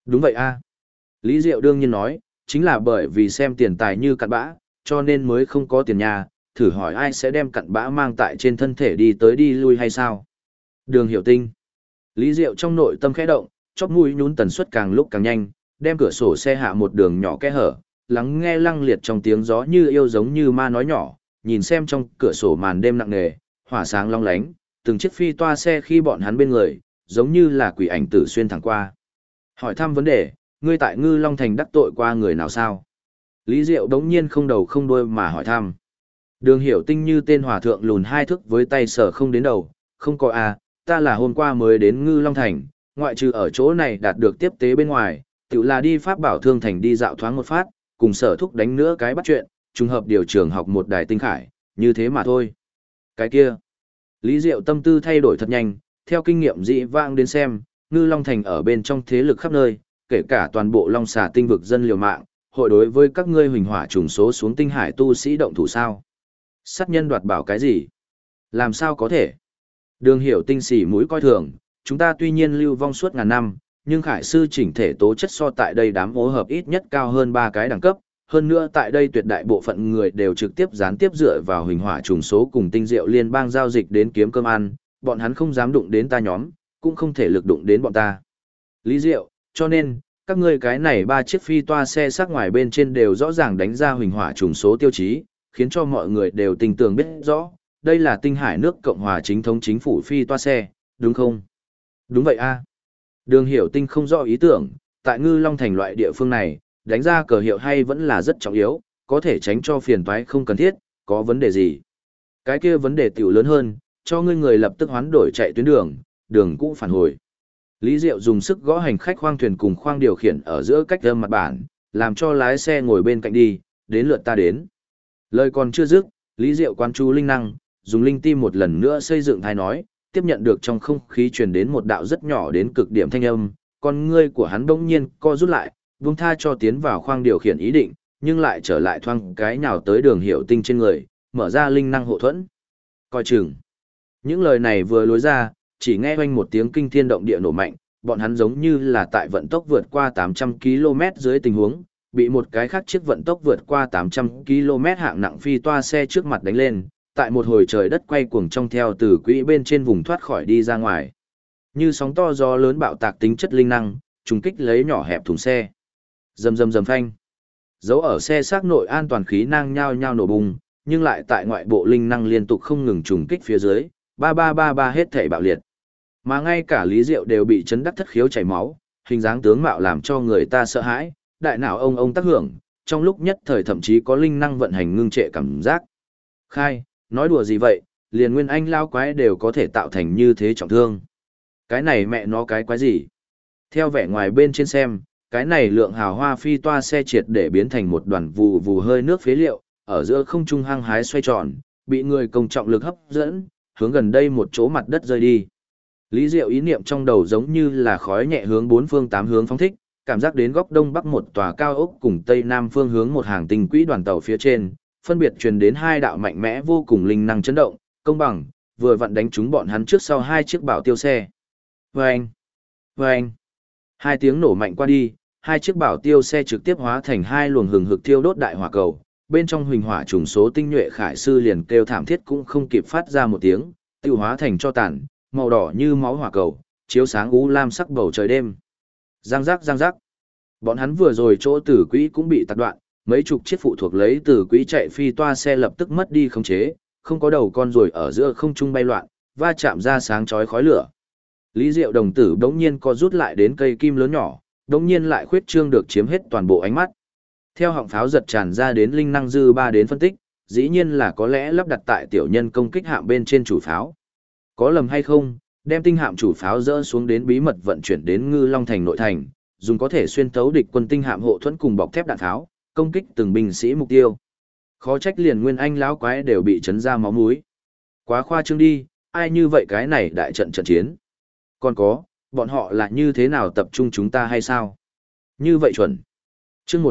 Đúng vậy a. Lý Diệu đương nhiên nói, chính là bởi vì xem tiền tài như cặn bã, cho nên mới không có tiền nhà, thử hỏi ai sẽ đem cặn bã mang tại trên thân thể đi tới đi lui hay sao? Đường Hiểu Tinh. Lý Diệu trong nội tâm khẽ động, chóp mũi nhún tần suất càng lúc càng nhanh, đem cửa sổ xe hạ một đường nhỏ kẽ hở, lắng nghe lăng liệt trong tiếng gió như yêu giống như ma nói nhỏ, nhìn xem trong cửa sổ màn đêm nặng nề, hỏa sáng long lánh, từng chiếc phi toa xe khi bọn hắn bên người, giống như là quỷ ảnh tử xuyên thẳng qua. Hỏi thăm vấn đề, ngươi tại Ngư Long Thành đắc tội qua người nào sao? Lý Diệu đống nhiên không đầu không đuôi mà hỏi thăm. Đường Hiểu Tinh như tên hòa thượng lùn hai thước với tay sở không đến đầu, không có à, ta là hôm qua mới đến Ngư Long Thành, ngoại trừ ở chỗ này đạt được tiếp tế bên ngoài, tự là đi Pháp Bảo Thương Thành đi dạo thoáng một phát, cùng sở thúc đánh nữa cái bắt chuyện, trùng hợp điều trường học một đài tinh khải, như thế mà thôi. Cái kia, Lý Diệu tâm tư thay đổi thật nhanh, theo kinh nghiệm dị vãng đến xem, Ngư Long Thành ở bên trong thế lực khắp nơi, kể cả toàn bộ Long Xà tinh vực dân liều mạng, hội đối với các ngươi huỳnh hỏa trùng số xuống tinh hải tu sĩ động thủ sao? Sát nhân đoạt bảo cái gì? Làm sao có thể? Đường Hiểu Tinh xỉ mũi coi thường, chúng ta tuy nhiên lưu vong suốt ngàn năm, nhưng khải sư chỉnh thể tố chất so tại đây đám ố hợp ít nhất cao hơn 3 cái đẳng cấp, hơn nữa tại đây tuyệt đại bộ phận người đều trực tiếp gián tiếp dựa vào huỳnh hỏa trùng số cùng tinh diệu liên bang giao dịch đến kiếm cơm ăn, bọn hắn không dám đụng đến ta nhóm, cũng không thể lực đụng đến bọn ta. Lý Diệu, cho nên, các ngươi cái này 3 chiếc phi toa xe sắc ngoài bên trên đều rõ ràng đánh ra huỳnh hỏa trùng số tiêu chí, khiến cho mọi người đều tình tường biết rõ, đây là tinh hải nước Cộng hòa chính thống chính phủ phi toa xe, đúng không? Đúng vậy a. Đường Hiểu Tinh không rõ ý tưởng, tại Ngư Long Thành loại địa phương này, đánh ra cờ hiệu hay vẫn là rất trọng yếu, có thể tránh cho phiền toái không cần thiết, có vấn đề gì? Cái kia vấn đề tiểu lớn hơn, cho ngươi người lập tức hoán đổi chạy tuyến đường, đường cũ phản hồi. Lý Diệu dùng sức gõ hành khách khoang thuyền cùng khoang điều khiển ở giữa cách âm mặt bản, làm cho lái xe ngồi bên cạnh đi, đến lượt ta đến. Lời còn chưa dứt, Lý Diệu quán chú linh năng, dùng linh tim một lần nữa xây dựng thai nói, tiếp nhận được trong không khí truyền đến một đạo rất nhỏ đến cực điểm thanh âm, con ngươi của hắn bỗng nhiên co rút lại, buông tha cho tiến vào khoang điều khiển ý định, nhưng lại trở lại thoang cái nhào tới Đường Hiểu Tinh trên người, mở ra linh năng hộ thuẫn. Coi chừng. Những lời này vừa lối ra, chỉ nghe oanh một tiếng kinh thiên động địa nổ mạnh, bọn hắn giống như là tại vận tốc vượt qua 800 km dưới tình huống, bị một cái khác chiếc vận tốc vượt qua 800 km hạng nặng phi toa xe trước mặt đánh lên, tại một hồi trời đất quay cuồng trong theo từ quỹ bên trên vùng thoát khỏi đi ra ngoài. Như sóng to gió lớn bạo tạc tính chất linh năng, trùng kích lấy nhỏ hẹp thùng xe. Rầm rầm rầm phanh. Dấu ở xe xác nội an toàn khí năng nhao nhao nổ bùng, nhưng lại tại ngoại bộ linh năng liên tục không ngừng trùng kích phía dưới, 3333 hết thảy bạo liệt. Mà ngay cả Lý Diệu đều bị chấn đắc thất khiếu chảy máu, hình dáng tướng mạo làm cho người ta sợ hãi, đại não ông tác hưởng, trong lúc nhất thời thậm chí có linh năng vận hành ngưng trệ cảm giác. Khai, nói đùa gì vậy, liền nguyên anh lao quái đều có thể tạo thành như thế trọng thương. Cái này mẹ nó cái quái gì? Theo vẻ ngoài bên trên xem, cái này lượng hào hoa phi toa xe triệt để biến thành một đoàn vù vù hơi nước phế liệu, ở giữa không trung hăng hái xoay tròn, bị người công trọng lực hấp dẫn, hướng gần đây một chỗ mặt đất rơi đi. Lý Diệu ý niệm trong đầu giống như là khói nhẹ hướng bốn phương tám hướng phóng thích, cảm giác đến góc đông bắc một tòa cao ốc cùng tây nam phương hướng một hàng tinh quỹ đoàn tàu phía trên, phân biệt truyền đến hai đạo mạnh mẽ vô cùng linh năng chấn động, công bằng, vừa vặn đánh trúng bọn hắn trước sau hai chiếc bảo tiêu xe. Vâng! Vâng! Hai tiếng nổ mạnh qua đi, hai chiếc bảo tiêu xe trực tiếp hóa thành hai luồng hừng hực thiêu đốt đại hỏa cầu, bên trong huỳnh hỏa trùng số tinh nhuệ khải sư liền kêu thảm thiết cũng không kịp phát ra một tiếng, tiêu hóa thành cho tàn, màu đỏ như máu hỏa cầu, chiếu sáng u lam sắc bầu trời đêm. Giang giác giang giác. Bọn hắn vừa rồi chỗ tử quỹ cũng bị tạc đoạn, mấy chục chiếc phụ thuộc lấy tử quỹ chạy phi toa xe lập tức mất đi khống chế, không có đầu con ruồi ở giữa không trung bay loạn, va chạm ra sáng chói khói lửa. Lý Diệu đồng tử đống nhiên co rút lại đến cây kim lớn nhỏ, đống nhiên lại khuyết trương được chiếm hết toàn bộ ánh mắt. Theo họng pháo giật tràn ra đến linh năng dư ba đến phân tích, dĩ nhiên là có lẽ lắp đặt tại tiểu nhân công kích hạm bên trên chủ pháo. Có lầm hay không, đem tinh hạm chủ pháo dỡ xuống đến bí mật vận chuyển đến Ngư Long thành nội thành, dùng có thể xuyên thấu địch quân tinh hạm hộ thuẫn cùng bọc thép đạn pháo, công kích từng binh sĩ mục tiêu. Khó trách liền nguyên anh lão quái đều bị chấn ra máu mũi. Quá khoa trương đi, ai như vậy cái này đại trận trận chiến. Còn có, bọn họ là như thế nào tập trung chúng ta hay sao? Như vậy chuẩn. Chương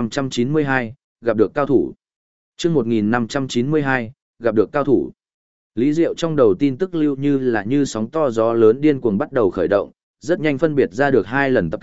1592, gặp được cao thủ. Chương 1592, gặp được cao thủ. Lý Diệu trong đầu tin tức lưu như là như sóng to gió lớn điên cuồng bắt đầu khởi động, rất nhanh phân biệt ra được hai lần tập kích,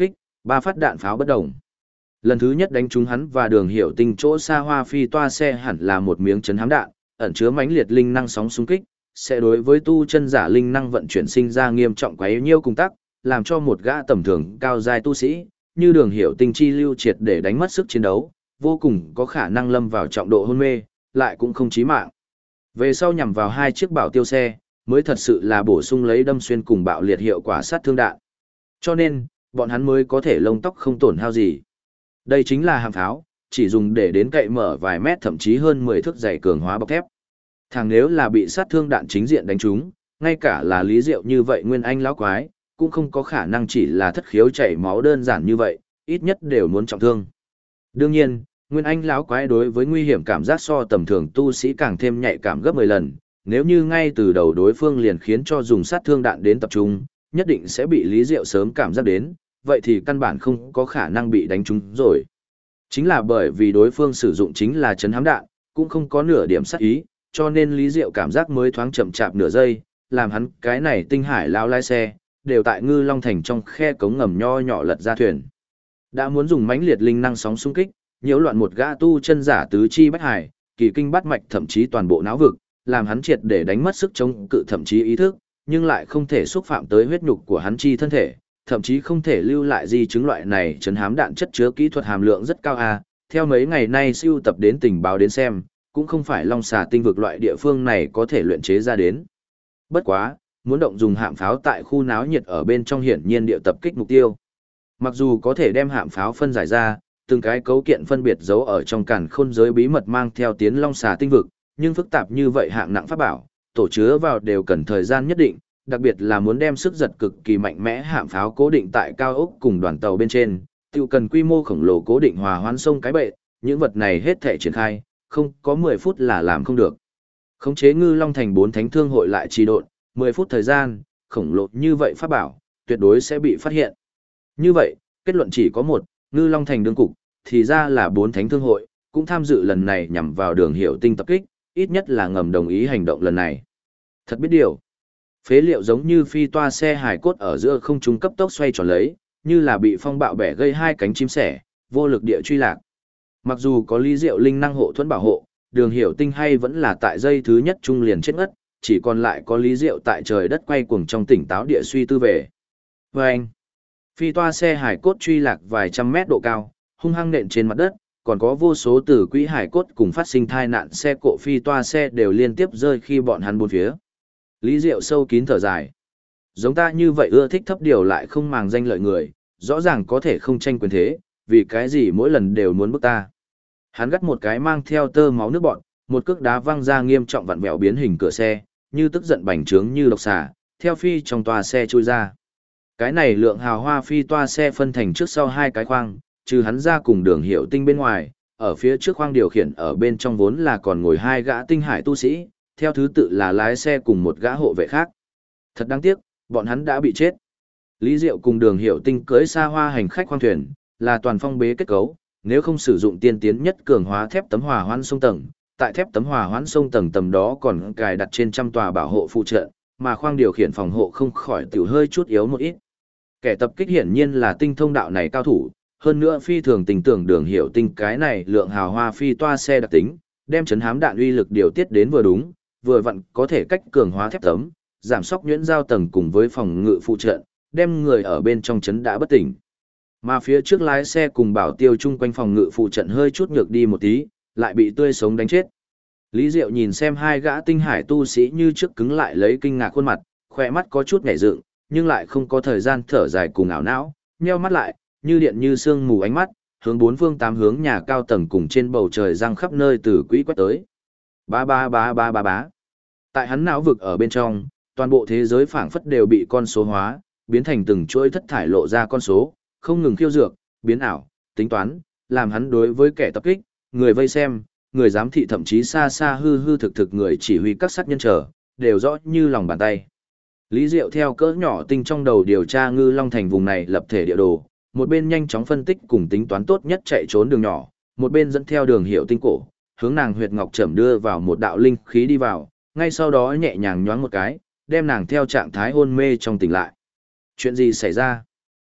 Ba phát đạn pháo bất đồng. Lần thứ nhất đánh trúng hắn và Đường Hiểu Tinh chỗ xa hoa phi toa xe hẳn là một miếng chấn hám đạn, ẩn chứa mãnh liệt linh năng sóng xung kích, sẽ đối với tu chân giả linh năng vận chuyển sinh ra nghiêm trọng quấy nhiêu cùng tắc, làm cho một gã tầm thường cao giai tu sĩ, như Đường Hiểu Tinh chi lưu triệt để đánh mất sức chiến đấu, vô cùng có khả năng lâm vào trọng độ hôn mê, lại cũng không chí mạng. Về sau nhằm vào hai chiếc bảo tiêu xe, mới thật sự là bổ sung lấy đâm xuyên cùng bạo liệt hiệu quả sát thương đạn. Cho nên, bọn hắn mới có thể lông tóc không tổn hao gì. Đây chính là hàm pháo, chỉ dùng để đến cậy mở vài mét thậm chí hơn 10 thước dày cường hóa bọc thép. Thằng nếu là bị sát thương đạn chính diện đánh trúng, ngay cả là Lý Diệu như vậy nguyên anh lão quái, cũng không có khả năng chỉ là thất khiếu chảy máu đơn giản như vậy, ít nhất đều muốn trọng thương. Đương nhiên, nguyên anh lão quái đối với nguy hiểm cảm giác so tầm thường tu sĩ càng thêm nhạy cảm gấp 10 lần, nếu như ngay từ đầu đối phương liền khiến cho dùng sát thương đạn đến tập trung, nhất định sẽ bị Lý Diệu sớm cảm giác đến, vậy thì căn bản không có khả năng bị đánh trúng rồi. Chính là bởi vì đối phương sử dụng chính là chấn hám đạn, cũng không có nửa điểm sát ý, cho nên Lý Diệu cảm giác mới thoáng chậm chạp nửa giây, làm hắn cái này tinh hải lao lái xe, đều tại Ngư Long Thành trong khe cống ngầm nho nhỏ lật ra thuyền. Đã muốn dùng mãnh liệt linh năng sóng xung kích, nhiễu loạn một gã tu chân giả tứ chi bách hải, kỳ kinh bát mạch thậm chí toàn bộ não vực, làm hắn triệt để đánh mất sức chống cự thậm chí ý thức, nhưng lại không thể xúc phạm tới huyết nhục của hắn chi thân thể, thậm chí không thể lưu lại di chứng loại này chấn hám đạn chất chứa kỹ thuật hàm lượng rất cao theo mấy ngày nay siêu tập đến tình báo đến xem, cũng không phải Long Xà tinh vực loại địa phương này có thể luyện chế ra đến. Bất quá, muốn động dùng hạm pháo tại khu náo nhiệt ở bên trong hiển nhiên địa tập kích mục tiêu. Mặc dù có thể đem hạm pháo phân giải ra, từng cái cấu kiện phân biệt giấu ở trong càn khôn giới bí mật mang theo tiến Long Xà tinh vực, nhưng phức tạp như vậy hạng nặng pháp bảo, tổ chứa vào đều cần thời gian nhất định, đặc biệt là muốn đem sức giật cực kỳ mạnh mẽ hạm pháo cố định tại cao ốc cùng đoàn tàu bên trên, tiêu cần quy mô khổng lồ cố định hòa hoãn sông cái bệ, những vật này hết thể triển khai, không có 10 phút là làm không được. Khống chế Ngư Long Thành 4 thánh thương hội lại trì độn, 10 phút thời gian, khổng lồ như vậy pháp bảo, tuyệt đối sẽ bị phát hiện. Như vậy, kết luận chỉ có một, Ngư Long Thành đương cục, thì ra là 4 thánh thương hội, cũng tham dự lần này nhằm vào Đường Hiểu Tinh tập kích, ít nhất là ngầm đồng ý hành động lần này. Thật biết điều. Phế liệu giống như phi toa xe hài cốt ở giữa không trung cấp tốc xoay tròn lấy, như là bị phong bạo bẻ gây hai cánh chim sẻ, vô lực địa truy lạc. Mặc dù có Lý Diệu linh năng hộ thuẫn bảo hộ, Đường Hiểu Tinh hay vẫn là tại giây thứ nhất trung liền chết ngất, chỉ còn lại có Lý Diệu tại trời đất quay cuồng trong tỉnh táo địa suy tư về. Vâng! Phi toa xe hài cốt truy lạc vài trăm mét độ cao, hung hăng nện trên mặt đất, còn có vô số tử quỹ hài cốt cùng phát sinh thai nạn xe cộ phi toa xe đều liên tiếp rơi khi bọn hắn bốn phía. Lý Diệu sâu kín thở dài. Giống ta như vậy ưa thích thấp điều lại không màng danh lợi người, rõ ràng có thể không tranh quyền thế, vì cái gì mỗi lần đều muốn bức ta. Hắn gắt một cái mang theo tơ máu nước bọn, một cước đá văng ra nghiêm trọng vặn vẹo biến hình cửa xe, như tức giận bành trướng như độc xà, theo phi trong toa xe chui ra. Cái này lượng hào hoa phi toa xe phân thành trước sau hai cái khoang, trừ hắn ra cùng Đường Hiểu Tinh bên ngoài, ở phía trước khoang điều khiển ở bên trong vốn là còn ngồi hai gã tinh hải tu sĩ, theo thứ tự là lái xe cùng một gã hộ vệ khác. Thật đáng tiếc, bọn hắn đã bị chết. Lý Diệu cùng Đường Hiểu Tinh cưỡi xa hoa hành khách khoang thuyền, là toàn phong bế kết cấu, nếu không sử dụng tiên tiến nhất cường hóa thép tấm hòa hoãn sông tầng, tại thép tấm hòa hoãn sông tầng tầm đó còn cài đặt trên trăm tòa bảo hộ phụ trợ, mà khoang điều khiển phòng hộ không khỏi tiểu hơi chút yếu một ít. Kẻ tập kích hiển nhiên là tinh thông đạo này cao thủ, hơn nữa phi thường tình tưởng Đường Hiểu Tinh cái này lượng hào hoa phi toa xe đặc tính, đem chấn hám đạn uy lực điều tiết đến vừa đúng, vừa vặn có thể cách cường hóa thép tấm, giảm sóc nhuyễn giao tầng cùng với phòng ngự phụ trợ, đem người ở bên trong chấn đã bất tỉnh. Mà phía trước lái xe cùng bảo tiêu chung quanh phòng ngự phụ trận hơi chút nhược đi một tí, lại bị tươi sống đánh chết. Lý Diệu nhìn xem hai gã tinh hải tu sĩ như trước cứng lại lấy kinh ngạc khuôn mặt, khỏe mắt có chút nhảy dựng, nhưng lại không có thời gian thở dài cùng ảo não, nheo mắt lại, như điện như sương mù ánh mắt, hướng bốn phương tám hướng nhà cao tầng cùng trên bầu trời răng khắp nơi từ quỹ quét tới. Ba ba ba ba ba ba. Tại hắn não vực ở bên trong, toàn bộ thế giới phảng phất đều bị con số hóa, biến thành từng chuỗi thất thải lộ ra con số, không ngừng khiêu dược, biến ảo, tính toán, làm hắn đối với kẻ tập kích, người vây xem, người giám thị thậm chí xa xa hư hư thực thực người chỉ huy các sát nhân trở, đều rõ như lòng bàn tay. Lý Diệu theo cỡ nhỏ tinh trong đầu điều tra Ngư Long Thành vùng này lập thể địa đồ, một bên nhanh chóng phân tích cùng tính toán tốt nhất chạy trốn đường nhỏ, một bên dẫn theo Đường Hiểu Tinh cổ, hướng nàng huyệt ngọc trầm đưa vào một đạo linh khí đi vào, ngay sau đó nhẹ nhàng nhoáng một cái, đem nàng theo trạng thái hôn mê trong tỉnh lại. Chuyện gì xảy ra?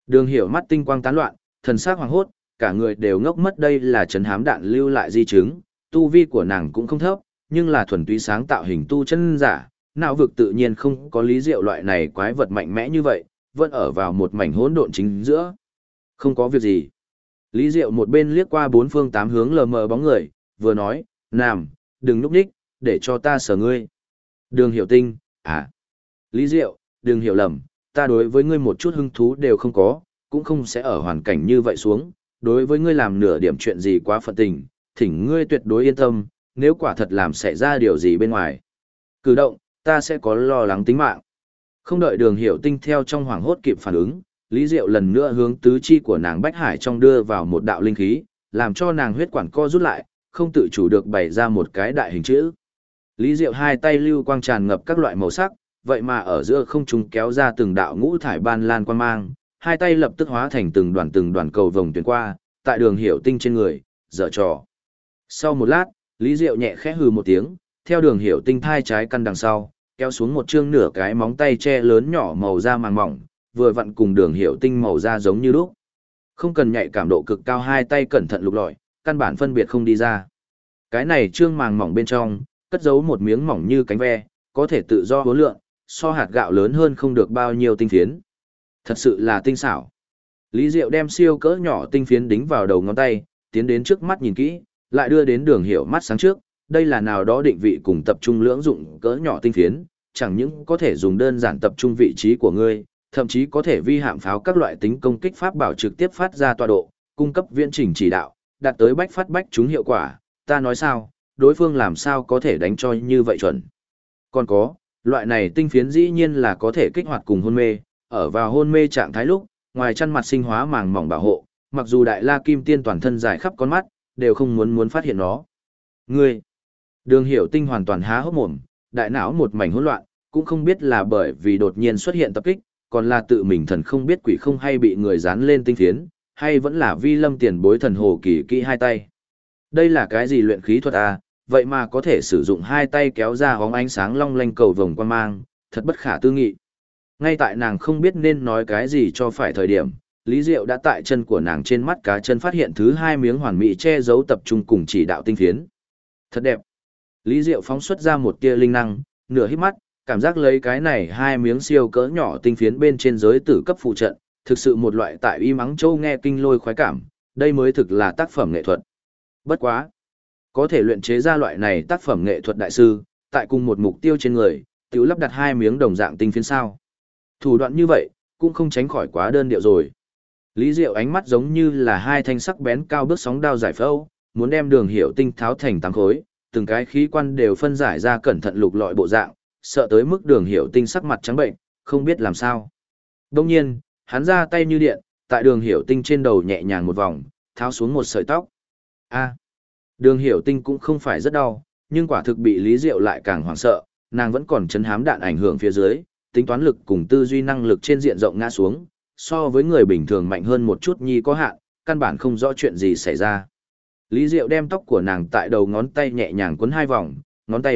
Đường Hiểu mắt tinh quang tán loạn, thần sắc hoàng hốt, cả người đều ngốc mất, đây là trấn hám đạn lưu lại di chứng, tu vi của nàng cũng không thấp, nhưng là thuần túy sáng tạo hình tu chân giả, não vực tự nhiên không có Lý Diệu loại này quái vật mạnh mẽ như vậy, vẫn ở vào một mảnh hỗn độn chính giữa. Không có việc gì. Lý Diệu một bên liếc qua bốn phương tám hướng lờ mờ bóng người, vừa nói, "Nam, đừng núp đích, để cho ta sờ ngươi." Đường Hiểu Tinh, à. Lý Diệu, đừng hiểu lầm, ta đối với ngươi một chút hứng thú đều không có, cũng không sẽ ở hoàn cảnh như vậy xuống, đối với ngươi làm nửa điểm chuyện gì quá phận tình, thỉnh ngươi tuyệt đối yên tâm, nếu quả thật làm xảy ra điều gì bên ngoài. Cử động, ta sẽ có lo lắng tính mạng. Không đợi Đường Hiểu Tinh theo trong hoảng hốt kịp phản ứng, Lý Diệu lần nữa hướng tứ chi của nàng Bách Hải trong đưa vào một đạo linh khí, làm cho nàng huyết quản co rút lại, không tự chủ được bày ra một cái đại hình chữ. Lý Diệu hai tay lưu quang tràn ngập các loại màu sắc, vậy mà ở giữa không trung kéo ra từng đạo ngũ thải ban lan quang mang, hai tay lập tức hóa thành từng đoàn cầu vồng tuyến qua, tại Đường Hiểu Tinh trên người, dở trò. Sau một lát, Lý Diệu nhẹ khẽ hừ một tiếng, theo Đường Hiểu Tinh thai trái căn đằng sau, kéo xuống một chương nửa cái móng tay che lớn nhỏ màu da màng mỏng, vừa vặn cùng Đường Hiểu Tinh màu da giống như lúc. Không cần nhạy cảm độ cực cao, hai tay cẩn thận lục lọi, căn bản phân biệt không đi ra. Cái này chương màng mỏng bên trong, cất giấu một miếng mỏng như cánh ve, có thể tự do hối lượng, so hạt gạo lớn hơn không được bao nhiêu tinh phiến. Thật sự là tinh xảo. Lý Diệu đem siêu cỡ nhỏ tinh phiến đính vào đầu ngón tay, tiến đến trước mắt nhìn kỹ, lại đưa đến Đường Hiểu mắt sáng trước, đây là nào đó định vị cùng tập trung lưỡng dụng cỡ nhỏ tinh phiến, chẳng những có thể dùng đơn giản tập trung vị trí của ngươi, thậm chí có thể vi hạm pháo các loại tính công kích pháp bảo trực tiếp phát ra tọa độ, cung cấp viễn trình chỉ đạo, đạt tới bách phát bách chúng hiệu quả, ta nói sao, đối phương làm sao có thể đánh cho như vậy chuẩn. Còn có, loại này tinh phiến dĩ nhiên là có thể kích hoạt cùng hôn mê, ở vào hôn mê trạng thái lúc, ngoài chăn mặt sinh hóa màng mỏng bảo hộ, mặc dù Đại La Kim Tiên toàn thân dài khắp con mắt, đều không muốn phát hiện nó. Ngươi, Đường Hiểu Tinh hoàn toàn há hốc mồm, đại não một mảnh hỗn loạn, cũng không biết là bởi vì đột nhiên xuất hiện tập kích, còn là tự mình thần không biết quỷ không hay bị người dán lên tinh phiến, hay vẫn là Vi Lâm tiền bối thần hồ kỳ kỹ hai tay. Đây là cái gì luyện khí thuật à, vậy mà có thể sử dụng hai tay kéo ra hóng ánh sáng long lanh cầu vồng quan mang, thật bất khả tư nghị. Ngay tại nàng không biết nên nói cái gì cho phải thời điểm, Lý Diệu đã tại chân của nàng trên mắt cá chân phát hiện thứ hai miếng hoàn mỹ che giấu tập trung cùng chỉ đạo tinh phiến. Thật đẹp. Lý Diệu phóng xuất ra một tia linh năng, nửa hít mắt, cảm giác lấy cái này hai miếng siêu cỡ nhỏ tinh phiến bên trên giới tử cấp phụ trận, thực sự một loại tại y mắng châu nghe kinh lôi khoái cảm, đây mới thực là tác phẩm nghệ thuật. Bất quá. Có thể luyện chế ra loại này tác phẩm nghệ thuật đại sư, tại cùng một mục tiêu trên người, tiểu lắp đặt hai miếng đồng dạng tinh phiến sao. Thủ đoạn như vậy, cũng không tránh khỏi quá đơn điệu rồi. Lý Diệu ánh mắt giống như là hai thanh sắc bén cao bước sóng đao giải phẫu, muốn đem Đường Hiểu Tinh tháo thành tám khối, từng cái khí quan đều phân giải ra cẩn thận lục lọi bộ dạng, sợ tới mức Đường Hiểu Tinh sắc mặt trắng bệnh, không biết làm sao. Đông nhiên, hắn ra tay như điện, tại Đường Hiểu Tinh trên đầu nhẹ nhàng một vòng, tháo xuống một sợi tóc. A. Đường Hiểu Tinh cũng không phải rất đau, nhưng quả thực bị Lý Diệu lại càng hoảng sợ, nàng vẫn còn chấn hám đạn ảnh hưởng phía dưới, tính toán lực cùng tư duy năng lực trên diện rộng ngã xuống, so với người bình thường mạnh hơn một chút nhi có hạn, căn bản không rõ chuyện gì xảy ra. Lý Diệu đem tóc của nàng tại đầu ngón tay nhẹ nhàng quấn hai vòng, ngón tay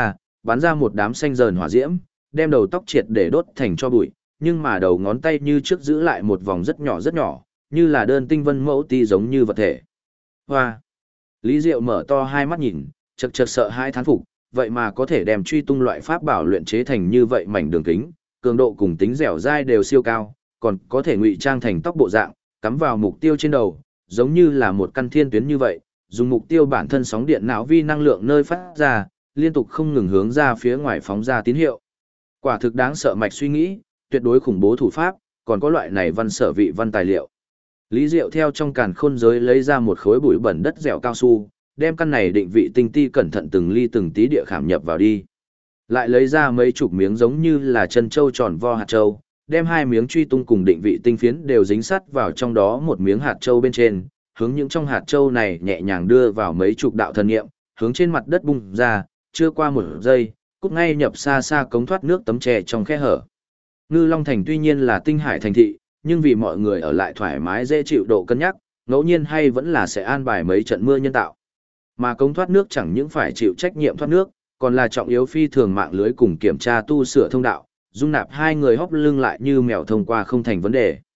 bắn ra một đám xanh dờn hỏa diễm, đem đầu tóc triệt để đốt thành cho bụi, nhưng mà đầu ngón tay như trước giữ lại một vòng rất nhỏ, như là đơn tinh vân mẫu ti giống như vật thể. Hoa! Lý Diệu mở to hai mắt nhìn, chật sợ hai thán phục, vậy mà có thể đem truy tung loại pháp bảo luyện chế thành như vậy mảnh đường kính, cường độ cùng tính dẻo dai đều siêu cao, còn có thể ngụy trang thành tóc bộ dạng, cắm vào mục tiêu trên đầu, giống như là một căn thiên tuyến như vậy, dùng mục tiêu bản thân sóng điện não vi năng lượng nơi phát ra, liên tục không ngừng hướng ra phía ngoài phóng ra tín hiệu. Quả thực đáng sợ mạch suy nghĩ, tuyệt đối khủng bố thủ pháp, còn có loại này văn sở vị văn tài liệu. Lý Diệu theo trong càn khôn giới lấy ra một khối bụi bẩn đất dẻo cao su, đem căn này định vị tinh ti cẩn thận từng ly từng tí địa khảm nhập vào đi. Lại lấy ra mấy chục miếng giống như là chân châu tròn vo hạt châu, đem hai miếng truy tung cùng định vị tinh phiến đều dính sắt vào trong đó một miếng hạt châu bên trên, hướng những trong hạt châu này nhẹ nhàng đưa vào mấy chục đạo thần niệm, hướng trên mặt đất bung ra, chưa qua một giây, cút ngay nhập xa xa cống thoát nước tấm chè trong khe hở. Ngư Long Thành tuy nhiên là tinh hải thành thị, nhưng vì mọi người ở lại thoải mái dễ chịu độ cân nhắc, ngẫu nhiên hay vẫn là sẽ an bài mấy trận mưa nhân tạo. Mà cống thoát nước chẳng những phải chịu trách nhiệm thoát nước, còn là trọng yếu phi thường mạng lưới cùng kiểm tra tu sửa thông đạo, dung nạp hai người hóp lưng lại như mèo thông qua không thành vấn đề.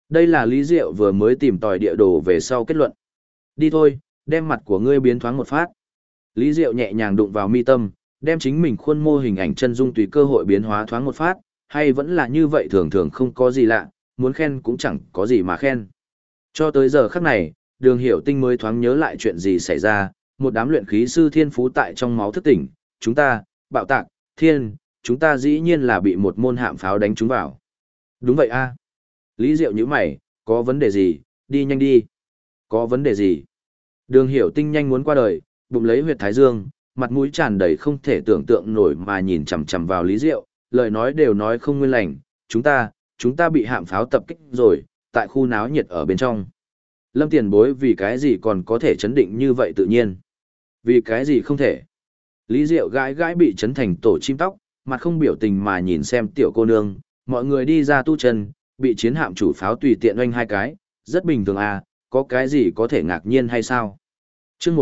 Đây là Lý Diệu vừa mới tìm tòi địa đồ về sau kết luận. Đi thôi, đem mặt của ngươi biến thoáng một phát. Lý Diệu nhẹ nhàng đụng vào mi tâm, đem chính mình khuôn mô hình ảnh chân dung tùy cơ hội biến hóa thoáng một phát, hay vẫn là như vậy thường thường không có gì lạ, muốn khen cũng chẳng có gì mà khen. Cho tới giờ khắc này, Đường Hiểu Tinh mới thoáng nhớ lại chuyện gì xảy ra, một đám luyện khí sư thiên phú tại trong máu thức tỉnh, chúng ta, bạo tạc, chúng ta dĩ nhiên là bị một môn hạm pháo đánh trúng vào. Đúng vậy a. Lý Diệu nhíu mày, có vấn đề gì, đi nhanh đi. Có vấn đề gì? Đường Hiểu Tinh nhanh muốn qua đời, bụng lấy huyệt thái dương, mặt mũi tràn đầy không thể tưởng tượng nổi mà nhìn chằm chằm vào Lý Diệu, lời nói đều nói không nguyên lành, chúng ta bị hạm pháo tập kích rồi, tại khu náo nhiệt ở bên trong. Lâm Tiền Bối vì cái gì còn có thể chấn định như vậy tự nhiên? Vì cái gì không thể? Lý Diệu gãi gãi bị chấn thành tổ chim tóc, mặt không biểu tình mà nhìn xem tiểu cô nương, mọi người đi ra tu chân, bị chiến hạm chủ pháo tùy tiện oanh hai cái, rất bình thường à, có cái gì có thể ngạc nhiên hay sao? Chương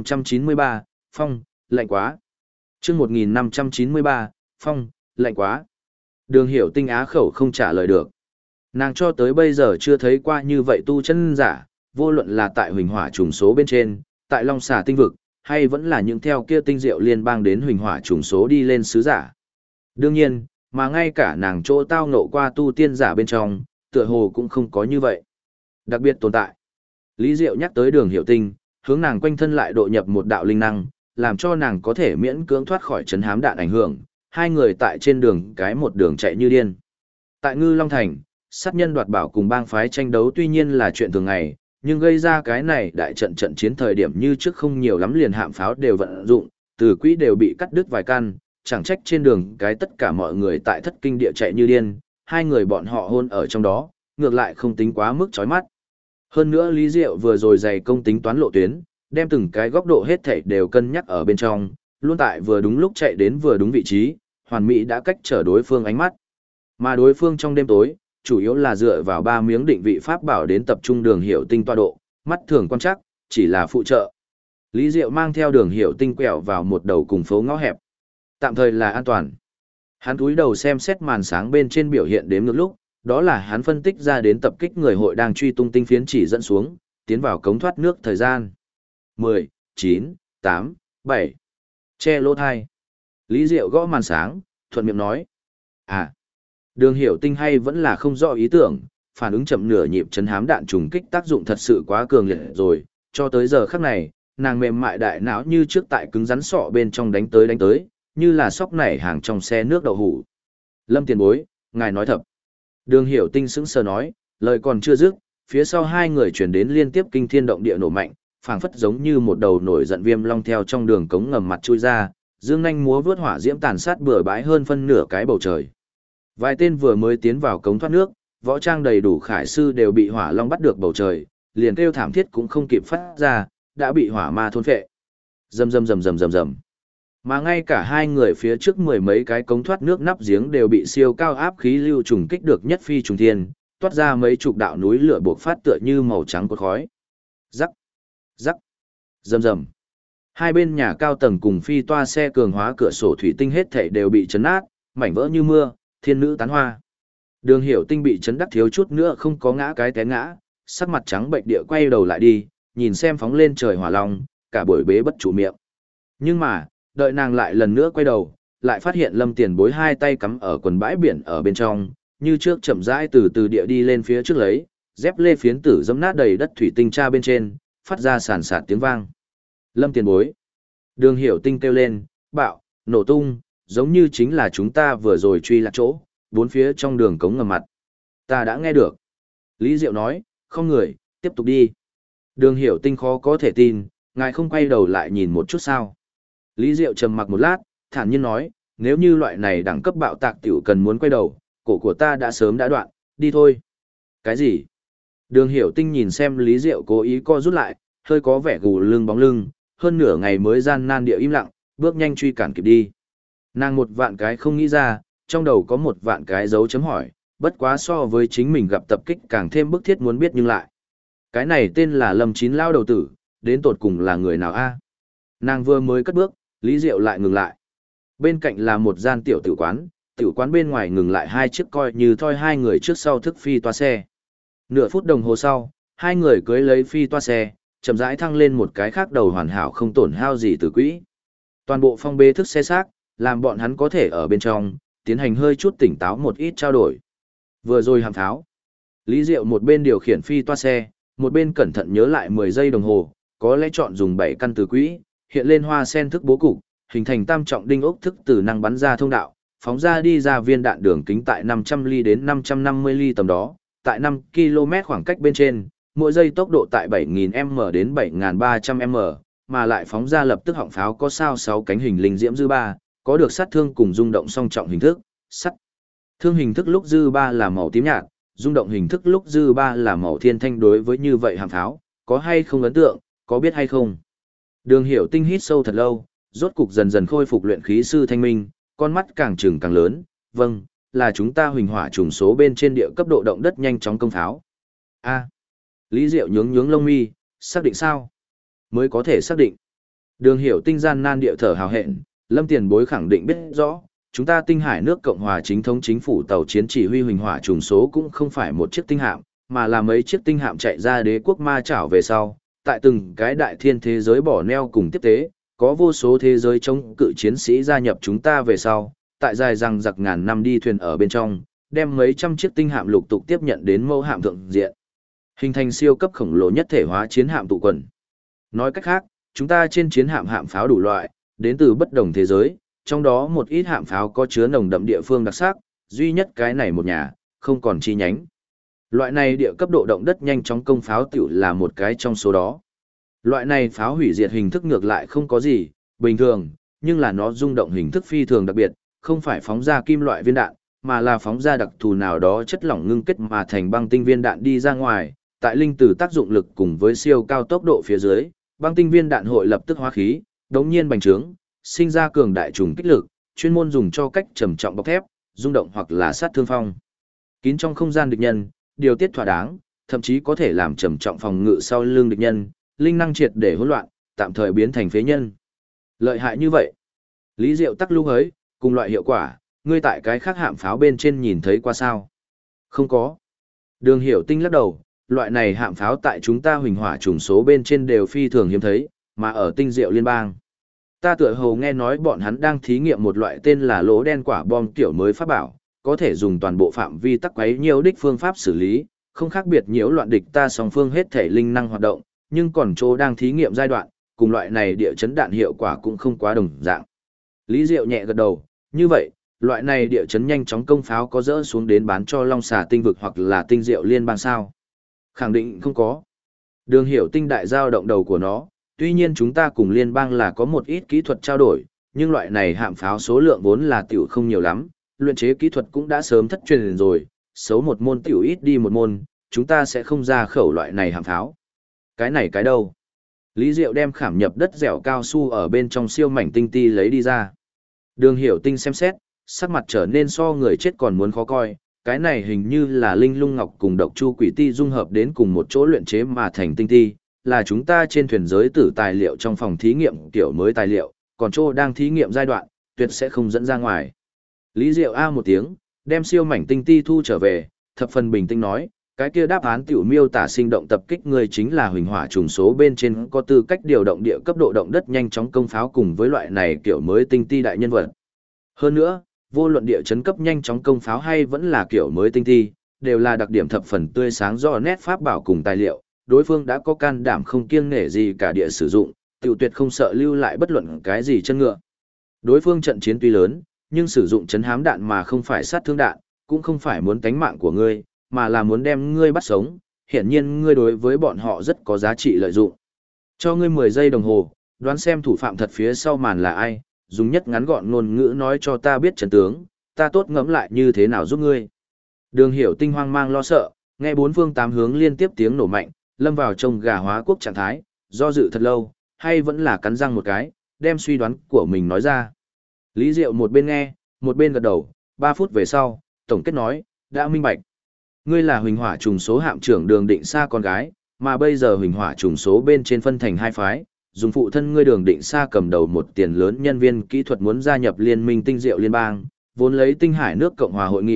1593, Phong, lạnh quá. Chương 1593, Phong, lạnh quá. Đường Hiểu Tinh á khẩu không trả lời được. Nàng cho tới bây giờ chưa thấy qua như vậy tu chân giả, vô luận là tại huỳnh hỏa trùng số bên trên, tại Long Xà tinh vực, hay vẫn là những theo kia tinh diệu liên bang đến huỳnh hỏa trùng số đi lên sứ giả. Đương nhiên, mà ngay cả nàng chỗ tao ngộ qua tu tiên giả bên trong, tựa hồ cũng không có như vậy. Đặc biệt tồn tại. Lý Diệu nhắc tới Đường Hiểu Tinh, hướng nàng quanh thân lại độ nhập một đạo linh năng, làm cho nàng có thể miễn cưỡng thoát khỏi chấn hám đạn ảnh hưởng, hai người tại trên đường cái một đường chạy như điên. Tại Ngư Long Thành, sát nhân đoạt bảo cùng bang phái tranh đấu tuy nhiên là chuyện thường ngày, nhưng gây ra cái này đại trận chiến thời điểm như trước không nhiều lắm liền hạm pháo đều vận dụng, từ quỹ đều bị cắt đứt vài căn, chẳng trách trên đường cái tất cả mọi người tại thất kinh địa chạy như điên, hai người bọn họ hôn ở trong đó, ngược lại không tính quá mức chói mắt. Hơn nữa Lý Diệu vừa rồi dày công tính toán lộ tuyến, đem từng cái góc độ hết thảy đều cân nhắc ở bên trong, luôn tại vừa đúng lúc chạy đến vừa đúng vị trí, hoàn mỹ đã cách trở đối phương ánh mắt. Mà đối phương trong đêm tối, chủ yếu là dựa vào ba miếng định vị pháp bảo đến tập trung Đường Hiểu Tinh tọa độ, mắt thường quan chắc, chỉ là phụ trợ. Lý Diệu mang theo Đường Hiểu Tinh quẹo vào một đầu cùng phố ngõ hẹp. Tạm thời là an toàn. Hắn cúi đầu xem xét màn sáng bên trên biểu hiện đếm ngược lúc, đó là hắn phân tích ra đến tập kích người hội đang truy tung tinh phiến chỉ dẫn xuống, tiến vào cống thoát nước thời gian. 10, 9, 8, 7. Che lỗ thai. Lý Diệu gõ màn sáng, thuận miệng nói. À, Đường Hiểu Tinh hay vẫn là không rõ ý tưởng, phản ứng chậm nửa nhịp chấn hám đạn trùng kích tác dụng thật sự quá cường liệt rồi, cho tới giờ khắc này, nàng mềm mại đại não như trước tại cứng rắn sọ bên trong đánh tới, như là sóc nảy hàng trong xe nước đậu hủ. Lâm Tiền Bối, ngài nói thật. Đường Hiểu Tinh sững sờ nói, lời còn chưa dứt, phía sau hai người chuyển đến liên tiếp kinh thiên động địa nổ mạnh, phảng phất giống như một đầu nổi giận viêm long theo trong đường cống ngầm mặt chui ra, dương nhanh múa vớt hỏa diễm tàn sát bừa bãi hơn phân nửa cái bầu trời. Vài tên vừa mới tiến vào cống thoát nước, võ trang đầy đủ khải sư đều bị hỏa long bắt được bầu trời, liền kêu thảm thiết cũng không kịp phát ra, đã bị hỏa ma thôn phệ. Rầm rầm rầm rầm rầm rầm. Mà ngay cả hai người phía trước mười mấy cái cống thoát nước nắp giếng đều bị siêu cao áp khí lưu trùng kích được nhất phi trùng thiên, toát ra mấy chục đạo núi lửa buộc phát tựa như màu trắng cột khói. Rắc, rắc, rầm rầm. Hai bên nhà cao tầng cùng phi toa xe cường hóa cửa sổ thủy tinh hết thảy đều bị chấn nát, mảnh vỡ như mưa, thiên nữ tán hoa. Đường Hiểu Tinh bị chấn đắc thiếu chút nữa không có ngã cái té ngã, sắc mặt trắng bệnh địa quay đầu lại đi, nhìn xem phóng lên trời hỏa long, cả buổi bế bất trụ miệng. Nhưng mà, đợi nàng lại lần nữa quay đầu, lại phát hiện Lâm Tiền Bối hai tay cắm ở quần bãi biển ở bên trong, như trước chậm rãi từ từ địa đi lên phía trước lấy, dép lê phiến tử dẫm nát đầy đất thủy tinh tra bên trên, phát ra sàn sạt tiếng vang. Lâm Tiền Bối. Đường Hiểu Tinh kêu lên, bạo, nổ tung, giống như chính là chúng ta vừa rồi truy lạc chỗ, bốn phía trong đường cống ngầm mặt. Ta đã nghe được. Lý Diệu nói, không người, tiếp tục đi. Đường Hiểu Tinh khó có thể tin, ngài không quay đầu lại nhìn một chút sao. Lý Diệu trầm mặc một lát, thản nhiên nói, nếu như loại này đẳng cấp bạo tạc tiểu cần muốn quay đầu, cổ của ta đã sớm đã đoạn, đi thôi. Cái gì? Đường Hiểu Tinh nhìn xem Lý Diệu cố ý co rút lại, hơi có vẻ gù lưng bóng lưng, hơn nửa ngày mới gian nan địa im lặng, bước nhanh truy cản kịp đi. Nàng một vạn cái không nghĩ ra, trong đầu có một vạn cái dấu chấm hỏi, bất quá so với chính mình gặp tập kích càng thêm bức thiết muốn biết nhưng lại. Cái này tên là Lâm Chín lao đầu tử, đến tột cùng là người nào a? Nàng vừa mới cất bước, Lý Diệu lại ngừng lại. Bên cạnh là một gian tiểu quán bên ngoài ngừng lại hai chiếc coi như thoi hai người trước sau thức phi toa xe. Nửa phút đồng hồ sau, hai người cưới lấy phi toa xe, chậm rãi thăng lên một cái khác đầu hoàn hảo không tổn hao gì từ quỹ. Toàn bộ phong bê thức xe xác, làm bọn hắn có thể ở bên trong, tiến hành hơi chút tỉnh táo một ít trao đổi. Vừa rồi hàm pháo. Lý Diệu một bên điều khiển phi toa xe, một bên cẩn thận nhớ lại 10 giây đồng hồ, có lẽ chọn dùng 7 căn từ quỹ, hiện lên hoa sen thức bố cục, hình thành tam trọng đinh ốc thức từ năng bắn ra thông đạo, phóng ra đi ra viên đạn đường kính tại 500 ly đến 550 ly tầm đó, tại 5 km khoảng cách bên trên, mỗi giây tốc độ tại 7.000m đến 7.300m, mà lại phóng ra lập tức họng pháo có sao 6 cánh hình linh diễm dư ba, có được sát thương cùng rung động song trọng hình thức, sắt. Thương hình thức lúc dư ba là màu tím nhạt, rung động hình thức lúc dư ba là màu thiên thanh. Đối với như vậy hàm pháo, có hay không ấn tượng, có biết hay không? Đường Hiểu Tinh hít sâu thật lâu, rốt cục dần dần khôi phục luyện khí sư thanh minh, con mắt càng trừng càng lớn, vâng, là chúng ta huỳnh hỏa trùng số bên trên địa cấp độ động đất nhanh chóng công pháo. A. Lý Diệu nhướng nhướng lông mi, xác định sao? Mới có thể xác định. Đường Hiểu Tinh gian nan địa thở hào hẹn, Lâm Tiền Bối khẳng định biết rõ, chúng ta Tinh Hải nước Cộng hòa chính thống chính phủ tàu chiến chỉ huy huỳnh hỏa trùng số cũng không phải một chiếc tinh hạm, mà là mấy chiếc tinh hạm chạy ra đế quốc ma chảo về sau, tại từng cái đại thiên thế giới bỏ neo cùng tiếp tế, có vô số thế giới chống cự chiến sĩ gia nhập chúng ta về sau, tại dài rằng giặc ngàn năm đi thuyền ở bên trong, đem mấy trăm chiếc tinh hạm lục tục tiếp nhận đến mẫu hạm thượng diện, hình thành siêu cấp khổng lồ nhất thể hóa chiến hạm tụ quần. Nói cách khác, chúng ta trên chiến hạm hạm pháo đủ loại, đến từ bất đồng thế giới, trong đó một ít hạm pháo có chứa nồng đậm địa phương đặc sắc, duy nhất cái này một nhà, không còn chi nhánh. Loại này địa cấp độ động đất nhanh chóng công pháo tiểu là một cái trong số đó. Loại này pháo hủy diệt hình thức ngược lại không có gì, bình thường, nhưng là nó rung động hình thức phi thường đặc biệt, không phải phóng ra kim loại viên đạn, mà là phóng ra đặc thù nào đó chất lỏng ngưng kết mà thành băng tinh viên đạn đi ra ngoài, tại linh tử tác dụng lực cùng với siêu cao tốc độ phía dưới, băng tinh viên đạn hội lập tức hóa khí, đống nhiên bành trướng, sinh ra cường đại trùng kích lực, chuyên môn dùng cho cách trầm trọng bọc thép, rung động hoặc là sát thương phong. Kín trong không gian địch nhân, điều tiết thỏa đáng, thậm chí có thể làm trầm trọng phòng ngự sau lưng địch nhân, linh năng triệt để hỗn loạn, tạm thời biến thành phế nhân. Lợi hại như vậy. Lý Diệu tắc lưu hới, cùng loại hiệu quả, ngươi tại cái khác hạm pháo bên trên nhìn thấy qua sao? Không có. Đường Hiểu Tinh lắc đầu, loại này hạm pháo tại chúng ta huỳnh hỏa trùng số bên trên đều phi thường hiếm thấy, mà ở Tinh Diệu Liên bang. Ta tựa hồ nghe nói bọn hắn đang thí nghiệm một loại tên là lỗ đen quả bom kiểu mới pháp bảo, có thể dùng toàn bộ phạm vi tắc quấy nhiều đích phương pháp xử lý, không khác biệt nhiễu loạn địch ta song phương hết thể linh năng hoạt động, nhưng còn chỗ đang thí nghiệm giai đoạn, cùng loại này địa chấn đạn hiệu quả cũng không quá đồng dạng. Lý Diệu nhẹ gật đầu, như vậy, loại này địa chấn nhanh chóng công pháo có dỡ xuống đến bán cho Long Xà tinh vực hoặc là Tinh Diệu Liên bang sao? Khẳng định không có. Đường Hiểu Tinh đại giao động đầu của nó, tuy nhiên chúng ta cùng liên bang là có một ít kỹ thuật trao đổi, nhưng loại này hạm pháo số lượng vốn là tiểu không nhiều lắm, luyện chế kỹ thuật cũng đã sớm thất truyền rồi, xấu một môn tiểu ít đi một môn, chúng ta sẽ không ra khẩu loại này hạm pháo. Cái này cái đâu? Lý Diệu đem khảm nhập đất dẻo cao su ở bên trong siêu mảnh tinh ti lấy đi ra. Đường Hiểu Tinh xem xét, sắc mặt trở nên so người chết còn muốn khó coi, cái này hình như là linh lung ngọc cùng độc chu quỷ ti dung hợp đến cùng một chỗ luyện chế mà thành tinh ti, là chúng ta trên thuyền giới tử tài liệu trong phòng thí nghiệm kiểu mới tài liệu, còn chỗ đang thí nghiệm giai đoạn, tuyệt sẽ không dẫn ra ngoài. Lý Diệu a một tiếng, đem siêu mảnh tinh ti thu trở về, thập phần bình tĩnh nói, cái kia đáp án tiểu miêu tả sinh động tập kích người chính là huỳnh hỏa trùng số bên trên có tư cách điều động địa cấp độ động đất nhanh chóng công pháo cùng với loại này kiểu mới tinh ti đại nhân vật. Hơn nữa, vô luận địa chấn cấp nhanh chóng công pháo hay vẫn là kiểu mới tinh ti, đều là đặc điểm thập phần tươi sáng rõ nét pháp bảo cùng tài liệu, đối phương đã có can đảm không kiêng nể gì cả địa sử dụng, tiểu tuyệt không sợ lưu lại bất luận cái gì chân ngựa. Đối phương trận chiến tuy lớn, nhưng sử dụng chấn hám đạn mà không phải sát thương đạn, cũng không phải muốn tánh mạng của ngươi, mà là muốn đem ngươi bắt sống, hiển nhiên ngươi đối với bọn họ rất có giá trị lợi dụng. Cho ngươi 10 giây đồng hồ, đoán xem thủ phạm thật phía sau màn là ai, dùng nhất ngắn gọn ngôn ngữ nói cho ta biết trận tướng, ta tốt ngẫm lại như thế nào giúp ngươi. Đường Hiểu Tinh hoang mang lo sợ, nghe bốn phương tám hướng liên tiếp tiếng nổ mạnh, lâm vào trong gà hóa quốc trạng thái, do dự thật lâu, hay vẫn là cắn răng một cái, đem suy đoán của mình nói ra. Lý Diệu một bên nghe, một bên gật đầu, 3 phút về sau, tổng kết nói, đã minh bạch. Ngươi là huỳnh hỏa trùng số hạm trưởng Đường Định Sa con gái, mà bây giờ huỳnh hỏa trùng số bên trên phân thành 2 phái, dùng phụ thân ngươi Đường Định Sa cầm đầu một tiền lớn nhân viên kỹ thuật muốn gia nhập liên minh Tinh Diệu Liên bang, vốn lấy Tinh Hải nước Cộng hòa hội nghị,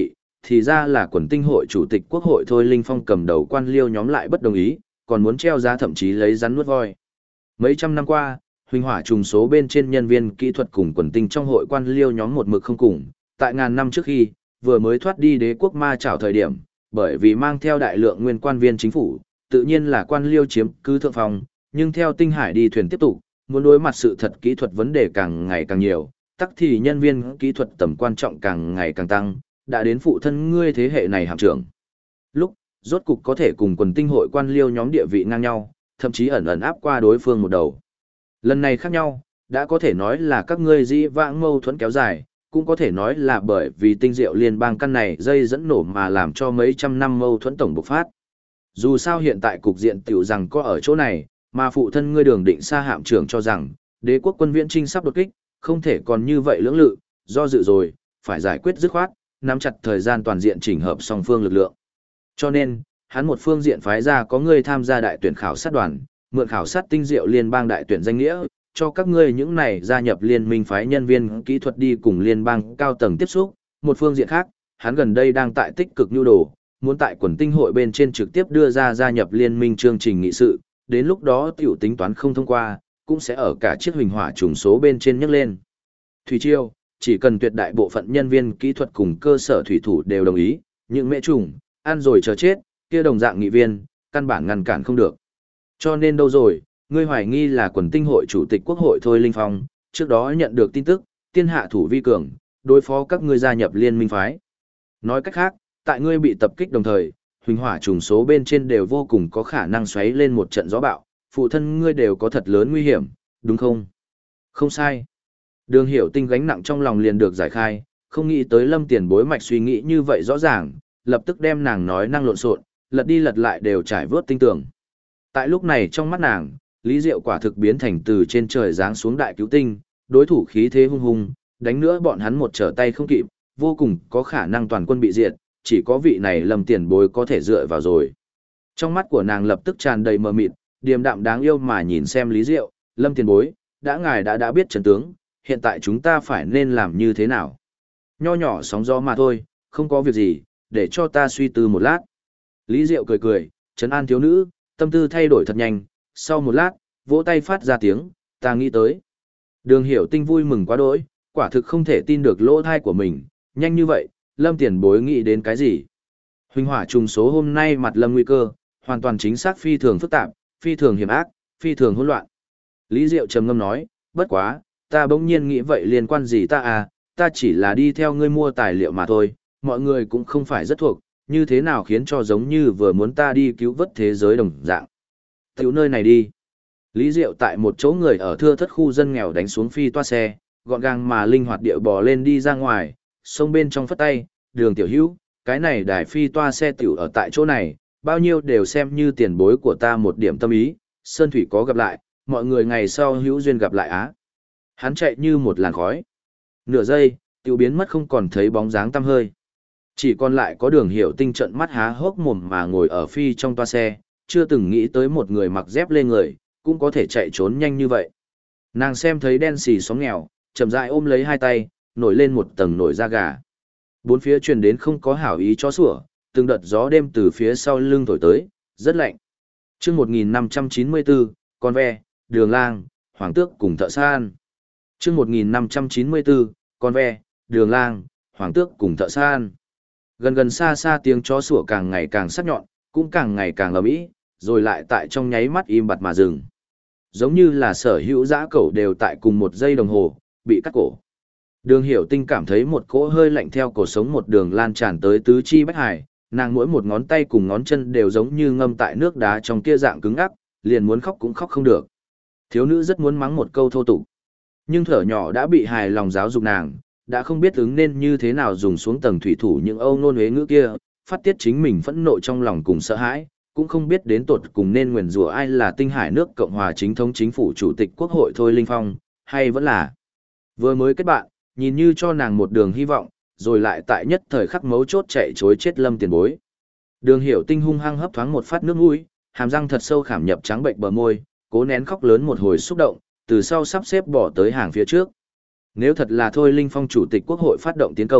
thì ra là quần tinh hội chủ tịch quốc hội Thôi Linh Phong cầm đầu quan liêu nhóm lại bất đồng ý, còn muốn treo giá thậm chí lấy rắn nuốt voi. Mấy trăm năm qua, huỳnh hỏa trùng số bên trên nhân viên kỹ thuật cùng quần tinh trong hội quan liêu nhóm một mực không cùng, tại ngàn năm trước khi, vừa mới thoát đi đế quốc ma chảo thời điểm, bởi vì mang theo đại lượng nguyên quan viên chính phủ, tự nhiên là quan liêu chiếm cứ thượng phòng, nhưng theo tinh hải đi thuyền tiếp tục, muốn đối mặt sự thật kỹ thuật vấn đề càng ngày càng nhiều, tắc thì nhân viên kỹ thuật tầm quan trọng càng ngày càng tăng, đã đến phụ thân ngươi thế hệ này hạm trưởng. Lúc, rốt cục có thể cùng quần tinh hội quan liêu nhóm địa vị ngang nhau, thậm chí ẩn ẩn áp qua đối phương một đầu. Lần này khác nhau, đã có thể nói là các ngươi dĩ vãng mâu thuẫn kéo dài, cũng có thể nói là bởi vì tinh diệu liên bang căn này dây dẫn nổ mà làm cho mấy trăm năm mâu thuẫn tổng bộc phát. Dù sao hiện tại cục diện tiểu rằng có ở chỗ này, mà phụ thân ngươi Đường Định Sa hạm trưởng cho rằng, đế quốc quân viễn trinh sắp đột kích, không thể còn như vậy lưỡng lự, do dự rồi, phải giải quyết dứt khoát, nắm chặt thời gian toàn diện chỉnh hợp song phương lực lượng. Cho nên, hắn một phương diện phái ra có người tham gia đại tuyển khảo sát đoàn, mượn khảo sát tinh diệu liên bang đại tuyển danh nghĩa, cho các ngươi những này gia nhập liên minh phái nhân viên kỹ thuật đi cùng liên bang cao tầng tiếp xúc. Một phương diện khác, hắn gần đây đang tại tích cực nhu đồ, muốn tại quần tinh hội bên trên trực tiếp đưa ra gia nhập liên minh chương trình nghị sự, đến lúc đó tiểu tính toán không thông qua, cũng sẽ ở cả chiếc huỳnh hỏa trùng số bên trên nhắc lên. Thủy Chiêu, chỉ cần tuyệt đại bộ phận nhân viên kỹ thuật cùng cơ sở thủy thủ đều đồng ý, những mẹ trùng, ăn rồi chờ chết, kia đồng dạng nghị viên, căn bản ngăn cản không được. Cho nên đâu rồi, ngươi hoài nghi là quần tinh hội chủ tịch quốc hội Thôi Linh Phong, trước đó nhận được tin tức, tiên hạ thủ vi cường, đối phó các ngươi gia nhập liên minh phái. Nói cách khác, tại ngươi bị tập kích đồng thời, huỳnh hỏa trùng số bên trên đều vô cùng có khả năng xoáy lên một trận gió bạo, phụ thân ngươi đều có thật lớn nguy hiểm, đúng không? Không sai. Đường Hiểu Tinh gánh nặng trong lòng liền được giải khai, không nghĩ tới Lâm Tiền Bối mạch suy nghĩ như vậy rõ ràng, lập tức đem nàng nói năng lộn xộn, lật đi lật lại đều trải vớt tinh tường. Tại lúc này trong mắt nàng, Lý Diệu quả thực biến thành từ trên trời giáng xuống đại cứu tinh, đối thủ khí thế hung hùng, đánh nữa bọn hắn một trở tay không kịp, vô cùng có khả năng toàn quân bị diệt, chỉ có vị này Lâm Tiền Bối có thể dựa vào rồi. Trong mắt của nàng lập tức tràn đầy mờ mịt, điềm đạm đáng yêu mà nhìn xem Lý Diệu, Lâm Tiền Bối, ngài đã biết trận tướng, hiện tại chúng ta phải nên làm như thế nào? Nho nhỏ sóng gió mà thôi, không có việc gì, để cho ta suy tư một lát. Lý Diệu cười cười, trấn an thiếu nữ, tâm tư thay đổi thật nhanh, sau một lát, vỗ tay phát ra tiếng, ta nghĩ tới. Đường Hiểu Tinh vui mừng quá đỗi, quả thực không thể tin được lỗ thai của mình, nhanh như vậy, Lâm Tiền Bối nghĩ đến cái gì? Huỳnh hỏa trùng số hôm nay mặt lâm nguy cơ, hoàn toàn chính xác phi thường phức tạp, phi thường hiểm ác, phi thường hỗn loạn. Lý Diệu trầm ngâm nói, bất quá, ta bỗng nhiên nghĩ vậy liên quan gì ta à, ta chỉ là đi theo ngươi mua tài liệu mà thôi, mọi người cũng không phải rất thuộc, như thế nào khiến cho giống như vừa muốn ta đi cứu vớt thế giới đồng dạng. Tiểu nơi này đi. Lý Diệu tại một chỗ người ở thưa thất khu dân nghèo đánh xuống phi toa xe, gọn gàng mà linh hoạt điệu bò lên đi ra ngoài, sông bên trong phất tay, Đường tiểu hữu, cái này đài phi toa xe tiểu ở tại chỗ này, bao nhiêu đều xem như tiền bối của ta một điểm tâm ý, Sơn Thủy có gặp lại, mọi người ngày sau hữu duyên gặp lại á. Hắn chạy như một làn khói. Nửa giây, tiểu biến mất không còn thấy bóng dáng tăm hơi. Chỉ còn lại có Đường Hiểu Tinh trợn mắt há hốc mồm mà ngồi ở phi trong toa xe, chưa từng nghĩ tới một người mặc dép lê người, cũng có thể chạy trốn nhanh như vậy. Nàng xem thấy đen xì sóng nghèo, chậm rãi ôm lấy hai tay, nổi lên một tầng nổi da gà. Bốn phía truyền đến không có hảo ý chó sủa, từng đợt gió đêm từ phía sau lưng thổi tới, rất lạnh. Chương 1594, con ve, Đường Lang, Hoàng Tước cùng Thợ Săn. Chương 1594, con ve, Đường Lang, Hoàng Tước cùng Thợ Săn. Gần gần xa xa tiếng chó sủa càng ngày càng sắc nhọn, cũng càng ngày càng ầm ĩ, rồi lại tại trong nháy mắt im bặt mà dừng. Giống như là sở hữu dã cẩu đều tại cùng một giây đồng hồ, bị cắt cổ. Đường Hiểu Tinh cảm thấy một cỗ hơi lạnh theo cổ sống một đường lan tràn tới tứ chi bách hải, nàng mỗi một ngón tay cùng ngón chân đều giống như ngâm tại nước đá trong kia dạng cứng ngắc, liền muốn khóc cũng khóc không được. Thiếu nữ rất muốn mắng một câu thô tục, nhưng thở nhỏ đã bị hài lòng giáo dục nàng, đã không biết ứng nên như thế nào dùng xuống tầng thủy thủ những âu nôn huế ngữ kia, phát tiết chính mình phẫn nộ trong lòng cùng sợ hãi, cũng không biết đến tột cùng nên nguyền rủa ai là Tinh Hải nước Cộng hòa chính thống chính phủ chủ tịch quốc hội Thôi Linh Phong, hay vẫn là vừa mới kết bạn, nhìn như cho nàng một đường hy vọng, rồi lại tại nhất thời khắc mấu chốt chạy chối chết Lâm Tiền Bối. Đường Hiểu Tinh hung hăng hấp thoáng một phát nước mũi, hàm răng thật sâu khảm nhập trắng bệnh bờ môi, cố nén khóc lớn một hồi xúc động, từ sau sắp xếp bỏ tới hàng phía trước. Nếu thật là Thôi Linh Phong chủ tịch quốc hội phát động tiến công,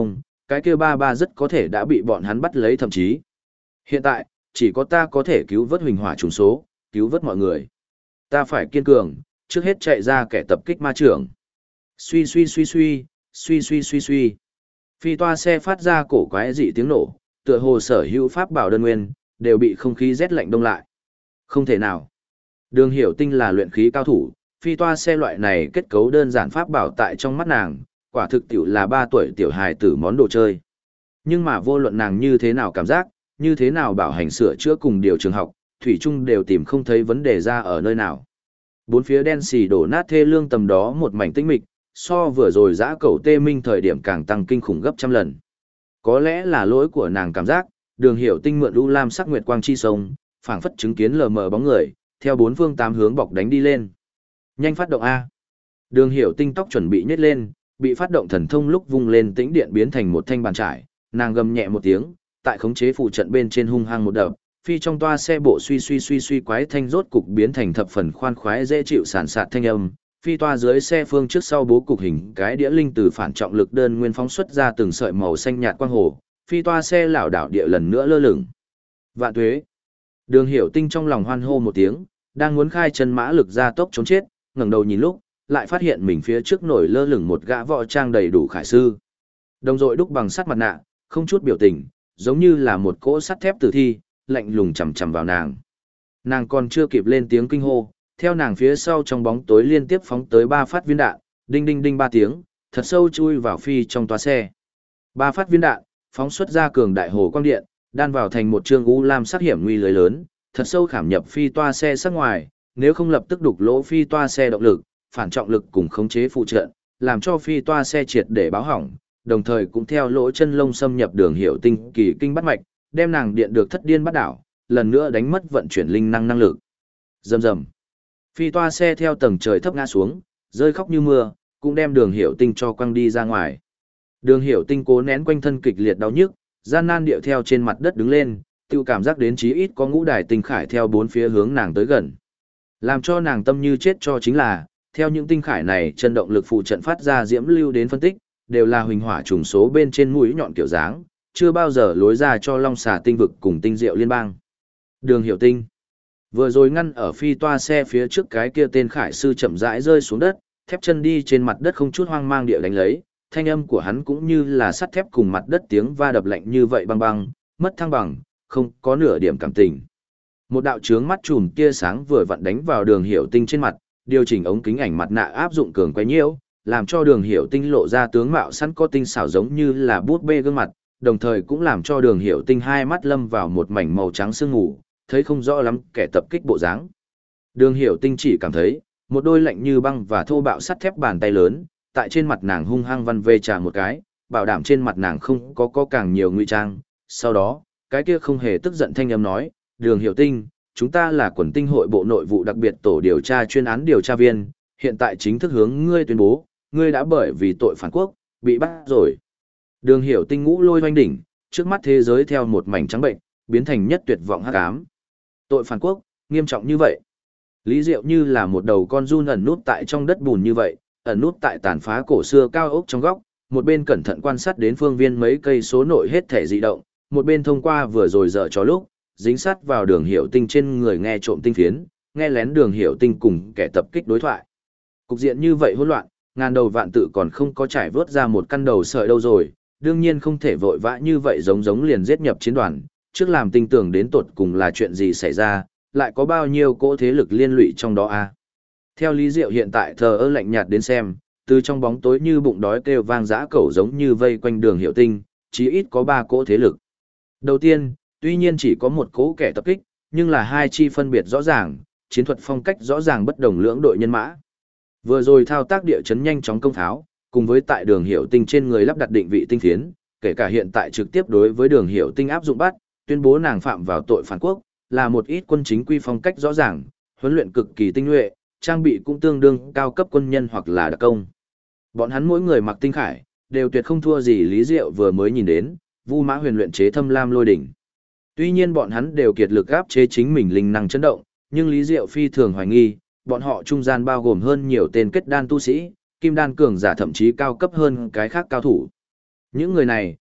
cái kia ba ba rất có thể đã bị bọn hắn bắt lấy thậm chí. Hiện tại, chỉ có ta có thể cứu vớt huỳnh hỏa trùng số, cứu vớt mọi người. Ta phải kiên cường, trước hết chạy ra kẻ tập kích ma trưởng. Suy suy suy suy, suy suy suy suy. Phi toa xe phát ra cổ quái dị tiếng nổ, tựa hồ sở hữu pháp bảo đơn nguyên, đều bị không khí rét lạnh đông lại. Không thể nào. Đường Hiểu Tinh là luyện khí cao thủ, phi toa xe loại này kết cấu đơn giản pháp bảo tại trong mắt nàng, quả thực tiểu là 3 tuổi tiểu hài tử món đồ chơi. Nhưng mà vô luận nàng như thế nào cảm giác, như thế nào bảo hành sửa chữa cùng điều trường học, thủy chung đều tìm không thấy vấn đề ra ở nơi nào. Bốn phía đen xì đổ nát thê lương tầm đó một mảnh tĩnh mịch, so vừa rồi giã cầu tê minh thời điểm càng tăng kinh khủng gấp trăm lần. Có lẽ là lỗi của nàng cảm giác, Đường Hiểu Tinh mượn u lam sắc nguyệt quang chi sông, phảng phất chứng kiến lờ mờ bóng người, theo bốn phương tám hướng bọc đánh đi lên. Nhanh phát động a. Đường Hiểu Tinh tóc chuẩn bị nhếch lên, bị phát động thần thông lúc vung lên tĩnh điện biến thành một thanh bàn trải, nàng gầm nhẹ một tiếng, tại khống chế phụ trận bên trên hung hăng một đập, phi trong toa xe bộ suy suy suy suy quái thanh rốt cục biến thành thập phần khoan khoái dễ chịu sản sạt thanh âm, phi toa dưới xe phương trước sau bố cục hình cái đĩa linh từ phản trọng lực đơn nguyên phóng xuất ra từng sợi màu xanh nhạt quang hồ, phi toa xe lảo đảo địa lần nữa lơ lửng. Vạn tuế. Đường Hiểu Tinh trong lòng hoan hô một tiếng, đang muốn khai chân mã lực ra tốc trốn chết, ngẩng đầu nhìn lúc, lại phát hiện mình phía trước nổi lơ lửng một gã võ trang đầy đủ khải sư. Đồng đội đúc bằng sắt mặt nạ, không chút biểu tình, giống như là một cỗ sắt thép tử thi, lạnh lùng chằm chằm vào nàng. Nàng còn chưa kịp lên tiếng kinh hô, theo nàng phía sau trong bóng tối liên tiếp phóng tới 3 phát viên đạn, đinh đinh đinh 3 tiếng, thật sâu chui vào phi trong toa xe. 3 phát viên đạn, phóng xuất ra cường đại hồ quang điện, đan vào thành một trương u lam sắc hiểm nguy lưới lớn, thật sâu khảm nhập phi toa xe sắc ngoài, nếu không lập tức đục lỗ phi toa xe động lực, phản trọng lực cùng khống chế phụ trợ, làm cho phi toa xe triệt để báo hỏng, đồng thời cũng theo lỗ chân lông xâm nhập Đường Hiểu Tinh kỳ kinh bắt mạch, đem nàng điện được thất điên bắt đảo, lần nữa đánh mất vận chuyển linh năng năng lực. Rầm rầm. Phi toa xe theo tầng trời thấp ngã xuống, rơi khóc như mưa, cũng đem Đường Hiểu Tinh cho quăng đi ra ngoài. Đường Hiểu Tinh cố nén quanh thân kịch liệt đau nhức, gian nan điệu theo trên mặt đất đứng lên, tự cảm giác đến chí ít có ngũ đài tinh khải theo bốn phía hướng nàng tới gần. Làm cho nàng tâm như chết cho chính là, theo những tinh khải này chân động lực phụ trận phát ra diễm lưu đến phân tích, đều là huỳnh hỏa trùng số bên trên mũi nhọn kiểu dáng, chưa bao giờ lối ra cho long xà tinh vực cùng tinh diệu liên bang. Đường Hiểu Tinh vừa rồi ngăn ở phi toa xe phía trước cái kia tên khải sư chậm rãi rơi xuống đất, thép chân đi trên mặt đất không chút hoang mang địa đánh lấy, thanh âm của hắn cũng như là sắt thép cùng mặt đất tiếng va đập lạnh như vậy băng băng, mất thăng bằng, không có nửa điểm cảm tình. Một đạo chướng mắt chùm tia sáng vừa vặn đánh vào Đường Hiểu Tinh trên mặt, điều chỉnh ống kính ảnh mặt nạ áp dụng cường quay nhiễu, làm cho Đường Hiểu Tinh lộ ra tướng mạo sẵn có tinh xảo giống như là bút bê gương mặt, đồng thời cũng làm cho Đường Hiểu Tinh hai mắt lâm vào một mảnh màu trắng sương mù, thấy không rõ lắm kẻ tập kích bộ dáng. Đường Hiểu Tinh chỉ cảm thấy, một đôi lạnh như băng và thô bạo sắt thép bàn tay lớn, tại trên mặt nàng hung hăng văn vê trà một cái, bảo đảm trên mặt nàng không có càng nhiều ngụy trang. Sau đó, cái kia không hề tức giận thanh âm nói, Đường Hiểu Tinh, chúng ta là quần tinh hội bộ nội vụ đặc biệt tổ điều tra chuyên án điều tra viên, hiện tại chính thức hướng ngươi tuyên bố, ngươi đã bởi vì tội phản quốc, bị bắt rồi. Đường Hiểu Tinh ngũ lôi hoanh đỉnh, trước mắt thế giới theo một mảnh trắng bệnh, biến thành nhất tuyệt vọng hắc ám. Tội phản quốc, nghiêm trọng như vậy. Lý Diệu như là một đầu con giun ẩn nút tại trong đất bùn như vậy, ẩn nút tại tàn phá cổ xưa cao ốc trong góc, một bên cẩn thận quan sát đến phương viên mấy cây số nội hết thể dị động, một bên thông qua vừa rồi dở cho lúc, dính sát vào Đường Hiểu Tinh trên người nghe trộm tinh phiến, nghe lén Đường Hiểu Tinh cùng kẻ tập kích đối thoại. Cục diện như vậy hỗn loạn, ngàn đầu vạn tự còn không có trải vớt ra một căn đầu sợi đâu rồi, đương nhiên không thể vội vã như vậy giống liền giết nhập chiến đoàn, trước làm tinh tưởng đến tột cùng là chuyện gì xảy ra, lại có bao nhiêu cỗ thế lực liên lụy trong đó a. Theo Lý Diệu hiện tại thờ ơ lạnh nhạt đến xem, từ trong bóng tối như bụng đói kêu vang dã cẩu giống như vây quanh Đường Hiểu Tinh, chí ít có 3 cỗ thế lực. Đầu tiên, tuy nhiên chỉ có một cỗ kẻ tập kích, nhưng là hai chi phân biệt rõ ràng, chiến thuật phong cách rõ ràng bất đồng lưỡng đội nhân mã. Vừa rồi thao tác địa chấn nhanh chóng công tháo, cùng với tại Đường Hiểu Tinh trên người lắp đặt định vị tinh phiến, kể cả hiện tại trực tiếp đối với Đường Hiểu Tinh áp dụng bắt, tuyên bố nàng phạm vào tội phản quốc, là một ít quân chính quy phong cách rõ ràng, huấn luyện cực kỳ tinh nhuệ, trang bị cũng tương đương cao cấp quân nhân hoặc là đặc công. Bọn hắn mỗi người mặc tinh khải, đều tuyệt không thua gì Lý Diệu vừa mới nhìn đến, Vu Mã Huyền luyện chế Thâm Lam Lôi đỉnh. Tuy nhiên bọn hắn đều kiệt lực áp chế chính mình linh năng chấn động, nhưng Lý Diệu phi thường hoài nghi, bọn họ trung gian bao gồm hơn nhiều tên kết đan tu sĩ, kim đan cường giả thậm chí cao cấp hơn cái khác cao thủ. Những người này,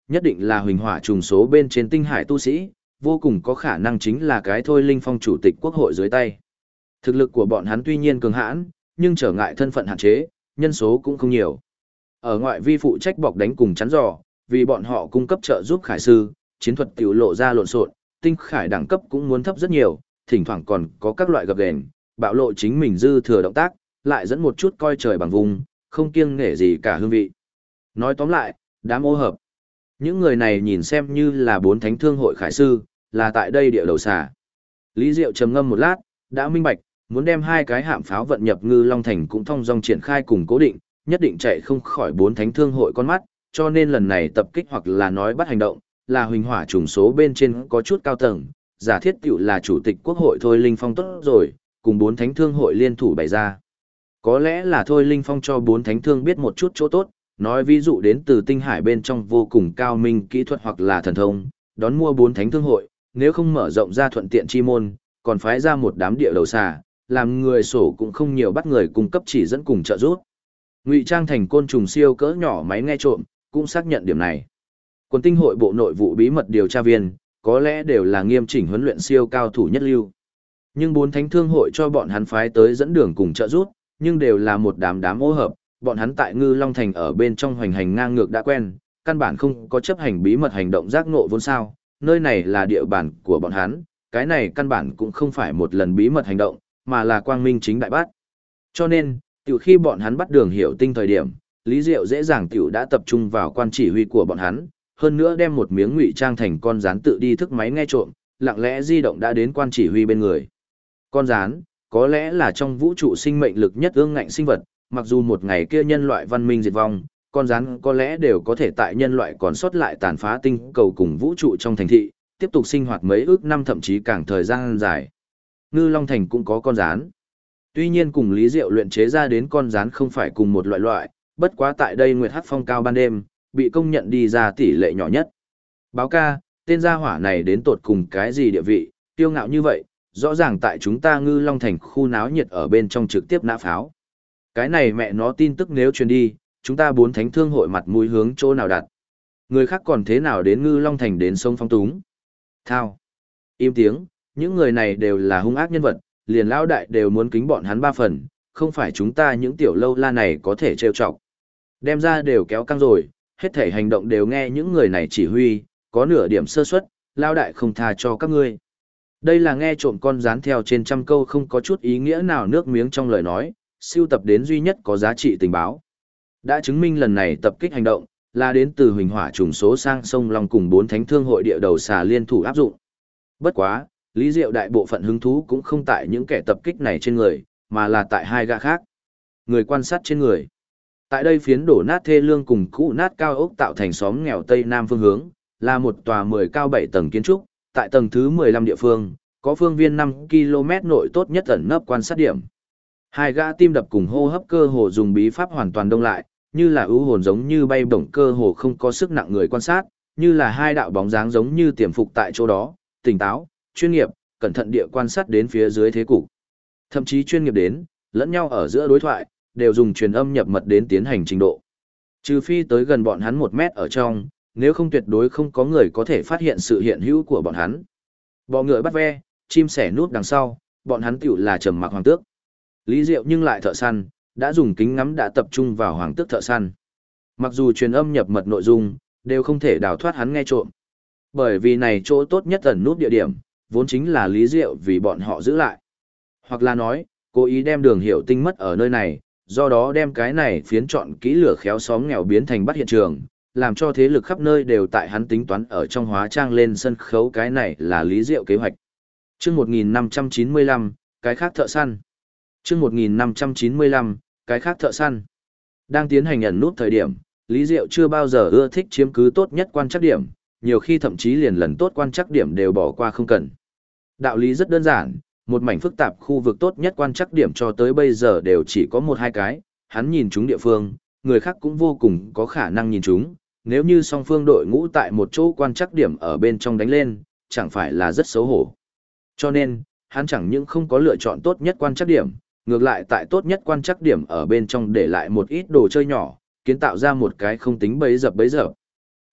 Nhất định là huỳnh hỏa trùng số bên trên tinh hải tu sĩ, vô cùng có khả năng chính là cái Thôi Linh Phong chủ tịch quốc hội dưới tay. Thực lực của bọn hắn tuy nhiên cường hãn, nhưng trở ngại thân phận hạn chế, nhân số cũng không nhiều. Ở ngoại vi phụ trách bọc đánh cùng chắn giò, vì bọn họ cung cấp trợ giúp khải sư, chiến thuật tiểu lộ ra lộn xộn, tinh khải đẳng cấp cũng muốn thấp rất nhiều, thỉnh thoảng còn có các loại gập ghềnh, bạo lộ chính mình dư thừa động tác, lại dẫn một chút coi trời bằng vùng, không kiêng nể gì cả hương vị. Nói tóm lại, đám ô hợp. Những người này nhìn xem như là bốn thánh thương hội khải sư, là tại đây địa đầu xà. Lý Diệu trầm ngâm một lát, đã minh bạch, muốn đem hai cái hạm pháo vận nhập Ngư Long Thành cũng thông dong triển khai cùng cố định, nhất định chạy không khỏi bốn thánh thương hội con mắt, cho nên lần này tập kích hoặc là nói bắt hành động, là huỳnh hỏa trùng số bên trên có chút cao tầng, giả thiết tiểu là chủ tịch quốc hội Thôi Linh Phong tốt rồi, cùng bốn thánh thương hội liên thủ bày ra. Có lẽ là Thôi Linh Phong cho bốn thánh thương biết một chút chỗ tốt, nói ví dụ đến từ tinh hải bên trong vô cùng cao minh kỹ thuật hoặc là thần thông, đón mua bốn thánh thương hội, nếu không mở rộng ra thuận tiện chi môn, còn phái ra một đám địa đầu xà, làm người sổ cũng không nhiều bắt người cung cấp chỉ dẫn cùng trợ giúp. Ngụy trang thành côn trùng siêu cỡ nhỏ máy nghe trộm, cũng xác nhận điểm này. Quân tinh hội bộ nội vụ bí mật điều tra viên, có lẽ đều là nghiêm chỉnh huấn luyện siêu cao thủ nhất lưu. Nhưng bốn thánh thương hội cho bọn hắn phái tới dẫn đường cùng trợ giúp, nhưng đều là một đám ô hợp, bọn hắn tại Ngư Long Thành ở bên trong hoành hành ngang ngược đã quen, căn bản không có chấp hành bí mật hành động giác ngộ vốn sao, nơi này là địa bàn của bọn hắn, cái này căn bản cũng không phải một lần bí mật hành động, mà là quang minh chính đại bát. Cho nên, tiểu khi bọn hắn bắt Đường Hiểu Tinh thời điểm, Lý Diệu dễ dàng tiểu đã tập trung vào quan chỉ huy của bọn hắn, hơn nữa đem một miếng ngụy trang thành con rán tự đi thức máy nghe trộm, lặng lẽ di động đã đến quan chỉ huy bên người. Con rán, có lẽ là trong vũ trụ sinh mệnh lực nhất ương ngạnh sinh vật, mặc dù một ngày kia nhân loại văn minh diệt vong, con rắn có lẽ đều có thể tại nhân loại còn sót lại tàn phá tinh cầu cùng vũ trụ trong thành thị, tiếp tục sinh hoạt mấy ước năm thậm chí càng thời gian dài. Ngư Long Thành cũng có con rắn. Tuy nhiên cùng Lý Diệu luyện chế ra đến con rắn không phải cùng một loại, bất quá tại đây Nguyệt Hắc Phong cao ban đêm, bị công nhận đi ra tỷ lệ nhỏ nhất. Báo ca, tên gia hỏa này đến tột cùng cái gì địa vị, kiêu ngạo như vậy, rõ ràng tại chúng ta Ngư Long Thành khu náo nhiệt ở bên trong trực tiếp nã pháo. Cái này mẹ nó tin tức nếu truyền đi, chúng ta bốn thánh thương hội mặt mũi hướng chỗ nào đặt. Người khác còn thế nào đến Ngư Long Thành đến sông Phong Túng. Thao. Im tiếng, những người này đều là hung ác nhân vật, liền lão đại đều muốn kính bọn hắn ba phần, không phải chúng ta những tiểu lâu la này có thể trêu chọc. Đem ra đều kéo căng rồi, hết thể hành động đều nghe những người này chỉ huy, có nửa điểm sơ suất, lão đại không tha cho các ngươi. Đây là nghe trộm con rán theo trên trăm câu không có chút ý nghĩa nào nước miếng trong lời nói, siêu tập đến duy nhất có giá trị tình báo. Đã chứng minh lần này tập kích hành động, là đến từ huỳnh hỏa trùng số sang sông Long cùng bốn thánh thương hội địa đầu xà liên thủ áp dụng. Bất quá, Lý Diệu đại bộ phận hứng thú cũng không tại những kẻ tập kích này trên người, mà là tại hai gã khác. Người quan sát trên người. Tại đây phiến đổ nát thê lương cùng cũ nát cao ốc tạo thành xóm nghèo tây nam phương hướng, là một tòa 10 cao 7 tầng kiến trúc, tại tầng thứ 15 địa phương, có phương viên 5 km nội tốt nhất ẩn nấp quan sát điểm. Hai gã tim đập cùng hô hấp cơ hồ dùng bí pháp hoàn toàn đông lại, như là ưu hồn giống như bay bổng cơ hồ không có sức nặng người quan sát, như là hai đạo bóng dáng giống như tiềm phục tại chỗ đó, tỉnh táo, chuyên nghiệp, cẩn thận địa quan sát đến phía dưới thế cục. Thậm chí chuyên nghiệp đến, lẫn nhau ở giữa đối thoại, đều dùng truyền âm nhập mật đến tiến hành trình độ. Trừ phi tới gần bọn hắn 1 mét ở trong, nếu không tuyệt đối không có người có thể phát hiện sự hiện hữu của bọn hắn. Bọ ngựa bắt ve, chim sẻ núp đằng sau, bọn hắn tiểu là trầm mặc hoàng tước. Lý Diệu nhưng lại thợ săn, đã dùng kính ngắm đã tập trung vào hoàng tước thợ săn. Mặc dù truyền âm nhập mật nội dung, đều không thể đào thoát hắn nghe trộm. Bởi vì này chỗ tốt nhất ẩn nút địa điểm, vốn chính là Lý Diệu vì bọn họ giữ lại. Hoặc là nói, cố ý đem Đường Hiểu Tinh mất ở nơi này, do đó đem cái này phiến chọn kỹ lửa khéo xóm nghèo biến thành bắt hiện trường, làm cho thế lực khắp nơi đều tại hắn tính toán ở trong hóa trang lên sân khấu, cái này là Lý Diệu kế hoạch. Chương 1595, cái khác thợ săn. Chương 1595, cái khác thợ săn. Đang tiến hành ẩn nút thời điểm, Lý Diệu chưa bao giờ ưa thích chiếm cứ tốt nhất quan trắc điểm, nhiều khi thậm chí liền lần tốt quan trắc điểm đều bỏ qua không cần. Đạo lý rất đơn giản, một mảnh phức tạp khu vực tốt nhất quan trắc điểm cho tới bây giờ đều chỉ có 1-2 cái, hắn nhìn chúng địa phương, người khác cũng vô cùng có khả năng nhìn chúng, nếu như song phương đội ngũ tại một chỗ quan trắc điểm ở bên trong đánh lên, chẳng phải là rất xấu hổ. Cho nên, hắn chẳng những không có lựa chọn tốt nhất quan trắc điểm, ngược lại tại tốt nhất quan trắc điểm ở bên trong để lại một ít đồ chơi nhỏ, kiến tạo ra một cái không tính bấy dập.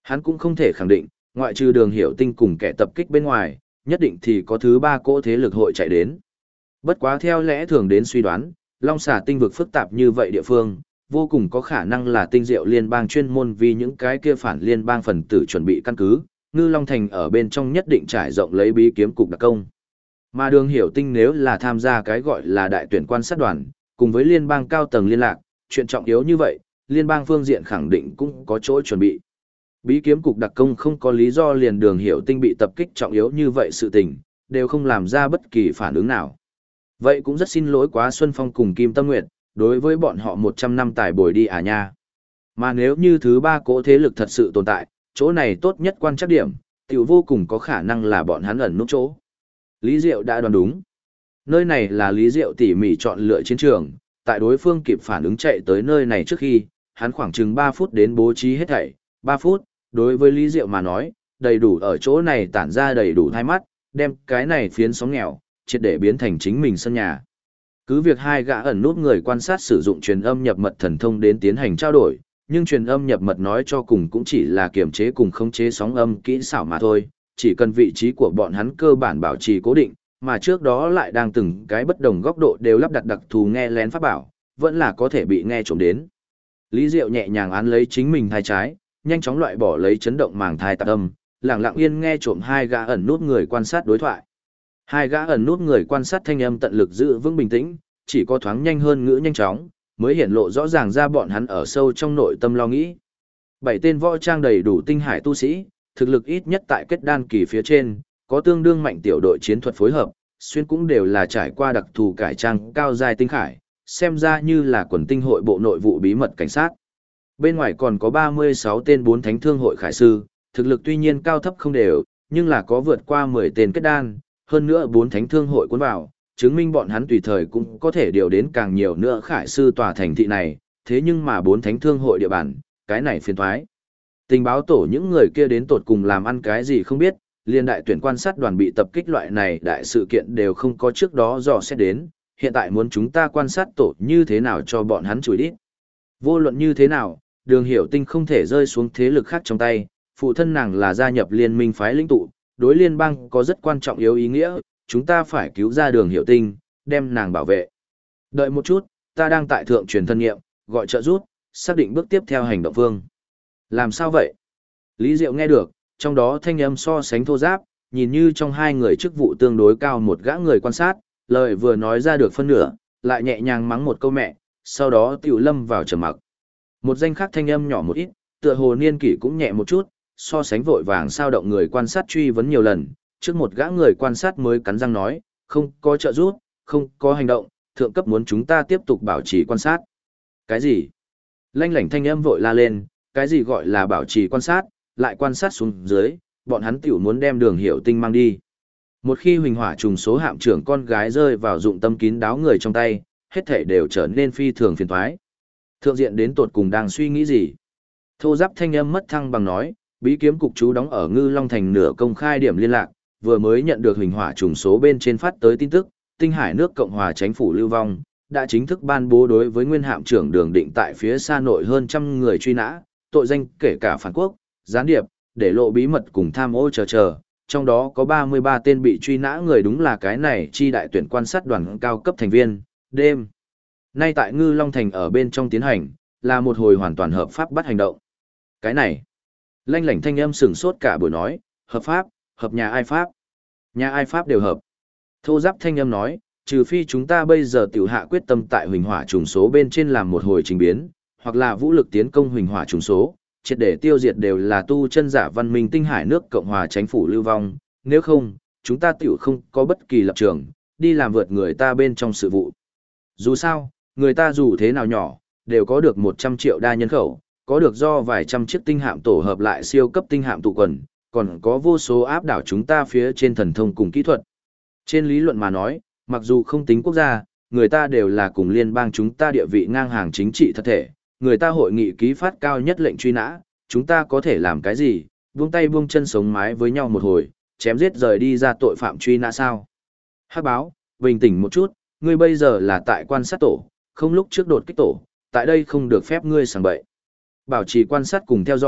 Hắn cũng không thể khẳng định, ngoại trừ Đường Hiểu Tinh cùng kẻ tập kích bên ngoài, nhất định thì có thứ ba cỗ thế lực hội chạy đến. Bất quá theo lẽ thường đến suy đoán, Long Xà tinh vực phức tạp như vậy địa phương, vô cùng có khả năng là tinh diệu liên bang chuyên môn vì những cái kia phản liên bang phần tử chuẩn bị căn cứ, Ngư Long Thành ở bên trong nhất định trải rộng lấy bí kiếm cục đặc công. Mà Đường Hiểu Tinh nếu là tham gia cái gọi là đại tuyển quan sát đoàn, cùng với liên bang cao tầng liên lạc, chuyện trọng yếu như vậy, liên bang phương diện khẳng định cũng có chỗ chuẩn bị. Bí kiếm cục đặc công không có lý do liền Đường Hiểu Tinh bị tập kích trọng yếu như vậy sự tình, đều không làm ra bất kỳ phản ứng nào. Vậy cũng rất xin lỗi quá Xuân Phong cùng Kim Tâm Nguyệt, đối với bọn họ 100 năm tài bồi đi à nha. Mà nếu như thứ ba cỗ thế lực thật sự tồn tại, chỗ này tốt nhất quan trắc điểm, tiểu vô cùng có khả năng là bọn hắn ẩn núp chỗ. Lý Diệu đã đoán đúng. Nơi này là Lý Diệu tỉ mỉ chọn lựa chiến trường, tại đối phương kịp phản ứng chạy tới nơi này trước khi, hắn khoảng chừng 3 phút đến bố trí hết thảy. 3 phút, đối với Lý Diệu mà nói, đầy đủ ở chỗ này tản ra đầy đủ hai mắt, đem cái này phiến sóng nghèo, triệt để biến thành chính mình sân nhà. Cứ việc hai gã ẩn nút người quan sát sử dụng truyền âm nhập mật thần thông đến tiến hành trao đổi, nhưng truyền âm nhập mật nói cho cùng cũng chỉ là kiểm chế cùng khống chế sóng âm kỹ xảo mà thôi, chỉ cần vị trí của bọn hắn cơ bản bảo trì cố định, mà trước đó lại đang từng cái bất đồng góc độ đều lắp đặt đặc thù nghe lén pháp bảo, vẫn là có thể bị nghe trộm đến. Lý Diệu nhẹ nhàng án lấy chính mình thai trái, nhanh chóng loại bỏ lấy chấn động màng thai tạp âm, lặng lặng yên nghe trộm hai gã ẩn nút người quan sát đối thoại. Hai gã ẩn nút người quan sát thanh âm tận lực giữ vững bình tĩnh, chỉ có thoáng nhanh hơn ngữ nhanh chóng, mới hiển lộ rõ ràng ra bọn hắn ở sâu trong nội tâm lo nghĩ. 7 tên võ trang đầy đủ tinh hải tu sĩ, thực lực ít nhất tại kết đan kỳ phía trên, có tương đương mạnh tiểu đội chiến thuật phối hợp, xuyên cũng đều là trải qua đặc thù cải trang cao giai tinh khải, xem ra như là quần tinh hội bộ nội vụ bí mật cảnh sát. Bên ngoài còn có 36 tên 4 thánh thương hội khải sư, thực lực tuy nhiên cao thấp không đều, nhưng là có vượt qua 10 tên kết đan, hơn nữa 4 thánh thương hội cuốn vào, chứng minh bọn hắn tùy thời cũng có thể điều đến càng nhiều nữa khải sư tòa thành thị này, thế nhưng mà 4 thánh thương hội địa bàn, cái này phiền thoái. Tình báo tổ những người kia đến tột cùng làm ăn cái gì không biết, liên đại tuyển quan sát đoàn bị tập kích loại này đại sự kiện đều không có trước đó dò xét đến, hiện tại muốn chúng ta quan sát tổ như thế nào cho bọn hắn chùi đít. Vô luận như thế nào, Đường Hiểu Tinh không thể rơi xuống thế lực khác trong tay, phụ thân nàng là gia nhập liên minh phái lĩnh tụ, đối liên bang có rất quan trọng yếu ý nghĩa, chúng ta phải cứu ra Đường Hiểu Tinh, đem nàng bảo vệ. Đợi một chút, ta đang tại thượng truyền thân nghiệm, gọi trợ giúp, xác định bước tiếp theo hành động phương. Làm sao vậy? Lý Diệu nghe được, trong đó thanh âm so sánh thô giáp, nhìn như trong hai người chức vụ tương đối cao một gã người quan sát, lời vừa nói ra được phân nửa, lại nhẹ nhàng mắng một câu mẹ, sau đó tiểu lâm vào trầm mặc. Một danh khác thanh âm nhỏ một ít, tựa hồ niên kỷ cũng nhẹ một chút, so sánh vội vàng sao động người quan sát truy vấn nhiều lần, trước một gã người quan sát mới cắn răng nói, không có trợ giúp, không có hành động, thượng cấp muốn chúng ta tiếp tục bảo trì quan sát. Cái gì? Lanh lảnh thanh âm vội la lên, cái gì gọi là bảo trì quan sát, lại quan sát xuống dưới, bọn hắn tiểu muốn đem Đường Hiểu Tinh mang đi. Một khi huỳnh hỏa trùng số hạm trưởng con gái rơi vào dụng tâm kín đáo người trong tay, hết thảy đều trở nên phi thường phiền toái. Thượng diện đến tột cùng đang suy nghĩ gì? Thô giáp thanh âm mất thăng bằng nói, bí kiếm cục chú đóng ở Ngư Long Thành nửa công khai điểm liên lạc, vừa mới nhận được huỳnh hỏa trùng số bên trên phát tới tin tức, Tinh Hải nước Cộng hòa Chánh phủ lưu vong, đã chính thức ban bố đối với nguyên hạm trưởng Đường Định tại phía xa nội hơn trăm người truy nã, tội danh kể cả phản quốc, gián điệp, để lộ bí mật cùng tham ô chờ, trong đó có 33 tên bị truy nã người đúng là cái này chi đại tuyển quan sát đoàn cao cấp thành viên, đêm. Nay tại Ngư Long Thành ở bên trong tiến hành, là một hồi hoàn toàn hợp pháp bắt hành động. Cái này, lanh lảnh thanh âm sửng sốt cả buổi nói, hợp pháp, hợp nhà ai pháp? Nhà ai pháp đều hợp. Thô giáp thanh âm nói, trừ phi chúng ta bây giờ tiểu hạ quyết tâm tại huỳnh hỏa trùng số bên trên làm một hồi trình biến, hoặc là vũ lực tiến công huỳnh hỏa trùng số, triệt để tiêu diệt đều là tu chân giả văn minh Tinh Hải nước Cộng hòa Chánh phủ lưu vong, nếu không, chúng ta tiểu không có bất kỳ lập trường, đi làm vượt người ta bên trong sự vụ. Dù sao, người ta dù thế nào nhỏ, đều có được 100 triệu đa nhân khẩu, có được do vài trăm chiếc tinh hạm tổ hợp lại siêu cấp tinh hạm tụ quần, còn có vô số áp đảo chúng ta phía trên thần thông cùng kỹ thuật. Trên lý luận mà nói, mặc dù không tính quốc gia, người ta đều là cùng liên bang chúng ta địa vị ngang hàng chính trị thật thể, người ta hội nghị ký phát cao nhất lệnh truy nã, chúng ta có thể làm cái gì, buông tay buông chân sống mái với nhau một hồi, chém giết rời đi ra tội phạm truy nã sao. Hắc báo, bình tĩnh một chút, ngươi bây giờ là tại quan sát tổ, không lúc trước đột kích tổ, tại đây không được phép ngươi sảng bậy. Bảo trì quan sát cùng theo dõi,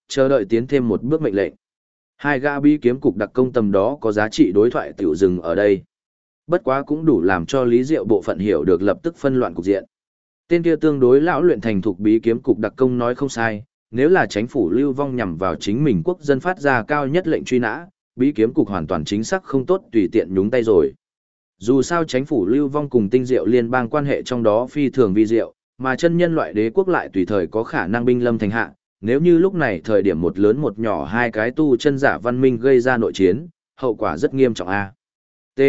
chờ đợi tiến thêm một bước mệnh lệnh. Hai gã bí kiếm cục đặc công tầm đó có giá trị đối thoại tiểu dừng ở đây. Bất quá cũng đủ làm cho Lý Diệu bộ phận hiểu được lập tức phân loạn cục diện. Tên kia tương đối lão luyện thành thục bí kiếm cục đặc công nói không sai, nếu là chính phủ Lưu Vong nhằm vào chính mình quốc dân phát ra cao nhất lệnh truy nã, bí kiếm cục hoàn toàn chính xác không tốt tùy tiện nhúng tay rồi. Dù sao chính phủ Lưu Vong cùng Tinh Diệu liên bang quan hệ trong đó phi thường vi diệu, mà chân nhân loại đế quốc lại tùy thời có khả năng binh lâm thành hạ, nếu như lúc này thời điểm một lớn một nhỏ hai cái tu chân giả văn minh gây ra nội chiến, hậu quả rất nghiêm trọng a. T.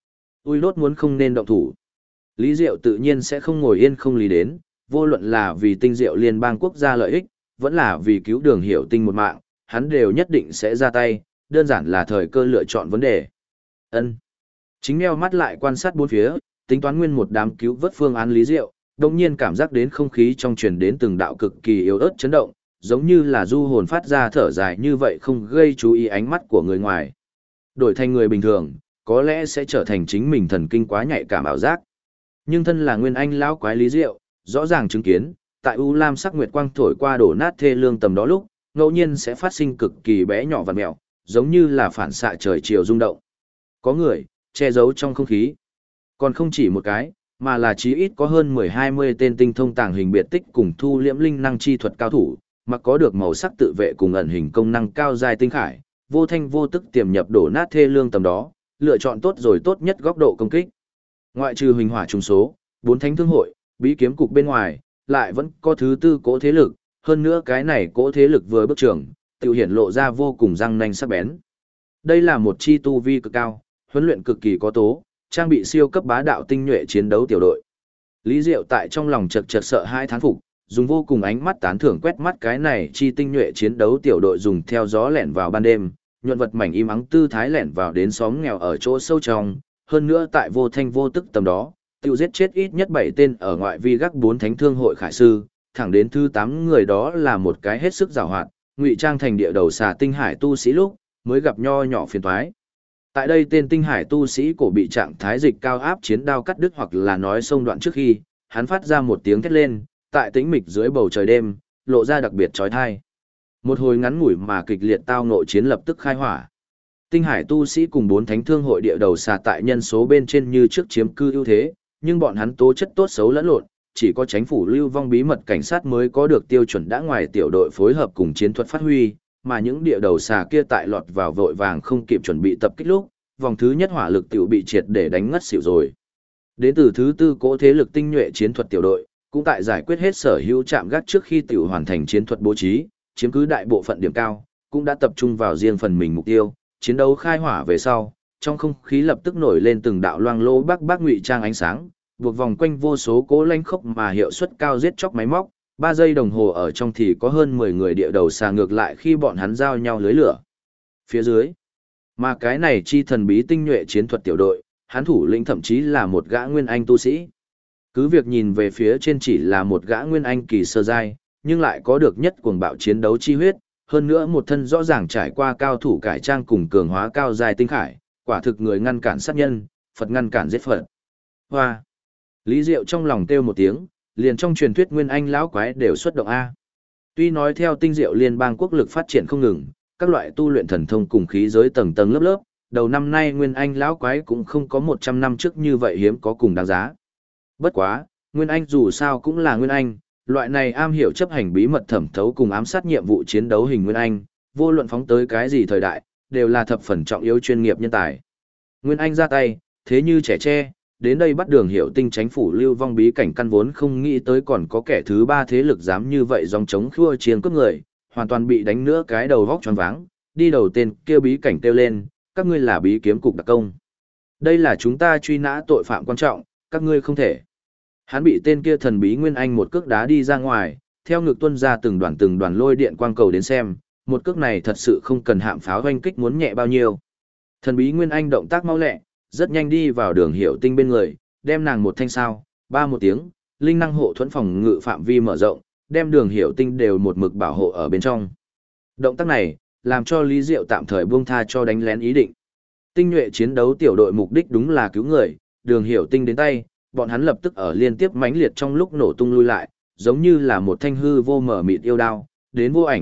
Ui lốt muốn không nên động thủ. Lý Diệu tự nhiên sẽ không ngồi yên không lý đến, vô luận là vì Tinh Diệu liên bang quốc gia lợi ích, vẫn là vì cứu Đường Hiểu Tinh một mạng, hắn đều nhất định sẽ ra tay, đơn giản là thời cơ lựa chọn vấn đề. Ân. Chính meo mắt lại quan sát bốn phía, tính toán nguyên một đám cứu vớt phương án Lý Diệu, đồng nhiên cảm giác đến không khí trong truyền đến từng đạo cực kỳ yếu ớt chấn động, giống như là du hồn phát ra thở dài như vậy không gây chú ý ánh mắt của người ngoài. Đổi thành người bình thường, có lẽ sẽ trở thành chính mình thần kinh quá nhạy cảm ảo giác. Nhưng thân là nguyên anh lão quái Lý Diệu, rõ ràng chứng kiến, tại U Lam sắc nguyệt quang thổi qua đổ nát thê lương tầm đó lúc, ngẫu nhiên sẽ phát sinh cực kỳ bé nhỏ vằn mèo, giống như là phản xạ trời chiều rung động. Có người, che giấu trong không khí. Còn không chỉ một cái, mà là chí ít có hơn 10-20 tên tinh thông tàng hình biệt tích cùng thu liễm linh năng chi thuật cao thủ, mặc có được màu sắc tự vệ cùng ẩn hình công năng cao dài tinh khải, vô thanh vô tức tiềm nhập đổ nát thê lương tầm đó, lựa chọn tốt rồi tốt nhất góc độ công kích. Ngoại trừ huỳnh hỏa trùng số, 4 thánh thương hội, bí kiếm cục bên ngoài, lại vẫn có thứ tư cỗ thế lực, hơn nữa cái này cỗ thế lực vừa bước trưởng, tự hiển lộ ra vô cùng răng nanh sắc bén. Đây là một chi tu vi cực cao, huấn luyện cực kỳ có tố, trang bị siêu cấp bá đạo tinh nhuệ chiến đấu tiểu đội. Lý Diệu tại trong lòng chật chật sợ hai thán phục, dùng vô cùng ánh mắt tán thưởng quét mắt cái này chi tinh nhuệ chiến đấu tiểu đội dùng theo gió lẻn vào ban đêm, nhuận vật mảnh im ắng tư thái lẻn vào đến xóm nghèo ở chỗ sâu trong, hơn nữa tại vô thanh vô tức tầm đó, tiêu giết chết ít nhất 7 tên ở ngoại vi gác 4 thánh thương hội khải sư, thẳng đến thứ 8 người đó là một cái hết sức giàu hoạt, ngụy trang thành địa đầu xà tinh hải tu sĩ lúc, mới gặp nho nhỏ phiền toái. Tại đây tên tinh hải tu sĩ cổ bị trạng thái dịch cao áp chiến đao cắt đứt hoặc là nói sông đoạn trước khi, hắn phát ra một tiếng thét lên, tại tĩnh mịch dưới bầu trời đêm, lộ ra đặc biệt chói tai. Một hồi ngắn ngủi mà kịch liệt tao ngộ chiến lập tức khai hỏa. Tinh hải tu sĩ cùng 4 thánh thương hội địa đầu xà tại nhân số bên trên như trước chiếm cư ưu thế, nhưng bọn hắn tố chất tốt xấu lẫn lộn, chỉ có chính phủ Lưu Vong bí mật cảnh sát mới có được tiêu chuẩn đã ngoài tiểu đội phối hợp cùng chiến thuật phát huy, mà những địa đầu xà kia tại lọt vào vội vàng không kịp chuẩn bị tập kích lúc, vòng thứ nhất hỏa lực tiểu bị triệt để đánh ngất xỉu rồi. Đến từ thứ tư cỗ thế lực tinh nhuệ chiến thuật tiểu đội, cũng tại giải quyết hết sở hữu trạm gác trước khi tiểu hoàn thành chiến thuật bố trí, chiếm cứ đại bộ phận điểm cao, cũng đã tập trung vào riêng phần mình mục tiêu, chiến đấu khai hỏa về sau, trong không khí lập tức nổi lên từng đạo loang lô bác ngụy trang ánh sáng, buộc vòng quanh vô số cỗ lanh khốc mà hiệu suất cao giết chóc máy móc, 3 giây đồng hồ ở trong thì có hơn 10 người địa đầu xà ngược lại khi bọn hắn giao nhau lưới lửa. Phía dưới, mà cái này chi thần bí tinh nhuệ chiến thuật tiểu đội, hắn thủ lĩnh thậm chí là một gã nguyên anh tu sĩ. Cứ việc nhìn về phía trên chỉ là một gã nguyên anh kỳ sơ giai, nhưng lại có được nhất cuồng bạo chiến đấu chi huyết, hơn nữa một thân rõ ràng trải qua cao thủ cải trang cùng cường hóa cao giai tinh khải, quả thực người ngăn cản sát nhân, Phật ngăn cản giết Phật. Hoa. Lý Diệu trong lòng kêu một tiếng, liền trong truyền thuyết nguyên anh lão quái đều xuất động a. Tuy nói theo tinh diệu liên bang quốc lực phát triển không ngừng, các loại tu luyện thần thông cùng khí giới tầng tầng lớp lớp, đầu năm nay nguyên anh lão quái cũng không có 100 năm trước như vậy hiếm có cùng đáng giá. Bất quá, nguyên anh dù sao cũng là nguyên anh, loại này am hiểu chấp hành bí mật thẩm thấu cùng ám sát nhiệm vụ chiến đấu hình nguyên anh, vô luận phóng tới cái gì thời đại, đều là thập phần trọng yếu chuyên nghiệp nhân tài. Nguyên anh ra tay, thế như trẻ tre, đến đây bắt Đường Hiểu Tinh chánh phủ Lưu Vong bí cảnh căn vốn không nghĩ tới còn có kẻ thứ ba thế lực dám như vậy dòng chống khua chiến cướp người, hoàn toàn bị đánh nữa cái đầu vóc choáng váng, đi đầu tên kia bí cảnh kêu lên, các ngươi là bí kiếm cục đặc công. Đây là chúng ta truy nã tội phạm quan trọng, các ngươi không thể. Hắn bị tên kia thần bí Nguyên Anh một cước đá đi ra ngoài, theo ngực tuân ra từng đoàn lôi điện quang cầu đến xem, một cước này thật sự không cần hạm pháo hoanh kích muốn nhẹ bao nhiêu. Thần bí Nguyên Anh động tác mau lẹ, rất nhanh đi vào Đường Hiểu Tinh bên người, đem nàng một thanh sao, ba một tiếng, linh năng hộ thuẫn phòng ngự phạm vi mở rộng, đem Đường Hiểu Tinh đều một mực bảo hộ ở bên trong. Động tác này, làm cho Lý Diệu tạm thời buông tha cho đánh lén ý định. Tinh nhuệ chiến đấu tiểu đội mục đích đúng là cứu người, Đường Hiểu Tinh đến tay, bọn hắn lập tức ở liên tiếp mãnh liệt trong lúc nổ tung lui lại, giống như là một thanh hư vô mở mịt yêu đao, đến vô ảnh,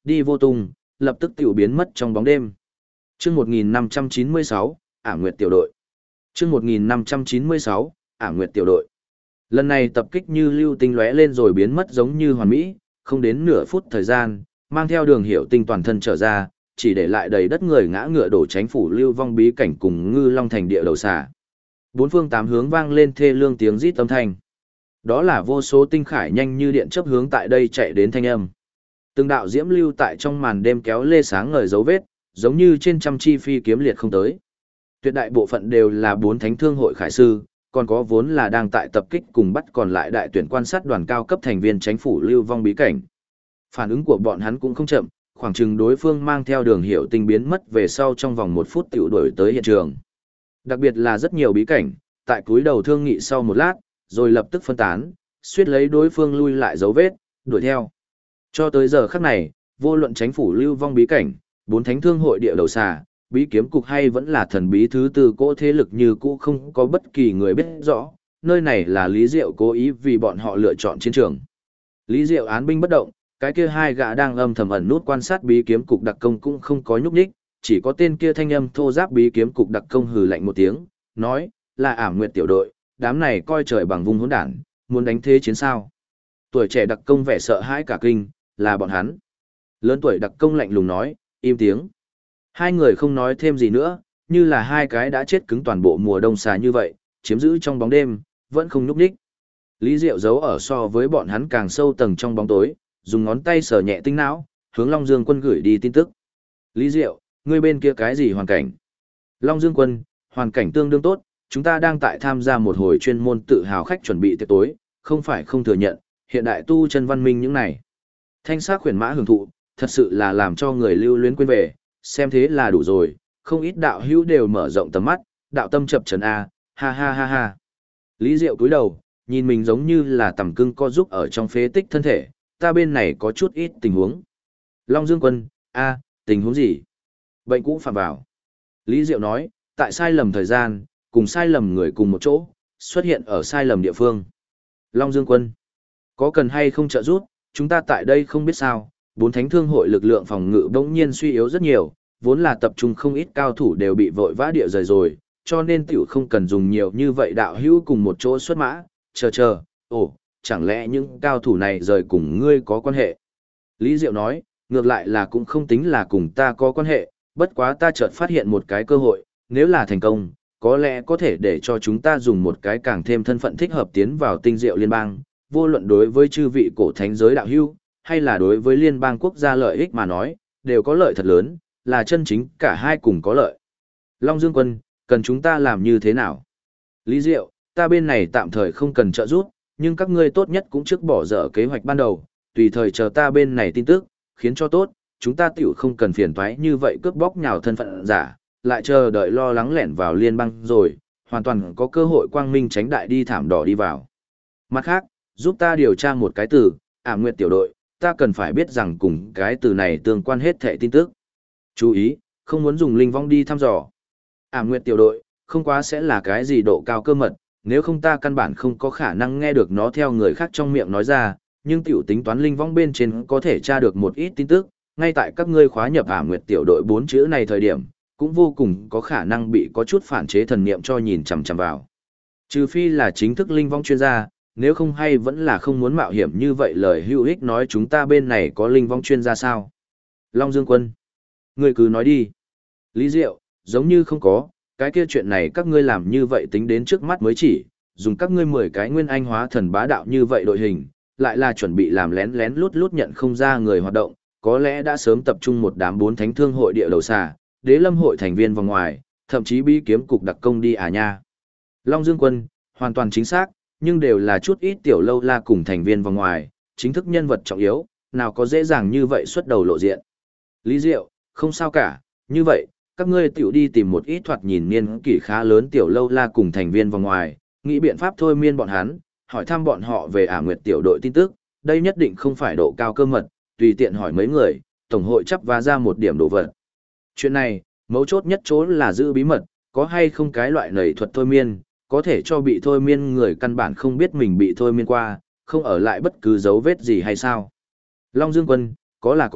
đi vô tung, lập tức tiểu biến mất trong bóng đêm. Chương 1596, Ảm Nguyệt tiểu đội. Chương 1596, Ảm Nguyệt tiểu đội. Lần này tập kích như lưu tinh lóe lên rồi biến mất giống như hoàn mỹ, không đến nửa phút thời gian, mang theo Đường Hiểu Tinh toàn thân trở ra, chỉ để lại đầy đất người ngã ngựa đổ tránh phủ lưu vong bí cảnh cùng Ngư Long thành địa đầu xà. Bốn phương tám hướng vang lên thê lương tiếng rít âm thanh. Đó là vô số tinh khải nhanh như điện chớp hướng tại đây chạy đến thanh âm. Từng đạo diễm lưu tại trong màn đêm kéo lê sáng ngời dấu vết, giống như trên trăm chi phi kiếm liệt không tới. Tuyệt đại bộ phận đều là bốn thánh thương hội khải sư, còn có vốn là đang tại tập kích cùng bắt còn lại đại tuyển quan sát đoàn cao cấp thành viên chánh phủ lưu vong bí cảnh. Phản ứng của bọn hắn cũng không chậm, khoảng chừng đối phương mang theo Đường Hiểu Tinh biến mất về sau trong vòng 1 phút tiểu đuổi tới hiện trường. Đặc biệt là rất nhiều bí cảnh, tại cúi đầu thương nghị sau một lát, rồi lập tức phân tán, suýt lấy đối phương lui lại dấu vết, đuổi theo. Cho tới giờ khắc này, vô luận chánh phủ lưu vong bí cảnh, bốn thánh thương hội địa đầu xà, bí kiếm cục hay vẫn là thần bí thứ tư cỗ thế lực như cũ không có bất kỳ người biết rõ, nơi này là Lý Diệu cố ý vì bọn họ lựa chọn chiến trường. Lý Diệu án binh bất động, cái kia hai gã đang âm thầm ẩn nút quan sát bí kiếm cục đặc công cũng không có nhúc nhích, chỉ có tên kia thanh âm thô giáp bí kiếm cục đặc công hừ lạnh một tiếng, nói, là Ảm Nguyệt tiểu đội, đám này coi trời bằng vung hỗn đản, muốn đánh thế chiến sao. Tuổi trẻ đặc công vẻ sợ hãi cả kinh, là bọn hắn. Lớn tuổi đặc công lạnh lùng nói, im tiếng. Hai người không nói thêm gì nữa, như là hai cái đã chết cứng toàn bộ mùa đông xà như vậy, chiếm giữ trong bóng đêm, vẫn không nhúc nhích. Lý Diệu giấu ở so với bọn hắn càng sâu tầng trong bóng tối, dùng ngón tay sờ nhẹ tinh não, hướng Long Dương Quân gửi đi tin tức. Lý Diệu, ngươi bên kia cái gì hoàn cảnh? Long Dương Quân, hoàn cảnh tương đương tốt, chúng ta đang tại tham gia một hồi chuyên môn tự hào khách chuẩn bị tiệc tối, không phải không thừa nhận, hiện đại tu chân văn minh những này. Thanh sắc khuyển mã hưởng thụ, thật sự là làm cho người lưu luyến quên về, xem thế là đủ rồi, không ít đạo hữu đều mở rộng tầm mắt, đạo tâm chập trần A, ha ha ha ha. Lý Diệu cúi đầu, nhìn mình giống như là tầm cưng co giúp ở trong phế tích thân thể, ta bên này có chút ít tình huống. Long Dương Quân, A, tình huống gì? Bệnh cũ phạm vào. Lý Diệu nói, tại sai lầm thời gian, cùng sai lầm người cùng một chỗ, xuất hiện ở sai lầm địa phương. Long Dương Quân, có cần hay không trợ giúp, chúng ta tại đây không biết sao, bốn thánh thương hội lực lượng phòng ngự bỗng nhiên suy yếu rất nhiều, vốn là tập trung không ít cao thủ đều bị vội vã địa rời rồi, cho nên tiểu không cần dùng nhiều như vậy đạo hữu cùng một chỗ xuất mã, chờ, chẳng lẽ những cao thủ này rời cùng ngươi có quan hệ? Lý Diệu nói, ngược lại là cũng không tính là cùng ta có quan hệ, bất quá ta chợt phát hiện một cái cơ hội, nếu là thành công, có lẽ có thể để cho chúng ta dùng một cái càng thêm thân phận thích hợp tiến vào tinh diệu liên bang, vô luận đối với chư vị cổ thánh giới đạo hữu, hay là đối với liên bang quốc gia lợi ích mà nói, đều có lợi thật lớn, là chân chính cả hai cùng có lợi. Long Dương Quân, cần chúng ta làm như thế nào? Lý Diệu, ta bên này tạm thời không cần trợ giúp, nhưng các ngươi tốt nhất cũng trước bỏ dở kế hoạch ban đầu, tùy thời chờ ta bên này tin tức, khiến cho tốt, chúng ta tiểu không cần phiền toái như vậy cướp bóc nhào thân phận giả, lại chờ đợi lo lắng lẻn vào liên bang rồi, hoàn toàn có cơ hội quang minh tránh đại đi thảm đỏ đi vào. Mặt khác, giúp ta điều tra một cái từ, Ảm Nguyệt tiểu đội, ta cần phải biết rằng cùng cái từ này tương quan hết thảy tin tức. Chú ý, không muốn dùng linh vong đi thăm dò. Ảm Nguyệt tiểu đội, không quá sẽ là cái gì độ cao cơ mật, nếu không ta căn bản không có khả năng nghe được nó theo người khác trong miệng nói ra, nhưng tiểu tính toán linh vong bên trên có thể tra được một ít tin tức, ngay tại các ngươi khóa nhập Ảm Nguyệt tiểu đội 4 chữ này thời điểm, cũng vô cùng có khả năng bị có chút phản chế thần niệm cho nhìn chằm chằm vào. Trừ phi là chính thức linh vong chuyên gia, nếu không hay vẫn là không muốn mạo hiểm như vậy lời hữu ích nói chúng ta bên này có linh vong chuyên gia sao. Long Dương Quân, ngươi cứ nói đi. Lý Diệu, giống như không có, cái kia chuyện này các ngươi làm như vậy tính đến trước mắt mới chỉ, dùng các ngươi 10 cái nguyên anh hóa thần bá đạo như vậy đội hình, lại là chuẩn bị làm lén lén lút lút nhận không ra người hoạt động, có lẽ đã sớm tập trung một đám bốn thánh thương hội địa đầu xà, đế lâm hội thành viên vòng ngoài, thậm chí bí kiếm cục đặc công đi à nha. Long Dương Quân, hoàn toàn chính xác, nhưng đều là chút ít tiểu lâu la cùng thành viên vòng ngoài, chính thức nhân vật trọng yếu, nào có dễ dàng như vậy xuất đầu lộ diện. Lý Diệu, không sao cả, như vậy, các ngươi tiểu đi tìm một ít thoạt nhìn niên kỷ khá lớn tiểu lâu la cùng thành viên vòng ngoài, nghĩ biện pháp thôi miên bọn hắn, hỏi thăm bọn họ về Ảm Nguyệt tiểu đội tin tức, đây nhất định không phải độ cao cơ mật, tùy tiện hỏi mấy người, tổng hội chấp và ra một điểm đồ vật. Chuyện này, mấu chốt nhất chỗ là giữ bí mật, có hay không cái loại nảy thuật thôi miên, có thể cho bị thôi miên người căn bản không biết mình bị thôi miên qua, không ở lại bất cứ dấu vết gì hay sao. Long Dương Quân, có là có,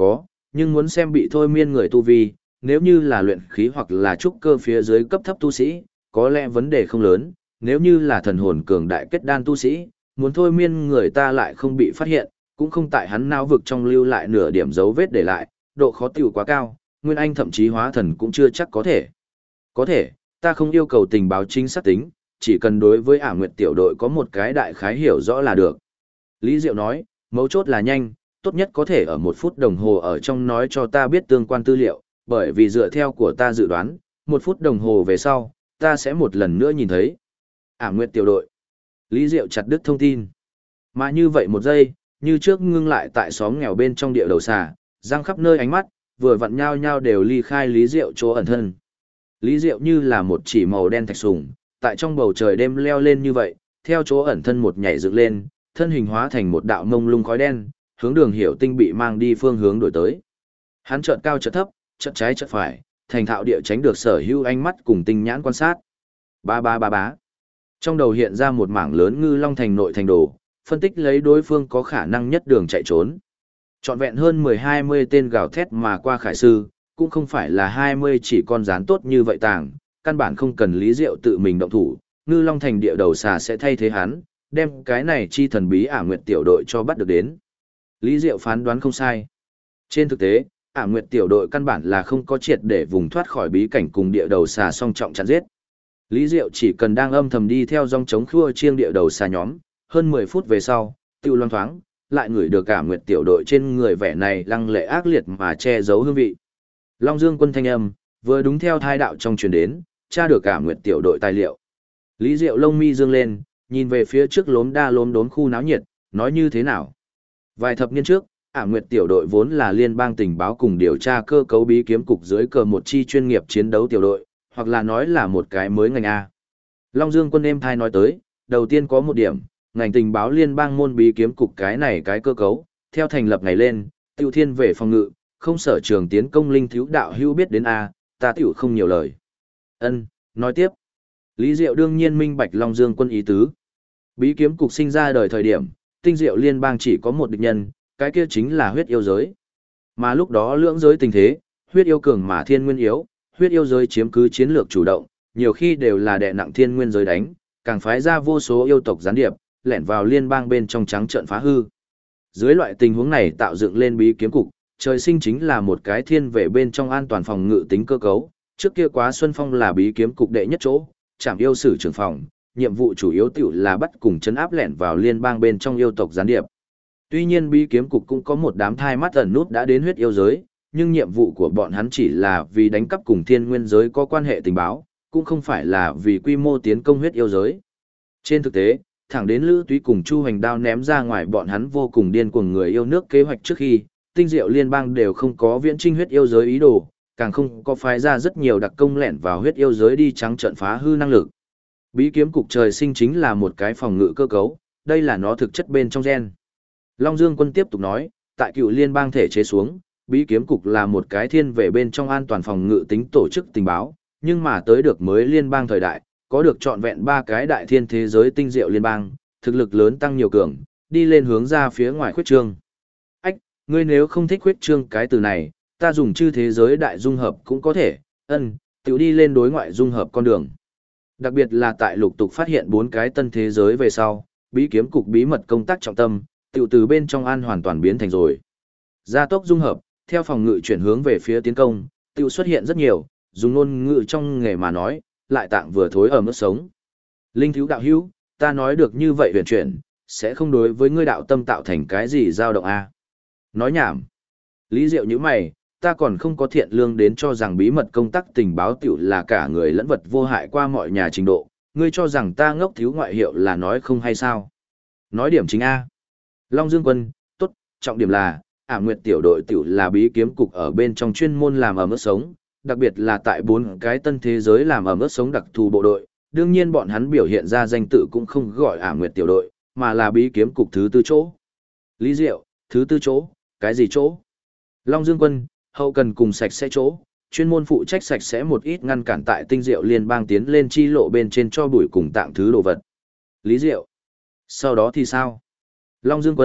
nhưng muốn xem bị thôi miên người tu vi, nếu như là luyện khí hoặc là trúc cơ phía dưới cấp thấp tu sĩ, có lẽ vấn đề không lớn, nếu như là thần hồn cường đại kết đan tu sĩ, muốn thôi miên người ta lại không bị phát hiện, cũng không tại hắn não vực trong lưu lại nửa điểm dấu vết để lại, độ khó tiểu quá cao, Nguyên Anh thậm chí hóa thần cũng chưa chắc có thể. Có thể, ta không yêu cầu tình báo chính xác tính, chỉ cần đối với Ả Nguyệt tiểu đội có một cái đại khái hiểu rõ là được. Lý Diệu nói, mấu chốt là nhanh, tốt nhất có thể ở 1 phút đồng hồ ở trong nói cho ta biết tương quan tư liệu, bởi vì dựa theo của ta dự đoán, 1 phút đồng hồ về sau, ta sẽ một lần nữa nhìn thấy. Ả Nguyệt tiểu đội. Lý Diệu chặt đứt thông tin. Mà như vậy 1 giây, như trước ngưng lại tại xóm nghèo bên trong địa đầu xà, răng khắp nơi ánh mắt, vừa vặn nhau nhau đều ly khai Lý Diệu chỗ ẩn thân. Lý Diệu như là một chỉ màu đen thạch sùng, tại trong bầu trời đêm leo lên như vậy, theo chỗ ẩn thân một nhảy dựng lên, thân hình hóa thành một đạo mông lung khói đen, hướng Đường Hiểu Tinh bị mang đi phương hướng đổi tới. Hắn chợt cao chợt thấp, chợt trái chợt phải, thành thạo địa tránh được sở hữu ánh mắt cùng tinh nhãn quan sát. Ba ba ba bá. Trong đầu hiện ra một mảng lớn ngư long thành nội thành đồ, phân tích lấy đối phương có khả năng nhất đường chạy trốn. Trọn vẹn hơn 10-20 tên gào thét mà qua khải sư, cũng không phải là 20 chỉ con rán tốt như vậy tàng, căn bản không cần Lý Diệu tự mình động thủ, ngư long thành địa đầu xà sẽ thay thế hắn, đem cái này chi thần bí Ả Nguyệt tiểu đội cho bắt được đến. Lý Diệu phán đoán không sai. Trên thực tế, Ả Nguyệt tiểu đội căn bản là không có triệt để vùng thoát khỏi bí cảnh cùng địa đầu xà song trọng chặn giết. Lý Diệu chỉ cần đang âm thầm đi theo dòng chống khua chiêng địa đầu xà nhóm, hơn 10 phút về sau, tiêu loan thoáng, lại ngửi được Ả Nguyệt tiểu đội trên người vẻ này lăng lệ ác liệt mà che giấu hương vị. Long Dương quân thanh âm, vừa đúng theo thai đạo trong truyền đến, tra được Ả Nguyệt tiểu đội tài liệu. Lý Diệu lông mi dương lên, nhìn về phía trước lốm đa lốm đốn khu náo nhiệt, nói như thế nào. Vài thập niên trước, Ả Nguyệt tiểu đội vốn là liên bang tình báo cùng điều tra cơ cấu bí kiếm cục dưới cờ một chi chuyên nghiệp chiến đấu tiểu đội, hoặc là nói là một cái mới ngành A. Long Dương quân êm thai nói tới, đầu tiên có một điểm, ngành tình báo liên bang môn bí kiếm cục cái này cái cơ cấu, theo thành lập ngày lên, tiêu thiên về phòng ngự, không sở trường tiến công linh thiếu đạo hữu biết đến A, ta tiểu không nhiều lời. Ân, nói tiếp. Lý Diệu đương nhiên minh bạch Long Dương quân ý tứ. Bí kiếm cục sinh ra đời thời điểm, tinh diệu liên bang chỉ có một địch nhân, cái kia chính là huyết yêu giới. Mà lúc đó lưỡng giới tình thế, huyết yêu cường mà thiên nguyên yếu, huyết yêu giới chiếm cứ chiến lược chủ động, nhiều khi đều là đè nặng thiên nguyên giới đánh, càng phái ra vô số yêu tộc gián điệp, lẻn vào liên bang bên trong trắng trợn phá hư. Dưới loại tình huống này tạo dựng lên bí kiếm cục, trời sinh chính là một cái thiên về bên trong an toàn phòng ngự tính cơ cấu, trước kia Quá Xuân Phong là bí kiếm cục đệ nhất chỗ, trảm yêu sử trưởng phòng, nhiệm vụ chủ yếu tiểu là bắt cùng chấn áp lẻn vào liên bang bên trong yêu tộc gián điệp. Tuy nhiên bí kiếm cục cũng có một đám thai mắt ẩn nút đã đến huyết yêu giới, nhưng nhiệm vụ của bọn hắn chỉ là vì đánh cắp cùng thiên nguyên giới có quan hệ tình báo, cũng không phải là vì quy mô tiến công huyết yêu giới. Trên thực tế, thẳng đến Lữ Túy cùng Chu Hoành Đao ném ra ngoài bọn hắn vô cùng điên cuồng người yêu nước kế hoạch trước khi, tinh diệu liên bang đều không có viễn trinh huyết yêu giới ý đồ, càng không có phái ra rất nhiều đặc công lẻn vào huyết yêu giới đi trắng trợn phá hư năng lực. Bí kiếm cục trời sinh chính là một cái phòng ngự cơ cấu, đây là nó thực chất bên trong gen. Long Dương quân tiếp tục nói, tại cựu liên bang thể chế xuống, bí kiếm cục là một cái thiên về bên trong an toàn phòng ngự tính tổ chức tình báo, nhưng mà tới được mới liên bang thời đại, có được trọn vẹn 3 cái đại thiên thế giới tinh diệu liên bang, thực lực lớn tăng nhiều cường, đi lên hướng ra phía ngoài khuyết trương. Ách, ngươi nếu không thích khuyết trương cái từ này, ta dùng chư thế giới đại dung hợp cũng có thể, tiểu đi lên đối ngoại dung hợp con đường. Đặc biệt là tại lục tục phát hiện 4 cái tân thế giới về sau, bí kiếm cục bí mật công tác trọng tâm, tiểu từ bên trong an hoàn toàn biến thành rồi. Gia tốc dung hợp, theo phòng ngự chuyển hướng về phía tiến công, tiểu xuất hiện rất nhiều, dùng ngôn ngữ trong nghề mà nói, lại tạng vừa thối ở mức sống. Linh thiếu đạo hữu, ta nói được như vậy huyền chuyển, sẽ không đối với ngươi đạo tâm tạo thành cái gì dao động a? Nói nhảm. Lý Diệu như mày, ta còn không có thiện lương đến cho rằng bí mật công tác tình báo tiểu là cả người lẫn vật vô hại qua mọi nhà trình độ, ngươi cho rằng ta ngốc thiếu ngoại hiệu là nói không hay sao? Nói điểm chính A. Long Dương quân, tốt, trọng điểm là, Ả Nguyệt tiểu đội tiểu là bí kiếm cục ở bên trong chuyên môn làm ở mức sống, đặc biệt là tại 4 cái tân thế giới làm ở mức sống đặc thù bộ đội, đương nhiên bọn hắn biểu hiện ra danh tự cũng không gọi Ả Nguyệt tiểu đội, mà là bí kiếm cục thứ 4 chỗ. Lý Diệu, thứ 4 chỗ, cái gì chỗ? Long Dương quân, hậu cần cùng sạch sẽ chỗ, chuyên môn phụ trách sạch sẽ một ít ngăn cản tại tinh diệu liên bang tiến lên chi lộ bên trên cho bụi cùng tạng thứ đồ vật. Lý Diệu, sau đó thì sao? Long Dương quân,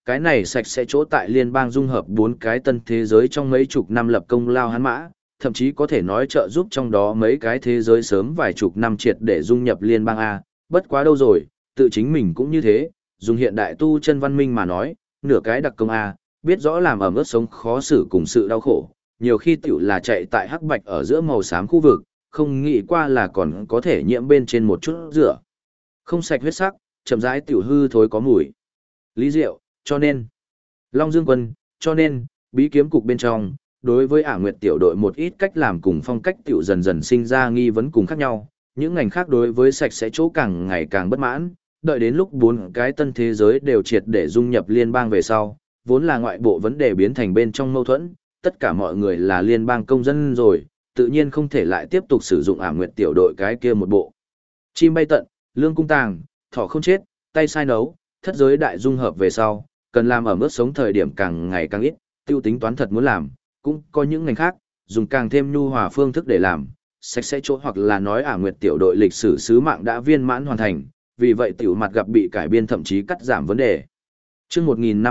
cái này sạch sẽ chỗ tại liên bang dung hợp 4 cái tân thế giới trong mấy chục năm lập công lao hắn mã, thậm chí có thể nói trợ giúp trong đó mấy cái thế giới sớm vài chục năm triệt để dung nhập liên bang A, bất quá đâu rồi, tự chính mình cũng như thế, dùng hiện đại tu chân văn minh mà nói, nửa cái đặc công A, biết rõ làm ẩm ướt sống khó xử cùng sự đau khổ, nhiều khi tiểu là chạy tại hắc bạch ở giữa màu xám khu vực, không nghĩ qua là còn có thể nhiễm bên trên một chút rửa. Không sạch huyết sắc, chậm rãi tiểu hư thối có mùi. Lý Diệu, cho nên, Long Dương Quân, cho nên, bí kiếm cục bên trong, đối với Ả Nguyệt tiểu đội một ít cách làm cùng phong cách tiểu dần dần sinh ra nghi vấn cùng khác nhau, những ngành khác đối với sạch sẽ chỗ càng ngày càng bất mãn, đợi đến lúc 4 cái tân thế giới đều triệt để dung nhập liên bang về sau, vốn là ngoại bộ vấn đề biến thành bên trong mâu thuẫn, tất cả mọi người là liên bang công dân rồi, tự nhiên không thể lại tiếp tục sử dụng Ả Nguyệt tiểu đội cái kia một bộ. Chim bay tận, lương cung tàng, thỏ không chết, tay sai nấu, thất giới đại dung hợp về sau, cần làm ở mức sống thời điểm càng ngày càng ít, tiêu tính toán thật muốn làm, cũng có những ngành khác, dùng càng thêm nhu hòa phương thức để làm, sạch sẽ chỗ hoặc là nói Ả Nguyệt tiểu đội lịch sử sứ mạng đã viên mãn hoàn thành, vì vậy tiểu mặt gặp bị cải biên thậm chí cắt giảm vấn đề. Chương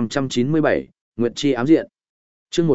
1597, Nguyệt Chi ám diện. Chương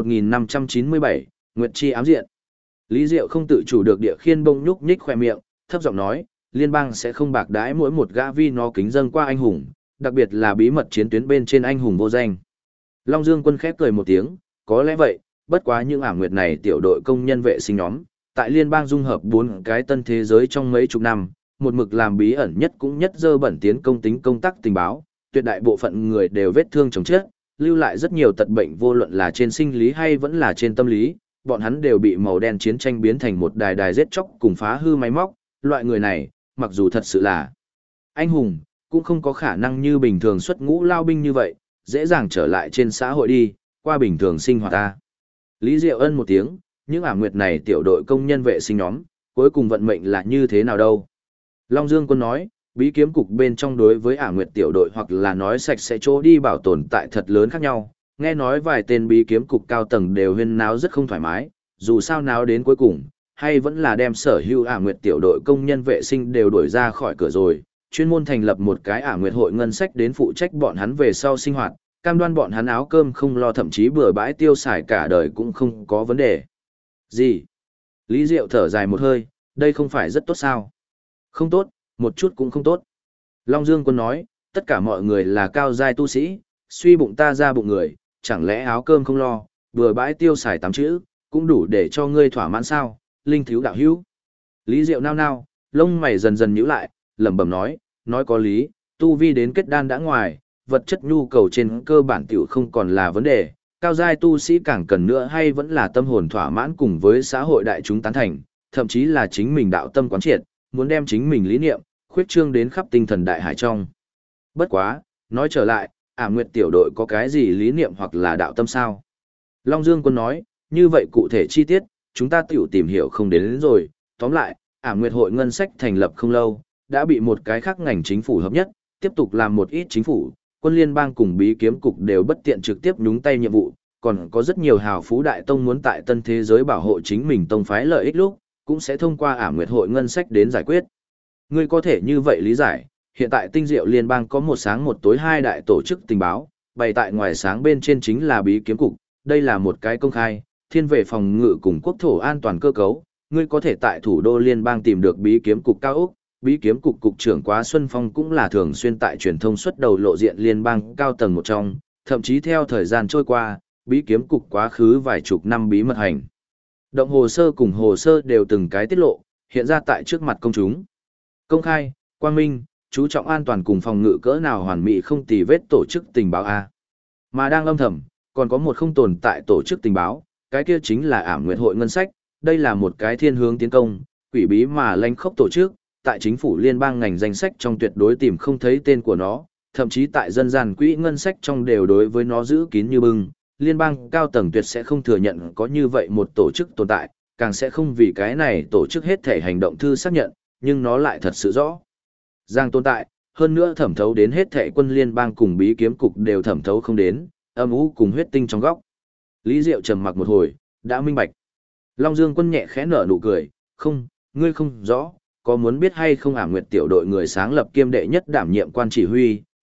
1597, Nguyệt Chi ám diện. Lý Diệu không tự chủ được địa khiên bông nhúc nhích khoe miệng, thấp giọng nói, liên bang sẽ không bạc đãi mỗi một gã vi nó kính dâng qua anh hùng, đặc biệt là bí mật chiến tuyến bên trên anh hùng vô danh. Long Dương Quân khép cười một tiếng, có lẽ vậy, bất quá những Ả Nguyệt này tiểu đội công nhân vệ sinh nhóm, tại liên bang dung hợp 4 cái tân thế giới trong mấy chục năm, một mực làm bí ẩn nhất cũng nhất dơ bẩn tiến công tính công tác tình báo, tuyệt đại bộ phận người đều vết thương chồng chết, lưu lại rất nhiều tật bệnh vô luận là trên sinh lý hay vẫn là trên tâm lý, bọn hắn đều bị màu đen chiến tranh biến thành một đài đài giết chóc cùng phá hư máy móc, loại người này, mặc dù thật sự là anh hùng, cũng không có khả năng như bình thường xuất ngũ lao binh như vậy, dễ dàng trở lại trên xã hội đi, qua bình thường sinh hoạt ta. Lý Diệu ân một tiếng, những Ả Nguyệt này tiểu đội công nhân vệ sinh nhóm, cuối cùng vận mệnh là như thế nào đâu. Long Dương Quân nói, bí kiếm cục bên trong đối với Ả Nguyệt tiểu đội hoặc là nói sạch sẽ chỗ đi bảo tồn tại thật lớn khác nhau, nghe nói vài tên bí kiếm cục cao tầng đều huyên náo rất không thoải mái, dù sao náo đến cuối cùng, hay vẫn là đem sở hữu Ả Nguyệt tiểu đội công nhân vệ sinh đều đuổi ra khỏi cửa rồi, chuyên môn thành lập một cái Ả Nguyệt hội ngân sách đến phụ trách bọn hắn về sau sinh hoạt, cam đoan bọn hắn áo cơm không lo thậm chí bừa bãi tiêu xài cả đời cũng không có vấn đề. Gì? Lý Diệu thở dài một hơi, đây không phải rất tốt sao? Không tốt, một chút cũng không tốt. Long Dương Quân nói, tất cả mọi người là cao giai tu sĩ, suy bụng ta ra bụng người, chẳng lẽ áo cơm không lo, bừa bãi tiêu xài 8 chữ, cũng đủ để cho ngươi thỏa mãn sao? Linh thiếu đạo hữu. Lý Diệu nao nao, lông mày dần dần nhíu lại, lẩm bẩm nói có lý, tu vi đến kết đan đã ngoài, vật chất nhu cầu trên cơ bản tiểu không còn là vấn đề, cao giai tu sĩ càng cần nữa hay vẫn là tâm hồn thỏa mãn cùng với xã hội đại chúng tán thành, thậm chí là chính mình đạo tâm quán triệt, muốn đem chính mình lý niệm, khuyết trương đến khắp tinh thần đại hải trong. Bất quá, nói trở lại, Ả Nguyệt tiểu đội có cái gì lý niệm hoặc là đạo tâm sao? Long Dương Quân nói, như vậy cụ thể chi tiết, chúng ta tiểu tìm hiểu không đến rồi, tóm lại, Ả Nguyệt hội ngân sách thành lập không lâu, đã bị một cái khác ngành chính phủ hợp nhất, tiếp tục làm một ít chính phủ, quân liên bang cùng bí kiếm cục đều bất tiện trực tiếp nhúng tay nhiệm vụ, còn có rất nhiều hào phú đại tông muốn tại tân thế giới bảo hộ chính mình tông phái lợi ích lúc, cũng sẽ thông qua Ả Nguyệt hội ngân sách đến giải quyết. Ngươi có thể như vậy lý giải, hiện tại tinh diệu liên bang có một sáng một tối 2 đại tổ chức tình báo, bày tại ngoài sáng bên trên chính là bí kiếm cục, đây là một cái công khai, thiên về phòng ngự cùng quốc thổ an toàn cơ cấu, ngươi có thể tại thủ đô liên bang tìm được bí kiếm cục cao ốc. Bí kiếm cục cục trưởng Quá Xuân Phong cũng là thường xuyên tại truyền thông xuất đầu lộ diện liên bang cao tầng một trong, thậm chí theo thời gian trôi qua, bí kiếm cục quá khứ vài chục năm bí mật hành. Động hồ sơ cùng hồ sơ đều từng cái tiết lộ, hiện ra tại trước mặt công chúng. Công khai, quang minh, chú trọng an toàn cùng phòng ngự cỡ nào hoàn mỹ không tì vết tổ chức tình báo A. Mà đang âm thầm, còn có một không tồn tại tổ chức tình báo, cái kia chính là Ả Nguyệt hội ngân sách, đây là một cái thiên hướng tiến công, quỷ bí mà lanh khốc tổ chức. Tại chính phủ liên bang ngành danh sách trong tuyệt đối tìm không thấy tên của nó, thậm chí tại dân gian quỹ ngân sách trong đều đối với nó giữ kín như bưng, liên bang cao tầng tuyệt sẽ không thừa nhận có như vậy một tổ chức tồn tại, càng sẽ không vì cái này tổ chức hết thể hành động thư xác nhận, nhưng nó lại thật sự rõ ràng tồn tại, hơn nữa thẩm thấu đến hết thể quân liên bang cùng bí kiếm cục đều thẩm thấu không đến, âm u cùng huyết tinh trong góc. Lý Diệu trầm mặc một hồi, đã minh bạch. Long Dương Quân nhẹ khẽ nở nụ cười, không, ngươi không rõ. Có muốn biết hay không Ả Nguyệt tiểu đội người sáng lập kiêm đệ nhất đảm nhiệm quan chỉ huy,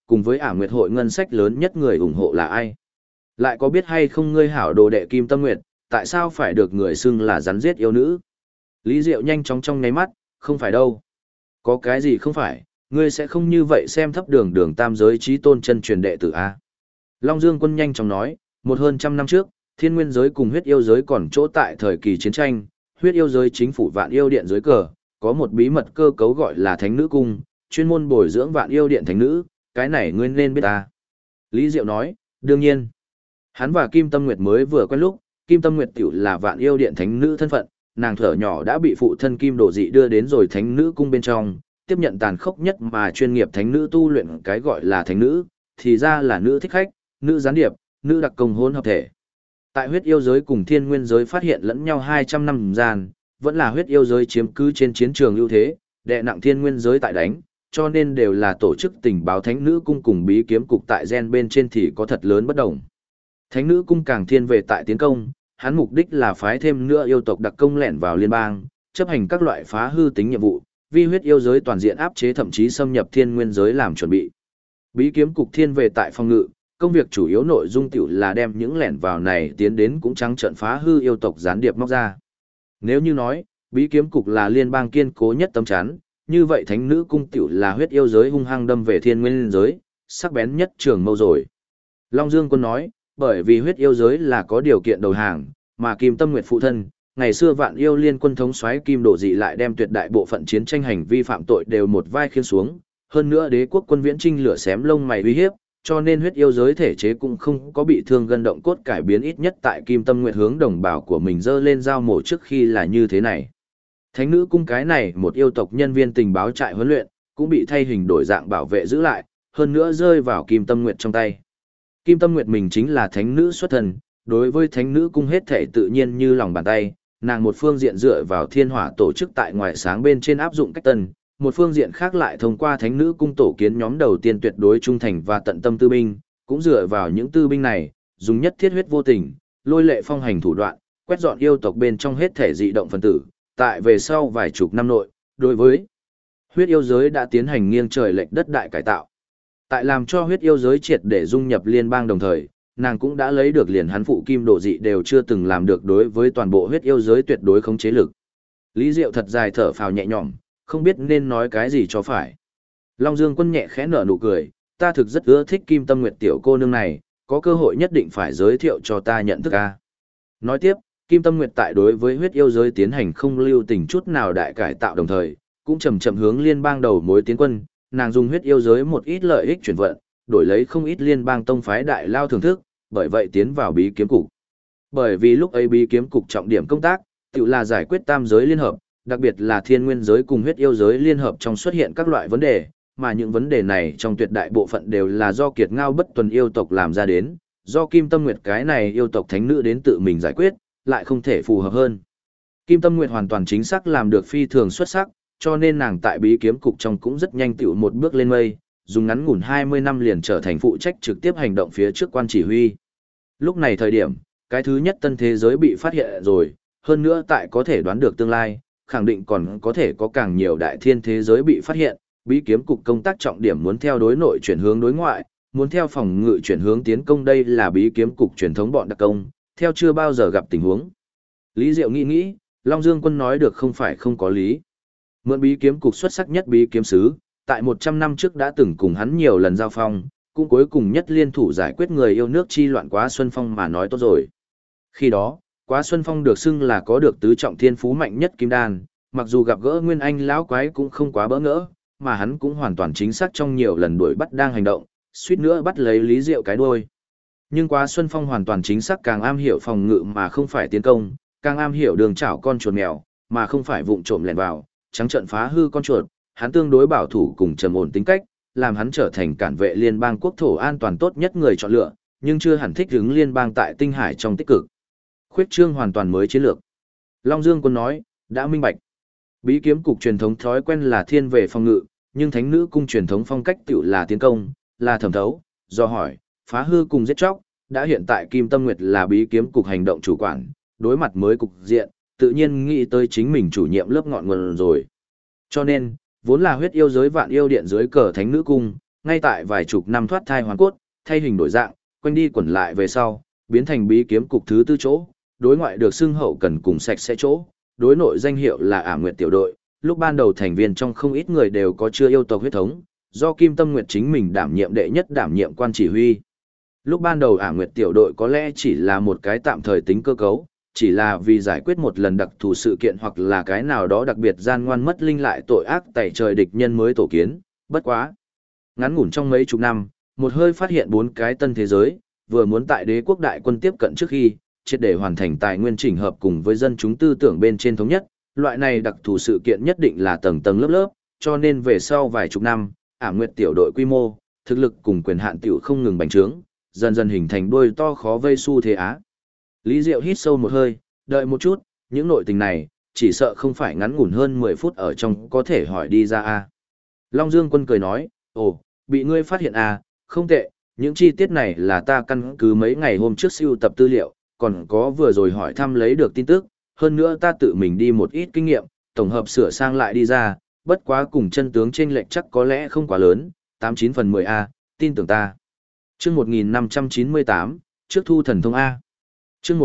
cùng với Ả Nguyệt hội ngân sách lớn nhất người ủng hộ là ai? Lại có biết hay không ngươi hảo đồ đệ Kim Tâm Nguyệt, tại sao phải được người xưng là rắn giết yêu nữ? Lý Diệu nhanh chóng trong ngáy mắt, không phải đâu. Có cái gì không phải, ngươi sẽ không như vậy xem thấp đường tam giới trí tôn chân truyền đệ tử A. Long Dương Quân nhanh chóng nói, hơn trăm năm trước, thiên nguyên giới cùng huyết yêu giới còn chỗ tại thời kỳ chiến tranh, huyết yêu giới chính phủ vạn yêu điện dưới cờ, có một bí mật cơ cấu gọi là thánh nữ cung, chuyên môn bồi dưỡng vạn yêu điện thánh nữ, cái này ngươi nên biết ta. Lý Diệu nói, đương nhiên. Hắn và Kim Tâm Nguyệt mới vừa quen lúc, Kim Tâm Nguyệt tiểu là vạn yêu điện thánh nữ thân phận, nàng thở nhỏ đã bị phụ thân Kim Đồ Dị đưa đến rồi thánh nữ cung bên trong, tiếp nhận tàn khốc nhất mà chuyên nghiệp thánh nữ tu luyện cái gọi là thánh nữ, thì ra là nữ thích khách, nữ gián điệp, nữ đặc công hôn hợp thể. Tại huyết yêu giới cùng thiên nguyên giới phát hiện lẫn nhau 200 năm gian, vẫn là huyết yêu giới chiếm cứ trên chiến trường ưu thế, đè nặng thiên nguyên giới tại đánh, cho nên đều là tổ chức tình báo thánh nữ cung cùng bí kiếm cục tại gen bên trên thì có thật lớn bất đồng. Thánh nữ cung càng thiên về tại tiến công, hắn mục đích là phái thêm nữa yêu tộc đặc công lẻn vào liên bang, chấp hành các loại phá hư tính nhiệm vụ, vi huyết yêu giới toàn diện áp chế thậm chí xâm nhập thiên nguyên giới làm chuẩn bị. Bí kiếm cục thiên về tại phòng ngự, công việc chủ yếu nội dung tiểu là đem những lẻn vào này tiến đến cũng trắng trợn phá hư yêu tộc gián điệp móc ra. Nếu như nói, bí kiếm cục là liên bang kiên cố nhất tấm chắn, như vậy thánh nữ cung tiểu là huyết yêu giới hung hăng đâm về thiên nguyên giới, sắc bén nhất trường mâu rồi. Long Dương Quân nói, bởi vì huyết yêu giới là có điều kiện đầu hàng, mà Kim Tâm Nguyệt phụ thân, ngày xưa vạn yêu liên quân thống soái Kim Đồ Dị lại đem tuyệt đại bộ phận chiến tranh hành vi phạm tội đều một vai khiêng xuống, hơn nữa đế quốc quân viễn trinh lửa xém lông mày uy hiếp, cho nên huyết yêu giới thể chế cũng không có bị thương gân động cốt cải biến, ít nhất tại Kim Tâm Nguyệt hướng đồng bào của mình dơ lên dao mổ trước khi là như thế này. Thánh nữ cung cái này một yêu tộc nhân viên tình báo trại huấn luyện, cũng bị thay hình đổi dạng bảo vệ giữ lại, hơn nữa rơi vào Kim Tâm Nguyệt trong tay. Kim Tâm Nguyệt mình chính là thánh nữ xuất thân, đối với thánh nữ cung hết thể tự nhiên như lòng bàn tay, nàng một phương diện dựa vào thiên hỏa tổ chức tại ngoài sáng bên trên áp dụng cách tân, một phương diện khác lại thông qua thánh nữ cung tổ kiến nhóm đầu tiên tuyệt đối trung thành và tận tâm tư binh, cũng dựa vào những tư binh này, dùng nhất thiết huyết vô tình, lôi lệ phong hành thủ đoạn, quét dọn yêu tộc bên trong hết thể dị động phân tử, tại về sau vài chục năm nội, đối với huyết yêu giới đã tiến hành nghiêng trời lệch đất đại cải tạo. Tại làm cho huyết yêu giới triệt để dung nhập liên bang đồng thời, nàng cũng đã lấy được liền hắn phụ Kim Đồ Dị đều chưa từng làm được đối với toàn bộ huyết yêu giới tuyệt đối khống chế lực. Lý Diệu thật dài thở phào nhẹ nhõm, không biết nên nói cái gì cho phải. Long Dương Quân nhẹ khẽ nở nụ cười, ta thực rất ưa thích Kim Tâm Nguyệt tiểu cô nương này, có cơ hội nhất định phải giới thiệu cho ta nhận thức a. Nói tiếp, Kim Tâm Nguyệt tại đối với huyết yêu giới tiến hành không lưu tình chút nào đại cải tạo đồng thời, cũng chậm chậm hướng liên bang đầu mối tiến quân, nàng dùng huyết yêu giới một ít lợi ích chuyển vận, đổi lấy không ít liên bang tông phái đại lao thưởng thức, bởi vậy tiến vào bí kiếm cục. Bởi vì lúc ấy bí kiếm cục trọng điểm công tác, tự là giải quyết tam giới liên hợp, đặc biệt là thiên nguyên giới cùng huyết yêu giới liên hợp trong xuất hiện các loại vấn đề, mà những vấn đề này trong tuyệt đại bộ phận đều là do kiệt ngao bất tuần yêu tộc làm ra đến, do Kim Tâm Nguyệt cái này yêu tộc thánh nữ đến tự mình giải quyết, lại không thể phù hợp hơn. Kim Tâm Nguyệt hoàn toàn chính xác làm được phi thường xuất sắc, cho nên nàng tại bí kiếm cục trong cũng rất nhanh tựu một bước lên mây, dùng ngắn ngủn 20 năm liền trở thành phụ trách trực tiếp hành động phía trước quan chỉ huy. Lúc này thời điểm, cái thứ nhất tân thế giới bị phát hiện rồi, hơn nữa tại có thể đoán được tương lai, khẳng định còn có thể có càng nhiều đại thiên thế giới bị phát hiện, bí kiếm cục công tác trọng điểm muốn theo đối nội chuyển hướng đối ngoại, muốn theo phòng ngự chuyển hướng tiến công, đây là bí kiếm cục truyền thống bọn đặc công, theo chưa bao giờ gặp tình huống. Lý Diệu nghĩ, Long Dương Quân nói được không phải không có lý. Mượn bí kiếm cục xuất sắc nhất bí kiếm sứ, tại 100 năm trước đã từng cùng hắn nhiều lần giao phong, cũng cuối cùng nhất liên thủ giải quyết người yêu nước chi loạn Quá Xuân Phong mà nói tốt rồi. Khi đó, Quá Xuân Phong được xưng là có được tứ trọng thiên phú mạnh nhất kim đan, mặc dù gặp gỡ Nguyên Anh lão quái cũng không quá bỡ ngỡ, mà hắn cũng hoàn toàn chính xác trong nhiều lần đuổi bắt đang hành động, suýt nữa bắt lấy Lý Diệu cái đuôi. Nhưng Quá Xuân Phong hoàn toàn chính xác càng am hiểu phòng ngự mà không phải tiến công, càng am hiểu đường chảo con chuột mèo, mà không phải vụng trộm lẻn vào, trắng trợn phá hư con chuột, hắn tương đối bảo thủ cùng trầm ổn tính cách, làm hắn trở thành cản vệ liên bang quốc thổ an toàn tốt nhất người chọn lựa, nhưng chưa hẳn thích ứng liên bang tại tinh hải trong tích cực. Khuyết trương hoàn toàn mới chiến lược. Long Dương Quân nói, đã minh bạch. Bí kiếm cục truyền thống thói quen là thiên về phòng ngự, nhưng thánh nữ cung truyền thống phong cách tiểu là tiến công, là thẩm thấu, do hỏi, phá hư cùng giết chóc, đã hiện tại Kim Tâm Nguyệt là bí kiếm cục hành động chủ quản, đối mặt mới cục diện, tự nhiên nghĩ tới chính mình chủ nhiệm lớp ngọn nguồn rồi. Cho nên, vốn là huyết yêu giới vạn yêu điện dưới cờ thánh nữ cung, ngay tại vài chục năm thoát thai hoàn cốt, thay hình đổi dạng, quanh đi quẩn lại về sau, biến thành bí kiếm cục thứ tư chỗ, đối ngoại được xưng hậu cần cùng sạch sẽ chỗ, đối nội danh hiệu là Ảm Nguyệt tiểu đội, lúc ban đầu thành viên trong không ít người đều có chưa yêu tộc huyết thống, do Kim Tâm Nguyệt chính mình đảm nhiệm đệ nhất đảm nhiệm quan chỉ huy. Lúc ban đầu Ảm Nguyệt tiểu đội có lẽ chỉ là một cái tạm thời tính cơ cấu, chỉ là vì giải quyết một lần đặc thù sự kiện hoặc là cái nào đó đặc biệt gian ngoan mất linh lại tội ác tẩy trời địch nhân mới tổ kiến, bất quá. Ngắn ngủn trong mấy chục năm, một hơi phát hiện 4 cái tân thế giới, vừa muốn tại đế quốc đại quân tiếp cận trước khi, triệt để hoàn thành tài nguyên chỉnh hợp cùng với dân chúng tư tưởng bên trên thống nhất, loại này đặc thù sự kiện nhất định là tầng tầng lớp lớp, cho nên về sau vài chục năm, Ảm Nguyệt tiểu đội quy mô, thực lực cùng quyền hạn tiểu không ngừng bành trướng, dần dần hình thành đuôi to khó vây xu thế á. Lý Diệu hít sâu một hơi, đợi một chút, những nội tình này, chỉ sợ không phải ngắn ngủn hơn 10 phút ở trong có thể hỏi đi ra a. Long Dương Quân cười nói, ồ, bị ngươi phát hiện à, không tệ, những chi tiết này là ta căn cứ mấy ngày hôm trước sưu tập tư liệu, còn có vừa rồi hỏi thăm lấy được tin tức, hơn nữa ta tự mình đi một ít kinh nghiệm, tổng hợp sửa sang lại đi ra, bất quá cùng chân tướng chênh lệch chắc có lẽ không quá lớn, 89 phần 10 a, tin tưởng ta. Chương 1598, trước thu thần thông a. Chương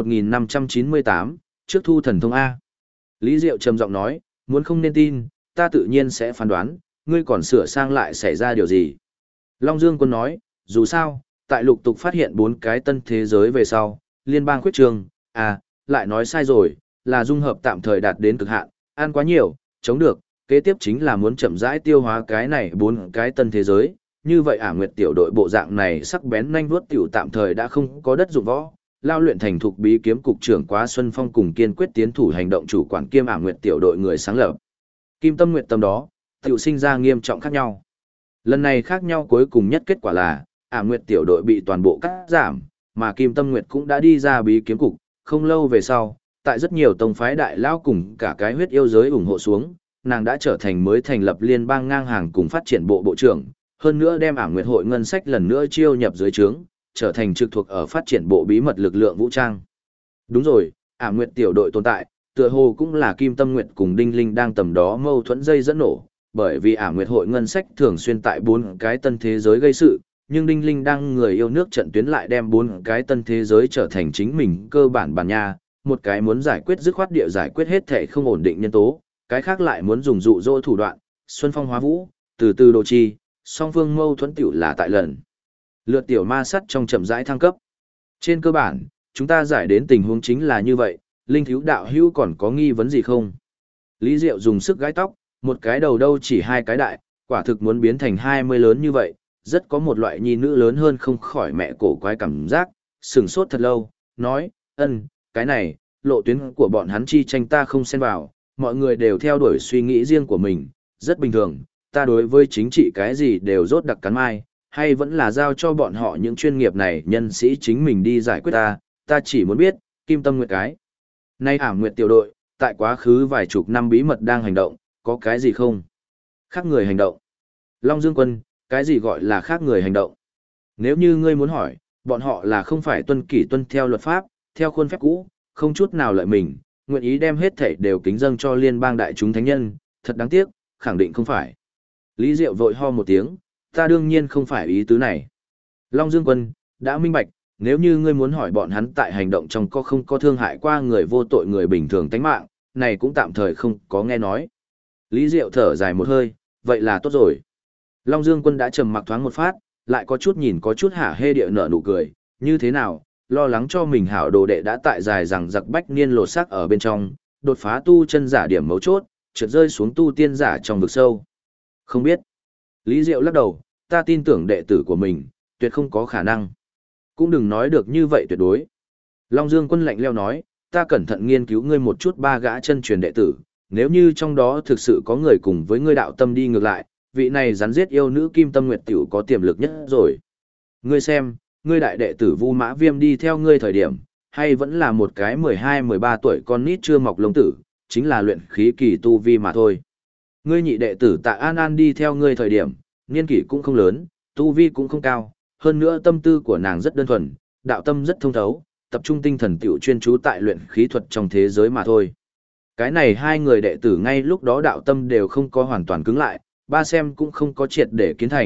1598, trước thu thần thông a. Lý Diệu trầm giọng nói, muốn không nên tin, ta tự nhiên sẽ phán đoán, ngươi còn sửa sang lại xảy ra điều gì. Long Dương Quân nói, dù sao, tại lục tục phát hiện 4 cái tân thế giới về sau, liên bang khuyết trường, lại nói sai rồi, là dung hợp tạm thời đạt đến cực hạn, ăn quá nhiều, chống được, kế tiếp chính là muốn chậm rãi tiêu hóa cái này 4 cái tân thế giới, như vậy Ảm Nguyệt tiểu đội bộ dạng này sắc bén nhanh vuốt tiểu tạm thời đã không có đất dụng võ, lao luyện thành thục bí kiếm cục trưởng Quá Xuân Phong cùng kiên quyết tiến thủ hành động chủ quản kiêm Ảm Nguyệt tiểu đội người sáng lập. Kim Tâm Nguyệt tâm đó, tiểu sinh ra nghiêm trọng khác nhau. Lần này khác nhau cuối cùng nhất kết quả là, Ảm Nguyệt tiểu đội bị toàn bộ cắt giảm, mà Kim Tâm Nguyệt cũng đã đi ra bí kiếm cục, không lâu về sau, tại rất nhiều tông phái đại lao cùng cả cái huyết yêu giới ủng hộ xuống, nàng đã trở thành mới thành lập liên bang ngang hàng cùng phát triển bộ bộ trưởng, hơn nữa đem Ảm Nguyệt hội ngân sách lần nữa chiêu nhập dưới trướng, trở thành trực thuộc ở phát triển bộ bí mật lực lượng vũ trang. Đúng rồi, Ảm Nguyệt tiểu đội tồn tại, tựa hồ cũng là Kim Tâm Nguyệt cùng Đinh Linh đang tầm đó mâu thuẫn dây dẫn nổ, bởi vì Ảm Nguyệt hội ngân sách thường xuyên tại 4 cái tân thế giới gây sự, nhưng Đinh Linh đang người yêu nước trận tuyến lại đem 4 cái tân thế giới trở thành chính mình cơ bản bản nha, một cái muốn giải quyết dứt khoát địa giải quyết hết thể không ổn định nhân tố, cái khác lại muốn dùng dụ dỗ thủ đoạn, xuân phong hóa vũ, từ từ đồ chi, song phương mâu thuẫn tiểu là tại lần. Lượt tiểu ma sắt trong chậm rãi thăng cấp. Trên cơ bản, chúng ta giải đến tình huống chính là như vậy, Linh thiếu đạo hữu còn có nghi vấn gì không? Lý Diệu dùng sức gãi tóc, một cái đầu đâu chỉ 2 cái đại, quả thực muốn biến thành 20 lớn như vậy, rất có một loại nhi nữ lớn hơn không khỏi mẹ cổ quái cảm giác, sửng sốt thật lâu, nói, cái này, lộ tuyến của bọn hắn chi tranh ta không xen vào, mọi người đều theo đuổi suy nghĩ riêng của mình, rất bình thường, ta đối với chính trị cái gì đều rốt đặc cắn mai, hay vẫn là giao cho bọn họ những chuyên nghiệp này nhân sĩ chính mình đi giải quyết ta chỉ muốn biết, Kim Tâm Nguyệt cái. Nay Ảm Nguyệt tiểu đội, tại quá khứ vài chục năm bí mật đang hành động, có cái gì không? Khác người hành động. Long Dương Quân, cái gì gọi là khác người hành động? Nếu như ngươi muốn hỏi, bọn họ là không phải tuân kỷ tuân theo luật pháp, theo khuôn phép cũ, không chút nào lợi mình, nguyện ý đem hết thảy đều kính dâng cho liên bang đại chúng thánh nhân, thật đáng tiếc, khẳng định không phải. Lý Diệu vội ho một tiếng, ta đương nhiên không phải ý tứ này. Long Dương Quân, đã minh bạch, nếu như ngươi muốn hỏi bọn hắn tại hành động trong có không có thương hại qua người vô tội người bình thường tánh mạng, này cũng tạm thời không có nghe nói. Lý Diệu thở dài một hơi, vậy là tốt rồi. Long Dương Quân đã trầm mặc thoáng một phát, lại có chút nhìn có chút hả hê địa nở nụ cười, như thế nào, lo lắng cho mình hảo đồ đệ đã tại dài rằng giặc bách niên lột xác ở bên trong, đột phá tu chân giả điểm mấu chốt, trượt rơi xuống tu tiên giả trong vực sâu. Không biết. Lý Diệu lắc đầu, ta tin tưởng đệ tử của mình, tuyệt không có khả năng. Cũng đừng nói được như vậy tuyệt đối. Long Dương Quân lạnh leo nói, ta cẩn thận nghiên cứu ngươi một chút 3 gã chân truyền đệ tử, nếu như trong đó thực sự có người cùng với ngươi đạo tâm đi ngược lại, vị này rắn giết yêu nữ Kim Tâm Nguyệt tiểu có tiềm lực nhất rồi. Ngươi xem, ngươi đại đệ tử Vu Mã Viêm đi theo ngươi thời điểm, hay vẫn là một cái 12-13 tuổi con nít chưa mọc lông tử, chính là luyện khí kỳ tu vi mà thôi. Ngươi nhị đệ tử Tạ An An đi theo ngươi thời điểm, niên kỷ cũng không lớn, tu vi cũng không cao, hơn nữa tâm tư của nàng rất đơn thuần, đạo tâm rất thông thấu, tập trung tinh thần tiểu chuyên chú tại luyện khí thuật trong thế giới mà thôi. Cái này 2 người đệ tử ngay lúc đó đạo tâm đều không có hoàn toàn cứng lại, ba xem cũng không có triệt để kiến thành,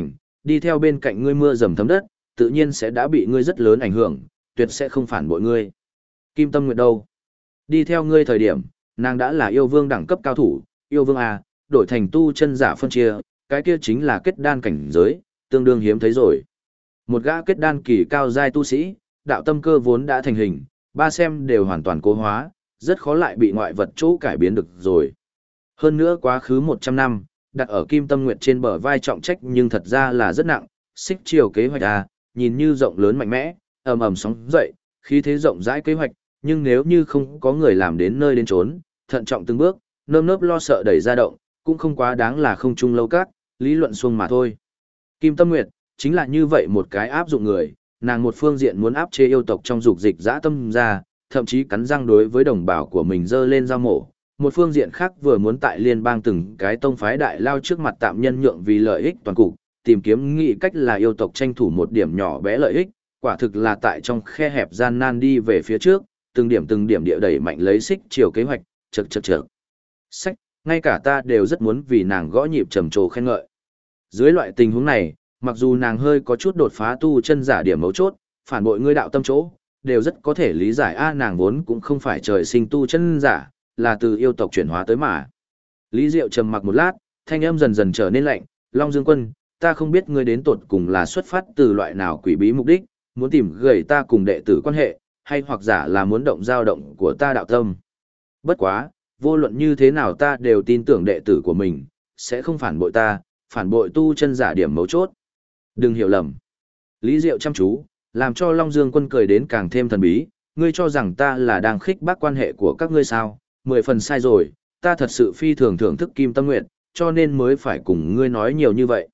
Đi theo bên cạnh ngươi mưa dầm thấm đất, tự nhiên sẽ đã bị ngươi rất lớn ảnh hưởng, tuyệt sẽ không phản bội ngươi. Kim Tâm Nguyệt đâu? Đi theo ngươi thời điểm, nàng đã là yêu vương đẳng cấp cao thủ, yêu vương A, đổi thành tu chân giả phân chia, cái kia chính là kết đan cảnh giới, tương đương hiếm thấy rồi. Một gã kết đan kỳ cao giai tu sĩ, đạo tâm cơ vốn đã thành hình, ba xem đều hoàn toàn cố hóa, rất khó lại bị ngoại vật chỗ cải biến được rồi. Hơn nữa quá khứ 100 năm, đặt ở Kim Tâm Nguyệt trên bờ vai trọng trách nhưng thật ra là rất nặng, xích chiều kế hoạch A, nhìn như rộng lớn mạnh mẽ, ầm ầm sóng dậy, khí thế rộng rãi kế hoạch, nhưng nếu như không có người làm đến nơi đến chốn, thận trọng từng bước, nơm nớp lo sợ đẩy ra động, cũng không quá đáng là không chung lâu các, lý luận xuông mà thôi. Kim Tâm Nguyệt, chính là như vậy một cái áp dụng người, nàng một phương diện muốn áp chế yêu tộc trong dục dịch dã tâm ra, thậm chí cắn răng đối với đồng bào của mình dơ lên dao mổ. Một phương diện khác vừa muốn tại liên bang từng cái tông phái đại lao trước mặt tạm nhân nhượng vì lợi ích toàn cục, tìm kiếm nghị cách là yêu tộc tranh thủ một điểm nhỏ bé lợi ích, quả thực là tại trong khe hẹp gian nan đi về phía trước, từng điểm địa đẩy mạnh lấy xích chiều kế hoạch, chậc. Sách, ngay cả ta đều rất muốn vì nàng gõ nhịp trầm trồ khen ngợi. Dưới loại tình huống này, mặc dù nàng hơi có chút đột phá tu chân giả điểm mấu chốt, phản bội ngươi đạo tâm chỗ, đều rất có thể lý giải nàng vốn cũng không phải trời sinh tu chân giả, là từ yêu tộc chuyển hóa tới mà. Lý Diệu trầm mặc một lát, thanh âm dần dần trở nên lạnh, Long Dương Quân, ta không biết ngươi đến tột cùng là xuất phát từ loại nào quỷ bí mục đích, muốn tìm gửi ta cùng đệ tử quan hệ, hay hoặc giả là muốn động dao động của ta đạo tâm. Bất quá, vô luận như thế nào ta đều tin tưởng đệ tử của mình, sẽ không phản bội ta, phản bội tu chân giả điểm mấu chốt. Đừng hiểu lầm. Lý Diệu chăm chú, làm cho Long Dương Quân cười đến càng thêm thần bí, ngươi cho rằng ta là đang khích bác quan hệ của các ngươi sao, 10 phần sai rồi, ta thật sự phi thường thưởng thức Kim Tâm Nguyệt, cho nên mới phải cùng ngươi nói nhiều như vậy.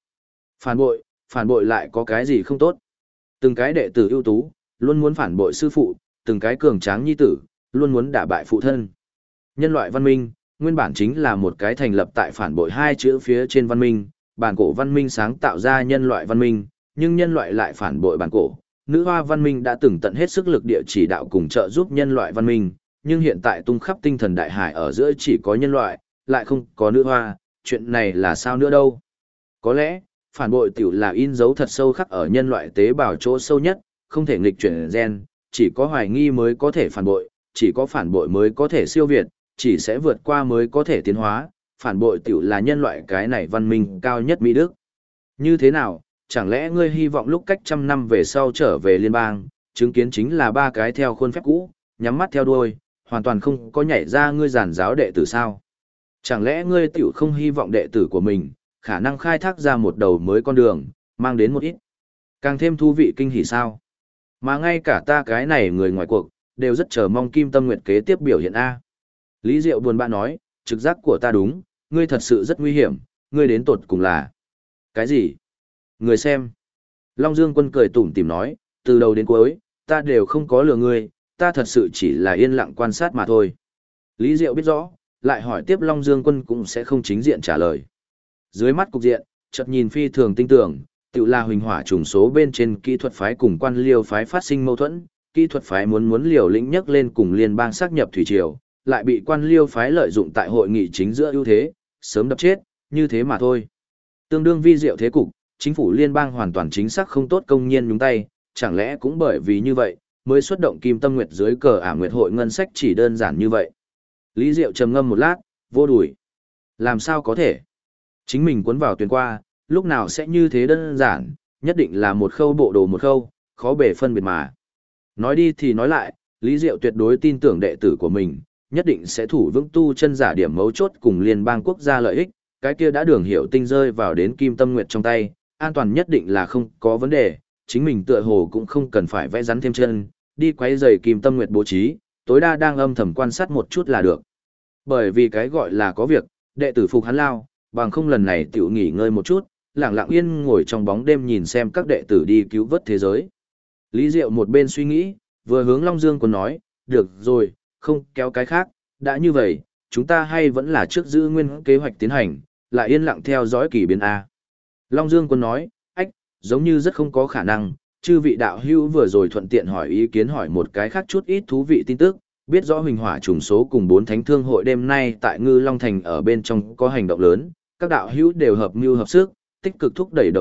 Phản bội lại có cái gì không tốt. Từng cái đệ tử ưu tú, luôn muốn phản bội sư phụ, từng cái cường tráng nhi tử, luôn muốn đả bại phụ thân. Nhân loại văn minh, nguyên bản chính là một cái thành lập tại phản bội hai chữ phía trên văn minh, bản cổ văn minh sáng tạo ra nhân loại văn minh, nhưng nhân loại lại phản bội bản cổ. Nữ hoa văn minh đã từng tận hết sức lực địa chỉ đạo cùng trợ giúp nhân loại văn minh, nhưng hiện tại tung khắp tinh thần đại hải ở giữa chỉ có nhân loại, lại không có nữ hoa, chuyện này là sao nữa đâu. Có lẽ, phản bội tiểu là in dấu thật sâu khắc ở nhân loại tế bào chỗ sâu nhất, không thể nghịch chuyển gen, chỉ có hoài nghi mới có thể phản bội, chỉ có phản bội mới có thể siêu việt, chỉ sẽ vượt qua mới có thể tiến hóa, phản bội tiểu là nhân loại cái này văn minh cao nhất Mỹ Đức. Như thế nào, chẳng lẽ ngươi hy vọng lúc cách trăm năm về sau trở về liên bang, chứng kiến chính là ba cái theo khuôn phép cũ, nhắm mắt theo đuôi, hoàn toàn không có nhảy ra ngươi giản giáo đệ tử sao? Chẳng lẽ ngươi tiểu không hy vọng đệ tử của mình, khả năng khai thác ra một đầu mới con đường, mang đến một ít, càng thêm thú vị kinh hỉ sao? Mà ngay cả ta cái này người ngoài cuộc, đều rất chờ mong Kim Tâm Nguyệt kế tiếp biểu hiện A. Lý Diệu buồn bã nói, trực giác của ta đúng, ngươi thật sự rất nguy hiểm, ngươi đến tột cùng là... Cái gì? Người xem. Long Dương Quân cười tủm tỉm nói, từ đầu đến cuối, ta đều không có lừa ngươi, ta thật sự chỉ là yên lặng quan sát mà thôi. Lý Diệu biết rõ, lại hỏi tiếp Long Dương Quân cũng sẽ không chính diện trả lời. Dưới mắt cục diện, chợt nhìn phi thường tinh tưởng, tự là huỳnh hỏa trùng số bên trên kỹ thuật phái cùng quan liêu phái phát sinh mâu thuẫn, kỹ thuật phái muốn liều lĩnh nhấc lên cùng liên bang xác nhập thủy triều, lại bị quan liêu phái lợi dụng tại hội nghị chính giữa ưu thế, sớm đập chết, như thế mà thôi. Tương đương vi diệu thế cục, chính phủ liên bang hoàn toàn chính xác không tốt công nhiên nhúng tay, chẳng lẽ cũng bởi vì như vậy, mới xuất động Kim Tâm Nguyệt dưới cờ Ả Nguyệt hội ngân sách chỉ đơn giản như vậy. Lý Diệu trầm ngâm một lát, vô đùi. Làm sao có thể? Chính mình cuốn vào tuyến qua, lúc nào sẽ như thế đơn giản, nhất định là một khâu bộ đồ một khâu, khó bề phân biệt mà. Nói đi thì nói lại, Lý Diệu tuyệt đối tin tưởng đệ tử của mình, nhất định sẽ thủ vững tu chân giả điểm mấu chốt cùng liên bang quốc gia lợi ích, cái kia đã đường hiểu tinh rơi vào đến Kim Tâm Nguyệt trong tay, an toàn nhất định là không có vấn đề, chính mình tựa hồ cũng không cần phải vẽ rắn thêm chân, đi quấy rầy Kim Tâm Nguyệt bố trí, tối đa đang âm thầm quan sát một chút là được. Bởi vì cái gọi là có việc, đệ tử phục hắn lao, bằng không lần này tiểu nghỉ ngơi một chút, lặng lặng yên ngồi trong bóng đêm nhìn xem các đệ tử đi cứu vớt thế giới. Lý Diệu một bên suy nghĩ, vừa hướng Long Dương Quân nói, được rồi, không kéo cái khác, đã như vậy, chúng ta hay vẫn là trước giữ nguyên kế hoạch tiến hành, lại yên lặng theo dõi kỳ biến A. Long Dương Quân nói, ách, giống như rất không có khả năng, chư vị đạo hữu vừa rồi thuận tiện hỏi ý kiến hỏi một cái khác chút ít thú vị tin tức, biết rõ huỳnh hỏa trùng số cùng 4 thánh thương hội đêm nay tại Ngư Long Thành ở bên trong có hành động lớn, các đạo hữu đều hợp mưu hợp sức, tích cực thúc đẩy đầu óc,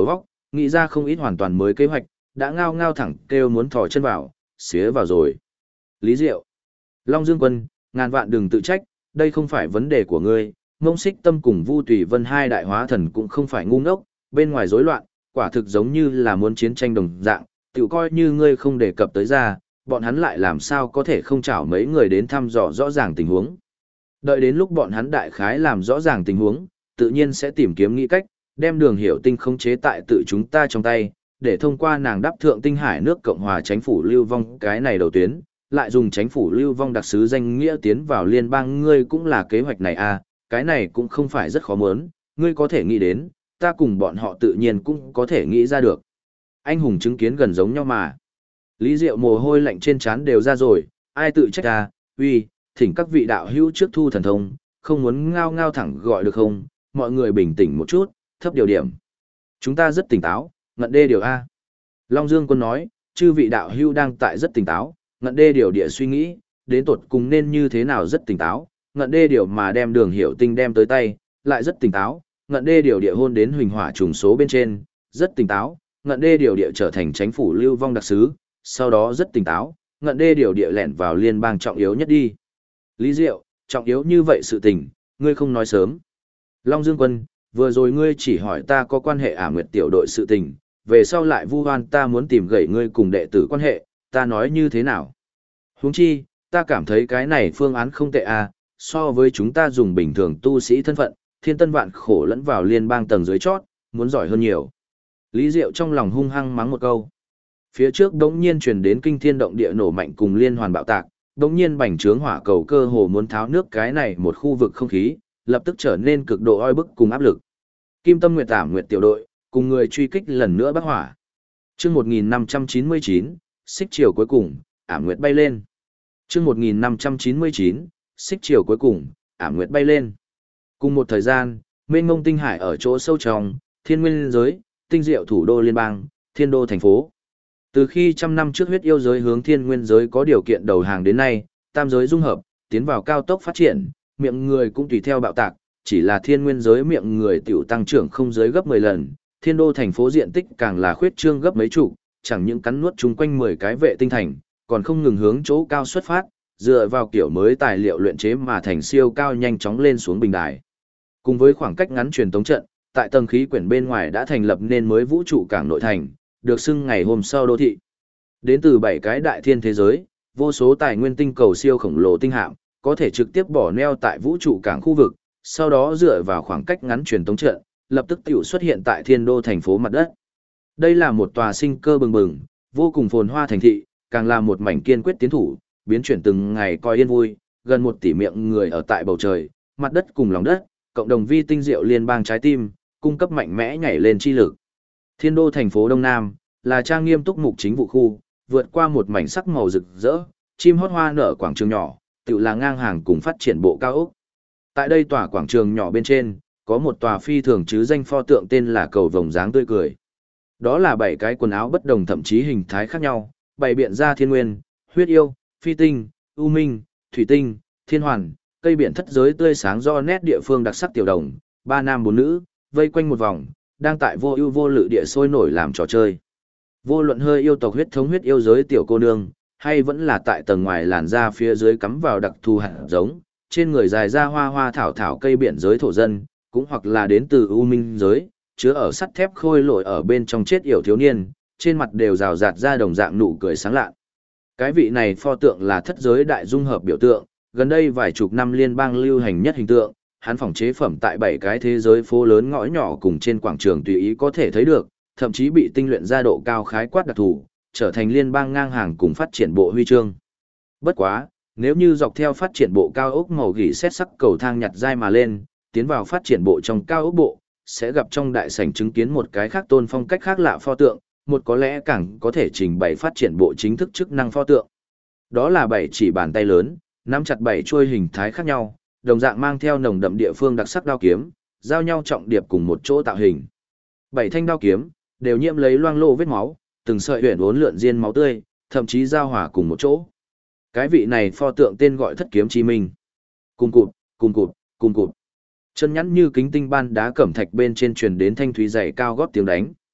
nghĩ ra không ít hoàn toàn mới kế hoạch, đã ngao ngao thẳng kêu muốn thò chân vào, xía vào rồi. Lý Diệu, Long Dương Quân, ngàn vạn đừng tự trách, đây không phải vấn đề của ngươi, Mông Xích Tâm cùng Vu Tùy Vân hai đại hóa thần cũng không phải ngu ngốc, bên ngoài rối loạn, quả thực giống như là muốn chiến tranh đồng dạng, tự coi như ngươi không đề cập tới ra, bọn hắn lại làm sao có thể không chảo mấy người đến thăm dò rõ ràng tình huống. Đợi đến lúc bọn hắn đại khái làm rõ ràng tình huống, tự nhiên sẽ tìm kiếm nghĩ cách, đem Đường Hiểu Tinh khống chế tại tự chúng ta trong tay, để thông qua nàng đáp thượng tinh hải nước Cộng hòa Chánh phủ Lưu Vong cái này đầu tuyến, lại dùng Chánh phủ Lưu Vong đặc sứ danh nghĩa tiến vào liên bang. Ngươi cũng là kế hoạch này à, cái này cũng không phải rất khó muốn, ngươi có thể nghĩ đến, ta cùng bọn họ tự nhiên cũng có thể nghĩ ra được. Anh hùng chứng kiến gần giống nhau mà. Lý Diệu mồ hôi lạnh trên trán đều ra rồi, ai tự trách à, uy, thỉnh các vị đạo hữu trước thu thần thông, không muốn ngao ngao thẳng gọi được không, mọi người bình tĩnh một chút, thấp điều điểm. Chúng ta rất tỉnh táo, ngận đê điều A. Long Dương Quân nói, chư vị đạo hữu đang tại rất tỉnh táo, ngận đê điều địa suy nghĩ, đến tột cùng nên như thế nào rất tỉnh táo, ngận đê điều mà đem Đường Hiểu Tinh đem tới tay, lại rất tỉnh táo, ngận đê điều địa hôn đến huỳnh hỏa trùng số bên trên, rất tỉnh táo, ngận đê điều địa trở thành Chánh phủ Lưu Vong đặc sứ, sau đó rất tỉnh táo, ngận đê điều địa lẻn vào liên bang trọng yếu nhất đi. Lý Diệu, trọng yếu như vậy sự tình, ngươi không nói sớm. Long Dương Quân, vừa rồi ngươi chỉ hỏi ta có quan hệ Ả Nguyệt tiểu đội sự tình, về sau lại vu oan ta muốn tìm gậy ngươi cùng đệ tử quan hệ, ta nói như thế nào? Huống chi, ta cảm thấy cái này phương án không tệ à, so với chúng ta dùng bình thường tu sĩ thân phận, thiên tân vạn khổ lẫn vào liên bang tầng dưới chót, muốn giỏi hơn nhiều. Lý Diệu trong lòng hung hăng mắng một câu. Phía trước đống nhiên truyền đến kinh thiên động địa nổ mạnh cùng liên hoàn bạo tạc, đống nhiên bành trướng hỏa cầu cơ hồ muốn tháo nước cái này một khu vực không khí, lập tức trở nên cực độ oi bức cùng áp lực. Kim Tâm Nguyệt Ảm Nguyệt tiểu đội, cùng người truy kích lần nữa bắt hỏa. Chương 1599, xích chiều cuối cùng, Ảm Nguyệt bay lên. Chương 1599, xích chiều cuối cùng, Ảm Nguyệt bay lên. Cùng một thời gian, mênh mông tinh hải ở chỗ sâu trong, thiên nguyên giới, tinh diệu thủ đô liên bang, thiên đô thành phố. Từ khi trăm năm trước huyết yêu giới hướng thiên nguyên giới có điều kiện đầu hàng đến nay, tam giới dung hợp, tiến vào cao tốc phát triển, miệng người cũng tùy theo bạo tạc, chỉ là thiên nguyên giới miệng người tiểu tăng trưởng không dưới gấp 10 lần, thiên đô thành phố diện tích càng là khuyết trương gấp mấy chục, chẳng những cắn nuốt chung quanh 10 cái vệ tinh thành, còn không ngừng hướng chỗ cao xuất phát, dựa vào kiểu mới tài liệu luyện chế mà thành siêu cao nhanh chóng lên xuống bình đài. Cùng với khoảng cách ngắn truyền tống trận, tại tầng khí quyển bên ngoài đã thành lập nên mới vũ trụ cảng nội thành, được xưng ngày hôm sau đô thị. Đến từ 7 cái đại thiên thế giới, vô số tài nguyên tinh cầu siêu khổng lồ tinh hạm, có thể trực tiếp bỏ neo tại vũ trụ cảng khu vực, sau đó dựa vào khoảng cách ngắn truyền tống trận, lập tức tiểu xuất hiện tại thiên đô thành phố mặt đất. Đây là một tòa sinh cơ bừng bừng, vô cùng phồn hoa thành thị, càng là một mảnh kiên quyết tiến thủ, biến chuyển từng ngày coi yên vui, gần 1 tỷ miệng người ở tại bầu trời, mặt đất cùng lòng đất, cộng đồng vi tinh diệu liên bang trái tim, cung cấp mạnh mẽ nhảy lên chi lực. Thiên đô thành phố Đông Nam, là trang nghiêm túc mục chính vụ khu, vượt qua một mảnh sắc màu rực rỡ, chim hót hoa nở quảng trường nhỏ, tự là ngang hàng cùng phát triển bộ cao ốc. Tại đây tòa quảng trường nhỏ bên trên, có một tòa phi thường chứ danh pho tượng tên là cầu vồng dáng tươi cười. Đó là 7 cái quần áo bất đồng thậm chí hình thái khác nhau, bày biện ra thiên nguyên, huyết yêu, phi tinh, u minh, thủy tinh, thiên hoàn, cây biển thất giới tươi sáng do nét địa phương đặc sắc tiểu đồng, 3 nam 4 nữ, vây quanh một vòng, đang tại vô ưu vô lự địa sôi nổi làm trò chơi. Vô luận hơi yêu tộc huyết thống huyết yêu giới tiểu cô nương, hay vẫn là tại tầng ngoài làn da phía dưới cắm vào đặc thù hạt giống, trên người dài ra hoa hoa thảo thảo cây biển giới thổ dân, cũng hoặc là đến từ u minh giới, chứa ở sắt thép khôi lội ở bên trong chết yểu thiếu niên, trên mặt đều rào rạt ra đồng dạng nụ cười sáng lạ. Cái vị này pho tượng là thất giới đại dung hợp biểu tượng, gần đây vài chục năm liên bang lưu hành nhất hình tượng, hắn phỏng chế phẩm tại 7 cái thế giới phố lớn ngõ nhỏ cùng trên quảng trường tùy ý có thể thấy được, thậm chí bị tinh luyện ra độ cao khái quát đặc thù, trở thành liên bang ngang hàng cùng phát triển bộ huy chương. Bất quá, nếu như dọc theo phát triển bộ cao ốc màu gỉ xét sắc cầu thang nhặt dai mà lên, tiến vào phát triển bộ trong cao ốc bộ, sẽ gặp trong đại sảnh chứng kiến một cái khác tôn phong cách khác lạ pho tượng, một có lẽ càng có thể trình bày phát triển bộ chính thức chức năng pho tượng. Đó là 7 chỉ bàn tay lớn, nắm chặt 7 chuôi hình thái khác nhau, đồng dạng mang theo nồng đậm địa phương đặc sắc đao kiếm, giao nhau trọng điệp cùng một chỗ tạo hình. 7 thanh đao kiếm đều nhiễm lấy loang lổ vết máu, từng sợi huyền uốn lượn diên máu tươi, thậm chí giao hòa cùng một chỗ. Cái vị này pho tượng tên gọi Thất Kiếm Chí Minh. Cùng cụt, cùng cụt, cùng cụt. Chân nhắn như kính tinh ban đá cẩm thạch bên trên truyền đến thanh thúy dày cao gót tiếng đánh.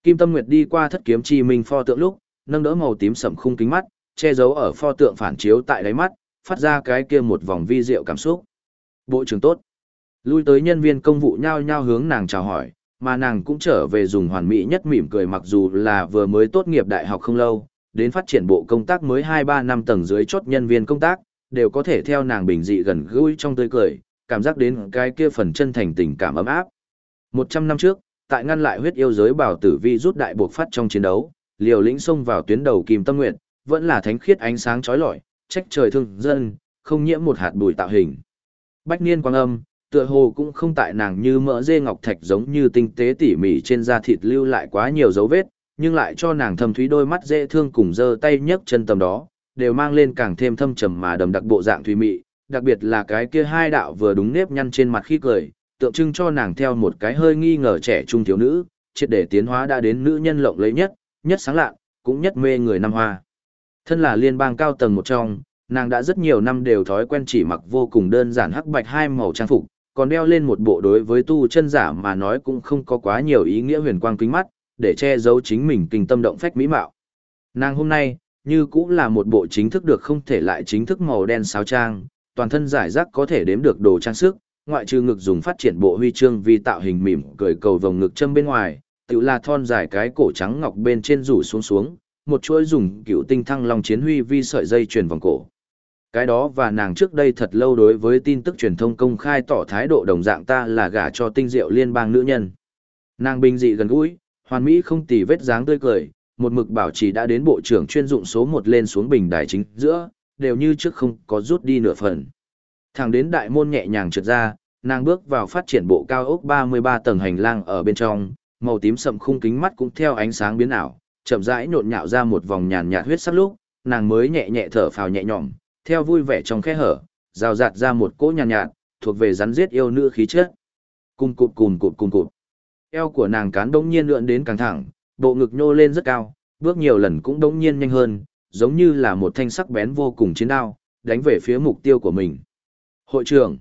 Kim Tâm Nguyệt đi qua Thất Kiếm Chi Minh pho tượng lúc, nâng đỡ màu tím sẫm khung kính mắt, che giấu ở pho tượng phản chiếu tại đáy mắt, phát ra cái kia một vòng vi diệu cảm xúc. Bộ trưởng tốt. Lui tới nhân viên công vụ nhao nhao hướng nàng chào hỏi, mà nàng cũng trở về dùng hoàn mỹ nhất mỉm cười, mặc dù là vừa mới tốt nghiệp đại học không lâu, đến phát triển bộ công tác mới 2-3 năm tầng dưới chốt nhân viên công tác, đều có thể theo nàng bình dị gần gũi trong tươi cười, cảm giác đến cái kia phần chân thành tình cảm ấm áp. 100 năm trước, tại ngăn lại huyết yêu giới bảo tử vi rút đại buộc phát trong chiến đấu, liều lĩnh xông vào tuyến đầu Kim Tâm Nguyệt, vẫn là thánh khiết ánh sáng chói lọi, trách trời thương dân, không nhiễm một hạt bụi tạo hình. Bách niên quang âm, tựa hồ cũng không tại nàng như mỡ dê ngọc thạch giống như tinh tế tỉ mỉ trên da thịt lưu lại quá nhiều dấu vết, nhưng lại cho nàng thâm thúy đôi mắt dễ thương cùng giơ tay nhấc chân tầm đó, đều mang lên càng thêm thâm trầm mà đầm đặc bộ dạng thùy mị, đặc biệt là cái kia hai đạo vừa đúng nếp nhăn trên mặt khi cười, tượng trưng cho nàng theo một cái hơi nghi ngờ trẻ trung thiếu nữ, triệt để tiến hóa đã đến nữ nhân lộng lẫy nhất, nhất sáng lạ, cũng nhất mê người năm hoa. Thân là liên bang cao tầng một trong, nàng đã rất nhiều năm đều thói quen chỉ mặc vô cùng đơn giản hắc bạch hai màu trang phục, còn đeo lên một bộ đối với tu chân giả mà nói cũng không có quá nhiều ý nghĩa huyền quang kính mắt, để che giấu chính mình kinh tâm động phách mỹ mạo. Nàng hôm nay, như cũng là một bộ chính thức được không thể lại chính thức màu đen sáo trang, toàn thân giải rác có thể đếm được đồ trang sức, ngoại trừ ngực dùng phát triển bộ huy chương vì tạo hình mỉm cười cầu vòng ngực châm bên ngoài, tự là thon dài cái cổ trắng ngọc bên trên rủ xuống xuống, một chuỗi dùng cựu tinh thăng long chiến huy vi sợi dây chuyền vòng cổ. Cái đó và nàng trước đây thật lâu đối với tin tức truyền thông công khai tỏ thái độ đồng dạng, ta là gả cho tinh diệu liên bang nữ nhân. Nàng bình dị gần gũi, hoàn mỹ không tì vết dáng tươi cười, một mực bảo trì đã đến bộ trưởng chuyên dụng số 1 lên xuống bình đài chính giữa, đều như trước không có rút đi nửa phần. Thẳng đến đại môn nhẹ nhàng trượt ra, nàng bước vào phát triển bộ cao ốc 33 tầng hành lang ở bên trong, màu tím sậm khung kính mắt cũng theo ánh sáng biến ảo, chậm rãi nhộn nhạo ra một vòng nhàn nhạt huyết sắc lúc, nàng mới nhẹ nhẹ thở phào nhẹ nhõm, theo vui vẻ trong khe hở, rào rạt ra một cỗ nhàn nhạt, thuộc về rắn giết yêu nữ khí chất. Cung cụp. Eo của nàng cán đống nhiên lượn đến càng thẳng, bộ ngực nhô lên rất cao, bước nhiều lần cũng đống nhiên nhanh hơn, giống như là một thanh sắc bén vô cùng chiến đao, đánh về phía mục tiêu của mình. Hội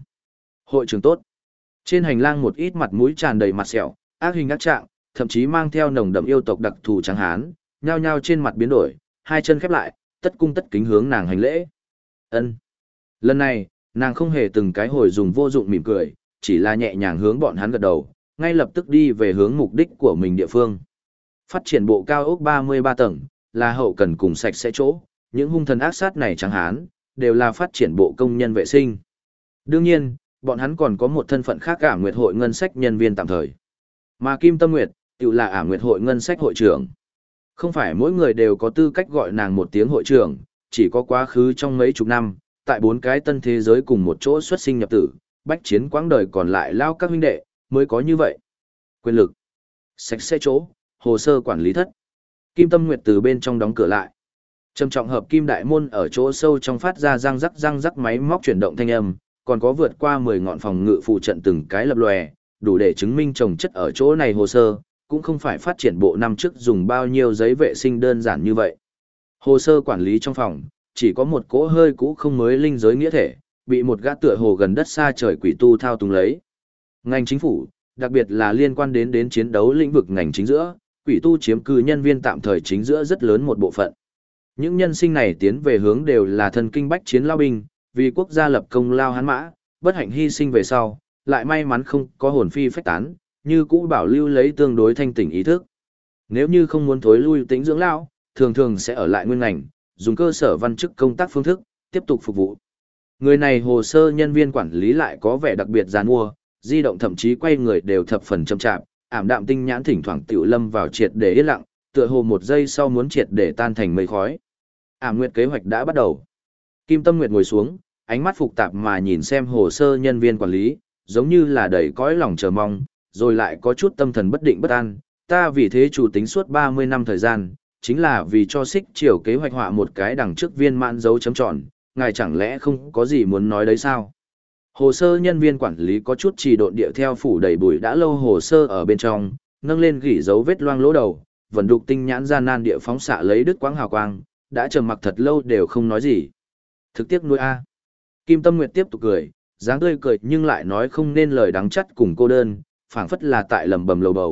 trưởng tốt. Trên hành lang một ít mặt mũi tràn đầy mặt sẹo, ác hình ác trạng, thậm chí mang theo nồng đậm yêu tộc đặc thù trắng hán, nhao nhao trên mặt biến đổi, hai chân khép lại, tất cung tất kính hướng nàng hành lễ. Ân. Lần này, nàng không hề từng cái hồi dùng vô dụng mỉm cười, chỉ là nhẹ nhàng hướng bọn hắn gật đầu, ngay lập tức đi về hướng mục đích của mình địa phương. Phát triển bộ cao ốc 33 tầng, là hậu cần cùng sạch sẽ chỗ, những hung thần ác sát này chẳng hán, đều là phát triển bộ công nhân vệ sinh. Đương nhiên, bọn hắn còn có một thân phận khác, Ả Nguyệt hội ngân sách nhân viên tạm thời. Mà Kim Tâm Nguyệt, tự là Ả Nguyệt hội ngân sách hội trưởng. Không phải mỗi người đều có tư cách gọi nàng một tiếng hội trưởng, chỉ có quá khứ trong mấy chục năm, tại 4 cái tân thế giới cùng một chỗ xuất sinh nhập tử, bách chiến quãng đời còn lại lao các huynh đệ, mới có như vậy. Quyền lực, sạch sẽ chỗ, hồ sơ quản lý thất. Kim Tâm Nguyệt từ bên trong đóng cửa lại. Trầm trọng hợp kim đại môn ở chỗ sâu trong phát ra răng rắc máy móc chuyển động thanh âm, còn có vượt qua 10 ngọn phòng ngự phụ trận từng cái lập lòe, đủ để chứng minh trồng chất ở chỗ này hồ sơ, cũng không phải phát triển bộ năm trước dùng bao nhiêu giấy vệ sinh đơn giản như vậy. Hồ sơ quản lý trong phòng, chỉ có một cỗ hơi cũ không mới linh giới nghĩa thể, bị một gã tựa hồ gần đất xa trời quỷ tu thao túng lấy. Ngành chính phủ, đặc biệt là liên quan đến chiến đấu lĩnh vực ngành chính giữa, quỷ tu chiếm cư nhân viên tạm thời chính giữa rất lớn một bộ phận. Những nhân sinh này tiến về hướng đều là thân kinh bách chiến lao binh, vì quốc gia lập công lao hán mã, bất hạnh hy sinh về sau, lại may mắn không có hồn phi phách tán, như cũ bảo lưu lấy tương đối thanh tỉnh ý thức. Nếu như không muốn thối lui tính dưỡng lão, thường thường sẽ ở lại nguyên ngành, dùng cơ sở văn chức công tác phương thức, tiếp tục phục vụ. Người này hồ sơ nhân viên quản lý lại có vẻ đặc biệt giàn mua, di động thậm chí quay người đều thập phần chậm chạp, ảm đạm tinh nhãn thỉnh thoảng tiểu lâm vào triệt để yên lặng, tựa hồ một giây sau muốn triệt để tan thành mây khói. Ảm Nguyệt kế hoạch đã bắt đầu. Kim Tâm Nguyệt ngồi xuống, ánh mắt phục tạp mà nhìn xem hồ sơ nhân viên quản lý, giống như là đầy cõi lòng chờ mong, rồi lại có chút tâm thần bất định bất an. Ta vì thế chủ tính suốt 30 năm thời gian, chính là vì cho Xích Triều kế hoạch họa một cái đằng trước viên mãn dấu chấm tròn, ngài chẳng lẽ không có gì muốn nói đấy sao? Hồ sơ nhân viên quản lý có chút trì độn điệu theo phủ đầy bụi đã lâu hồ sơ ở bên trong, nâng lên gỉ dấu vết loang lỗ đầu, vẫn đục tinh nhãn gian nan địa phóng xạ lấy đứt quãng hào quang, đã trầm mặc thật lâu đều không nói gì. Thực tiếc nuôi a. Kim Tâm Nguyệt tiếp tục cười, dáng tươi cười nhưng lại nói không nên lời đắng chắt cùng cô đơn, phảng phất là tại lẩm bẩm lầu bầu,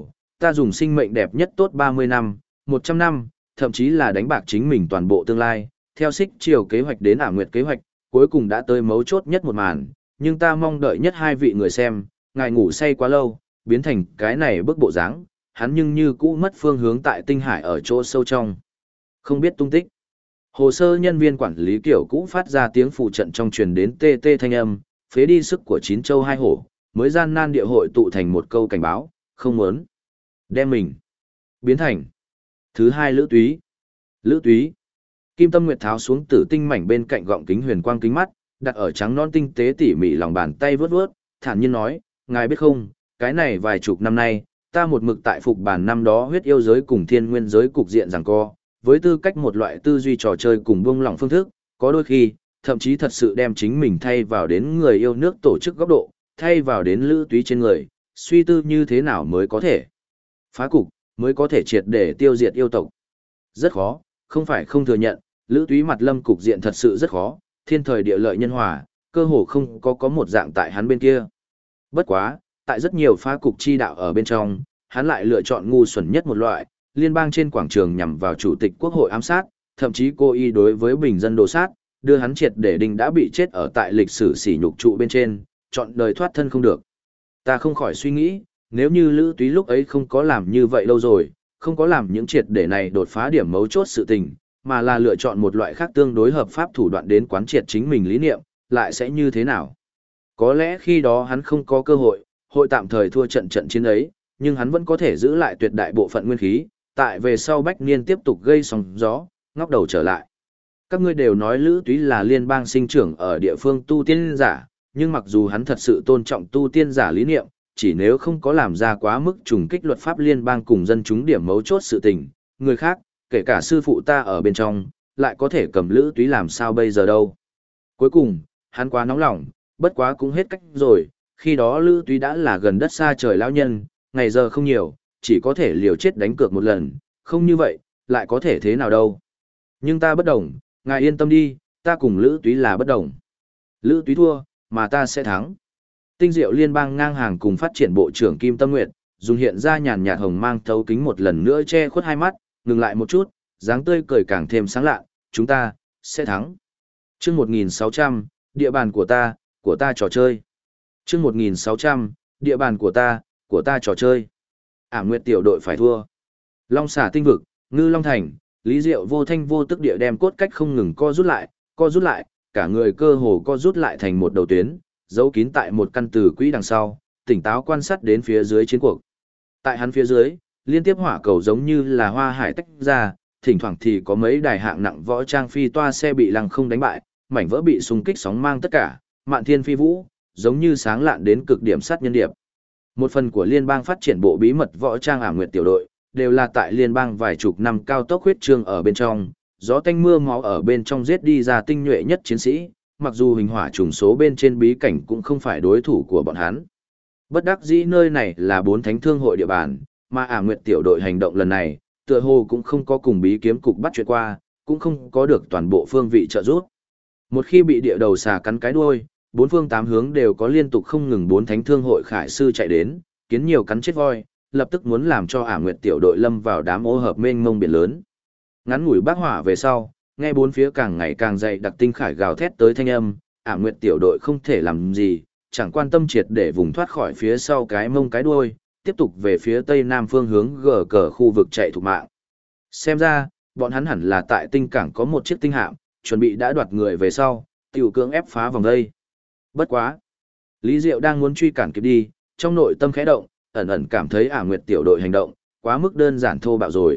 ta dùng sinh mệnh đẹp nhất tốt 30 năm, 100 năm, thậm chí là đánh bạc chính mình toàn bộ tương lai, theo xích chiều kế hoạch đến Ả Nguyệt kế hoạch, cuối cùng đã tới mấu chốt nhất một màn, nhưng ta mong đợi nhất hai vị người xem, ngài ngủ say quá lâu, biến thành cái này bức bộ dáng, hắn nhưng như cũ mất phương hướng tại tinh hải ở chỗ sâu trong. Không biết tung tích. Hồ sơ nhân viên quản lý kiểu cũ phát ra tiếng phụ trận trong truyền đến tê tê thanh âm, phế đi sức của 9 châu 2 hổ, mới gian nan địa hội tụ thành một câu cảnh báo, không muốn. Đem mình. Biến thành. Thứ hai Lữ Túy. Lữ Túy. Kim Tâm Nguyệt tháo xuống tử tinh mảnh bên cạnh gọng kính huyền quang kính mắt, đặt ở trắng non tinh tế tỉ mỉ lòng bàn tay vướt vướt, thản nhiên nói, ngài biết không, cái này vài chục năm nay, ta một mực tại phục bản năm đó huyết yêu giới cùng thiên nguyên giới cục diện giằng co, với tư cách một loại tư duy trò chơi cùng buông lỏng phương thức, có đôi khi, thậm chí thật sự đem chính mình thay vào đến người yêu nước tổ chức góc độ, thay vào đến Lữ Túy trên người, suy tư như thế nào mới có thể phá cục, mới có thể triệt để tiêu diệt yêu tộc. Rất khó, không phải không thừa nhận, Lữ Túy mặt lâm cục diện thật sự rất khó, thiên thời địa lợi nhân hòa, cơ hồ không có một dạng tại hắn bên kia. Bất quá, tại rất nhiều phá cục chi đạo ở bên trong, hắn lại lựa chọn ngu xuẩn nhất một loại, liên bang trên quảng trường nhằm vào chủ tịch quốc hội ám sát, thậm chí cố ý đối với bình dân đồ sát, đưa hắn triệt để đình đã bị chết ở tại lịch sử sỉ nhục trụ bên trên, chọn đời thoát thân không được. Ta không khỏi suy nghĩ, nếu như Lữ Túy lúc ấy không có làm như vậy lâu rồi, không có làm những triệt để này đột phá điểm mấu chốt sự tình, mà là lựa chọn một loại khác tương đối hợp pháp thủ đoạn đến quán triệt chính mình lý niệm, lại sẽ như thế nào? Có lẽ khi đó hắn không có cơ hội, hội tạm thời thua trận chiến ấy, nhưng hắn vẫn có thể giữ lại tuyệt đại bộ phận nguyên khí, tại về sau bách niên tiếp tục gây sóng gió, ngóc đầu trở lại. Các ngươi đều nói Lữ Túy là liên bang sinh trưởng ở địa phương tu tiên giả, nhưng mặc dù hắn thật sự tôn trọng tu tiên giả lý niệm, chỉ nếu không có làm ra quá mức trùng kích luật pháp liên bang cùng dân chúng điểm mấu chốt sự tình, người khác, kể cả sư phụ ta ở bên trong, lại có thể cầm Lữ Túy làm sao bây giờ đâu. Cuối cùng, hắn quá nóng lòng, bất quá cũng hết cách rồi, khi đó Lữ Túy đã là gần đất xa trời lão nhân, ngày giờ không nhiều, chỉ có thể liều chết đánh cược một lần, không như vậy, lại có thể thế nào đâu. Nhưng ta bất đồng, ngài yên tâm đi, ta cùng Lữ Túy là bất đồng. Lữ Túy thua, mà ta sẽ thắng. Tinh Diệu Liên bang ngang hàng cùng phát triển bộ trưởng Kim Tâm Nguyệt, dùng hiện ra nhàn nhạt hồng mang thấu kính một lần nữa che khuất hai mắt, ngừng lại một chút, dáng tươi cười càng thêm sáng lạ, chúng ta sẽ thắng. Chương 1600, địa bàn của ta trò chơi. Chương 1600, địa bàn của ta trò chơi. Ảm Nguyệt tiểu đội phải thua. Long Xà tinh vực, Ngư Long Thành, Lý Diệu vô thanh vô tức địa đem cốt cách không ngừng co rút lại, cả người cơ hồ co rút lại thành một đầu tuyến, giấu kín tại một căn tử quỹ đằng sau, tỉnh táo quan sát đến phía dưới chiến cuộc. Tại hắn phía dưới, liên tiếp hỏa cầu giống như là hoa hải tách ra, thỉnh thoảng thì có mấy đài hạng nặng võ trang phi toa xe bị lăng không đánh bại, mảnh vỡ bị xung kích sóng mang tất cả, mạn thiên phi vũ, giống như sáng lạn đến cực điểm sát nhân điệp. Một phần của liên bang phát triển bộ bí mật võ trang Ảm Nguyệt tiểu đội, đều là tại liên bang vài chục năm cao tốc huyết trương ở bên trong, gió tanh mưa máu ở bên trong giết đi ra tinh nhuệ nhất chiến sĩ, mặc dù hình hỏa trùng số bên trên bí cảnh cũng không phải đối thủ của bọn hắn. Bất đắc dĩ nơi này là 4 thánh thương hội địa bàn, mà Ảm Nguyệt tiểu đội hành động lần này, tựa hồ cũng không có cùng bí kiếm cục bắt chuyện qua, cũng không có được toàn bộ phương vị trợ giúp. Một khi bị địa đầu xà cắn cái đuôi, 4 phương 8 hướng đều có liên tục không ngừng 4 thánh thương hội khải sư chạy đến, kiến nhiều cắn chết voi, lập tức muốn làm cho Ảm Nguyệt tiểu đội lâm vào đám ô hợp mênh mông biển lớn. Ngắn ngủi bác hỏa về sau, nghe bốn phía càng ngày càng dày đặc tinh khải gào thét tới thanh âm, Ảm Nguyệt tiểu đội không thể làm gì, chẳng quan tâm triệt để vùng thoát khỏi phía sau cái mông cái đuôi, tiếp tục về phía tây nam phương hướng gờ cờ khu vực chạy thục mạng. Xem ra, bọn hắn hẳn là tại tinh cảng có một chiếc tinh hạm, chuẩn bị đã đoạt người về sau, tiểu cưỡng ép phá vòng đây. Bất quá. Lý Diệu đang muốn truy cản kịp đi, trong nội tâm khẽ động, ẩn ẩn cảm thấy Ảm Nguyệt tiểu đội hành động, quá mức đơn giản thô bạo rồi.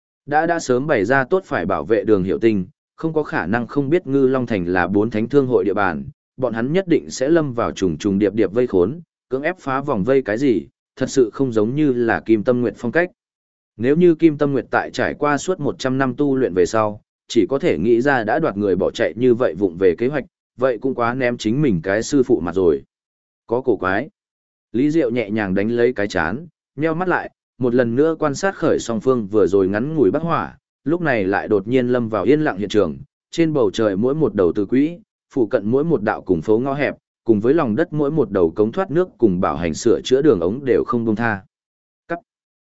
Đã sớm bày ra tốt phải bảo vệ đường hiệu tinh, không có khả năng không biết Ngư Long Thành là 4 thánh thương hội địa bàn, bọn hắn nhất định sẽ lâm vào trùng trùng điệp điệp vây khốn, cưỡng ép phá vòng vây cái gì, thật sự không giống như là Kim Tâm Nguyệt phong cách. Nếu như Kim Tâm Nguyệt tại trải qua suốt 100 năm tu luyện về sau, chỉ có thể nghĩ ra đã đoạt người bỏ chạy như vậy vụng về kế hoạch, vậy cũng quá ném chính mình cái sư phụ mặt rồi. Có cổ quái. Lý Diệu nhẹ nhàng đánh lấy cái chán, nheo mắt lại, một lần nữa quan sát khởi song phương vừa rồi ngắn ngủi bắc hỏa, lúc này lại đột nhiên lâm vào yên lặng hiện trường, trên bầu trời mỗi một đầu từ quỹ, phụ cận mỗi một đạo cùng phố ngõ hẹp, cùng với lòng đất mỗi một đầu cống thoát nước cùng bảo hành sửa chữa đường ống đều không buông tha. Cắt.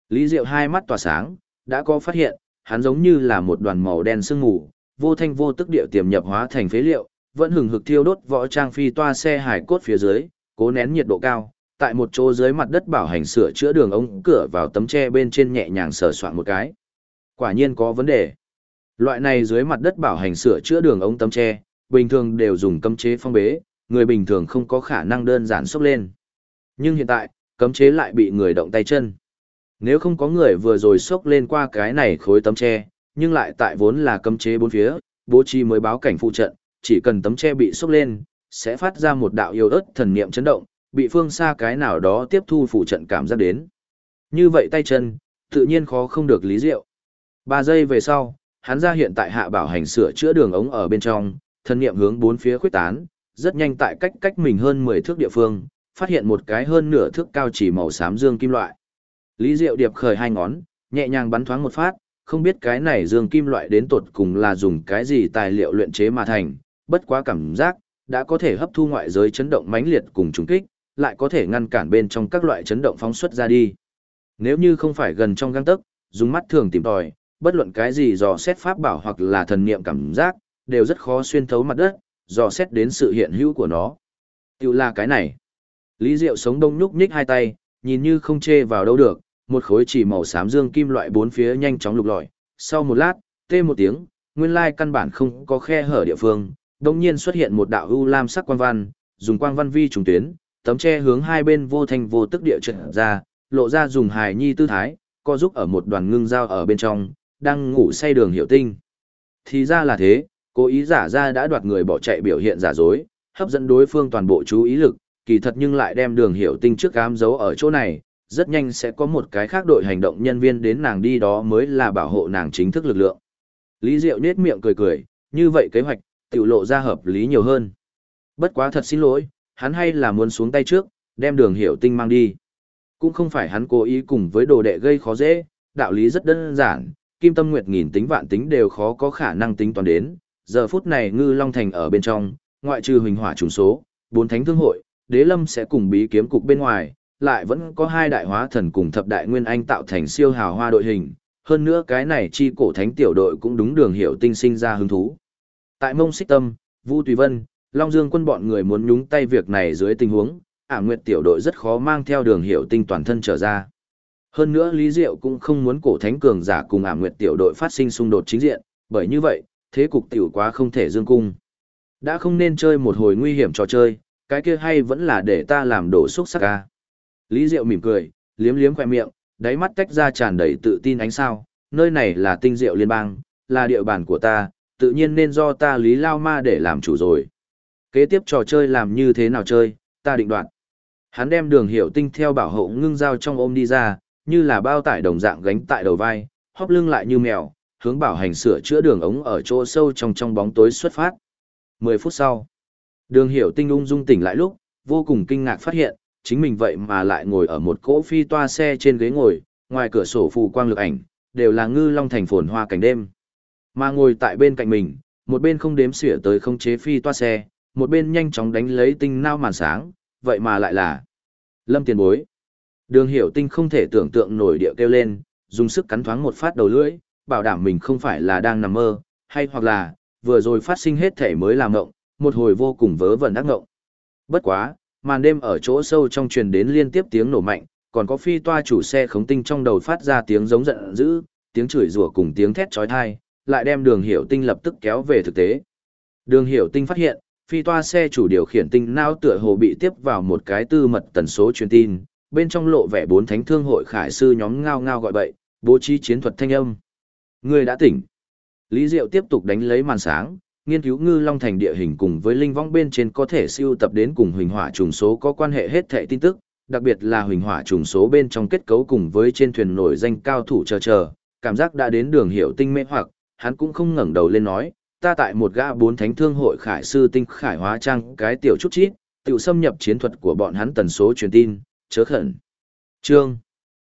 Lý Diệu hai mắt tỏa sáng, đã có phát hiện, hắn giống như là một đoàn màu đen sương mù, vô thanh vô tức địa tiềm nhập hóa thành phế liệu, vẫn hừng hực thiêu đốt võ trang phi toa xe hải cốt phía dưới, cố nén nhiệt độ cao, tại một chỗ dưới mặt đất bảo hành sửa chữa đường ống cửa vào tấm tre bên trên nhẹ nhàng sờ soạn một cái. Quả nhiên có vấn đề. Loại này dưới mặt đất bảo hành sửa chữa đường ống tấm tre, bình thường đều dùng cấm chế phong bế, người bình thường không có khả năng đơn giản xốc lên. Nhưng hiện tại, cấm chế lại bị người động tay chân. Nếu không có người vừa rồi xốc lên qua cái này khối tấm tre, nhưng lại tại vốn là cấm chế bốn phía, bố trí mới báo cảnh phụ trận, chỉ cần tấm tre bị xốc lên, sẽ phát ra một đạo yếu ớt thần niệm chấn động, bị phương xa cái nào đó tiếp thu phụ trận cảm giác đến. Như vậy tay chân, tự nhiên khó không được lý diệu. 3 giây về sau, hắn ra hiện tại hạ bảo hành sửa chữa đường ống ở bên trong, thần niệm hướng bốn phía khuếch tán, rất nhanh tại cách mình hơn 10 thước địa phương, phát hiện một cái hơn nửa thước cao chỉ màu xám dương kim loại. Lý Diệu điệp khởi hai ngón, nhẹ nhàng bắn thoáng một phát, không biết cái này dương kim loại đến tột cùng là dùng cái gì tài liệu luyện chế mà thành, bất quá cảm giác đã có thể hấp thu ngoại giới chấn động mãnh liệt cùng trùng kích, lại có thể ngăn cản bên trong các loại chấn động phóng xuất ra đi. Nếu như không phải gần trong gang tấc, dùng mắt thường tìm tòi, bất luận cái gì dò xét pháp bảo hoặc là thần niệm cảm giác, đều rất khó xuyên thấu mặt đất, dò xét đến sự hiện hữu của nó. Tiểu là cái này. Lý Diệu sống đông nhúc nhích hai tay, nhìn như không chê vào đâu được, một khối chỉ màu xám dương kim loại bốn phía nhanh chóng lục lọi. Sau một lát, tê một tiếng, nguyên lai căn bản không có khe hở địa phương, đột nhiên xuất hiện một đạo u lam sắc quang văn, dùng quang văn vi trùng tuyến, tấm che hướng hai bên vô thanh vô tức địa trận ra, lộ ra dùng hài nhi tư thái, co giúp ở một đoàn ngưng dao ở bên trong, đang ngủ say Đường Hiểu Tinh. Thì ra là thế, cố ý giả ra đã đoạt người bỏ chạy biểu hiện giả dối, hấp dẫn đối phương toàn bộ chú ý lực, kỳ thật nhưng lại đem Đường Hiểu Tinh trước ám giấu ở chỗ này, rất nhanh sẽ có một cái khác đội hành động nhân viên đến nàng đi đó mới là bảo hộ nàng chính thức lực lượng. Lý Diệu nết miệng cười cười, như vậy kế hoạch, tiểu lộ ra hợp lý nhiều hơn. Bất quá thật xin lỗi, hắn hay là muốn xuống tay trước, đem Đường Hiểu Tinh mang đi. Cũng không phải hắn cố ý cùng với đồ đệ gây khó dễ, đạo lý rất đơn giản, Kim Tâm Nguyệt nghìn tính vạn tính đều khó có khả năng tính toán đến. Giờ phút này Ngư Long Thành ở bên trong, ngoại trừ huỳnh hỏa trùng số, 4 thánh thương hội, Đế Lâm sẽ cùng bí kiếm cục bên ngoài, lại vẫn có 2 đại hóa thần cùng thập đại nguyên anh tạo thành siêu hào hoa đội hình. Hơn nữa cái này chi cổ thánh tiểu đội cũng đúng Đường Hiểu Tinh sinh ra hứng thú. Tại Mông Xích Tâm, Vu Tùy Vân, Long Dương quân bọn người muốn nhúng tay việc này dưới tình huống, Ả Nguyệt tiểu đội rất khó mang theo Đường Hiểu Tinh toàn thân trở ra. Hơn nữa Lý Diệu cũng không muốn cổ thánh cường giả cùng Ả Nguyệt tiểu đội phát sinh xung đột chính diện, bởi như vậy, thế cục tiểu quá không thể dương cung. Đã không nên chơi một hồi nguy hiểm trò chơi, cái kia hay vẫn là để ta làm đổ xúc sắc ca. Lý Diệu mỉm cười, liếm liếm khóe miệng, đáy mắt tách ra tràn đầy tự tin ánh sao, nơi này là Tinh Diệu Liên bang, là địa bàn của ta, tự nhiên nên do ta Lý Lao Ma để làm chủ rồi. Kế tiếp trò chơi làm như thế nào chơi, ta định đoạt. Hắn đem Đường Hiểu Tinh theo bảo hộ ngưng dao trong ôm đi ra, như là bao tải đồng dạng gánh tại đầu vai, hóp lưng lại như mèo, hướng bảo hành sửa chữa đường ống ở chỗ sâu trong bóng tối xuất phát. 10 phút sau, Đường Hiểu Tinh ung dung tỉnh lại lúc, vô cùng kinh ngạc phát hiện, chính mình vậy mà lại ngồi ở một cỗ phi toa xe trên ghế ngồi, ngoài cửa sổ phù quang lực ảnh, đều là Ngư Long Thành phồn hoa cảnh đêm. Mà ngồi tại bên cạnh mình, một bên không đếm xỉa tới không chế phi toa xe, một bên nhanh chóng đánh lấy tinh nao màn sáng, vậy mà lại là Lâm tiền bối. Đường Hiểu Tinh không thể tưởng tượng nổi điệu kêu lên, dùng sức cắn thoáng một phát đầu lưỡi, bảo đảm mình không phải là đang nằm mơ, hay hoặc là, vừa rồi phát sinh hết thể mới làm ngộng, một hồi vô cùng vớ vẩn ác ngộng. Bất quá, màn đêm ở chỗ sâu trong truyền đến liên tiếp tiếng nổ mạnh, còn có phi toa chủ xe khống tinh trong đầu phát ra tiếng giống giận dữ, tiếng chửi rủa cùng tiếng thét chói tai, lại đem Đường Hiểu Tinh lập tức kéo về thực tế. Đường Hiểu Tinh phát hiện, phi toa xe chủ điều khiển tinh não tựa hồ bị tiếp vào một cái tư mật tần số truyền tin, bên trong lộ vẻ 4 thánh thương hội khải sư nhóm ngao ngao gọi bậy, bố trí chiến thuật thanh âm. Người đã tỉnh. Lý Diệu tiếp tục đánh lấy màn sáng, nghiên cứu Ngư Long Thành địa hình cùng với linh vong bên trên có thể siêu tập đến cùng huỳnh hỏa trùng số có quan hệ hết thảy tin tức, đặc biệt là huỳnh hỏa trùng số bên trong kết cấu cùng với trên thuyền nổi danh cao thủ chờ, cảm giác đã đến Đường Hiểu Tinh mê hoặc, hắn cũng không ngẩng đầu lên nói, ta tại một gã 4 thánh thương hội khải sư tinh khải hóa trang cái tiểu chút chít, tiểu xâm nhập chiến thuật của bọn hắn tần số truyền tin, chớ khẩn. Trương.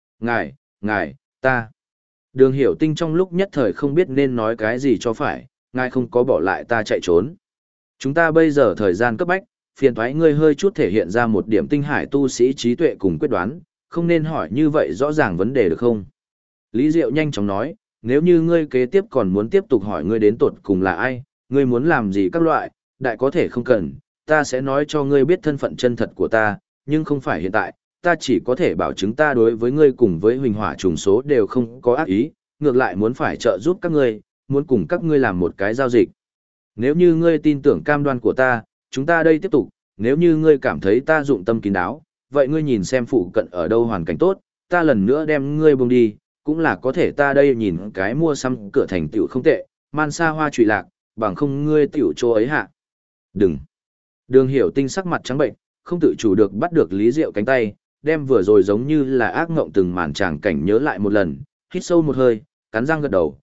Ngài, ta. Đường Hiểu Tinh trong lúc nhất thời không biết nên nói cái gì cho phải, ngài không có bỏ lại ta chạy trốn. Chúng ta bây giờ thời gian cấp bách, phiền thoái ngươi hơi chút thể hiện ra một điểm tinh hải tu sĩ trí tuệ cùng quyết đoán, không nên hỏi như vậy rõ ràng vấn đề được không? Lý Diệu nhanh chóng nói, nếu như ngươi kế tiếp còn muốn tiếp tục hỏi ngươi đến tột cùng là ai, ngươi muốn làm gì các loại, đại có thể không cần, ta sẽ nói cho ngươi biết thân phận chân thật của ta, nhưng không phải hiện tại, ta chỉ có thể bảo chứng ta đối với ngươi cùng với huỳnh hỏa trùng số đều không có ác ý, ngược lại muốn phải trợ giúp các ngươi, muốn cùng các ngươi làm một cái giao dịch. Nếu như ngươi tin tưởng cam đoan của ta, chúng ta đây tiếp tục, nếu như ngươi cảm thấy ta dụng tâm kín đáo, vậy ngươi nhìn xem phụ cận ở đâu hoàn cảnh tốt, ta lần nữa đem ngươi buông đi, cũng là có thể ta đây nhìn cái mua xăm cửa thành tiểu không tệ, man xa hoa trụy lạc, bằng không ngươi tiểu chỗ ấy hạ. Đừng. Đường Hiểu Tinh sắc mặt trắng bệnh, không tự chủ được bắt được Lý Diệu cánh tay, đem vừa rồi giống như là ác ngộng từng màn tràng cảnh nhớ lại một lần, hít sâu một hơi, cắn răng gật đầu,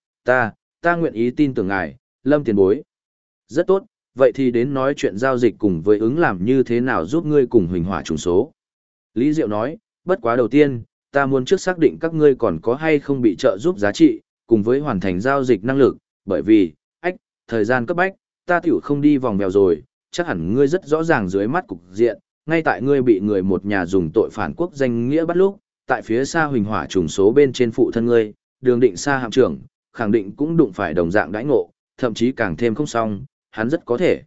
ta nguyện ý tin tưởng ngài, Lâm tiền bối. Rất tốt, vậy thì đến nói chuyện giao dịch cùng với ứng làm như thế nào giúp ngươi cùng huỳnh hỏa trùng số. Lý Diệu nói, bất quá đầu tiên, ta muốn trước xác định các ngươi còn có hay không bị trợ giúp giá trị, cùng với hoàn thành giao dịch năng lực, bởi vì, thời gian cấp bách, ta tiểu không đi vòng vèo rồi, chắc hẳn ngươi rất rõ ràng dưới mắt cục diện, ngay tại ngươi bị người một nhà dùng tội phản quốc danh nghĩa bắt lúc, tại phía xa huỳnh hỏa trùng số bên trên phụ thân ngươi, Đường Định Sa hạm trưởng, khẳng định cũng đụng phải đồng dạng đãi ngộ, thậm chí càng thêm không xong, hắn rất có thể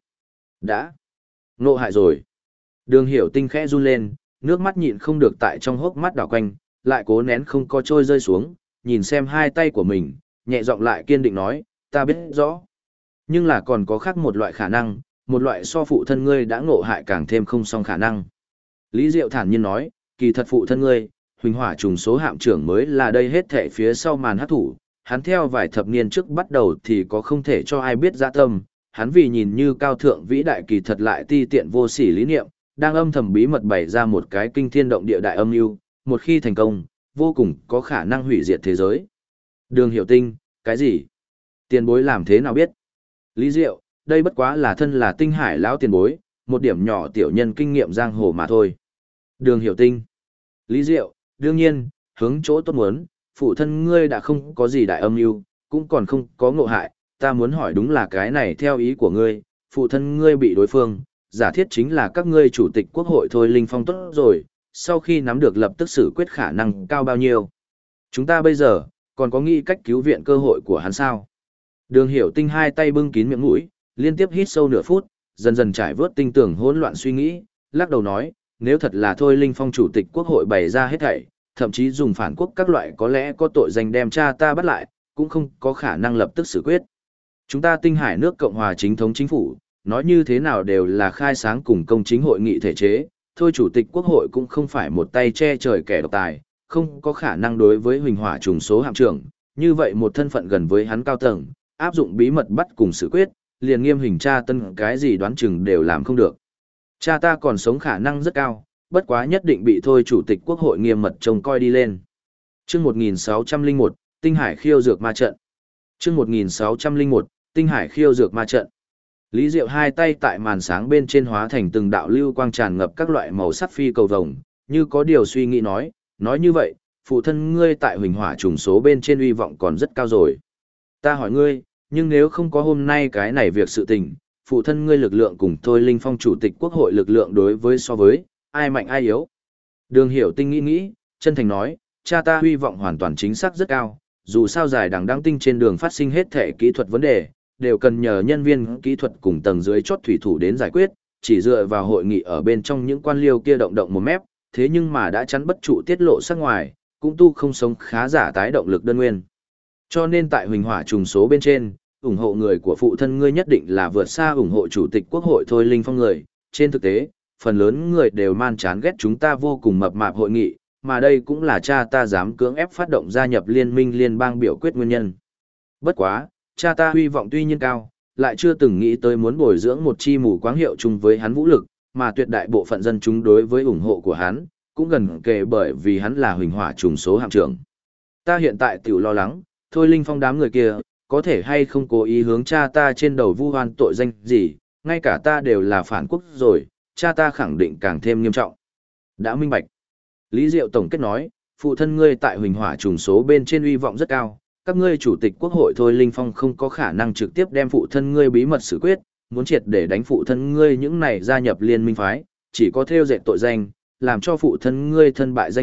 đã ngộ hại rồi. Đường Hiểu Tinh khẽ run lên, nước mắt nhịn không được tại trong hốc mắt đảo quanh, lại cố nén không có trôi rơi xuống, nhìn xem hai tay của mình, nhẹ giọng lại kiên định nói, ta biết rõ. Nhưng là còn có khác một loại khả năng, một loại so phụ thân ngươi đã ngộ hại càng thêm không song khả năng. Lý Diệu thản nhiên nói, kỳ thật phụ thân ngươi, huỳnh hỏa trùng số hạm trưởng mới là đây hết thảy phía sau màn hắc thủ, hắn theo vài thập niên trước bắt đầu thì có không thể cho ai biết dã tâm, hắn vì nhìn như cao thượng vĩ đại kỳ thật lại ti tiện vô sỉ lý niệm, đang âm thầm bí mật bày ra một cái kinh thiên động địa đại âm mưu, một khi thành công, vô cùng có khả năng hủy diệt thế giới. Đường Hiểu Tinh, cái gì? Tiền bối làm thế nào biết? Lý Diệu, đây bất quá là thân là Tinh Hải lão tiền bối, một điểm nhỏ tiểu nhân kinh nghiệm giang hồ mà thôi. Đường Hiểu Tinh. Lý Diệu, đương nhiên, hướng chỗ tốt muốn, phụ thân ngươi đã không có gì đại âm mưu, cũng còn không có ngộ hại, ta muốn hỏi đúng là cái này theo ý của ngươi, phụ thân ngươi bị đối phương, giả thiết chính là các ngươi chủ tịch quốc hội thôi Linh Phong tốt rồi, sau khi nắm được lập tức xử quyết khả năng cao bao nhiêu. Chúng ta bây giờ, còn có nghĩ cách cứu viện cơ hội của hắn sao? Đường Hiểu Tinh hai tay bưng kín miệng mũi, liên tiếp hít sâu nửa phút, dần dần trải vớt tinh tưởng hỗn loạn suy nghĩ, lắc đầu nói, nếu thật là thôi Linh Phong chủ tịch quốc hội bày ra hết thảy, thậm chí dùng phản quốc các loại có lẽ có tội danh đem cha ta bắt lại, cũng không có khả năng lập tức xử quyết. Chúng ta Tinh Hải nước Cộng hòa chính thống chính phủ, nói như thế nào đều là khai sáng cùng công chính hội nghị thể chế, thôi chủ tịch quốc hội cũng không phải một tay che trời kẻ độc tài, không có khả năng đối với huỳnh hỏa trùng số hạm trưởng, như vậy một thân phận gần với hắn cao tầng, áp dụng bí mật bắt cùng xử quyết, liền nghiêm hình tra tân cái gì đoán chừng đều làm không được. Cha ta còn sống khả năng rất cao, bất quá nhất định bị thôi chủ tịch quốc hội nghiêm mật trông coi đi lên. Chương 1601, Tinh Hải khiêu dược ma trận. Chương 1601, Tinh Hải khiêu dược ma trận. Lý Diệu hai tay tại màn sáng bên trên hóa thành từng đạo lưu quang tràn ngập các loại màu sắc phi cầu vồng, như có điều suy nghĩ nói như vậy, phụ thân ngươi tại huỳnh hỏa trùng số bên trên uy vọng còn rất cao rồi. Ta hỏi ngươi, nhưng nếu không có hôm nay cái này việc sự tình, phụ thân ngươi lực lượng cùng thôi Linh Phong chủ tịch quốc hội lực lượng đối với so với, ai mạnh ai yếu. Đường Hiểu Tinh nghĩ, chân thành nói, cha ta uy vọng hoàn toàn chính xác rất cao, dù sao giải đằng đăng tinh trên đường phát sinh hết thể kỹ thuật vấn đề, đều cần nhờ nhân viên kỹ thuật cùng tầng dưới chốt thủy thủ đến giải quyết, chỉ dựa vào hội nghị ở bên trong những quan liêu kia động động một mép, thế nhưng mà đã chắn bất trụ tiết lộ sắc ngoài, cũng tu không sống khá giả tái động lực đơn nguyên. Cho nên tại huỳnh hỏa trùng số bên trên, ủng hộ người của phụ thân ngươi nhất định là vượt xa ủng hộ chủ tịch quốc hội thôi Linh Phong người, trên thực tế, phần lớn người đều man chán ghét chúng ta vô cùng mập mạp hội nghị, mà đây cũng là cha ta dám cưỡng ép phát động gia nhập liên minh liên bang biểu quyết nguyên nhân. Bất quá, cha ta hy vọng tuy nhiên cao, lại chưa từng nghĩ tới muốn bồi dưỡng một chi mù quáng hiệu chung với hắn vũ lực, mà tuyệt đại bộ phận dân chúng đối với ủng hộ của hắn, cũng gần kề bởi vì hắn là huỳnh hỏa trùng số hạm trưởng. Ta hiện tại tiểu lo lắng, thôi Linh Phong đám người kia, có thể hay không cố ý hướng cha ta trên đầu vu oan tội danh gì, ngay cả ta đều là phản quốc rồi, cha ta khẳng định càng thêm nghiêm trọng. Đã minh bạch. Lý Diệu tổng kết nói, phụ thân ngươi tại huỳnh hỏa trùng số bên trên uy vọng rất cao, các ngươi chủ tịch quốc hội thôi Linh Phong không có khả năng trực tiếp đem phụ thân ngươi bí mật xử quyết, muốn triệt để đánh phụ thân ngươi những này gia nhập liên minh phái, chỉ có theo dệt tội danh, làm cho phụ thân ngươi thân bại danh liệt,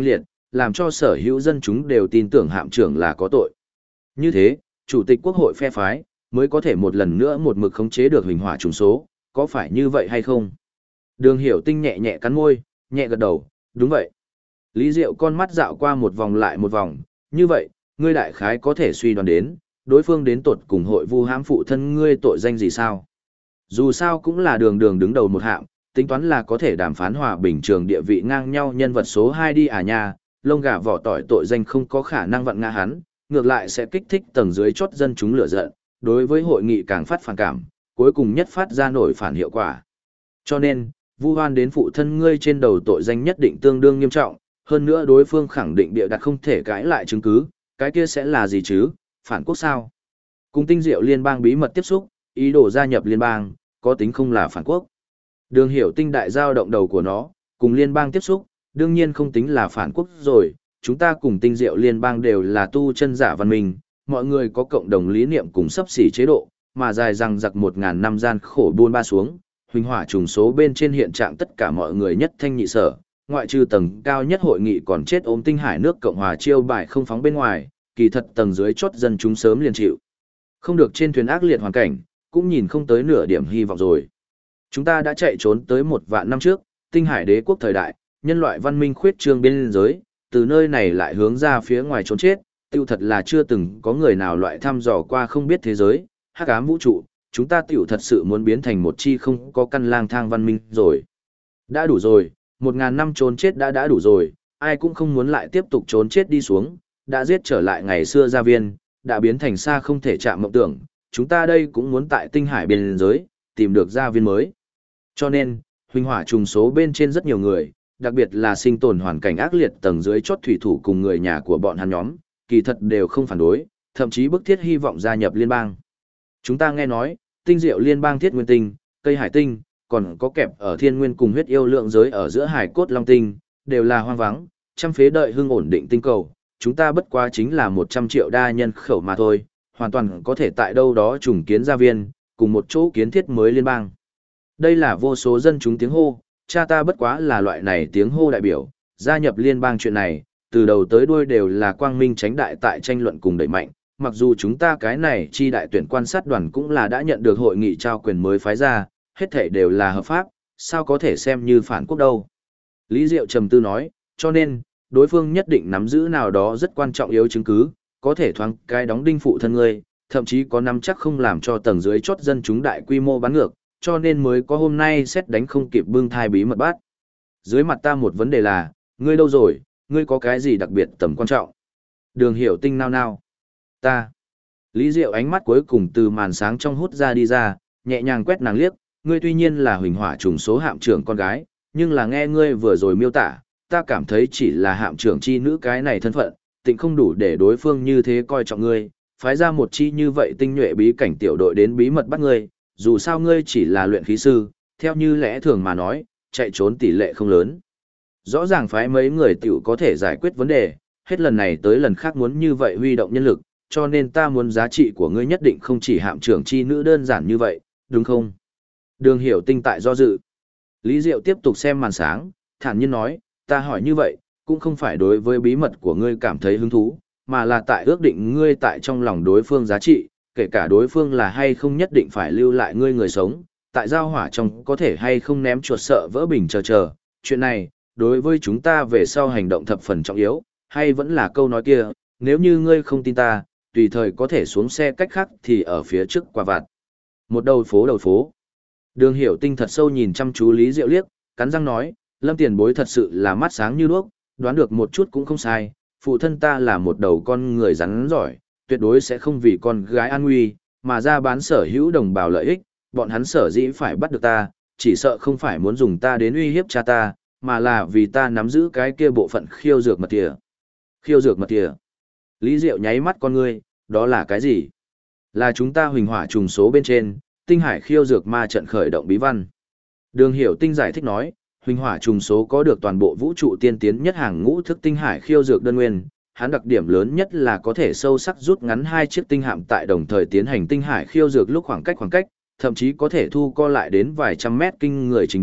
làm cho sở hữu dân chúng đều tin tưởng hạm trưởng là có tội. Như thế, chủ tịch quốc hội phe phái mới có thể một lần nữa một mực khống chế được huỳnh hỏa trùng số, có phải như vậy hay không? Đường Hiểu Tinh nhẹ nhẹ cắn môi, nhẹ gật đầu, đúng vậy. Lý Diệu con mắt dạo qua một vòng lại một vòng, như vậy, ngươi đại khái có thể suy đoán đến, đối phương đến tột cùng hội vu hãm phụ thân ngươi tội danh gì sao? Dù sao cũng là đường đường đứng đầu một hạng, tính toán là có thể đàm phán hòa bình trường địa vị ngang nhau nhân vật số 2 đi à nha, lông gà vỏ tỏi tội danh không có khả năng vặn ngã hắn, ngược lại sẽ kích thích tầng dưới chót dân chúng lửa giận, đối với hội nghị càng phát phản cảm, cuối cùng nhất phát ra nổi phản hiệu quả. Cho nên, vu oan đến phụ thân ngươi trên đầu tội danh nhất định tương đương nghiêm trọng, hơn nữa đối phương khẳng định bịa đặt không thể cãi lại chứng cứ, cái kia sẽ là gì chứ, phản quốc sao? Cùng Tinh Diệu liên bang bí mật tiếp xúc, ý đồ gia nhập liên bang, có tính không là phản quốc. Đường Hiểu Tinh đại giao động đầu của nó, cùng liên bang tiếp xúc, đương nhiên không tính là phản quốc rồi, chúng ta cùng Tinh Diệu liên bang đều là tu chân giả văn minh, mọi người có cộng đồng lý niệm cùng sắp xỉ chế độ, mà dài rằng giặc 1000 năm gian khổ buôn ba xuống, huỳnh hỏa trùng số bên trên hiện trạng tất cả mọi người nhất thanh nhị sở, ngoại trừ tầng cao nhất hội nghị còn chết ốm Tinh Hải nước Cộng hòa chiêu bài không phóng bên ngoài, kỳ thật tầng dưới chốt dân chúng sớm liền chịu. Không được trên thuyền ác liệt hoàn cảnh, cũng nhìn không tới nửa điểm hy vọng rồi. Chúng ta đã chạy trốn tới 1 vạn năm trước, Tinh Hải đế quốc thời đại, nhân loại văn minh khuyết trương biên giới, từ nơi này lại hướng ra phía ngoài trốn chết, tiêu thật là chưa từng có người nào loại thăm dò qua không biết thế giới, hắc ám vũ trụ, chúng ta tiểu thật sự muốn biến thành một chi không có căn lang thang văn minh rồi. Đã đủ rồi, 1000 năm trốn chết đã đủ rồi, ai cũng không muốn lại tiếp tục trốn chết đi xuống, đã giết trở lại ngày xưa gia viên, đã biến thành xa không thể chạm mộng tưởng, chúng ta đây cũng muốn tại Tinh Hải biên giới, tìm được gia viên mới. Cho nên, huỳnh hỏa trùng số bên trên rất nhiều người, đặc biệt là sinh tồn hoàn cảnh ác liệt tầng dưới chót thủy thủ cùng người nhà của bọn hắn nhóm, kỳ thật đều không phản đối, thậm chí bức thiết hy vọng gia nhập liên bang. Chúng ta nghe nói, Tinh Diệu liên bang Thiết Nguyên Tinh, Cây Hải Tinh, còn có kẹp ở Thiên Nguyên cùng huyết yêu lượng giới ở giữa Hải Cốt Long Tinh, đều là hoang vắng, trăm phế đợi hưng ổn định tinh cầu, chúng ta bất quá chính là 100 triệu đa nhân khẩu mà thôi, hoàn toàn có thể tại đâu đó trùng kiến gia viên, cùng một chỗ kiến thiết mới liên bang. Đây là vô số dân chúng tiếng hô, cha ta bất quá là loại này tiếng hô đại biểu, gia nhập liên bang chuyện này, từ đầu tới đuôi đều là quang minh tránh đại tại tranh luận cùng đẩy mạnh, mặc dù chúng ta cái này chi đại tuyển quan sát đoàn cũng là đã nhận được hội nghị trao quyền mới phái ra, hết thảy đều là hợp pháp, sao có thể xem như phản quốc đâu. Lý Diệu trầm tư nói, cho nên, đối phương nhất định nắm giữ nào đó rất quan trọng yếu chứng cứ, có thể thoáng cái đóng đinh phụ thân ngươi, thậm chí có nắm chắc không làm cho tầng dưới chót dân chúng đại quy mô bắn ngược, cho nên mới có hôm nay xét đánh không kịp bưng thai bí mật bắt. Dưới mặt ta một vấn đề là, ngươi đâu rồi, ngươi có cái gì đặc biệt tầm quan trọng? Đường Hiểu Tinh nao nao. Ta. Lý Diệu ánh mắt cuối cùng từ màn sáng trong hút ra đi ra, nhẹ nhàng quét nàng liếc, ngươi tuy nhiên là huỳnh hỏa trùng số hạm trưởng con gái, nhưng là nghe ngươi vừa rồi miêu tả, ta cảm thấy chỉ là hạm trưởng chi nữ cái này thân phận, tịnh không đủ để đối phương như thế coi trọng ngươi, phái ra một chi như vậy tinh nhuệ bí cảnh tiểu đội đến bí mật bắt ngươi, dù sao ngươi chỉ là luyện khí sư, theo như lẽ thường mà nói, chạy trốn tỷ lệ không lớn. Rõ ràng phái mấy người tiểu có thể giải quyết vấn đề, hết lần này tới lần khác muốn như vậy huy động nhân lực, cho nên ta muốn giá trị của ngươi nhất định không chỉ hạm trưởng chi nữ đơn giản như vậy, đúng không? Đường Hiểu Tinh tại do dự. Lý Diệu tiếp tục xem màn sáng, thản nhiên nói, ta hỏi như vậy, cũng không phải đối với bí mật của ngươi cảm thấy hứng thú, mà là tại ước định ngươi tại trong lòng đối phương giá trị, kể cả đối phương là hay không nhất định phải lưu lại ngươi người sống, tại giao hỏa trong có thể hay không ném chuột sợ vỡ bình chờ. Chuyện này, đối với chúng ta về sau hành động thập phần trọng yếu, hay vẫn là câu nói kia, nếu như ngươi không tin ta, tùy thời có thể xuống xe cách khác thì ở phía trước quả vặt. Một đầu phố. Đường Hiểu Tinh thật sâu nhìn chăm chú Lý Diệu liếc, cắn răng nói, Lâm tiền bối thật sự là mắt sáng như đuốc, đoán được một chút cũng không sai, phụ thân ta là một đầu con người rắn giỏi, tuyệt đối sẽ không vì con gái an nguy, mà ra bán sở hữu đồng bào lợi ích, bọn hắn sở dĩ phải bắt được ta, chỉ sợ không phải muốn dùng ta đến uy hiếp cha ta, mà là vì ta nắm giữ cái kia bộ phận khiêu dược mật tỉa. Khiêu dược mật tỉa. Lý Diệu nháy mắt con ngươi, đó là cái gì? Là chúng ta huỳnh hỏa trùng số bên trên, Tinh Hải khiêu dược ma trận khởi động bí văn. Đường Hiểu Tinh giải thích nói, huỳnh hỏa trùng số có được toàn bộ vũ trụ tiên tiến nhất hàng ngũ thức Tinh Hải khiêu dược đơn nguyên, hắn đặc điểm lớn nhất là có thể sâu sắc rút ngắn 2 chiếc tinh hạm tại đồng thời tiến hành Tinh Hải khiêu dược lúc khoảng cách, thậm chí có thể thu co lại đến vài trăm mét kinh người trình độ,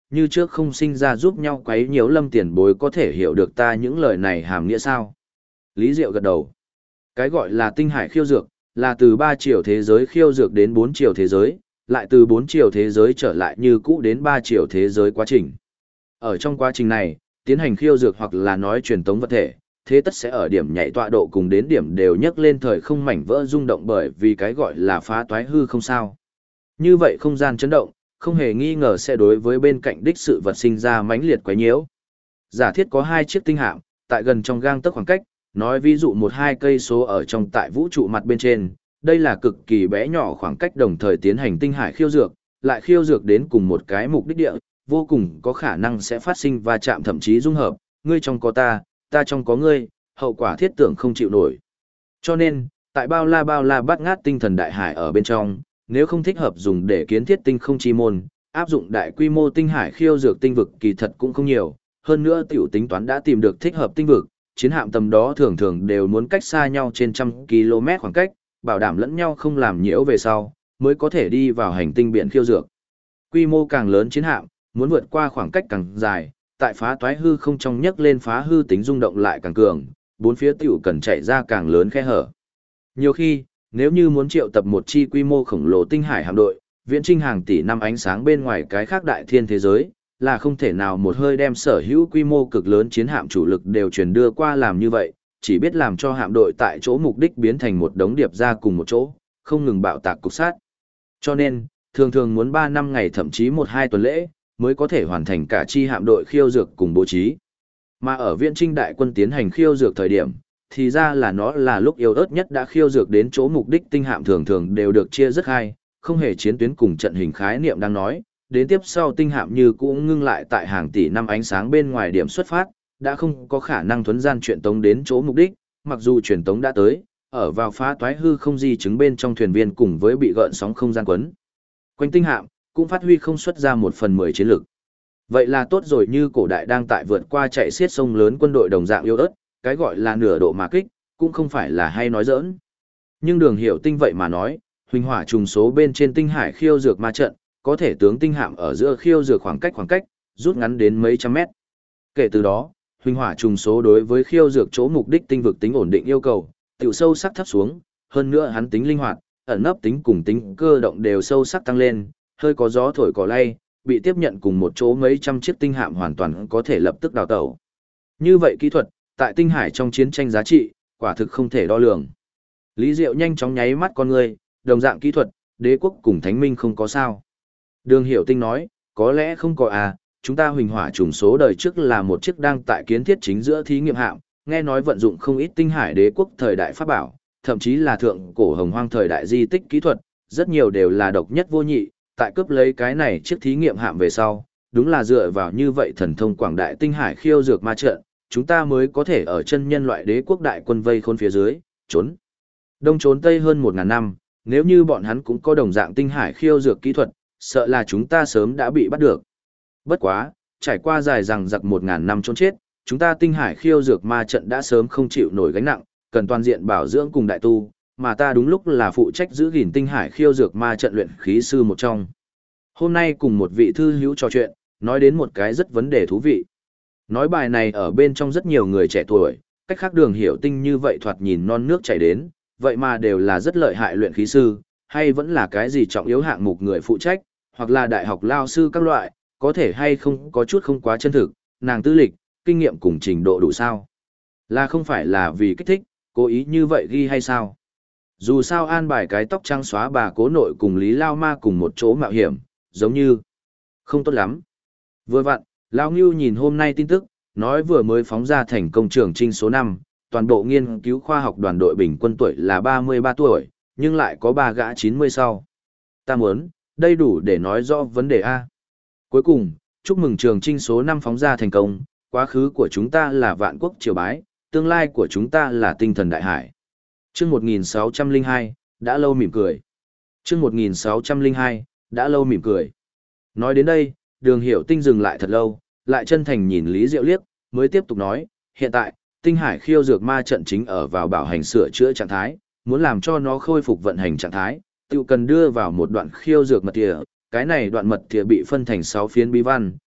như trước không sinh ra giúp nhau quấy nhiễu Lâm tiền bối có thể hiểu được ta những lời này hàm nghĩa sao? Lý Diệu gật đầu. Cái gọi là tinh hải khiêu dược, là từ 3 chiều thế giới khiêu dược đến 4 chiều thế giới, lại từ 4 chiều thế giới trở lại như cũ đến 3 chiều thế giới quá trình. Ở trong quá trình này, tiến hành khiêu dược hoặc là nói truyền tống vật thể, thế tất sẽ ở điểm nhảy tọa độ cùng đến điểm đều nhấc lên thời không mảnh vỡ rung động bởi vì cái gọi là phá toái hư không sao. Như vậy không gian chấn động, không hề nghi ngờ sẽ đối với bên cạnh đích sự vật sinh ra mãnh liệt quấy nhiễu. Giả thiết có 2 chiếc tinh hạm, tại gần trong gang tấc khoảng cách, nói ví dụ 1-2 cây số ở trong tại vũ trụ mặt bên trên, đây là cực kỳ bé nhỏ khoảng cách đồng thời tiến hành tinh hải khiêu dược, lại khiêu dược đến cùng một cái mục đích địa, vô cùng có khả năng sẽ phát sinh va chạm thậm chí dung hợp, ngươi trong có ta, ta trong có ngươi, hậu quả thiết tưởng không chịu nổi. Cho nên, tại bao la bát ngát tinh thần đại hải ở bên trong, nếu không thích hợp dùng để kiến thiết tinh không chi môn, áp dụng đại quy mô tinh hải khiêu dược tinh vực kỳ thật cũng không nhiều, hơn nữa tiểu tính toán đã tìm được thích hợp tinh vực, chiến hạm tầm đó thường thường đều muốn cách xa nhau trên trăm km khoảng cách, bảo đảm lẫn nhau không làm nhiễu về sau, mới có thể đi vào hành tinh biển khiêu dược. Quy mô càng lớn chiến hạm, muốn vượt qua khoảng cách càng dài, tại phá toái hư không trong nhấc lên phá hư tính rung động lại càng cường, bốn phía tiểu cần chạy ra càng lớn khe hở. Nhiều khi, nếu như muốn triệu tập một chi quy mô khổng lồ tinh hải hạm đội, viễn trinh hàng tỷ năm ánh sáng bên ngoài cái khác đại thiên thế giới, là không thể nào một hơi đem sở hữu quy mô cực lớn chiến hạm chủ lực đều truyền đưa qua làm như vậy, chỉ biết làm cho hạm đội tại chỗ mục đích biến thành một đống điệp ra cùng một chỗ, không ngừng bạo tạc cục sát. Cho nên, thường thường muốn 3 năm ngày thậm chí 1-2 tuần lễ, mới có thể hoàn thành cả chi hạm đội khiêu dược cùng bố trí. Mà ở viễn trinh đại quân tiến hành khiêu dược thời điểm, thì ra là nó là lúc yếu ớt nhất đã khiêu dược đến chỗ mục đích tinh hạm thường thường đều được chia rất hai, không hề chiến tuyến cùng trận hình khái niệm đang nói, đến tiếp sau tinh hạm như cũng ngưng lại tại hàng tỷ năm ánh sáng bên ngoài điểm xuất phát, đã không có khả năng thuấn gian chuyển tống đến chỗ mục đích, mặc dù chuyển tống đã tới, ở vào phá toái hư không di chứng bên trong thuyền viên cùng với bị gợn sóng không gian quấn. Quanh tinh hạm, cũng phát huy không xuất ra 1/10 chiến lực. Vậy là tốt rồi, như cổ đại đang tại vượt qua chạy xiết sông lớn quân đội đồng dạng yếu ớt, cái gọi là nửa độ mà kích, cũng không phải là hay nói giỡn. Nhưng Đường Hiểu Tinh vậy mà nói, huỳnh hỏa trùng số bên trên tinh hải khiêu dược ma trận, có thể tướng tinh hạm ở giữa khiêu dược khoảng cách, rút ngắn đến mấy trăm mét. Kể từ đó, huỳnh hỏa trùng số đối với khiêu dược chỗ mục đích tinh vực tính ổn định yêu cầu, tiểu sâu sắc thấp xuống, hơn nữa hắn tính linh hoạt, ẩn nấp tính cùng tính cơ động đều sâu sắc tăng lên, hơi có gió thổi cỏ lay, bị tiếp nhận cùng một chỗ mấy trăm chiếc tinh hạm hoàn toàn có thể lập tức đào tẩu. Như vậy kỹ thuật, tại tinh hải trong chiến tranh giá trị, quả thực không thể đo lường. Lý Diệu nhanh chóng nháy mắt con người, đồng dạng kỹ thuật, đế quốc cùng thánh minh không có sao. Đường Hiểu Tinh nói, có lẽ không có à, chúng ta huỳnh hỏa trùng số đời trước là một chiếc đang tại kiến thiết chính giữa thí nghiệm hạm, nghe nói vận dụng không ít tinh hải đế quốc thời đại pháp bảo, thậm chí là thượng cổ hồng hoang thời đại di tích kỹ thuật, rất nhiều đều là độc nhất vô nhị, tại cướp lấy cái này chiếc thí nghiệm hạm về sau, đúng là dựa vào như vậy thần thông quảng đại tinh hải khiêu dược ma trận, chúng ta mới có thể ở chân nhân loại đế quốc đại quân vây khốn phía dưới, trốn đông trốn tây hơn 1000 năm, nếu như bọn hắn cũng có đồng dạng tinh hải khiêu dược kỹ thuật, sợ là chúng ta sớm đã bị bắt được. Bất quá, trải qua dài rằng giặc 1000 năm trốn chết, chúng ta tinh hải khiêu dược ma trận đã sớm không chịu nổi gánh nặng, cần toàn diện bảo dưỡng cùng đại tu, mà ta đúng lúc là phụ trách giữ gìn tinh hải khiêu dược ma trận luyện khí sư một trong. Hôm nay cùng một vị thư hữu trò chuyện, nói đến một cái rất vấn đề thú vị. Nói bài này ở bên trong rất nhiều người trẻ tuổi, cách khác Đường Hiểu Tinh như vậy thoạt nhìn non nước chảy đến, vậy mà đều là rất lợi hại luyện khí sư, hay vẫn là cái gì trọng yếu hạng mục người phụ trách, hoặc là đại học lao sư các loại, có thể hay không có chút không quá chân thực, nàng tư lịch, kinh nghiệm cùng trình độ đủ sao? Là không phải là vì kích thích, cố ý như vậy ghi hay sao? Dù sao an bài cái tóc trắng xóa bà cố nội cùng Lý Lao Ma cùng một chỗ mạo hiểm, giống như không tốt lắm. Vừa vặn, Lao Ngưu nhìn hôm nay tin tức, nói vừa mới phóng ra thành công trường trinh số 5, toàn bộ nghiên cứu khoa học đoàn đội bình quân tuổi là 33 tuổi, nhưng lại có 3 gã 90 sau. Ta muốn, đây đủ để nói rõ vấn đề A. Cuối cùng, chúc mừng trường trinh số 5 phóng ra thành công, quá khứ của chúng ta là vạn quốc triều bái, tương lai của chúng ta là tinh thần đại hải. Chương 1602, đã lâu mỉm cười. Chương 1602, đã lâu mỉm cười. Nói đến đây, Đường Hiểu Tinh dừng lại thật lâu, lại chân thành nhìn Lý Diệu liếc, mới tiếp tục nói, hiện tại, tinh hải khiêu dược ma trận chính ở vào bảo hành sửa chữa trạng thái, muốn làm cho nó khôi phục vận hành trạng thái, tự cần đưa vào một đoạn khiêu dược mật thìa, cái này đoạn mật thìa bị phân thành 6 phiến bí văn,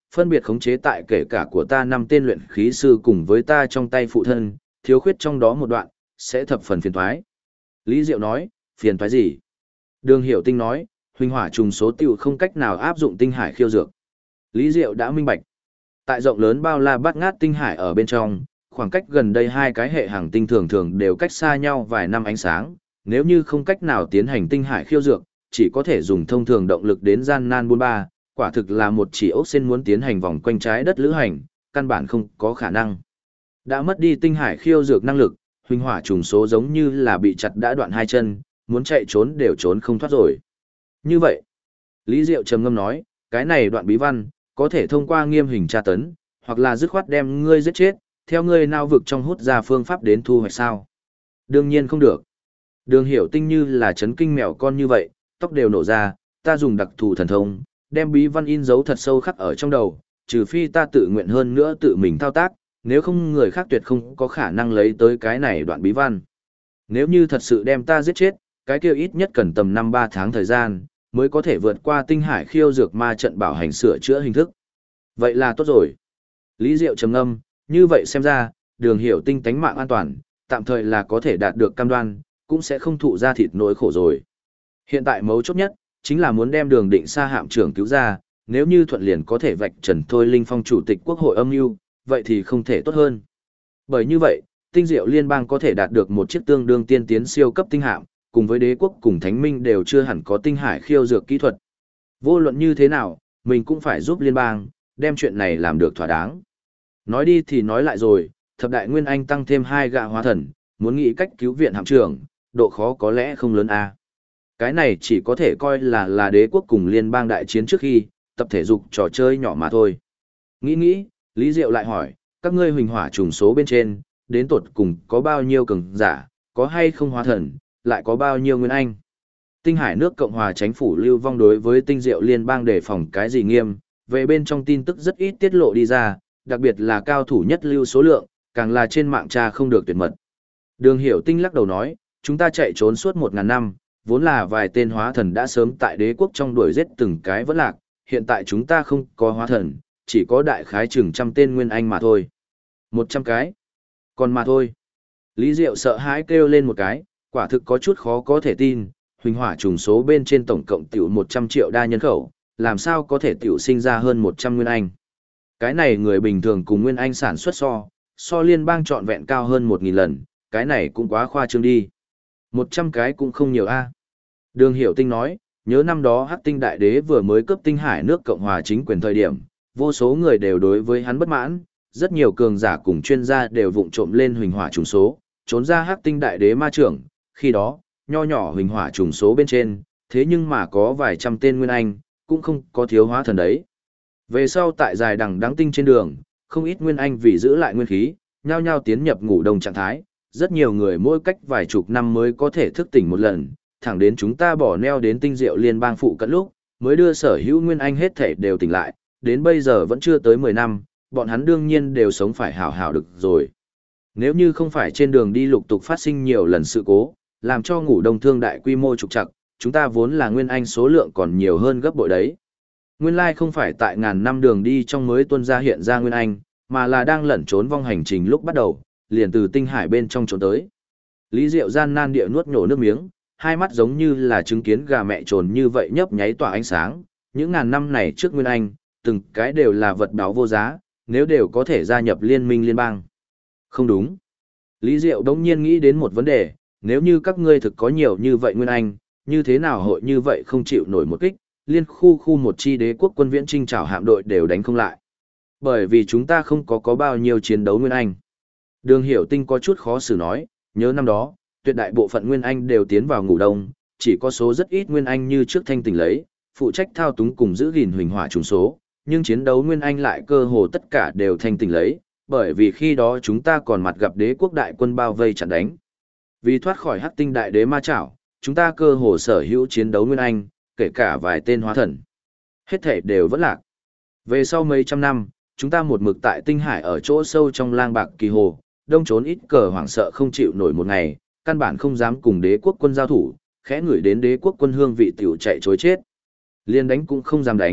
phân biệt khống chế tại kể cả của ta 5 tên luyện khí sư cùng với ta trong tay phụ thân, thiếu khuyết trong đó một đoạn, sẽ thập phần phiền toái. Lý Diệu nói, phiền toái gì? Đường Hiểu Tinh nói, huỳnh hỏa trùng số tiểu không cách nào áp dụng tinh hải khiêu dược. Lý Diệu đã minh bạch. Tại rộng lớn bao la bát ngát tinh hải ở bên trong, khoảng cách gần đây hai cái hệ hành tinh thường thường đều cách xa nhau vài năm ánh sáng, nếu như không cách nào tiến hành tinh hải khiêu dược, chỉ có thể dùng thông thường động lực đến gian nan buôn ba, quả thực là một chỉ ốc sen muốn tiến hành vòng quanh trái đất lữ hành, căn bản không có khả năng. Đã mất đi tinh hải khiêu dược năng lực, huỳnh hỏa trùng số giống như là bị chặt đã đoạn hai chân, muốn chạy trốn đều trốn không thoát rồi. Như vậy, Lý Diệu trầm ngâm nói, cái này đoạn bí văn, có thể thông qua nghiêm hình tra tấn, hoặc là dứt khoát đem ngươi giết chết, theo ngươi nao vực trong hút ra phương pháp đến thu hoạch sao? Đương nhiên không được. Đường Hiểu Tinh như là chấn kinh mèo con như vậy, tóc đều nổ ra, ta dùng đặc thù thần thông, đem bí văn in dấu thật sâu khắc ở trong đầu, trừ phi ta tự nguyện hơn nữa tự mình thao tác, nếu không người khác tuyệt không có khả năng lấy tới cái này đoạn bí văn. Nếu như thật sự đem ta giết chết, cái kia ít nhất cần tầm 5-3 tháng thời gian, mới có thể vượt qua tinh hải khiêu dược ma trận bảo hành sửa chữa hình thức. Vậy là tốt rồi. Lý Diệu trầm ngâm, như vậy xem ra, Đường Hiểu Tinh tánh mạng an toàn, tạm thời là có thể đạt được cam đoan, cũng sẽ không thụ ra thịt nỗi khổ rồi. Hiện tại mấu chốt nhất, chính là muốn đem Đường Định Sa hạm trưởng cứu ra, nếu như thuận liền có thể vạch trần Thôi Linh Phong chủ tịch quốc hội âm mưu, vậy thì không thể tốt hơn. Bởi như vậy, Tinh Diệu Liên bang có thể đạt được một chiếc tương đương tiên tiến siêu cấp tinh hạm, cùng với đế quốc cùng thánh minh đều chưa hẳn có tinh hải khiêu dược kỹ thuật. Vô luận như thế nào, mình cũng phải giúp liên bang, đem chuyện này làm được thỏa đáng. Nói đi thì nói lại rồi, thập đại nguyên anh tăng thêm 2 gã hóa thần, muốn nghĩ cách cứu viện hạm trưởng, độ khó có lẽ không lớn a. Cái này chỉ có thể coi là đế quốc cùng liên bang đại chiến trước khi, tập thể dục trò chơi nhỏ mà thôi. Nghĩ, Lý Diệu lại hỏi, các ngươi huỳnh hỏa trùng số bên trên, đến tột cùng có bao nhiêu cường giả, có hay không hóa thần, lại có bao nhiêu nguyên anh. Tinh hải nước Cộng hòa Chánh phủ Lưu Vong đối với Tinh Diệu Liên bang đề phòng cái gì nghiêm, về bên trong tin tức rất ít tiết lộ đi ra, đặc biệt là cao thủ nhất lưu số lượng, càng là trên mạng tra không được tuyệt mật. Đường Hiểu Tinh lắc đầu nói, chúng ta chạy trốn suốt 1000 năm, vốn là vài tên hóa thần đã sớm tại đế quốc trong đuổi giết từng cái vẫn lạc, hiện tại chúng ta không có hóa thần, chỉ có đại khái chừng 100 tên nguyên anh mà thôi. 100 cái? Còn mà thôi. Lý Diệu sợ hãi kêu lên một cái, quả thực có chút khó có thể tin, huỳnh hỏa trùng số bên trên tổng cộng tiểu 100 triệu đa nhân khẩu, làm sao có thể tiểu sinh ra hơn 100 nguyên anh. Cái này người bình thường cùng nguyên anh sản xuất so liên bang trọn vẹn cao hơn 1000 lần, cái này cũng quá khoa trương đi. 100 cái cũng không nhiều a. Đường Hiểu Tinh nói, nhớ năm đó Hắc Tinh Đại Đế vừa mới cấp tinh hải nước Cộng hòa chính quyền thời điểm, vô số người đều đối với hắn bất mãn, rất nhiều cường giả cùng chuyên gia đều vụng trộm lên huỳnh hỏa trùng số, trốn ra Hắc Tinh Đại Đế ma trưởng, khi đó, nho nhỏ huỳnh hỏa trùng số bên trên, thế nhưng mà có vài trăm tên nguyên anh, cũng không có thiếu hóa thần đấy. Về sau tại dài đằng đẵng tinh trên đường, không ít nguyên anh vì giữ lại nguyên khí, nhao nhao tiến nhập ngủ đông trạng thái, rất nhiều người mỗi cách vài chục năm mới có thể thức tỉnh một lần, thẳng đến chúng ta bỏ neo đến Tinh Diệu Liên bang phụ cận lúc, mới đưa sở hữu nguyên anh hết thể đều tỉnh lại, đến bây giờ vẫn chưa tới 10 năm, bọn hắn đương nhiên đều sống phải hảo hảo được rồi. Nếu như không phải trên đường đi lục tục phát sinh nhiều lần sự cố, làm cho ngủ đông thương đại quy mô trục trặc, chúng ta vốn là nguyên anh số lượng còn nhiều hơn gấp bội đấy. Nguyên lai không phải tại ngàn năm đường đi trong mới tuân ra hiện ra nguyên anh, mà là đang lẩn trốn vong hành trình lúc bắt đầu, liền từ tinh hải bên trong trốn tới. Lý Diệu gian nan địa nuốt nhổ nước miếng, hai mắt giống như là chứng kiến gà mẹ trồn như vậy nhấp nháy tỏa ánh sáng, những ngàn năm này trước nguyên anh, từng cái đều là vật báo vô giá, nếu đều có thể gia nhập liên minh liên bang. Không đúng. Lý Diệu đống nhiên nghĩ đến một vấn đề, nếu như các ngươi thực có nhiều như vậy nguyên anh, như thế nào hội như vậy không chịu nổi một kích, liên khu một chi đế quốc quân viễn trinh trảo hạm đội đều đánh không lại. Bởi vì chúng ta không có bao nhiêu chiến đấu nguyên anh. Đường Hiểu Tinh có chút khó xử nói, nhớ năm đó, tuyệt đại bộ phận nguyên anh đều tiến vào ngủ đông, chỉ có số rất ít nguyên anh như trước thanh tỉnh lấy, phụ trách thao túng cùng giữ gìn huỳnh hỏa trùng số, nhưng chiến đấu nguyên anh lại cơ hồ tất cả đều thanh tỉnh lấy, bởi vì khi đó chúng ta còn mặt gặp đế quốc đại quân bao vây chặn đánh. Vì thoát khỏi Hắc Tinh Đại Đế ma chảo, chúng ta cơ hồ sở hữu chiến đấu nguyên anh, kể cả vài tên hóa thần. Hết thể đều vẫn lạc. Về sau mấy trăm năm, chúng ta một mực tại tinh hải ở chỗ sâu trong lang bạc kỳ hồ, đông trốn ít cờ hoảng sợ không chịu nổi một ngày, căn bản không dám cùng đế quốc quân giao thủ, khẽ ngửi đến đế quốc quân hương vị tiểu chạy chối chết. Liên đánh cũng không dám đánh,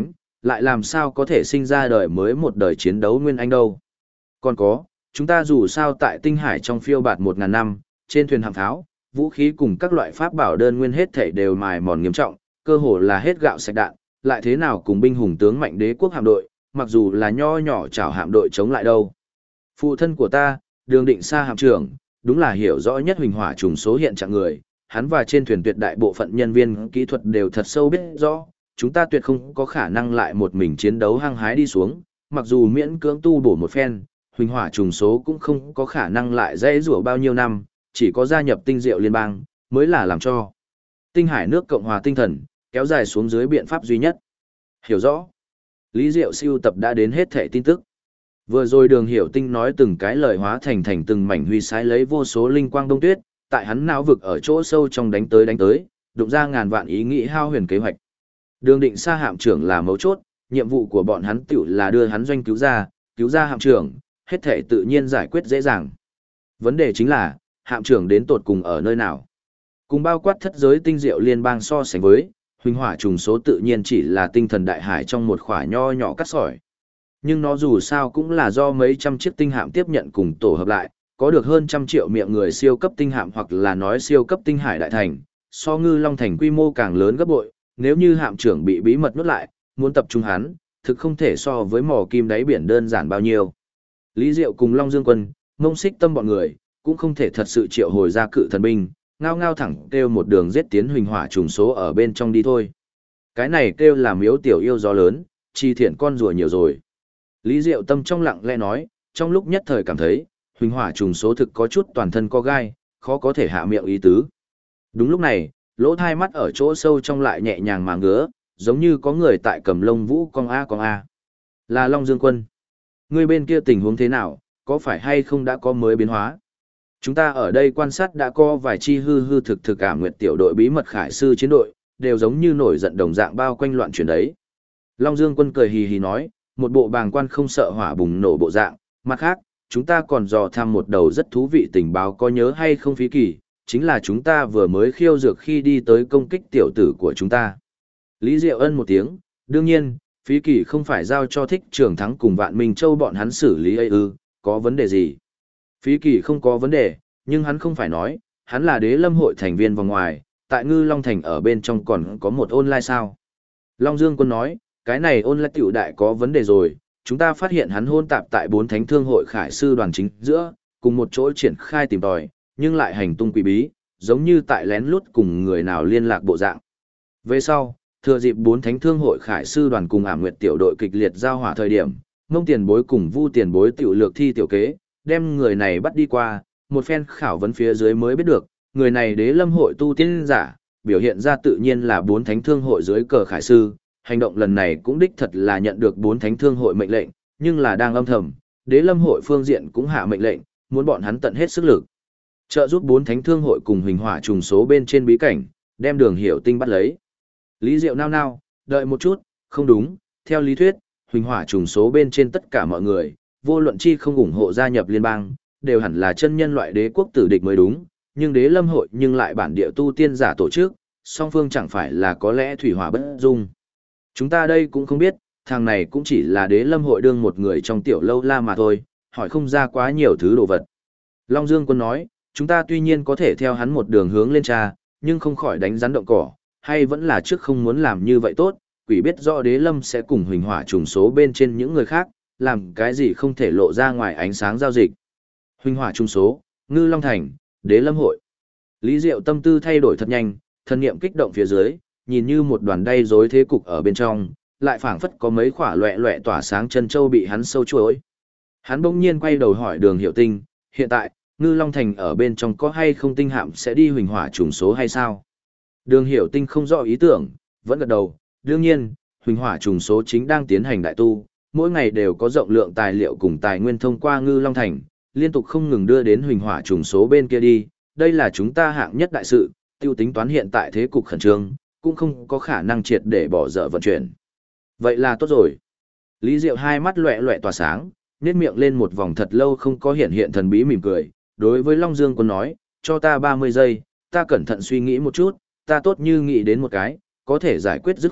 lại làm sao có thể sinh ra đời mới một đời chiến đấu nguyên anh đâu. Còn có, chúng ta dù sao tại tinh hải trong phiêu bạt 1.000 năm, trên thuyền hạm pháo, vũ khí cùng các loại pháp bảo đơn nguyên hết thảy đều mài mòn nghiêm trọng, cơ hồ là hết gạo sạch đạn, lại thế nào cùng binh hùng tướng mạnh đế quốc hạm đội, mặc dù là nho nhỏ chảo hạm đội chống lại đâu. Phụ thân của ta, Đường Định Sa hạm trưởng, đúng là hiểu rõ nhất huỳnh hỏa trùng số hiện trạng người, hắn và trên thuyền tuyệt đại bộ phận nhân viên kỹ thuật đều thật sâu biết rõ, chúng ta tuyệt không có khả năng lại một mình chiến đấu hăng hái đi xuống, mặc dù miễn cưỡng tu bổ một phen, huỳnh hỏa trùng số cũng không có khả năng lại dễ rủa bao nhiêu năm, chỉ có gia nhập tinh diệu liên bang, mới là làm cho tinh hải nước Cộng hòa tinh thần, kéo dài xuống dưới biện pháp duy nhất. Hiểu rõ. Lý Diệu siêu tập đã đến hết thẻ tin tức. Vừa rồi Đường Hiểu Tinh nói từng cái lời hóa thành từng mảnh huy sái lấy vô số linh quang đông tuyết, tại hắn não vực ở chỗ sâu trong đánh tới, đụng ra ngàn vạn ý nghĩ hao huyền kế hoạch. Đường Định Sa hạm trưởng là mấu chốt, nhiệm vụ của bọn hắn tiểu là đưa hắn doanh cứu ra hạm trưởng, hết thể tự nhiên giải quyết dễ dàng. Vấn đề chính là, hạm trưởng đến tột cùng ở nơi nào? Cùng bao quát thất giới tinh diệu liên bang so sánh với, huỳnh hỏa trùng số tự nhiên chỉ là tinh thần đại hải trong một khỏa nho nhỏ cắt sỏi. Nhưng nó dù sao cũng là do mấy trăm chiếc tinh hạm tiếp nhận cùng tổ hợp lại, có được hơn 100 triệu miệng người siêu cấp tinh hạm hoặc là nói siêu cấp tinh hải đại thành, so Ngư Long thành quy mô càng lớn gấp bội, nếu như hạm trưởng bị bí mật nuốt lại, muốn tập trung hắn, thực không thể so với mỏ kim đáy biển đơn giản bao nhiêu. Lý Diệu cùng Long Dương Quân, Mông Xích Tâm bọn người, cũng không thể thật sự triệu hồi ra cự thần binh, ngao ngao thẳng kêu một đường giết tiến huỳnh hỏa trùng số ở bên trong đi thôi. Cái này kêu là miếu tiểu yêu gió lớn, chi thiện con rùa nhiều rồi. Lý Diệu Tâm trong lặng lẽ nói, trong lúc nhất thời cảm thấy, huỳnh hỏa trùng số thực có chút toàn thân co gai, khó có thể hạ miệng ý tứ. Đúng lúc này, lỗ thai mắt ở chỗ sâu trong lại nhẹ nhàng mà ngứa, giống như có người tại cầm lông vũ con a. Là Long Dương Quân. Người bên kia tình huống thế nào, có phải hay không đã có mới biến hóa? Chúng ta ở đây quan sát đã có vài chi hư thực Ả Nguyệt tiểu đội bí mật khải sư chiến đội, đều giống như nổi giận đồng dạng bao quanh loạn chuyển đấy. Long Dương Quân cười hì hì nói, một bộ bàng quan không sợ hỏa bùng nổ bộ dạng, mặt khác, chúng ta còn dò thăm một đầu rất thú vị tình báo có nhớ hay không Phí Kỳ, chính là chúng ta vừa mới khiêu dược khi đi tới công kích tiểu tử của chúng ta. Lý Diệu ân một tiếng, đương nhiên, Phí Kỳ không phải giao cho Thích Trường Thắng cùng Vạn Minh Châu bọn hắn xử lý ấy ư, có vấn đề gì? Phí Kỳ không có vấn đề, nhưng hắn không phải nói, hắn là Đế Lâm hội thành viên vòng ngoài, tại Ngư Long thành ở bên trong còn có một online sao? Long Dương Quân nói, cái này online tiểu đại có vấn đề rồi, chúng ta phát hiện hắn hôn tạp tại 4 thánh thương hội khải sư đoàn chính giữa, cùng một chỗ triển khai tìm tòi, nhưng lại hành tung quỷ bí, giống như tại lén lút cùng người nào liên lạc bộ dạng. Về sau, thừa dịp 4 thánh thương hội khải sư đoàn cùng Ả Nguyệt tiểu đội kịch liệt giao hỏa thời điểm, Mông Tiền Bối cùng Vu Tiền Bối tiểu lược thi tiểu kế, đem người này bắt đi qua, một phen khảo vấn phía dưới mới biết được, người này Đế Lâm hội tu tiên giả, biểu hiện ra tự nhiên là 4 thánh thương hội dưới cờ khải sư, hành động lần này cũng đích thật là nhận được 4 thánh thương hội mệnh lệnh, nhưng là đang âm thầm, Đế Lâm hội phương diện cũng hạ mệnh lệnh, muốn bọn hắn tận hết sức lực trợ giúp 4 thánh thương hội cùng huỳnh hỏa trùng số bên trên bí cảnh, đem Đường Hiểu Tinh bắt lấy. Lý Diệu nao, đợi một chút, không đúng, theo lý thuyết, huỳnh hỏa trùng số bên trên tất cả mọi người, vô luận chi không ủng hộ gia nhập liên bang, đều hẳn là chân nhân loại đế quốc tử địch mới đúng, nhưng Đế Lâm hội nhưng lại bản địa tu tiên giả tổ chức, song phương chẳng phải là có lẽ thủy hỏa bất dung. Chúng ta đây cũng không biết, thằng này cũng chỉ là Đế Lâm hội đương một người trong tiểu lâu la mà thôi, hỏi không ra quá nhiều thứ đồ vật. Long Dương Quân nói, chúng ta tuy nhiên có thể theo hắn một đường hướng lên tra, nhưng không khỏi đánh rắn động cỏ, hay vẫn là trước không muốn làm như vậy tốt, quỷ biết rõ Đế Lâm sẽ cùng huỳnh hỏa trùng số bên trên những người khác, làm cái gì không thể lộ ra ngoài ánh sáng giao dịch. Huỳnh hỏa trùng số, Ngư Long thành, Đế Lâm hội. Lý Diệu tâm tư thay đổi thật nhanh, thân niệm kích động phía dưới, nhìn như một đoàn đay rối thế cục ở bên trong, lại phảng phất có mấy khỏa loẹ loẹ tỏa sáng chân châu bị hắn sâu chuỗi. Hắn bỗng nhiên quay đầu hỏi Đường Hiểu Tinh, hiện tại, Ngư Long thành ở bên trong có hay không tinh hạm sẽ đi huỳnh hỏa trùng số hay sao? Đường Hiểu Tinh không rõ ý tưởng, vẫn gật đầu, đương nhiên, huỳnh hỏa trùng số chính đang tiến hành đại tu, mỗi ngày đều có rộng lượng tài liệu cùng tài nguyên thông qua Ngư Long thành, liên tục không ngừng đưa đến huỳnh hỏa trùng số bên kia đi, đây là chúng ta hạng nhất đại sự, tiêu tính toán hiện tại thế cục khẩn trương, cũng không có khả năng triệt để bỏ dở vận chuyển. Vậy là tốt rồi. Lý Diệu hai mắt loẹ loẹ tỏa sáng, nhếch miệng lên một vòng thật lâu không có hiện thần bí mỉm cười, đối với Long Dương Quân nói, cho ta 30 giây, ta cẩn thận suy nghĩ một chút, ta tốt như nghĩ đến một cái, có thể giải quyết dứt khoát,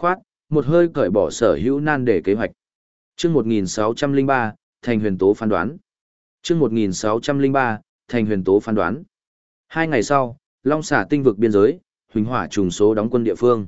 một hơi cởi bỏ sở hữu nan đề kế hoạch. Chương 1603, Thành Huyền Tố phán đoán. Chương 1603, Thành Huyền Tố phán đoán. 2 ngày sau, Long Xà tinh vực biên giới, Huỳnh Hỏa trùng số đóng quân địa phương.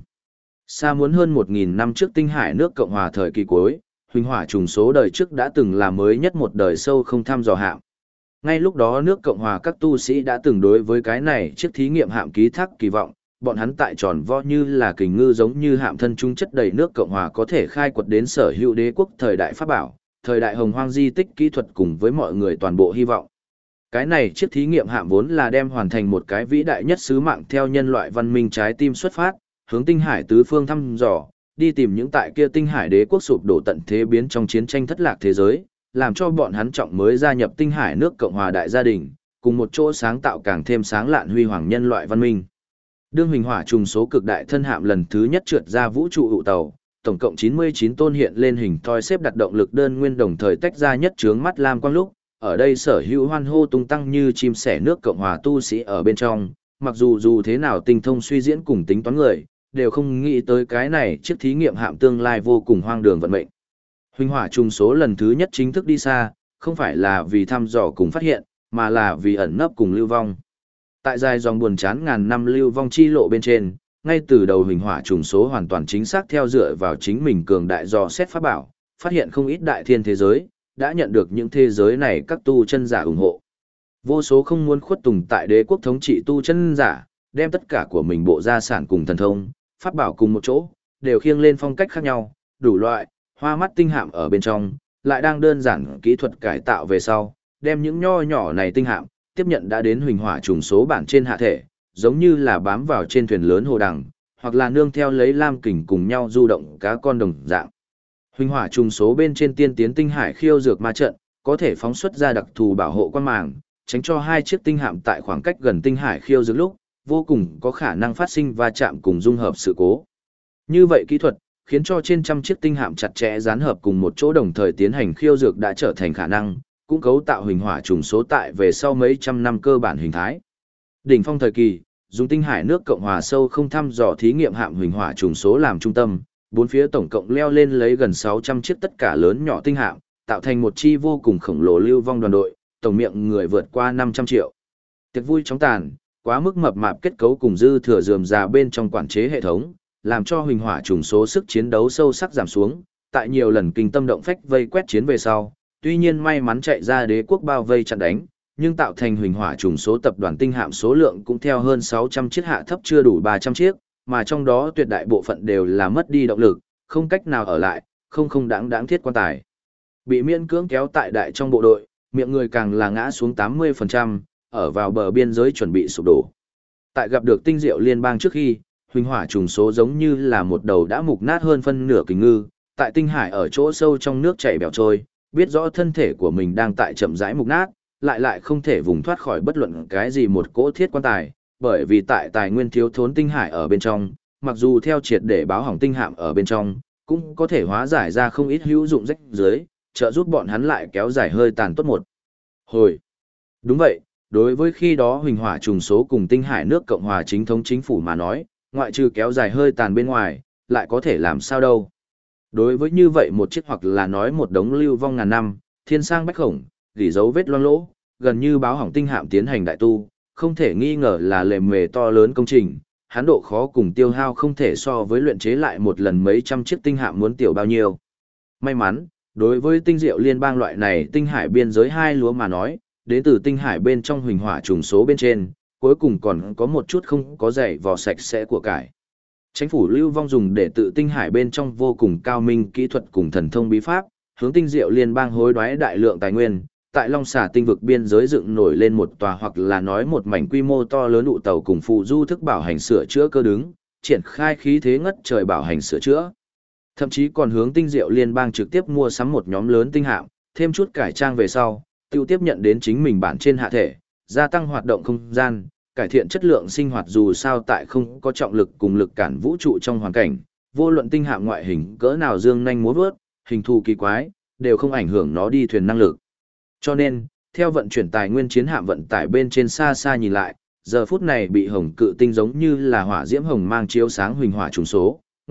Xa muốn hơn 1000 năm trước Tinh Hải nước Cộng hòa thời kỳ cuối, Huỳnh Hỏa trùng số đời trước đã từng là mới nhất một đời sâu không thăm dò hạm. Ngay lúc đó nước Cộng hòa các tu sĩ đã từng đối với cái này chiếc thí nghiệm hạm ký thác kỳ vọng, bọn hắn tại tròn vo như là kình ngư giống như hạm thân trung chất đầy nước Cộng hòa có thể khai quật đến sở hữu đế quốc thời đại pháp bảo, thời đại hồng hoang di tích kỹ thuật cùng với mọi người toàn bộ hy vọng. Cái này chiếc thí nghiệm hạm vốn là đem hoàn thành một cái vĩ đại nhất sứ mạng theo nhân loại văn minh trái tim xuất phát, hướng tinh hải tứ phương thăm dò, đi tìm những tại kia tinh hải đế quốc sụp đổ tận thế biến trong chiến tranh thất lạc thế giới, làm cho bọn hắn trọng mới gia nhập tinh hải nước Cộng hòa đại gia đình, cùng một chỗ sáng tạo càng thêm sáng lạn huy hoàng nhân loại văn minh. Đương Huỳnh Hỏa trùng số cực đại thân hạm lần thứ nhất trượt ra vũ trụ hụ tàu, tổng cộng 99 tôn hiện lên hình thoi xếp đặt động lực đơn nguyên đồng thời tách ra nhất chướng mắt lam quang lúc, ở đây sở hữu hoan hô tung tăng như chim sẻ nước Cộng hòa tu sĩ ở bên trong, mặc dù thế nào tinh thông suy diễn cùng tính toán người, đều không nghĩ tới cái này chiếc thí nghiệm hạm tương lai vô cùng hoang đường vận mệnh. Huỳnh Hỏa trùng số lần thứ nhất chính thức đi xa, không phải là vì thăm dò cùng phát hiện, mà là vì ẩn nấp cùng lưu vong. Tại dài dòng buồn chán ngàn năm lưu vong chi lộ bên trên, ngay từ đầu Huỳnh Hỏa trùng số hoàn toàn chính xác theo dựa vào chính mình cường đại dò xét pháp bảo, phát hiện không ít đại thiên thế giới, đã nhận được những thế giới này các tu chân giả ủng hộ. Vô số không muốn khuất tùng tại đế quốc thống trị tu chân giả, đem tất cả của mình bộ gia sản cùng thần thông, pháp bảo cùng một chỗ, đều khiêng lên phong cách khác nhau, đủ loại, hoa mắt tinh hạm ở bên trong, lại đang đơn giản kỹ thuật cải tạo về sau, đem những nho nhỏ này tinh hạm, tiếp nhận đã đến Huỳnh Hỏa trùng số bản trên hạ thể, giống như là bám vào trên thuyền lớn hồ đằng, hoặc là nương theo lấy lam kình cùng nhau du động cá con đồng dạng. Huỳnh Hỏa trùng số bên trên tiên tiến tinh hải khiêu dược ma trận, có thể phóng xuất ra đặc thù bảo hộ quan màng, tránh cho hai chiếc tinh hạm tại khoảng cách gần tinh hải khiêu dược lúc, vô cùng có khả năng phát sinh va chạm cùng dung hợp sự cố. Như vậy kỹ thuật, khiến cho trên trăm chiếc tinh hạm chặt chẽ dán hợp cùng một chỗ đồng thời tiến hành khiêu dược đã trở thành khả năng, cũng cấu tạo Huỳnh Hỏa trùng số tại về sau mấy trăm năm cơ bản hình thái. Đỉnh phong thời kỳ, dùng tinh hải nước Cộng hòa sâu không thăm dò thí nghiệm hạm Huỳnh Hỏa trùng số làm trung tâm, bốn phía tổng cộng leo lên lấy gần 600 chiếc tất cả lớn nhỏ tinh hạm, tạo thành một chi vô cùng khổng lồ lưu vong đoàn đội, tổng miệng người vượt qua 500 triệu. Tiệc vui chóng tàn, quá mức mập mạp kết cấu cùng dư thừa rườm rà bên trong quản chế hệ thống, làm cho Huỳnh Hỏa trùng số sức chiến đấu sâu sắc giảm xuống, tại nhiều lần kinh tâm động phách vây quét chiến về sau, tuy nhiên may mắn chạy ra đế quốc bao vây chặn đánh, nhưng tạo thành Huỳnh Hỏa trùng số tập đoàn tinh hạm số lượng cũng theo hơn 600 chiếc hạ thấp chưa đủ 300 chiếc, mà trong đó tuyệt đại bộ phận đều là mất đi động lực, không cách nào ở lại, không đáng thiết quan tài. Bị miễn cưỡng kéo tại đại trong bộ đội, miệng người càng là ngã xuống 80%, ở vào bờ biên giới chuẩn bị sụp đổ. Tại gặp được tinh diệu liên bang trước khi, Huỳnh Hỏa trùng số giống như là một đầu đã mục nát hơn phân nửa kình ngư, tại tinh hải ở chỗ sâu trong nước chảy bèo trôi, biết rõ thân thể của mình đang tại chậm rãi mục nát, lại không thể vùng thoát khỏi bất luận cái gì một cỗ thiết quan tài, bởi vì tại tài nguyên thiếu thốn tinh hải ở bên trong, mặc dù theo triệt để báo hỏng tinh hạm ở bên trong, cũng có thể hóa giải ra không ít hữu dụng rách dưới, trợ giúp bọn hắn lại kéo dài hơi tàn tốt một hồi. Đúng vậy, đối với khi đó Huỳnh Hỏa trùng số cùng tinh hải nước Cộng hòa chính thống chính phủ mà nói, ngoại trừ kéo dài hơi tàn bên ngoài, lại có thể làm sao đâu. Đối với như vậy một chiếc hoặc là nói một đống lưu vong ngàn năm, thiên sang bách khổng, gỉ dấu vết loang lỗ, gần như báo hỏng tinh hạm tiến hành đại tu, không thể nghi ngờ là lề mề to lớn công trình, hán độ khó cùng tiêu hao không thể so với luyện chế lại một lần mấy trăm chiếc tinh hạm muốn tiểu bao nhiêu. May mắn, đối với tinh diệu liên bang loại này tinh hải biên giới hai lúa mà nói, đến từ tinh hải bên trong Huỳnh Hỏa trùng số bên trên, cuối cùng còn có một chút không có dày vò sạch sẽ của cải. Chính phủ lưu vong dùng để tự tinh hải bên trong vô cùng cao minh kỹ thuật cùng thần thông bí pháp, hướng tinh diệu liên bang hối đoái đại lượng tài nguyên, tại Long Xà tinh vực biên giới dựng nổi lên một tòa hoặc là nói một mảnh quy mô to lớn ụ tàu cùng phụ du thức bảo hành sửa chữa cơ đứng, triển khai khí thế ngất trời bảo hành sửa chữa. Thậm chí còn hướng tinh diệu liên bang trực tiếp mua sắm một nhóm lớn tinh hạm, thêm chút cải trang về sau, tiêu tiếp nhận đến chính mình bản trên hạ thể, gia tăng hoạt động không gian, cải thiện chất lượng sinh hoạt dù sao tại không có trọng lực cùng lực cản vũ trụ trong hoàn cảnh, vô luận tinh hạm ngoại hình cỡ nào dương nhanh múa vớt, hình thù kỳ quái, đều không ảnh hưởng nó đi thuyền năng lực. Cho nên, theo vận chuyển tài nguyên chiến hạm vận tải bên trên xa xa nhìn lại, giờ phút này bị hồng cự tinh giống như là hỏa diễm hồng mang chiếu sáng Huỳnh Hỏa trùng số,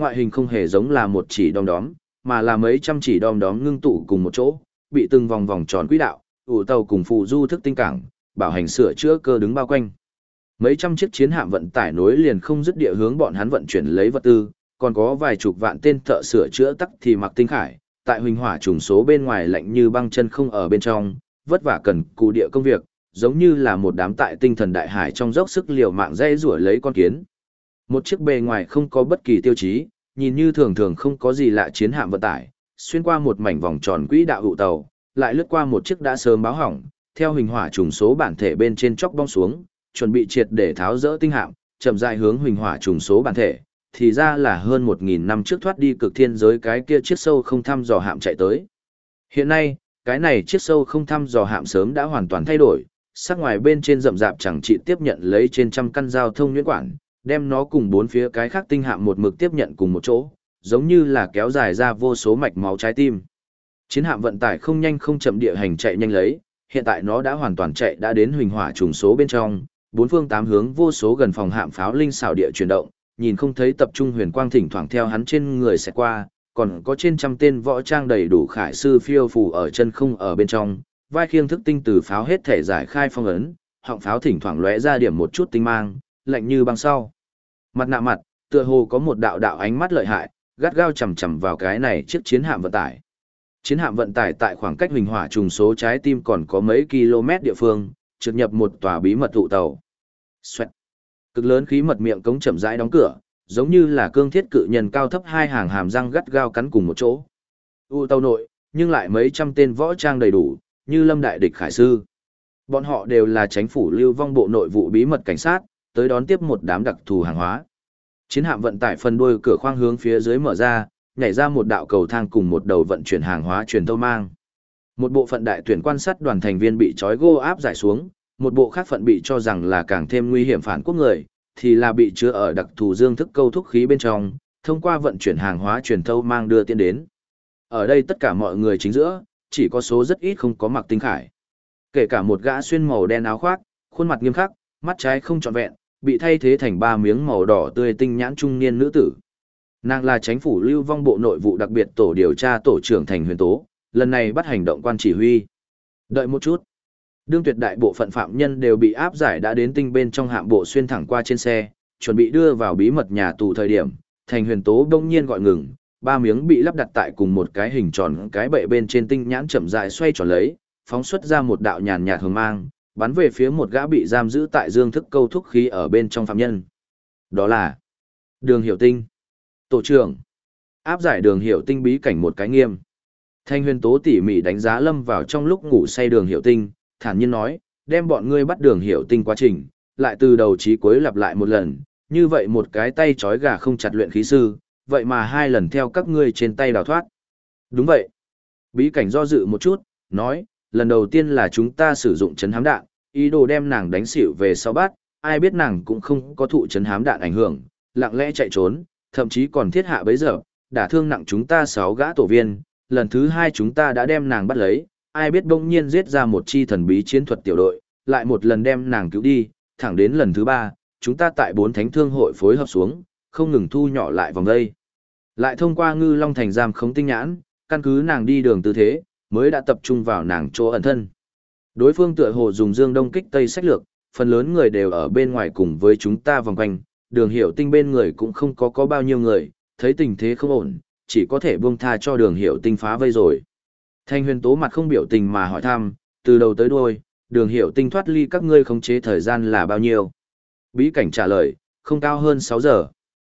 ngoại hình không hề giống là một chỉ đom đóm, mà là mấy trăm chỉ đom đóm ngưng tụ cùng một chỗ, bị từng vòng vòng tròn quỹ đạo, ủ tàu cùng phụ du thức tinh cảng, bảo hành sửa chữa cơ đứng bao quanh. Mấy trăm chiếc chiến hạm vận tải nối liền không dứt địa hướng bọn hắn vận chuyển lấy vật tư, còn có vài chục vạn tên thợ sửa chữa tắc thì mặc tinh khải, tại huỳnh hỏa trùng số bên ngoài lạnh như băng chân không ở bên trong, vất vả cần cù địa công việc, giống như là một đám tại tinh thần đại hải trong dốc sức liều mạng dây rủa lấy con kiến. Một chiếc bề ngoài không có bất kỳ tiêu chí, nhìn như thường thường không có gì lạ chiến hạm vận tải, xuyên qua một mảnh vòng tròn quỹ đạo hụ tàu, lại lướt qua một chiếc đã sớm báo hỏng, theo huỳnh hỏa trùng số bản thể bên trên chóc bong xuống, chuẩn bị triệt để tháo rỡ tinh hạm, chậm rãi hướng huỳnh hỏa trùng số bản thể, thì ra là hơn 1000 năm trước thoát đi cực thiên giới cái kia chiếc sâu không thăm dò hạm chạy tới. Hiện nay, cái này chiếc sâu không thăm dò hạm sớm đã hoàn toàn thay đổi, sắc ngoài bên trên rậm rạp chẳng trị tiếp nhận lấy trên trăm căn giao thông nhuyễn quản, đem nó cùng bốn phía cái khác tinh hạm một mực tiếp nhận cùng một chỗ, giống như là kéo dài ra vô số mạch máu trái tim. Chiến hạm vận tải không nhanh không chậm địa hành chạy nhanh lấy, hiện tại nó đã hoàn toàn chạy đã đến huỳnh hỏa trùng số bên trong, bốn phương tám hướng vô số gần phòng hạm pháo linh xảo địa chuyển động, nhìn không thấy tập trung huyền quang thỉnh thoảng theo hắn trên người sẽ qua, còn có trên trăm tên võ trang đầy đủ khải sư phiêu phù ở chân không ở bên trong, vai khiêng thức tinh từ pháo hết thể giải khai phong ấn, họng pháo thỉnh thoảng lóe ra điểm một chút tinh mang, lạnh như băng sau. Mặt nạ mặt, tựa hồ có một đạo đạo ánh mắt lợi hại, gắt gao chằm chằm vào cái này chiếc chiến hạm vận tải. Chiến hạm vận tải tại khoảng cách huỳnh hỏa trùng số trái tim còn có mấy km địa phương, trượt nhập một tòa bí mật tụ tàu. Xoẹt. Cực lớn khí mật miệng cống chậm rãi đóng cửa, giống như là cương thiết cự nhân cao thấp hai hàng hàm răng gắt gao cắn cùng một chỗ. U tàu nội, nhưng lại mấy trăm tên võ trang đầy đủ, như lâm đại địch khải sư. Bọn họ đều là chính phủ lưu vong bộ nội vụ bí mật cảnh sát, tới đón tiếp một đám đặc thù hàng hóa. Chiến hạm vận tải phần đuôi cửa khoang hướng phía dưới mở ra, nhảy ra một đạo cầu thang cùng một đầu vận chuyển hàng hóa truyền tâu mang. Một bộ phận đại tuyển quan sát đoàn thành viên bị trói gô áp giải xuống, một bộ khác phận bị cho rằng là càng thêm nguy hiểm phản quốc người, thì là bị chứa ở đặc thù dương thức câu thúc khí bên trong, thông qua vận chuyển hàng hóa truyền thâu mang đưa tiến đến. Ở đây tất cả mọi người chính giữa, chỉ có số rất ít không có mặc tinh khải. Kể cả một gã xuyên màu đen áo khoác, khuôn mặt nghiêm khắc, mắt trái không trọn vẹn, bị thay thế thành 3 miếng màu đỏ tươi tinh nhãn trung niên nữ tử. Nàng là chính phủ lưu vong bộ nội vụ đặc biệt tổ điều tra tổ trưởng Thành Huyền Tố, lần này bắt hành động quan chỉ huy. Đợi một chút. Đương tuyệt đại bộ phận phạm nhân đều bị áp giải đã đến tinh bên trong hạm bộ xuyên thẳng qua trên xe, chuẩn bị đưa vào bí mật nhà tù thời điểm, Thành Huyền Tố đông nhiên gọi ngừng, 3 miếng bị lắp đặt tại cùng một cái hình tròn cái bệ bên trên tinh nhãn chậm rãi xoay tròn lấy, phóng xuất ra một đạo nhàn nhạt hồng mang, bắn về phía một gã bị giam giữ tại dương thức câu thúc khí ở bên trong phạm nhân. Đó là Đường Hiểu Tinh. Tổ trưởng. Áp giải Đường Hiểu Tinh bí cảnh một cái nghiêm. Thành Huyền Tố tỉ mỉ đánh giá lâm vào trong lúc ngủ say Đường Hiểu Tinh, thản nhiên nói, đem bọn ngươi bắt Đường Hiểu Tinh quá trình, lại từ đầu chí cuối lặp lại một lần, như vậy một cái tay trói gà không chặt luyện khí sư, vậy mà 2 lần theo các ngươi trên tay đào thoát. Đúng vậy. Bí cảnh do dự một chút, nói, lần đầu tiên là chúng ta sử dụng trấn hám đạn, ý đồ đem nàng đánh xỉu về sau bắt, ai biết nàng cũng không có thụ trấn hám đạn ảnh hưởng, lặng lẽ chạy trốn, thậm chí còn thiết hạ bấy giờ, đả thương nặng chúng ta 6 gã tổ viên, lần thứ 2 chúng ta đã đem nàng bắt lấy, ai biết bỗng nhiên giết ra một chi thần bí chiến thuật tiểu đội, lại một lần đem nàng cứu đi, thẳng đến lần thứ 3, chúng ta tại 4 thánh thương hội phối hợp xuống, không ngừng thu nhỏ lại vòng đây. Lại thông qua Ngư Long Thành giam khống tinh nhãn, căn cứ nàng đi đường tư thế, mới đã tập trung vào nàng chỗ ẩn thân. Đối phương tựa hồ dùng dương đông kích tây sách lược, phần lớn người đều ở bên ngoài cùng với chúng ta vòng quanh, Đường Hiểu Tinh bên người cũng không có bao nhiêu người, thấy tình thế không ổn, chỉ có thể buông tha cho Đường Hiểu Tinh phá vây rồi. Thanh Huyền Tố mặt không biểu tình mà hỏi thăm, từ đầu tới đuôi, Đường Hiểu Tinh thoát ly các ngươi khống chế thời gian là bao nhiêu? Bí cảnh trả lời, không cao hơn 6 giờ.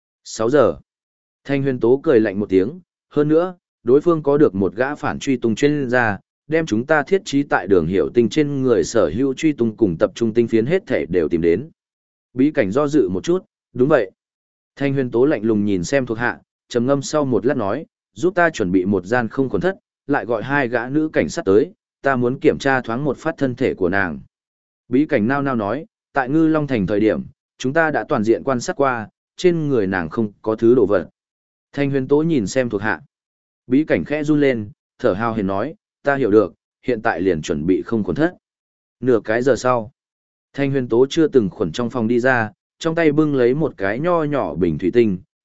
6 giờ. Thanh Huyền Tố cười lạnh một tiếng, hơn nữa, đối phương có được một gã phản truy tung chuyên gia, đem chúng ta thiết trí tại Đường Hiểu Tinh trên người sở hữu truy tung cùng tập trung tinh phiến hết thể đều tìm đến. Bí cảnh do dự một chút, đúng vậy. Thanh Huyền Tố lạnh lùng nhìn xem thuộc hạ, trầm ngâm sau một lát nói, giúp ta chuẩn bị một gian không khuẩn thất, lại gọi 2 gã nữ cảnh sát tới, ta muốn kiểm tra thoáng một phát thân thể của nàng. Bí cảnh nao nao nói, tại Ngư Long Thành thời điểm, chúng ta đã toàn diện quan sát qua, trên người nàng không có thứ đồ vật. Thanh Huyền Tố nhìn xem thuộc hạ. Bí cảnh khẽ run lên, thở hào hển nói, ta hiểu được, hiện tại liền chuẩn bị không khuẩn thất. Nửa cái giờ sau, Thanh Huyền Tố chưa từng khuẩn trong phòng đi ra, trong tay bưng lấy một cái nho nhỏ bình thủy tinh,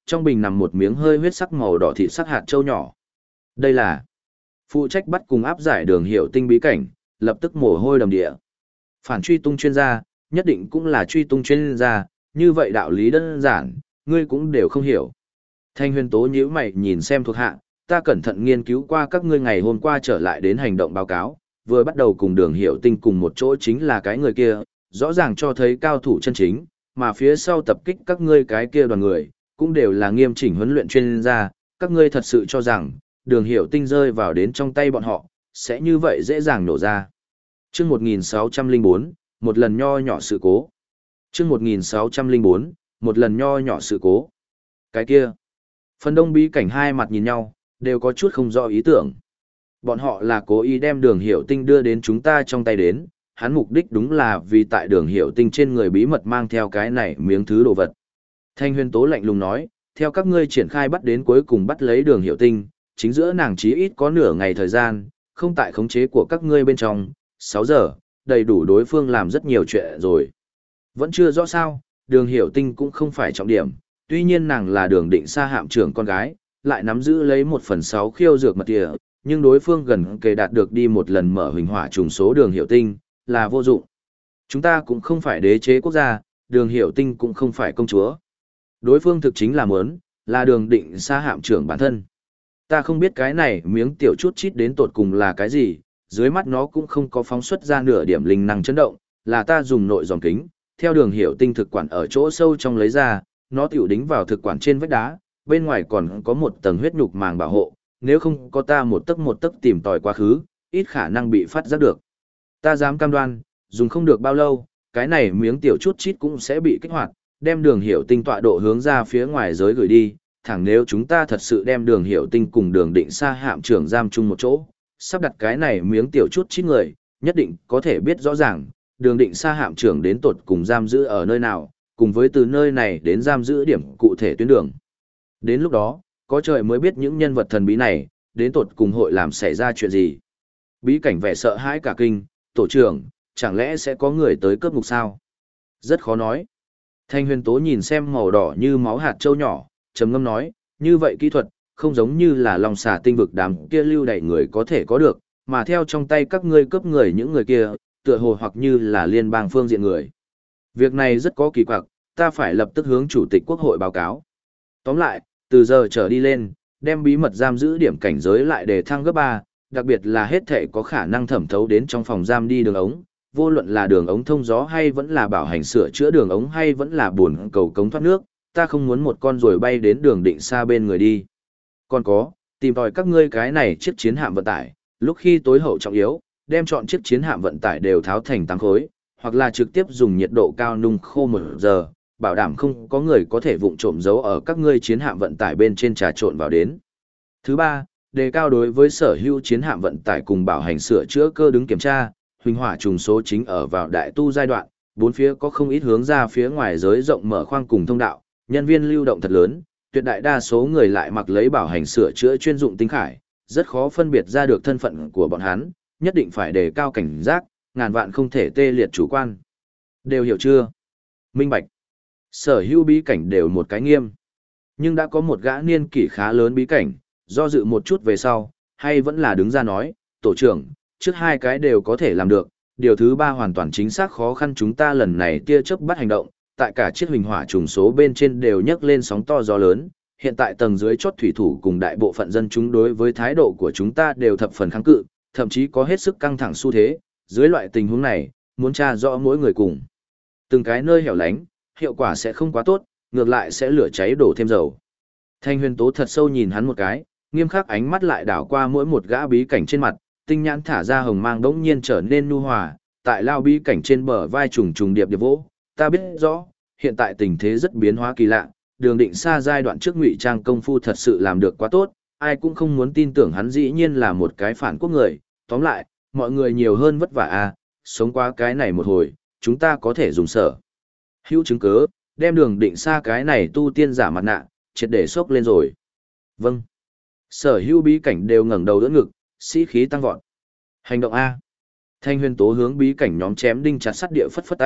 trong bình nằm một miếng hơi huyết sắc màu đỏ thịt sắc hạt châu nhỏ. Đây là phụ trách bắt cùng áp giải Đường Hiểu Tinh bí cảnh, lập tức mồ hôi đầm địa. Phản truy tung chuyên gia, nhất định cũng là truy tung chuyên gia, như vậy đạo lý đơn giản, ngươi cũng đều không hiểu. Thanh Huyền Tố nhíu mày nhìn xem thuộc hạ, ta cẩn thận nghiên cứu qua các ngươi ngày hôm qua trở lại đến hành động báo cáo, vừa bắt đầu cùng Đường Hiểu Tinh cùng một chỗ chính là cái người kia, rõ ràng cho thấy cao thủ chân chính, mà phía sau tập kích các ngươi cái kia đoàn người, cũng đều là nghiêm chỉnh huấn luyện chuyên gia, các ngươi thật sự cho rằng, Đường Hiểu Tinh rơi vào đến trong tay bọn họ, sẽ như vậy dễ dàng nổ ra. Chương 1604, một lần nho nhỏ sự cố. Chương 1604, một lần nho nhỏ sự cố. Cái kia. Phần đông bí cảnh hai mặt nhìn nhau, đều có chút không rõ ý tưởng. Bọn họ là cố ý đem Đường Hiểu Tinh đưa đến chúng ta trong tay đến, hắn mục đích đúng là vì tại Đường Hiểu Tinh trên người bí mật mang theo cái này miếng thứ đồ vật. Thanh Huyền Tố lạnh lùng nói, theo các ngươi triển khai bắt đến cuối cùng bắt lấy Đường Hiểu Tinh, chính giữa nàng chí ít có nửa ngày thời gian, không tại khống chế của các ngươi bên trong, 6 giờ, đầy đủ đối phương làm rất nhiều chuyện rồi. Vẫn chưa rõ sao, Đường Hiểu Tinh cũng không phải trọng điểm, tuy nhiên nàng là Đường Định Sa hạm trưởng con gái, lại nắm giữ lấy 1/6 khiêu dược mật địa, nhưng đối phương gần kề đạt được đi một lần mở huỳnh hỏa trùng số Đường Hiểu Tinh, là vô dụng. Chúng ta cũng không phải đế chế quốc gia, Đường Hiểu Tinh cũng không phải công chúa. Đối phương thực chính là muốn, là Đường Định Sa hạm trưởng bản thân. Ta không biết cái này miếng tiểu chút chít đến tột cùng là cái gì, dưới mắt nó cũng không có phóng xuất ra nửa điểm linh năng chấn động, là ta dùng nội dòm kính, theo Đường Hiểu Tinh thực quản ở chỗ sâu trong lấy ra, nó tiểu đính vào thực quản trên vách đá, bên ngoài còn có một tầng huyết nhục màng bảo hộ, nếu không có ta một tấc tìm tòi quá khứ, ít khả năng bị phát giác được. Ta dám cam đoan, dùng không được bao lâu, cái này miếng tiểu chút chít cũng sẽ bị kích hoạt, đem Đường Hiểu Tinh tọa độ hướng ra phía ngoài giới gửi đi, thẳng nếu chúng ta thật sự đem Đường Hiểu Tinh cùng Đường Định Sa hạm trưởng giam chung một chỗ, sắp đặt cái này miếng tiểu chút chít người, nhất định có thể biết rõ ràng, Đường Định Sa hạm trưởng đến tột cùng giam giữ ở nơi nào, cùng với từ nơi này đến giam giữ điểm cụ thể tuyến đường. Đến lúc đó, có trời mới biết những nhân vật thần bí này, đến tột cùng hội làm xảy ra chuyện gì. Bí cảnh vẻ sợ hãi cả kinh, tổ trưởng, chẳng lẽ sẽ có người tới cướp ngục sao? Rất khó nói. Thanh Huyền Tố nhìn xem màu đỏ như máu hạt châu nhỏ, trầm ngâm nói, như vậy kỹ thuật, không giống như là lòng xà tinh vực đám kia lưu đày người có thể có được, mà theo trong tay các ngươi cướp người những người kia, tựa hồ hoặc như là liên bang phương diện người. Việc này rất có kỳ quặc, ta phải lập tức hướng Chủ tịch Quốc hội báo cáo. Tóm lại, từ giờ trở đi lên, đem bí mật giam giữ điểm cảnh giới lại để thăng gấp 3, đặc biệt là hết thể có khả năng thẩm thấu đến trong phòng giam đi đường ống, vô luận là đường ống thông gió hay vẫn là bảo hành sửa chữa đường ống hay vẫn là buồn cầu cống thoát nước, ta không muốn một con ruồi bay đến Đường Định Sa bên người đi. Còn có, tìm tòi các ngươi cái này chiếc chiến hạm vận tải, lúc khi tối hậu trọng yếu, đem chọn chiếc chiến hạm vận tải đều tháo thành 8 khối, hoặc là trực tiếp dùng nhiệt độ cao nung khô 1 giờ, bảo đảm không có người có thể vụng trộm giấu ở các ngươi chiến hạm vận tải bên trên trà trộn vào đến. Thứ ba, đề cao đối với sở hữu chiến hạm vận tải cùng bảo hành sửa chữa cơ đứng kiểm tra, huỳnh hỏa trùng số chính ở vào đại tu giai đoạn, bốn phía có không ít hướng ra phía ngoài giới rộng mở khoang cùng thông đạo, nhân viên lưu động thật lớn, tuyệt đại đa số người lại mặc lấy bảo hành sửa chữa chuyên dụng tinh khải, rất khó phân biệt ra được thân phận của bọn hắn, nhất định phải đề cao cảnh giác, ngàn vạn không thể tê liệt chủ quan. Đều hiểu chưa? Minh bạch. Sở hữu bí cảnh đều một cái nghiêm. Nhưng đã có một gã niên kỷ khá lớn bí cảnh, do dự một chút về sau, hay vẫn là đứng ra nói, tổ trưởng, trước 2 cái đều có thể làm được, điều thứ 3 hoàn toàn chính xác khó khăn chúng ta lần này tia chớp bắt hành động, tại cả chiếc huỳnh hỏa trùng số bên trên đều nhấc lên sóng to gió lớn, hiện tại tầng dưới chót thủy thủ cùng đại bộ phận dân chúng đối với thái độ của chúng ta đều thập phần kháng cự, thậm chí có hết sức căng thẳng xu thế, dưới loại tình huống này, muốn tra rõ mỗi người cùng từng cái nơi hẻo lánh, hiệu quả sẽ không quá tốt, ngược lại sẽ lửa cháy đổ thêm dầu. Thanh Huyền Tố thật sâu nhìn hắn một cái, nghiêm khắc ánh mắt lại đảo qua mỗi một gã bí cảnh trên mặt, tinh nhãn thả ra hồng mang đống nhiên trở nên nhu hòa, tại lao bí cảnh trên bờ vai trùng trùng điệp điệp vỗ, ta biết rõ, hiện tại tình thế rất biến hóa kỳ lạ, Đường Định Sa giai đoạn trước ngụy trang công phu thật sự làm được quá tốt, ai cũng không muốn tin tưởng hắn dĩ nhiên là một cái phản quốc người, tóm lại, mọi người nhiều hơn vất vả à, sống qua cái này một hồi, chúng ta có thể dùng sở hữu chứng cớ, đem Đường Định Sa cái này tu tiên giả mặt nạ, triệt để sốc lên rồi. Vâng. Sở hữu bí cảnh đều ngẩng đầu đỡ ngực, sĩ khí tăng vọt. Hành động A. Thanh Huyền Tố hướng bí cảnh nhóm chém đinh chặt sắt địa phất phất tay,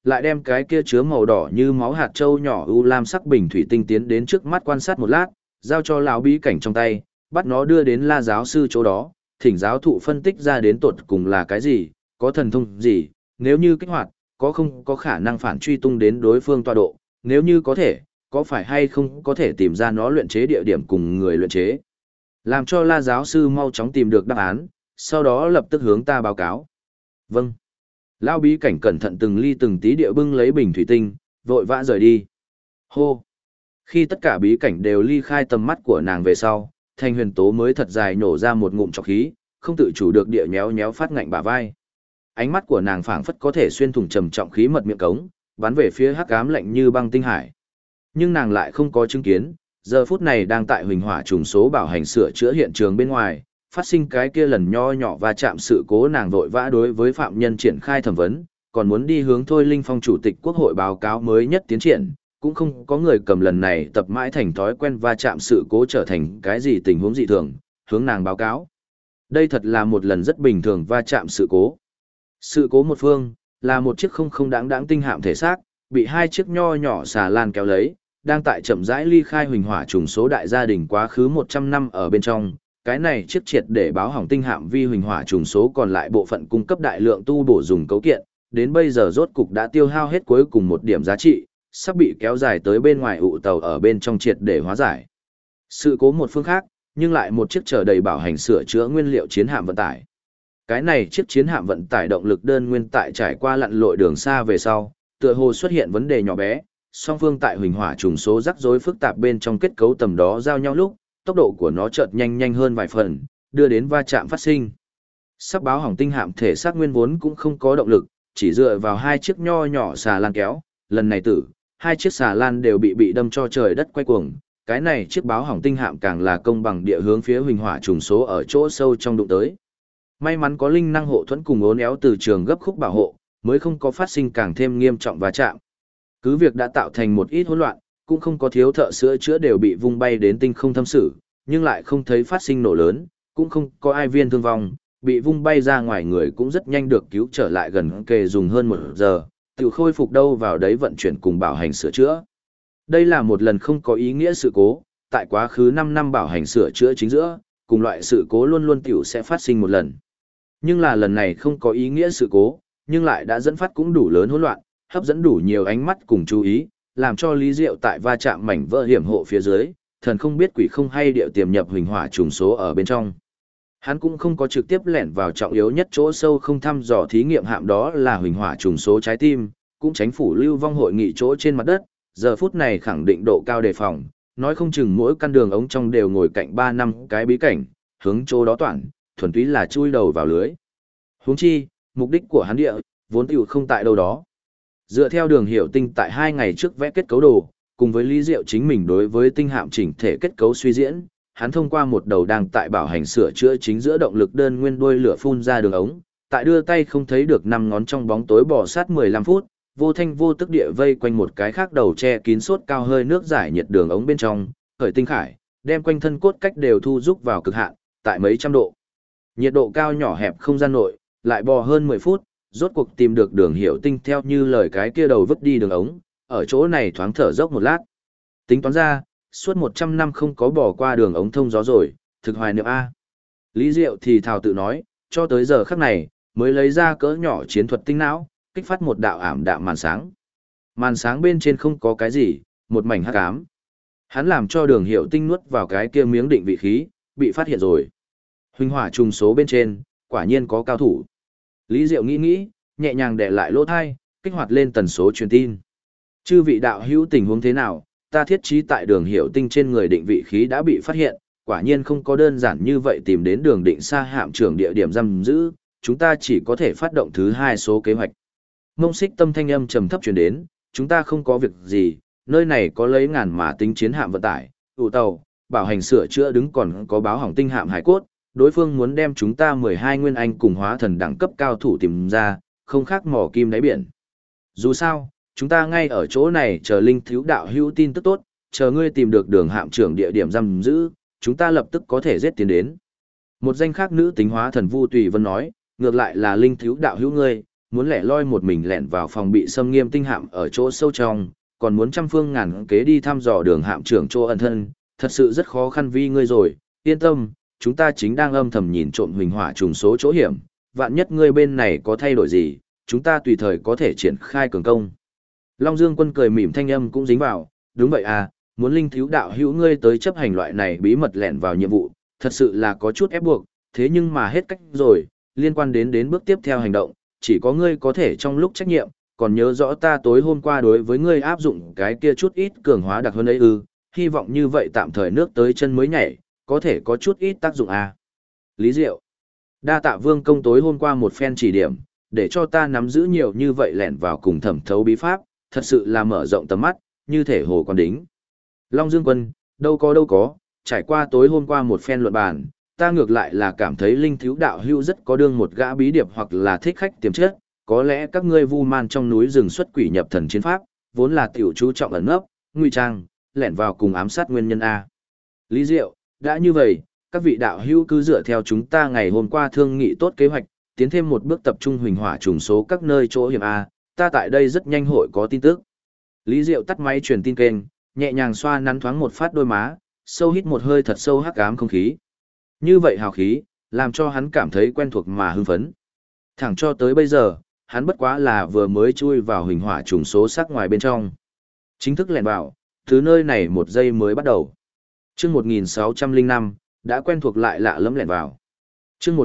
Lại đem cái kia chứa màu đỏ như máu hạt châu nhỏ u lam sắc bình thủy tinh tiến đến trước mắt quan sát một lát, giao cho lão bí cảnh trong tay, bắt nó đưa đến La giáo sư chỗ đó, thỉnh giáo thụ phân tích ra đến tột cùng là cái gì, có thần thông gì, nếu như kích hoạt, có không có khả năng phản truy tung đến đối phương tọa độ, nếu như có thể, có phải hay không có thể tìm ra nó luyện chế địa điểm cùng người luyện chế. Làm cho La giáo sư mau chóng tìm được đáp án, sau đó lập tức hướng ta báo cáo. Vâng. Lão bí cảnh cẩn thận từng ly từng tí địa bưng lấy bình thủy tinh, vội vã rời đi. Hô. Khi tất cả bí cảnh đều ly khai tầm mắt của nàng về sau, Thanh Huyền Tố mới thật dài nổ ra một ngụm trọc khí, không tự chủ được địa nhéo nhéo phát ngạnh bả vai. Ánh mắt của nàng phảng phất có thể xuyên thủng trầm trọng khí mật miệng cống, bắn về phía hắc ám lạnh như băng tinh hải. Nhưng nàng lại không có chứng kiến, giờ phút này đang tại huỳnh hỏa trùng số bảo hành sửa chữa hiện trường bên ngoài, phát sinh cái kia lần nho nhỏ và chạm sự cố. Nàng vội vã đối với phạm nhân triển khai thẩm vấn, còn muốn đi hướng Thôi Linh Phong chủ tịch quốc hội báo cáo mới nhất tiến triển, cũng không có người cầm lần này tập mãi thành thói quen va chạm sự cố trở thành cái gì tình huống dị thường, hướng nàng báo cáo. Đây thật là một lần rất bình thường va chạm sự cố. Sự cố một phương, là một chiếc không đáng đáng tinh hạm thể xác, bị hai chiếc nho nhỏ xà lan kéo lấy, đang tại chậm rãi ly khai huỳnh hỏa trùng số đại gia đình quá khứ 100 năm ở bên trong. Cái này chiếc triệt để báo hỏng tinh hạm vi huỳnh hỏa trùng số còn lại bộ phận cung cấp đại lượng tu bổ dùng cấu kiện, đến bây giờ rốt cục đã tiêu hao hết cuối cùng một điểm giá trị, sắp bị kéo dài tới bên ngoài ụ tàu ở bên trong triệt để hóa giải. Sự cố một phương khác, nhưng lại một chiếc chở đầy bảo hành sửa chữa nguyên liệu chiến hạm vận tải. Cái này chiếc chiến hạm vận tải động lực đơn nguyên tại trải qua lặn lội đường xa về sau, tựa hồ xuất hiện vấn đề nhỏ bé, song phương tại huỳnh hỏa trùng số rắc rối phức tạp bên trong kết cấu tầm đó giao nhau lúc, tốc độ của nó chợt nhanh hơn vài phần, đưa đến va chạm phát sinh. Sắp báo hỏng tinh hạm thể xác nguyên vốn cũng không có động lực, chỉ dựa vào hai chiếc nho nhỏ xà lan kéo, lần này hai chiếc xà lan đều bị đâm cho trời đất quay cuồng. Cái này chiếc báo hỏng tinh hạm càng là công bằng địa hướng phía huỳnh hỏa trùng số ở chỗ sâu trong đụng tới. May mắn có linh năng hộ thuẫn cùng ốn éo từ trường gấp khúc bảo hộ, mới không có phát sinh càng thêm nghiêm trọng va chạm. Cứ việc đã tạo thành một ít hỗn loạn, cũng không có thiếu thợ sửa chữa đều bị vung bay đến tinh không thâm sử, nhưng lại không thấy phát sinh nổ lớn, cũng không có ai viên thương vong, bị vung bay ra ngoài người cũng rất nhanh được cứu trở lại, gần kề dùng hơn 1 giờ, tự khôi phục đâu vào đấy vận chuyển cùng bảo hành sửa chữa. Đây là một lần không có ý nghĩa sự cố, tại quá khứ 5 năm bảo hành sửa chữa chính giữa, cùng loại sự cố luôn luôn tiểu sẽ phát sinh một lần. Nhưng là lần này không có ý nghĩa sự cố, nhưng lại đã dẫn phát cũng đủ lớn hỗn loạn, hấp dẫn đủ nhiều ánh mắt cùng chú ý, làm cho Lý Diệu tại va chạm mảnh vỡ hiểm hộ phía dưới, thần không biết quỷ không hay điệu tiềm nhập huỳnh hỏa trùng số ở bên trong. Hắn cũng không có trực tiếp lẻn vào trọng yếu nhất chỗ sâu không thăm dò thí nghiệm hạm, đó là huỳnh hỏa trùng số trái tim, cũng tránh phủ lưu vong hội nghị chỗ trên mặt đất, giờ phút này khẳng định độ cao đề phòng, nói không chừng mỗi căn đường ống trong đều ngồi cạnh 3 năm cái bí cảnh, hướng chỗ đó toàn, thuần túy là chui đầu vào lưới. Huống chi, mục đích của hắn địa, vốn tiểu không tại đâu đó. Dựa theo Đường Hiểu Tinh tại 2 ngày trước vẽ kết cấu đồ, cùng với Lý Diệu chính mình đối với tinh hạm chỉnh thể kết cấu suy diễn, hắn thông qua một đầu đang tại bảo hành sửa chữa chính giữa động lực đơn nguyên đuôi lửa phun ra đường ống, tại đưa tay không thấy được 5 ngón trong bóng tối bò sát 15 phút, vô thanh vô tức địa vây quanh một cái khác đầu che kín sốt cao hơi nước giải nhiệt đường ống bên trong, khởi tinh khải, đem quanh thân cốt cách đều thu rút vào cực hạn, tại mấy trăm độ. Nhiệt độ cao nhỏ hẹp không gian nội, lại bò hơn 10 phút, rốt cuộc tìm được Đường Hiểu Tinh theo như lời cái kia đầu vứt đi đường ống, ở chỗ này thoáng thở dốc một lát. Tính toán ra, suốt 100 năm không có bỏ qua đường ống thông gió rồi, thực hoài niệm A. Lý Diệu thì thào tự nói, cho tới giờ khắc này, mới lấy ra cỡ nhỏ chiến thuật tinh não, kích phát một đạo ảm đạm màn sáng. Màn sáng bên trên không có cái gì, một mảnh hắc ám. Hắn làm cho Đường Hiểu Tinh nuốt vào cái kia miếng định vị khí, bị phát hiện rồi. Huỳnh hỏa trùng số bên trên, quả nhiên có cao thủ. Lý Diệu nghĩ, nhẹ nhàng đè lại lỗ thai, kích hoạt lên tần số truyền tin. Chư vị đạo hữu tình huống thế nào, ta thiết trí tại Đường Hiểu Tinh trên người định vị khí đã bị phát hiện, quả nhiên không có đơn giản như vậy tìm đến đường định xa hạm trưởng địa điểm giam giữ, chúng ta chỉ có thể phát động thứ 2 số kế hoạch. Mông Xích Tâm thanh âm trầm thấp truyền đến, chúng ta không có việc gì, nơi này có lấy ngàn mà tính chiến hạm vận tải, ủ tàu, bảo hành sửa chữa đứng còn có báo hỏng tinh hạm hải cốt, đối phương muốn đem chúng ta 12 nguyên anh cùng hóa thần đẳng cấp cao thủ tìm ra, không khác mỏ kim đáy biển. Dù sao, chúng ta ngay ở chỗ này chờ Linh thiếu đạo hữu tin tức tốt, chờ ngươi tìm được đường hạm trưởng địa điểm giam giữ, chúng ta lập tức có thể giết tiến đến. Một danh khác nữ tính hóa thần Vu Tùy Vân nói, ngược lại là Linh thiếu đạo hữu ngươi, muốn lẻ loi một mình lẻn vào phòng bị xâm nghiêm tinh hạm ở chỗ sâu trong, còn muốn trăm phương ngàn kế đi thăm dò đường hạm trưởng chỗ ẩn thân, thật sự rất khó khăn vì ngươi rồi, yên tâm, chúng ta chính đang âm thầm nhìn trộm huỳnh hỏa trùng số chỗ hiểm, vạn nhất ngươi bên này có thay đổi gì, chúng ta tùy thời có thể triển khai cường công. Long Dương Quân cười mỉm thanh âm cũng dính vào, đúng vậy à, muốn linh thiếu đạo hữu ngươi tới chấp hành loại này bí mật lẻn vào nhiệm vụ, thật sự là có chút ép buộc, thế nhưng mà hết cách rồi, liên quan đến bước tiếp theo hành động, chỉ có ngươi có thể trong lúc trách nhiệm, còn nhớ rõ ta tối hôm qua đối với ngươi áp dụng cái kia chút ít cường hóa đặc hơn ấy ư, hy vọng như vậy tạm thời nước tới chân mới nhảy, có thể có chút ít tác dụng à. Lý Diệu, đa tạ Vương công tối hôm qua một phen chỉ điểm, để cho ta nắm giữ nhiều như vậy lẻn vào cùng thẩm thấu bí pháp, thật sự là mở rộng tầm mắt, như thể hồ quan đính. Long Dương Quân, đâu có, trải qua tối hôm qua một phen luận bàn, ta ngược lại là cảm thấy linh thiếu đạo hưu rất có đương một gã bí điệp hoặc là thích khách tiềm chất, có lẽ các ngươi vu man trong núi rừng xuất quỷ nhập thần chiến pháp, vốn là tiểu chú trọng ẩn nấp, nguy trang, lẻn vào cùng ám sát nguyên nhân A. Lý Diệu, đã như vậy, các vị đạo hưu cứ dựa theo chúng ta ngày hôm qua thương nghị tốt kế hoạch, tiến thêm một bước tập trung huỳnh hỏa trùng số các nơi chỗ hiểm A, ta tại đây rất nhanh hội có tin tức. Lý Diệu tắt máy truyền tin kênh, nhẹ nhàng xoa nắn thoáng một phát đôi má, sâu hít một hơi thật sâu hắc ám không khí. Như vậy hào khí, làm cho hắn cảm thấy quen thuộc mà hưng phấn. Thẳng cho tới bây giờ, hắn bất quá là vừa mới chui vào huỳnh hỏa trùng số sắc ngoài bên trong. Chính thức lẻn vào, từ nơi này một giây mới bắt đầu. Chương 1605, đã quen thuộc lại lạ lẫm lẻn vào. Chương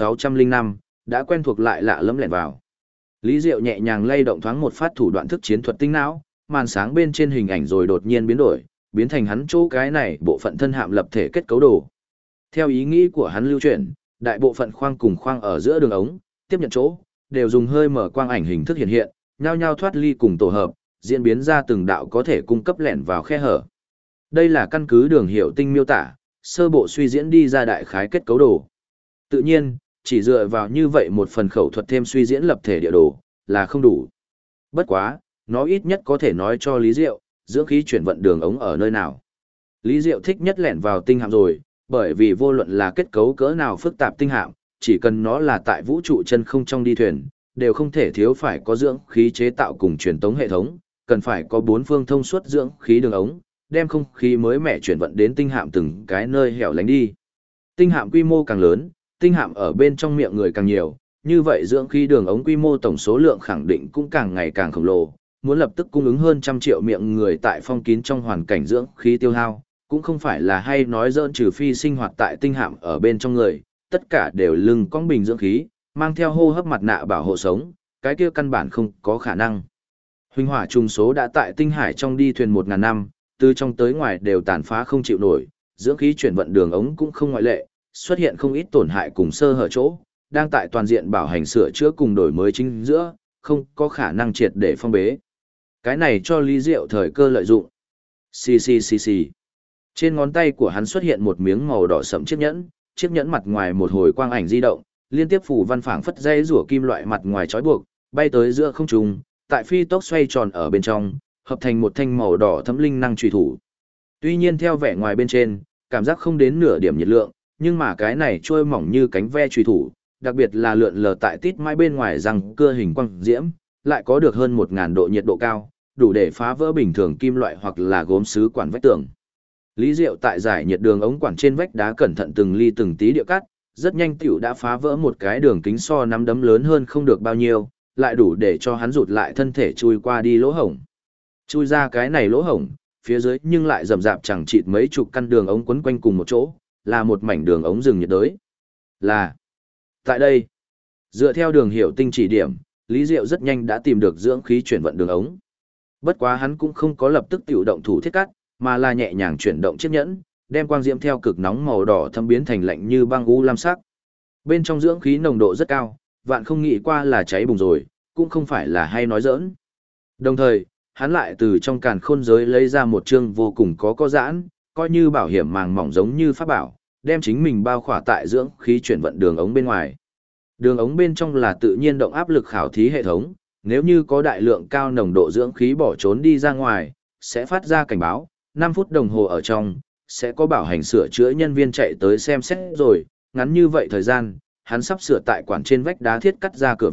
1605, đã quen thuộc lại lạ lẫm lẻn vào. Lý Diệu nhẹ nhàng lay động thoáng một phát thủ đoạn thức chiến thuật tinh não, màn sáng bên trên hình ảnh rồi đột nhiên biến đổi, biến thành hắn chỗ cái này bộ phận thân hạm lập thể kết cấu đồ. Theo ý nghĩ của hắn lưu chuyển, đại bộ phận khoang cùng khoang ở giữa đường ống, tiếp nhận chỗ, đều dùng hơi mở quang ảnh hình thức hiện hiện, nhao nhao thoát ly cùng tổ hợp, diễn biến ra từng đạo có thể cung cấp lẻn vào khe hở. Đây là căn cứ đường hiệu tinh miêu tả, sơ bộ suy diễn đi ra đại khái kết cấu đồ. Tự nhiên, chỉ dựa vào như vậy một phần khẩu thuật thêm suy diễn lập thể địa đồ, là không đủ. Bất quá, nó ít nhất có thể nói cho Lý Diệu, dưỡng khí chuyển vận đường ống ở nơi nào. Lý Diệu thích nhất lẻn vào tinh hạm rồi, bởi vì vô luận là kết cấu cỡ nào phức tạp tinh hạm, chỉ cần nó là tại vũ trụ chân không trong đi thuyền, đều không thể thiếu phải có dưỡng khí chế tạo cùng truyền tống hệ thống, cần phải có bốn phương thông suốt dưỡng khí đường ống, đem không khí mới mẻ chuyển vận đến tinh hạm từng cái nơi hẻo lánh đi. Tinh hạm quy mô càng lớn, tinh hạm ở bên trong miệng người càng nhiều, như vậy dưỡng khí đường ống quy mô tổng số lượng khẳng định cũng càng ngày càng khổng lồ, muốn lập tức cung ứng hơn 100 triệu miệng người tại phong kín trong hoàn cảnh dưỡng khí tiêu hao, cũng không phải là hay nói dỡn, trừ phi sinh hoạt tại tinh hạm ở bên trong người, tất cả đều lưng cong bình dưỡng khí, mang theo hô hấp mặt nạ bảo hộ sống, cái kia căn bản không có khả năng. Huỳnh hỏa trùng số đã tại tinh hải trong đi thuyền 1000 năm, từ trong tới ngoài đều tàn phá không chịu nổi, dưỡng khí chuyển vận đường ống cũng không ngoại lệ, xuất hiện không ít tổn hại cùng sơ hở chỗ, đang tại toàn diện bảo hành sửa chữa cùng đổi mới chính giữa, không có khả năng triệt để phong bế. Cái này cho Lý Diệu thời cơ lợi dụng. Xì xì xì xì. Trên ngón tay của hắn xuất hiện một miếng màu đỏ sẫm chiếc nhẫn mặt ngoài một hồi quang ảnh di động, liên tiếp phủ văn phảng phất dây rủa kim loại mặt ngoài trói buộc, bay tới giữa không trung, tại phi tốc xoay tròn ở bên trong, hợp thành một thanh màu đỏ thấm linh năng truy thủ. Tuy nhiên theo vẻ ngoài bên trên, cảm giác không đến nửa điểm nhiệt lượng, nhưng mà cái này trôi mỏng như cánh ve truy thủ, đặc biệt là lượn lờ tại tít mãi bên ngoài răng cưa hình quang diễm, lại có được hơn 1000 độ nhiệt độ cao, đủ để phá vỡ bình thường kim loại hoặc là gốm sứ quản vách tường. Lý Diệu tại giải nhiệt đường ống quản trên vách đá cẩn thận từng ly từng tí địa cắt, rất nhanh tiểu đã phá vỡ một cái đường kính so nắm đấm lớn hơn không được bao nhiêu, lại đủ để cho hắn rụt lại thân thể chui qua đi lỗ hổng. Chui ra cái này lỗ hổng, phía dưới nhưng lại rậm rạp chẳng chịt mấy chục căn đường ống quấn quanh cùng một chỗ, là một mảnh đường ống rừng nhiệt đới. Là tại đây, dựa theo đường hiệu tinh chỉ điểm, Lý Diệu rất nhanh đã tìm được dưỡng khí chuyển vận đường ống. Bất quá hắn cũng không có lập tức tiểu động thủ thiết cắt, mà là nhẹ nhàng chuyển động chiếc nhẫn, đem quang diễm theo cực nóng màu đỏ thâm biến thành lạnh như băng u lam sắc. Bên trong dưỡng khí nồng độ rất cao, vạn không nghĩ qua là cháy bùng rồi, cũng không phải là hay nói giỡn. Đồng thời, hắn lại từ trong càn khôn giới lấy ra một chương vô cùng có giãn, coi như bảo hiểm màng mỏng giống như pháp bảo, đem chính mình bao khỏa tại dưỡng khí chuyển vận đường ống bên ngoài. Đường ống bên trong là tự nhiên động áp lực khảo thí hệ thống, nếu như có đại lượng cao nồng độ dưỡng khí bỏ trốn đi ra ngoài, sẽ phát ra cảnh báo, 5 phút đồng hồ ở trong, sẽ có bảo hành sửa chữa nhân viên chạy tới xem xét rồi, ngắn như vậy thời gian, hắn sắp sửa tại quản trên vách đá thiết cắt ra cửa vào,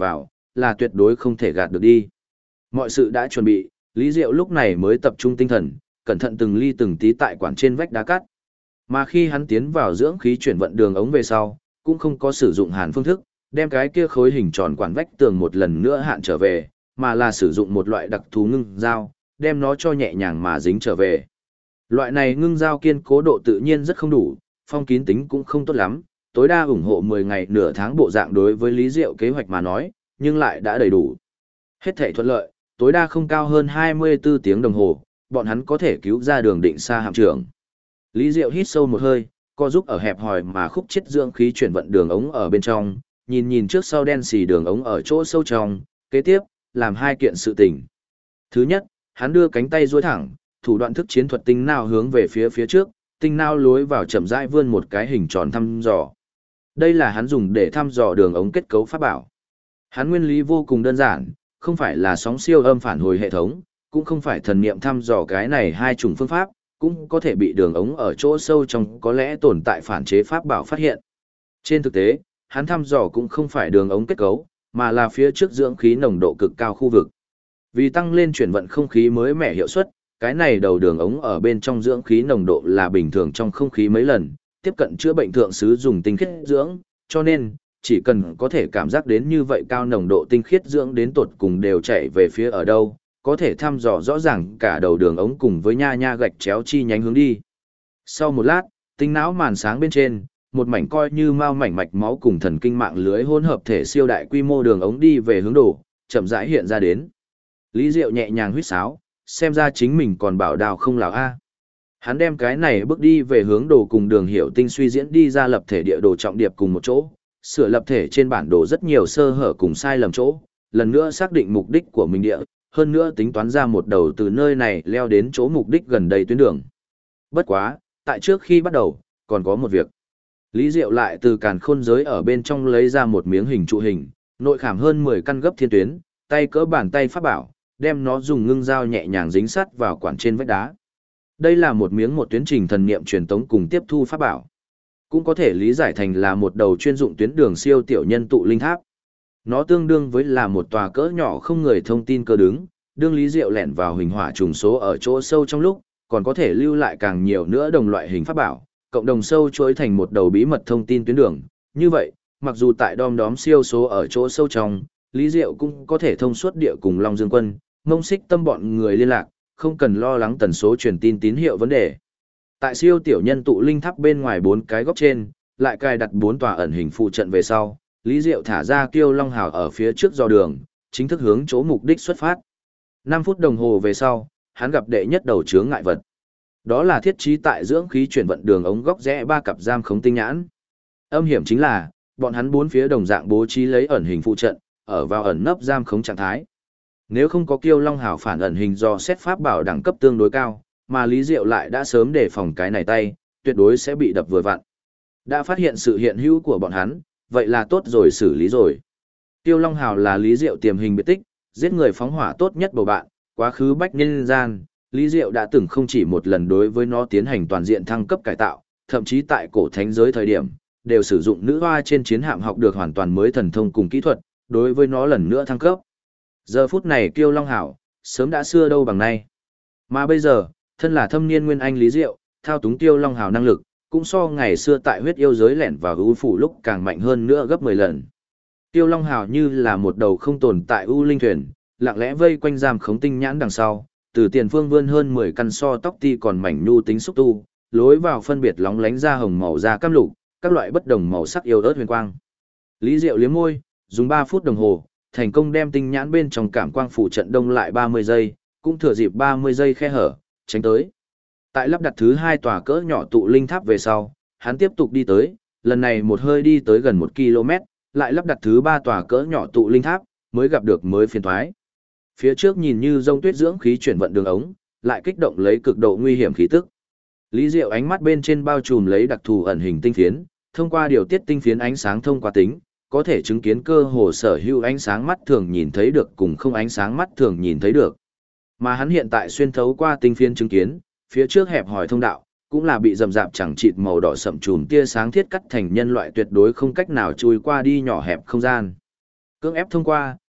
là tuyệt đối không thể gạt được đi. Mọi sự đã chuẩn bị, Lý Diệu lúc này mới tập trung tinh thần, cẩn thận từng ly từng tí tại quản trên vách đá cắt. Mà khi hắn tiến vào dưỡng khí chuyển vận đường ống về sau, cũng không có sử dụng hàn phương thức, đem cái kia khối hình tròn quản vách tường một lần nữa hạn trở về, mà là sử dụng một loại đặc thù ngưng dao, đem nó cho nhẹ nhàng mà dính trở về. Loại này ngưng dao kiên cố độ tự nhiên rất không đủ, phong kín tính cũng không tốt lắm, tối đa ủng hộ 10 ngày nửa tháng bộ dạng đối với Lý Diệu kế hoạch mà nói, nhưng lại đã đầy đủ. Hết thảy thuận lợi, tối đa không cao hơn 24 tiếng đồng hồ, bọn hắn có thể cứu ra Đường Định Sa hạm trưởng. Lý Diệu hít sâu một hơi, co giúp ở hẹp hòi mà khúc chết dưỡng khí chuyển vận đường ống ở bên trong, nhìn trước sau đen xì đường ống ở chỗ sâu trong, kế tiếp, làm hai kiện sự tình. Thứ nhất, hắn đưa cánh tay duỗi thẳng, thủ đoạn thức chiến thuật tinh não hướng về phía trước, tinh não lối vào chậm rãi vươn một cái hình tròn thăm dò. Đây là hắn dùng để thăm dò đường ống kết cấu pháp bảo. Hắn nguyên lý vô cùng đơn giản, không phải là sóng siêu âm phản hồi hệ thống, cũng không phải thần niệm thăm dò cái này hai chủng phương pháp, cũng có thể bị đường ống ở chỗ sâu trong có lẽ tồn tại phản chế pháp bảo phát hiện. Trên thực tế, hắn thăm dò cũng không phải đường ống kết cấu, mà là phía trước dưỡng khí nồng độ cực cao khu vực. Vì tăng lên chuyển vận không khí mới mẻ hiệu suất, cái này đầu đường ống ở bên trong dưỡng khí nồng độ là bình thường trong không khí mấy lần, tiếp cận chữa bệnh thượng sứ dùng tinh khiết dưỡng, cho nên, chỉ cần có thể cảm giác đến như vậy cao nồng độ tinh khiết dưỡng đến tột cùng đều chạy về phía ở đâu, có thể thăm dò rõ ràng cả đầu đường ống cùng với nha gạch chéo chi nhánh hướng đi. Sau một lát, tinh não màn sáng bên trên, một mảnh coi như mao mảnh mạch máu cùng thần kinh mạng lưới hỗn hợp thể siêu đại quy mô đường ống đi về hướng đổ, chậm rãi hiện ra đến. Lý Diệu nhẹ nhàng huýt sáo, xem ra chính mình còn bảo đào không lão a. Hắn đem cái này bước đi về hướng đồ cùng Đường Hiểu Tinh suy diễn đi ra lập thể địa đồ trọng điệp cùng một chỗ, sửa lập thể trên bản đồ rất nhiều sơ hở cùng sai lầm chỗ, lần nữa xác định mục đích của mình địa, hơn nữa tính toán ra một đầu từ nơi này leo đến chỗ mục đích gần đây tuyến đường. Bất quá, tại trước khi bắt đầu, còn có một việc. Lý Diệu lại từ càn khôn giới ở bên trong lấy ra một miếng hình trụ hình, nội khảm hơn 10 căn gấp thiên tuyến, tay cỡ bàn tay pháp bảo, đem nó dùng ngưng dao nhẹ nhàng dính sắt vào quản trên vách đá. Đây là một miếng một tuyến trình thần niệm truyền tống cùng tiếp thu pháp bảo. Cũng có thể lý giải thành là một đầu chuyên dụng tuyến đường siêu tiểu nhân tụ linh tháp. Nó tương đương với là một tòa cỡ nhỏ không người thông tin cơ đứng, đương Lý Diệu lẻn vào hình hỏa trùng số ở chỗ sâu trong lúc, còn có thể lưu lại càng nhiều nữa đồng loại hình pháp bảo, cộng đồng sâu chuỗi thành một đầu bí mật thông tin tuyến đường. Như vậy, mặc dù tại đom đóm siêu số ở chỗ sâu trong, Lý Diệu cũng có thể thông suốt địa cùng Long Dương Quân, Mông Xích Tâm bọn người liên lạc, không cần lo lắng tần số truyền tin tín hiệu vấn đề. Tại siêu tiểu nhân tụ linh tháp bên ngoài 4 cái góc trên, lại cài đặt 4 tòa ẩn hình phụ trận về sau, Lý Diệu thả ra Kiêu Long Hào ở phía trước dò đường, chính thức hướng chỗ mục đích xuất phát. 5 phút đồng hồ về sau, hắn gặp đệ nhất đầu chướng ngại vật. Đó là thiết trí tại dưỡng khí chuyển vận đường ống góc rẽ 3 cặp giam khống tinh nhãn. Âm hiểm chính là, bọn hắn 4 phía đồng dạng bố trí lấy ẩn hình phụ trận, ở vào ẩn nấp giam khống trạng thái. Nếu không có Kiêu Long Hào phản ẩn hình do xét pháp bảo đẳng cấp tương đối cao, mà Lý Diệu lại đã sớm đề phòng cái này tay, tuyệt đối sẽ bị đập vừa vặn. Đã phát hiện sự hiện hữu của bọn hắn, vậy là tốt rồi xử lý rồi. Kiêu Long Hào là Lý Diệu tiềm hình biệt tích, giết người phóng hỏa tốt nhất bầu bạn, quá khứ bách nhân gian, Lý Diệu đã từng không chỉ một lần đối với nó tiến hành toàn diện thăng cấp cải tạo, thậm chí tại cổ thánh giới thời điểm, đều sử dụng nữ hoa trên chiến hạm học được hoàn toàn mới thần thông cùng kỹ thuật, đối với nó lần nữa thăng cấp. Giờ phút này Kiêu Long Hảo, sớm đã xưa đâu bằng nay. Mà bây giờ, thân là thâm niên nguyên anh Lý Diệu, thao túng Kiêu Long Hảo năng lực, cũng so ngày xưa tại huyết yêu giới lẻn vào ưu phủ lúc càng mạnh hơn nữa gấp 10 lần. Kiêu Long Hảo như là một đầu không tồn tại ưu linh thuyền, lặng lẽ vây quanh giam khống tinh nhãn đằng sau, từ tiền phương vươn hơn 10 căn so tóc ti còn mảnh nhu tính xúc tu, lối vào phân biệt lóng lánh ra hồng màu da cam lục, các loại bất đồng màu sắc yêu ớt huyền quang. Lý Diệu liếm môi, dùng 3 phút đồng hồ, thành công đem tinh nhãn bên trong cảm quang phủ trận đông lại 30 giây, cũng thừa dịp 30 giây khe hở, tránh tới. Tại lắp đặt thứ 2 tòa cỡ nhỏ tụ linh tháp về sau, hắn tiếp tục đi tới, lần này một hơi đi tới gần 1 km, lại lắp đặt thứ 3 tòa cỡ nhỏ tụ linh tháp, mới gặp được mới phiền thoái. Phía trước nhìn như rông tuyết dưỡng khí chuyển vận đường ống, lại kích động lấy cực độ nguy hiểm khí tức. Lý Diệu ánh mắt bên trên bao trùm lấy đặc thù ẩn hình tinh phiến, thông qua điều tiết tinh phiến ánh sáng thông qua tính, có thể chứng kiến cơ hồ sở hữu ánh sáng mắt thường nhìn thấy được cùng không ánh sáng mắt thường nhìn thấy được. Mà hắn hiện tại xuyên thấu qua tinh phiến chứng kiến, phía trước hẹp hỏi thông đạo, cũng là bị rầm rạp chẳng chịt màu đỏ sậm chùm tia sáng thiết cắt thành nhân loại tuyệt đối không cách nào chui qua đi nhỏ hẹp không gian. Cưỡng ép thông qua,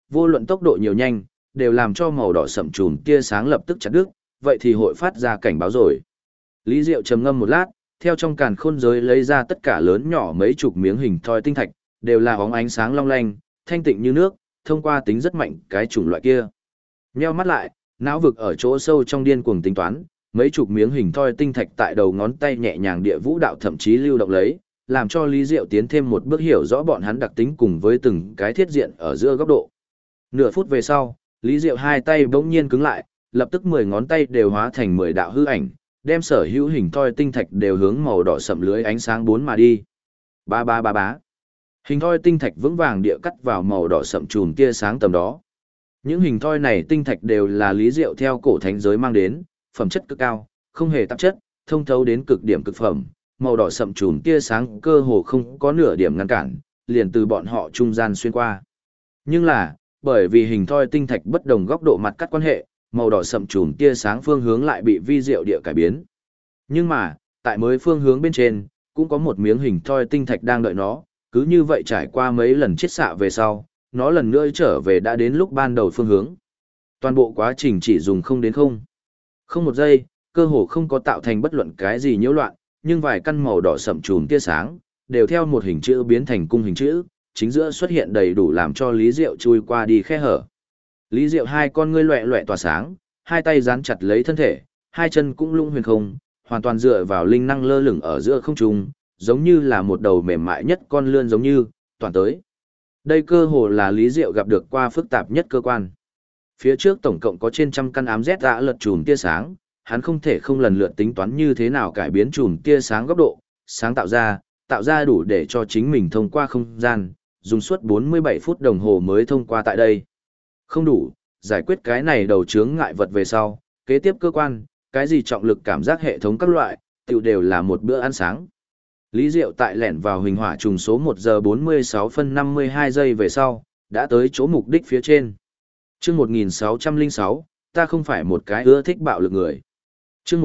vô luận tốc độ nhiều nhanh, đều làm cho màu đỏ sậm chùm tia sáng lập tức chặt đứt, vậy thì hội phát ra cảnh báo rồi. Lý Diệu trầm ngâm một lát, theo trong càn khôn giới lấy ra tất cả lớn nhỏ mấy chục miếng hình thoi tinh thạch, đều là bóng ánh sáng long lanh, thanh tịnh như nước, thông qua tính rất mạnh cái chủng loại kia. Nheo mắt lại, não vực ở chỗ sâu trong điên cuồng tính toán, mấy chục miếng hình thoi tinh thạch tại đầu ngón tay nhẹ nhàng địa vũ đạo thậm chí lưu động lấy, làm cho Lý Diệu tiến thêm một bước hiểu rõ bọn hắn đặc tính cùng với từng cái thiết diện ở giữa góc độ. Nửa phút về sau, Lý Diệu hai tay bỗng nhiên cứng lại, lập tức 10 ngón tay đều hóa thành 10 đạo hư ảnh, đem sở hữu hình thoi tinh thạch đều hướng màu đỏ sậm lưới ánh sáng bốn mà đi. Ba ba ba bá. Hình thoi tinh thạch vững vàng địa cắt vào màu đỏ sậm chùm tia sáng tầm đó. Những hình thoi này tinh thạch đều là Lý Diệu theo cổ thánh giới mang đến, phẩm chất cực cao, không hề tạp chất, thông thấu đến cực điểm cực phẩm, màu đỏ sậm chùm tia sáng cơ hồ không có nửa điểm ngăn cản, liền từ bọn họ trung gian xuyên qua. Nhưng là, bởi vì hình thoi tinh thạch bất đồng góc độ mặt cắt quan hệ, màu đỏ sậm chùm tia sáng phương hướng lại bị vi diệu địa cải biến. Nhưng mà, tại mới phương hướng bên trên, cũng có một miếng hình thoi tinh thạch đang đợi nó, cứ như vậy trải qua mấy lần chiết xạ về sau, nó lần nữa trở về đã đến lúc ban đầu phương hướng. Toàn bộ quá trình chỉ dùng không đến không một giây, cơ hồ không có tạo thành bất luận cái gì nhiễu loạn, nhưng vài căn màu đỏ sậm chùm tia sáng, đều theo một hình chữ biến thành cung hình chữ, chính giữa xuất hiện đầy đủ làm cho Lý Diệu chui qua đi khe hở. Lý Diệu hai con ngươi loẹ loẹ tỏa sáng, hai tay dán chặt lấy thân thể, hai chân cũng lung huyền không, hoàn toàn dựa vào linh năng lơ lửng ở giữa không trung, giống như là một đầu mềm mại nhất con lươn giống như, toàn tới. Đây cơ hồ là Lý Diệu gặp được qua phức tạp nhất cơ quan. Phía trước tổng cộng có trên trăm căn ám rét dạ lật chùm tia sáng, hắn không thể không lần lượt tính toán như thế nào cải biến chùm tia sáng góc độ, sáng tạo ra đủ để cho chính mình thông qua không gian, dùng suốt 47 phút đồng hồ mới thông qua tại đây. Không đủ, giải quyết cái này đầu chướng ngại vật về sau, kế tiếp cơ quan, cái gì trọng lực cảm giác hệ thống các loại, tiểu đều là một bữa ăn sáng. Lý Diệu tại lẻn vào huỳnh hỏa trùng số 1 giờ 46 phân 52 giây về sau, đã tới chỗ mục đích phía trên. Chương 1606, ta không phải một cái ưa thích bạo lực người. Chương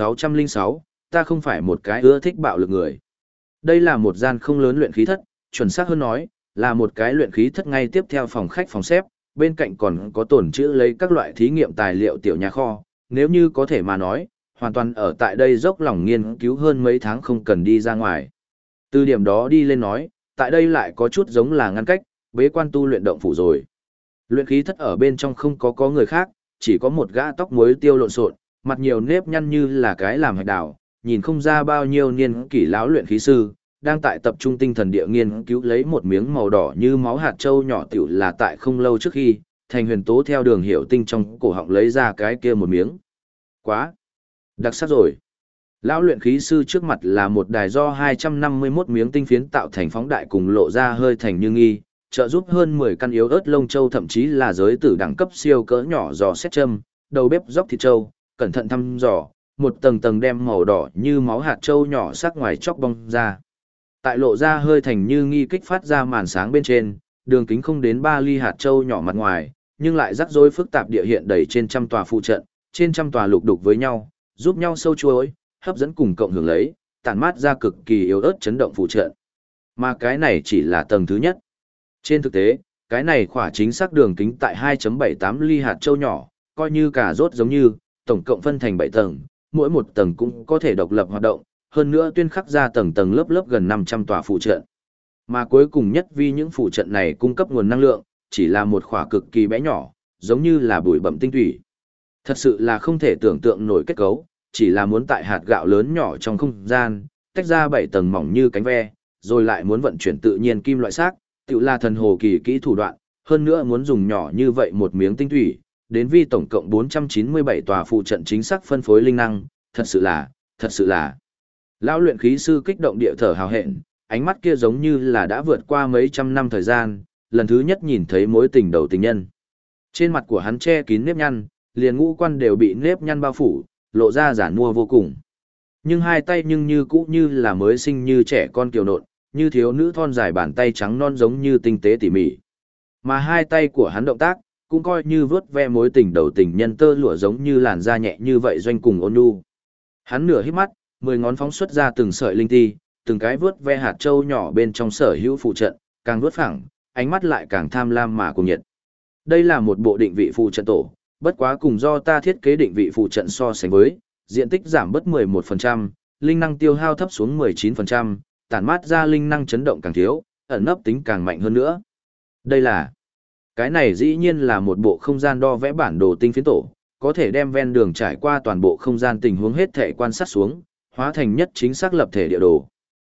1606, ta không phải một cái ưa thích bạo lực người. Đây là một gian không lớn luyện khí thất, chuẩn xác hơn nói, là một cái luyện khí thất ngay tiếp theo phòng khách phòng xếp, bên cạnh còn có tồn trữ lấy các loại thí nghiệm tài liệu tiểu nhà kho, nếu như có thể mà nói, hoàn toàn ở tại đây dốc lòng nghiên cứu hơn mấy tháng không cần đi ra ngoài. Từ điểm đó đi lên nói, tại đây lại có chút giống là ngăn cách, bế quan tu luyện động phủ rồi. Luyện khí thất ở bên trong không có người khác, chỉ có một gã tóc muối tiêu lộn xộn, mặt nhiều nếp nhăn như là cái làm hạch đào, nhìn không ra bao nhiêu niên kỷ lão luyện khí sư, đang tại tập trung tinh thần địa nghiên cứu lấy một miếng màu đỏ như máu hạt châu nhỏ tiểu là tại không lâu trước khi, Thành Huyền Tố theo đường hiểu tinh trong cổ họng lấy ra cái kia một miếng. Quá đặc sắc rồi. Lão luyện khí sư trước mặt là một đài do 251 miếng tinh phiến tạo thành phóng đại cùng lộ ra hơi thành như nghi, trợ giúp hơn 10 căn yếu ớt lông châu thậm chí là giới tử đẳng cấp siêu cỡ nhỏ dò xét châm, đầu bếp dốc thịt châu, cẩn thận thăm dò, một tầng tầng đem màu đỏ như máu hạt châu nhỏ sắc ngoài chóc bong ra. Tại lộ ra hơi thành như nghi kích phát ra màn sáng bên trên, đường kính không đến 3 ly hạt châu nhỏ mặt ngoài, nhưng lại rắc rối phức tạp địa hiện đầy trên trăm tòa phụ trận, trên trăm tòa lục đục với nhau, giúp nhau sâu chuối, hấp dẫn cùng cộng hưởng lấy, tản mát ra cực kỳ yếu ớt chấn động phụ trận. Mà cái này chỉ là tầng thứ nhất. Trên thực tế, cái này khỏa chính xác đường kính tại 2.78 ly hạt châu nhỏ, coi như cả rốt giống như, tổng cộng phân thành 7 tầng, mỗi một tầng cũng có thể độc lập hoạt động, hơn nữa tuyên khắc ra tầng tầng lớp lớp gần 500 tòa phụ trận. Mà cuối cùng nhất vì những phụ trận này cung cấp nguồn năng lượng, chỉ là một khỏa cực kỳ bé nhỏ, giống như là bụi bặm tinh thủy. Thật sự là không thể tưởng tượng nổi kết cấu, chỉ là muốn tại hạt gạo lớn nhỏ trong không gian, tách ra 7 tầng mỏng như cánh ve, rồi lại muốn vận chuyển tự nhiên kim loại xác, tự là thần hồ kỳ kỹ thủ đoạn, hơn nữa muốn dùng nhỏ như vậy một miếng tinh thủy, đến vi tổng cộng 497 tòa phụ trận chính xác phân phối linh năng, thật sự là. Lão luyện khí sư kích động địa thở hào hẹn, ánh mắt kia giống như là đã vượt qua mấy trăm năm thời gian, lần thứ nhất nhìn thấy mối tình đầu tình nhân. Trên mặt của hắn che kín nếp nhăn, liền ngũ quan đều bị nếp nhăn bao phủ, lộ ra giản mua vô cùng. Nhưng hai tay nhưng như cũ như là mới sinh như trẻ con kiều nộn, như thiếu nữ thon dài bàn tay trắng non giống như tinh tế tỉ mỉ. Mà hai tay của hắn động tác, cũng coi như vớt ve mối tình đầu tình nhân tơ lụa giống như làn da nhẹ như vậy doanh cùng ôn nhu. Hắn nửa hít mắt, 10 ngón phóng xuất ra từng sợi linh ti, từng cái vớt ve hạt châu nhỏ bên trong sở hữu phụ trận, càng vớt phẳng, ánh mắt lại càng tham lam mà cuồng nhiệt. Đây là một bộ định vị phụ trận tổ, bất quá cùng do ta thiết kế định vị phụ trận so sánh với, diện tích giảm bớt 11%, linh năng tiêu hao thấp xuống 19%, tản mát ra linh năng chấn động càng thiếu, ẩn nấp tính càng mạnh hơn nữa. Đây là cái này dĩ nhiên là một bộ không gian đo vẽ bản đồ tinh phiến tổ, có thể đem ven đường trải qua toàn bộ không gian tình huống hết thể quan sát xuống, hóa thành nhất chính xác lập thể địa đồ.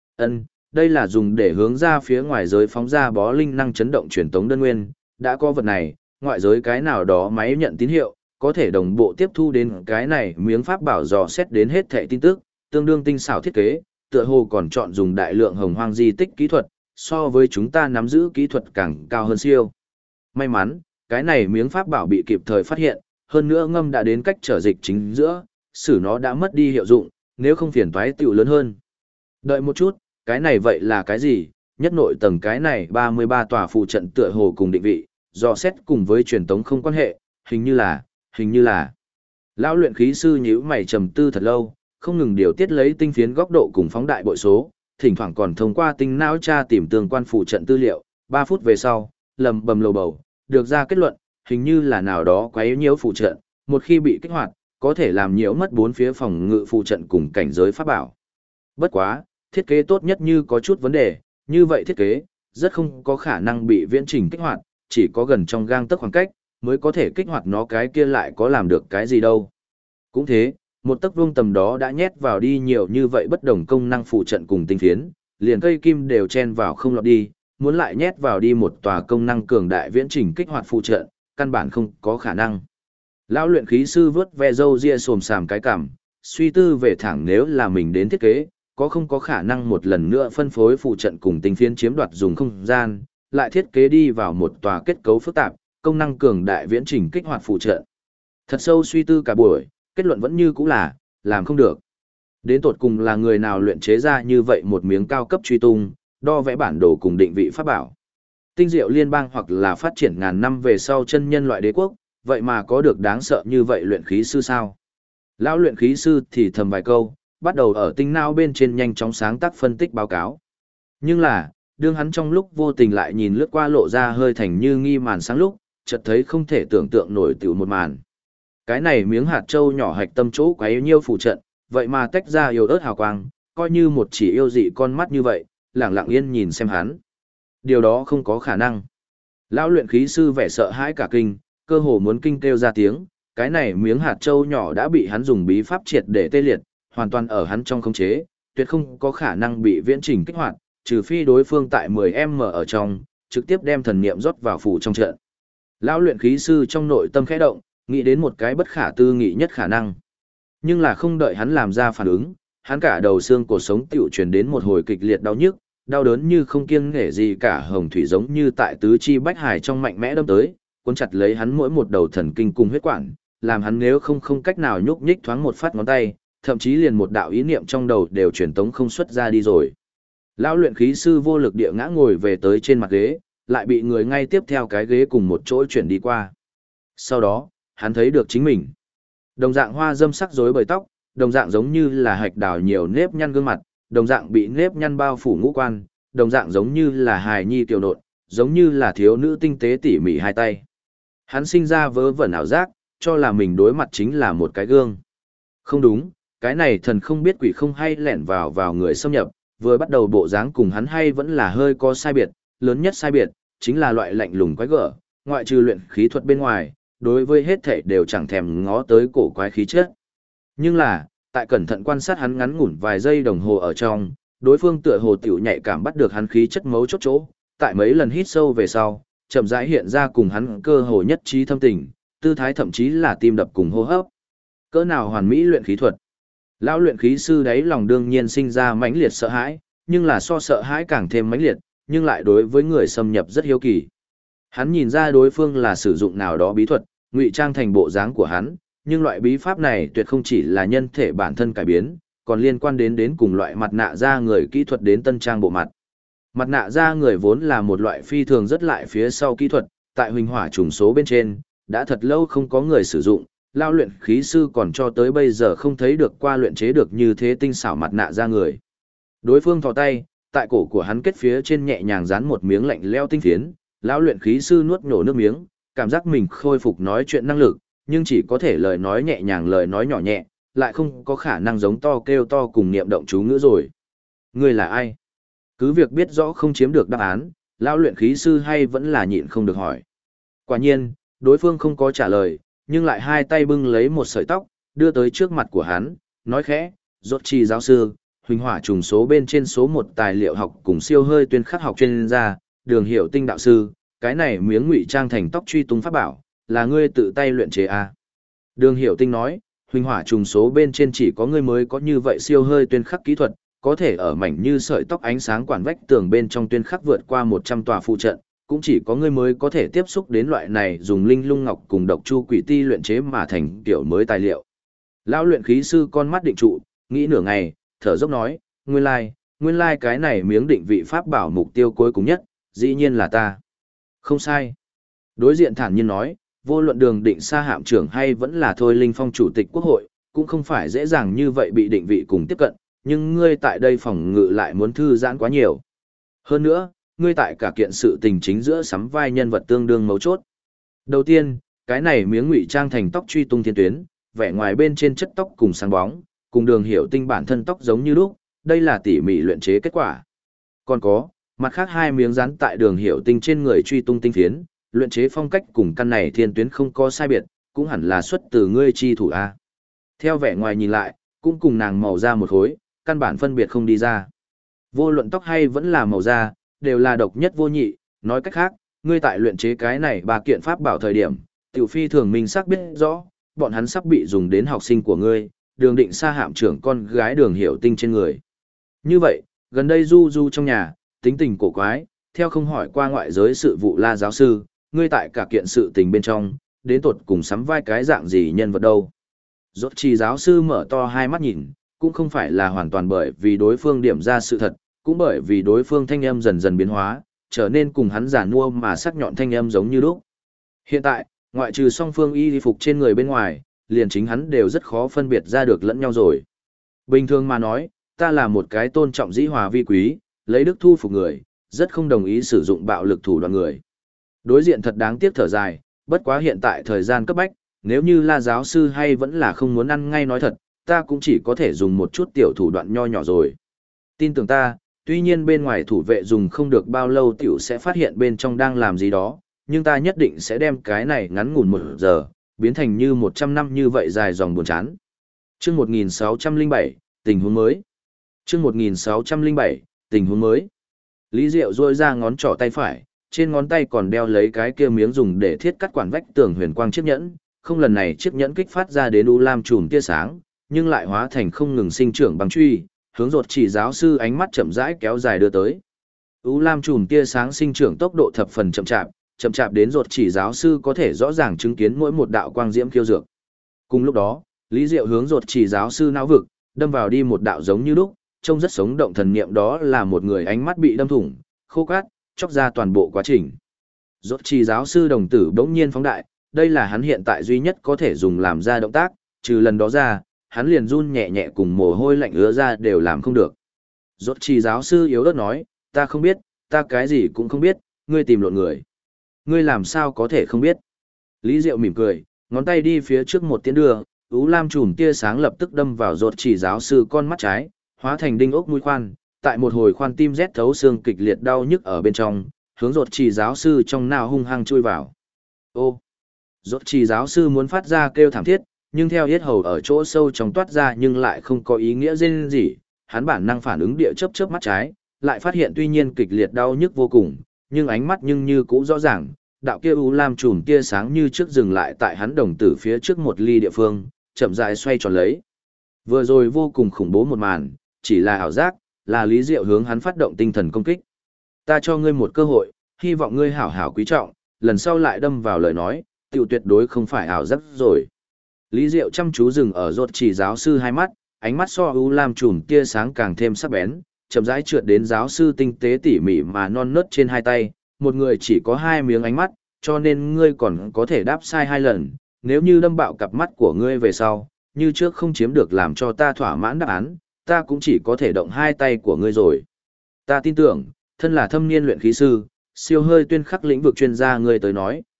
Đây là dùng để hướng ra phía ngoài giới phóng ra bó linh năng chấn động truyền tống đơn nguyên, đã có vật này, ngoại giới cái nào đó máy nhận tín hiệu, có thể đồng bộ tiếp thu đến cái này miếng pháp bảo dò xét đến hết thể tin tức, tương đương tinh xảo thiết kế, tựa hồ còn chọn dùng đại lượng hồng hoang di tích kỹ thuật, so với chúng ta nắm giữ kỹ thuật càng cao hơn siêu. May mắn, cái này miếng pháp bảo bị kịp thời phát hiện, hơn nữa ngâm đã đến cách trở dịch chính giữa, xử nó đã mất đi hiệu dụng, nếu không phiền toái tiểu lớn hơn. Đợi một chút, cái này vậy là cái gì? Nhất nội tầng cái này 33 tòa phụ trận tựa hồ cùng định vị, dò xét cùng với truyền tống không quan hệ, hình như là. Lão luyện khí sư nhíu mày trầm tư thật lâu, không ngừng điều tiết lấy tinh phiến góc độ cùng phóng đại bội số, thỉnh thoảng còn thông qua tinh não tra tìm tương quan phụ trận tư liệu, 3 phút về sau, lầm bầm lầu bầu, được ra kết luận, hình như là nào đó quấy nhiễu phụ trận, một khi bị kích hoạt, có thể làm nhiễu mất bốn phía phòng ngự phụ trận cùng cảnh giới pháp bảo. Bất quá, thiết kế tốt nhất như có chút vấn đề, như vậy thiết kế, rất không có khả năng bị viễn trình kích hoạt, chỉ có gần trong gang tấc khoảng cách, mới có thể kích hoạt nó, cái kia lại có làm được cái gì đâu. Cũng thế, một tấc vuông tầm đó đã nhét vào đi nhiều như vậy bất đồng công năng phụ trận cùng tinh phiến, liền cây kim đều chen vào không lọt đi, muốn lại nhét vào đi một tòa công năng cường đại viễn trình kích hoạt phụ trận, căn bản không có khả năng. Lão luyện khí sư vớt ve râu ria xồm xàm cái cảm, suy tư về thẳng nếu là mình đến thiết kế, có không có khả năng một lần nữa phân phối phụ trận cùng tinh phiến chiếm đoạt dùng không gian, lại thiết kế đi vào một tòa kết cấu phức tạp, công năng cường đại viễn trình kích hoạt phụ trận. Thật sâu suy tư cả buổi, kết luận vẫn như cũ là, làm không được. Đến tột cùng là người nào luyện chế ra như vậy một miếng cao cấp truy tung, đo vẽ bản đồ cùng định vị pháp bảo. Tinh diệu liên bang hoặc là phát triển ngàn năm về sau chân nhân loại đế quốc, vậy mà có được đáng sợ như vậy luyện khí sư sao? Lão luyện khí sư thì thầm vài câu, bắt đầu ở tinh não bên trên nhanh chóng sáng tác phân tích báo cáo. Nhưng là, đương hắn trong lúc vô tình lại nhìn lướt qua lộ ra hơi thành như nghi màn sáng lúc, chợt thấy không thể tưởng tượng nổi tiểu một màn. Cái này miếng hạt châu nhỏ hạch tâm chỗ quá yêu nhiêu phụ trận, vậy mà tách ra yếu ớt hào quang, coi như một chỉ yêu dị con mắt như vậy, lặng lặng yên nhìn xem hắn. Điều đó không có khả năng. Lão luyện khí sư vẻ sợ hãi cả kinh, cơ hồ muốn kinh kêu ra tiếng, cái này miếng hạt châu nhỏ đã bị hắn dùng bí pháp triệt để tê liệt, hoàn toàn ở hắn trong khống chế, tuyệt không có khả năng bị viễn trình kích hoạt, trừ phi đối phương tại 10m ở trong, trực tiếp đem thần niệm rót vào phủ trong trận. Lão luyện khí sư trong nội tâm khẽ động, nghĩ đến một cái bất khả tư nghị nhất khả năng. Nhưng là không đợi hắn làm ra phản ứng, hắn cả đầu xương cổ sống tiểu truyền đến một hồi kịch liệt đau nhức, đau đớn như không kiêng nể gì cả, hồng thủy giống như tại tứ chi bách hải trong mạnh mẽ đâm tới, cuốn chặt lấy hắn mỗi một đầu thần kinh cùng huyết quản, làm hắn nếu không cách nào nhúc nhích thoáng một phát ngón tay, thậm chí liền một đạo ý niệm trong đầu đều truyền tống không xuất ra đi rồi. Lão luyện khí sư vô lực địa ngã ngồi về tới trên mặt ghế, lại bị người ngay tiếp theo cái ghế cùng một chỗ chuyển đi qua. Sau đó, hắn thấy được chính mình. Đồng dạng hoa dâm sắc rối bời tóc, đồng dạng giống như là hạch đào nhiều nếp nhăn gương mặt, đồng dạng bị nếp nhăn bao phủ ngũ quan, đồng dạng giống như là hài nhi tiểu nộn, giống như là thiếu nữ tinh tế tỉ mỉ hai tay. Hắn sinh ra vớ vẩn ảo giác, cho là mình đối mặt chính là một cái gương. Không đúng, cái này thần không biết quỷ không hay lẻn vào người xâm nhập, vừa bắt đầu bộ dáng cùng hắn hay vẫn là hơi có sai biệt, lớn nhất sai biệt, chính là loại lạnh lùng quái gở, ngoại trừ luyện khí thuật bên ngoài, đối với hết thể đều chẳng thèm ngó tới cổ quái khí chất. Nhưng là, tại cẩn thận quan sát hắn ngắn ngủn vài giây đồng hồ ở trong, đối phương tựa hồ tiểu nhạy cảm bắt được hắn khí chất mấu chốt chỗ, tại mấy lần hít sâu về sau, chậm rãi hiện ra cùng hắn cơ hồ nhất trí thâm tình, tư thái thậm chí là tim đập cùng hô hấp. Cỡ nào hoàn mỹ luyện khí thuật. Lão luyện khí sư đấy lòng đương nhiên sinh ra mãnh liệt sợ hãi, nhưng là so sợ hãi càng thêm mãnh liệt, nhưng lại đối với người xâm nhập rất hiếu kỳ. Hắn nhìn ra đối phương là sử dụng nào đó bí thuật, ngụy trang thành bộ dáng của hắn, nhưng loại bí pháp này tuyệt không chỉ là nhân thể bản thân cải biến, còn liên quan đến cùng loại mặt nạ da người kỹ thuật đến tân trang bộ mặt. Mặt nạ da người vốn là một loại phi thường rất lại phía sau kỹ thuật, tại huỳnh hỏa trùng số bên trên, đã thật lâu không có người sử dụng, lao luyện khí sư còn cho tới bây giờ không thấy được qua luyện chế được như thế tinh xảo mặt nạ da người. Đối phương thò tay, tại cổ của hắn kết phía trên nhẹ nhàng dán một miếng lạnh leo tinh phiến, lão luyện khí sư nuốt nhổ nước miếng, cảm giác mình khôi phục nói chuyện năng lực, nhưng chỉ có thể lời nói nhẹ nhàng lời nói nhỏ nhẹ, lại không có khả năng giống to kêu to cùng niệm động chú ngữ rồi. Ngươi là ai? Cứ việc biết rõ không chiếm được đáp án, lão luyện khí sư hay vẫn là nhịn không được hỏi. Quả nhiên, đối phương không có trả lời, nhưng lại hai tay bưng lấy một sợi tóc, đưa tới trước mặt của hắn, nói khẽ, rốt chi giáo sư, huỳnh hỏa trùng số bên trên số một tài liệu học cùng siêu hơi tuyên khắc học chuyên gia, Đường Hiểu Tinh đạo sư, cái này miếng ngụy trang thành tóc truy tung pháp bảo, là ngươi tự tay luyện chế à? Đường Hiểu Tinh nói, huỳnh hỏa trùng số bên trên chỉ có ngươi mới có như vậy siêu hơi tuyên khắc kỹ thuật, có thể ở mảnh như sợi tóc ánh sáng quản vách tường bên trong tuyên khắc vượt qua 100 tòa phụ trận, cũng chỉ có ngươi mới có thể tiếp xúc đến loại này dùng linh lung ngọc cùng độc chu quỷ ti luyện chế mà thành kiểu mới tài liệu. Lão luyện khí sư con mắt định trụ, nghĩ nửa ngày, thở dốc nói, nguyên lai cái này miếng định vị pháp bảo mục tiêu cuối cùng nhất, dĩ nhiên là ta. Không sai. Đối diện thản nhiên nói, vô luận Đường Định Sa hạm trưởng hay vẫn là Thôi Linh Phong chủ tịch quốc hội, cũng không phải dễ dàng như vậy bị định vị cùng tiếp cận, nhưng ngươi tại đây phòng ngự lại muốn thư giãn quá nhiều. Hơn nữa, ngươi tại cả kiện sự tình chính giữa sắm vai nhân vật tương đương mấu chốt. Đầu tiên, cái này miếng ngụy trang thành tóc truy tung thiên tuyến, vẻ ngoài bên trên chất tóc cùng sáng bóng, cùng Đường Hiểu Tinh bản thân tóc giống như lúc, đây là tỉ mỉ luyện chế kết quả. Còn có, mặt khác hai miếng dán tại Đường Hiểu Tinh trên người truy tung tinh phiến, luyện chế phong cách cùng căn này thiên tuyến không có sai biệt, cũng hẳn là xuất từ ngươi chi thủ a. Theo vẻ ngoài nhìn lại, cũng cùng nàng màu da một khối, căn bản phân biệt không đi ra. Vô luận tóc hay vẫn là màu da, đều là độc nhất vô nhị, nói cách khác, ngươi tại luyện chế cái này ba kiện pháp bảo thời điểm, tiểu phi thường minh xác biết rõ, bọn hắn sắp bị dùng đến học sinh của ngươi, Đường Định Sa hạm trưởng con gái Đường Hiểu Tinh trên người. Như vậy, gần đây du du trong nhà, tính tình cổ quái, theo không hỏi qua ngoại giới sự vụ La giáo sư, ngươi tại cả kiện sự tình bên trong, đến tột cùng sắm vai cái dạng gì nhân vật đâu. Rốt chi giáo sư mở to hai mắt nhìn, cũng không phải là hoàn toàn bởi vì đối phương điểm ra sự thật, cũng bởi vì đối phương thanh âm dần dần biến hóa, trở nên cùng hắn giả nua mà sắc nhọn thanh âm giống như lúc. Hiện tại, ngoại trừ song phương y phục trên người bên ngoài, liền chính hắn đều rất khó phân biệt ra được lẫn nhau rồi. Bình thường mà nói, ta là một cái tôn trọng dĩ hòa vi quý, lấy đức thu phục người, rất không đồng ý sử dụng bạo lực thủ đoạn người. Đối diện thật đáng tiếc thở dài, bất quá hiện tại thời gian cấp bách, nếu như La giáo sư hay vẫn là không muốn ăn ngay nói thật, ta cũng chỉ có thể dùng một chút tiểu thủ đoạn nho nhỏ rồi. Tin tưởng ta, tuy nhiên bên ngoài thủ vệ dùng không được bao lâu tiểu sẽ phát hiện bên trong đang làm gì đó, nhưng ta nhất định sẽ đem cái này ngắn ngủn 1 giờ, biến thành như 100 năm như vậy dài dòng buồn chán. Chương 1607, tình huống mới. Chương 1607, tình huống mới. Lý Diệu duỗi ra ngón trỏ tay phải, trên ngón tay còn đeo lấy cái kia miếng dùng để thiết cắt quản vách tường huyền quang chiếc nhẫn, không lần này chiếc nhẫn kích phát ra đến u lam chùm tia sáng, nhưng lại hóa thành không ngừng sinh trưởng bằng truy, hướng Rốt chỉ giáo sư ánh mắt chậm rãi kéo dài đưa tới. U lam chùm tia sáng sinh trưởng tốc độ thập phần chậm chạp đến Rốt chỉ giáo sư có thể rõ ràng chứng kiến mỗi một đạo quang diễm khiêu dược. Cùng lúc đó, Lý Diệu hướng Rốt chỉ giáo sư não vực, đâm vào đi một đạo giống như lúc, trông rất sống động thần niệm, đó là một người ánh mắt bị đâm thủng, khô cát, chóc ra toàn bộ quá trình. Rốt chỉ giáo sư đồng tử bỗng nhiên phóng đại, đây là hắn hiện tại duy nhất có thể dùng làm ra động tác, trừ lần đó ra, hắn liền run nhẹ nhẹ cùng mồ hôi lạnh ứa ra đều làm không được. Rốt chỉ giáo sư yếu ớt nói, ta không biết, ta cái gì cũng không biết, ngươi tìm lộn người. Ngươi làm sao có thể không biết? Lý Diệu mỉm cười, ngón tay đi phía trước một tiến đưa, ú lam chùm tia sáng lập tức đâm vào Rốt chỉ giáo sư con mắt trái, hóa thành đinh ốc mũi khoan, tại một hồi khoan tim rét thấu xương kịch liệt đau nhức ở bên trong, hướng Rốt chỉ giáo sư trong nào hung hăng chui vào. Ô! Rốt chỉ giáo sư muốn phát ra kêu thảm thiết, nhưng theo yết hầu ở chỗ sâu trong toát ra nhưng lại không có ý nghĩa rên gì, hắn bản năng phản ứng địa chớp mắt trái, lại phát hiện tuy nhiên kịch liệt đau nhức vô cùng, nhưng ánh mắt nhưng như cũ rõ ràng, đạo kia u lam chùm tia sáng như trước dừng lại tại hắn đồng tử phía trước một ly địa phương, chậm rãi xoay tròn lấy. Vừa rồi vô cùng khủng bố một màn, chỉ là ảo giác, là Lý Diệu hướng hắn phát động tinh thần công kích. Ta cho ngươi một cơ hội, hy vọng ngươi hảo hảo quý trọng, lần sau lại đâm vào lời nói, tiểu tuyệt đối không phải ảo giác rồi. Lý Diệu chăm chú dừng ở Rốt chỉ giáo sư hai mắt, ánh mắt so u lam chùm tia sáng càng thêm sắc bén, chậm rãi trượt đến giáo sư tinh tế tỉ mỉ mà non nớt trên hai tay, một người chỉ có hai miếng ánh mắt, cho nên ngươi còn có thể đáp sai 2 lần, nếu như đâm bạo cặp mắt của ngươi về sau, như trước không chiếm được làm cho ta thỏa mãn đáp án, ta cũng chỉ có thể động 2 tay của ngươi rồi. Ta tin tưởng, thân là thâm niên luyện khí sư, siêu hơi tuyên khắc lĩnh vực chuyên gia ngươi tới nói,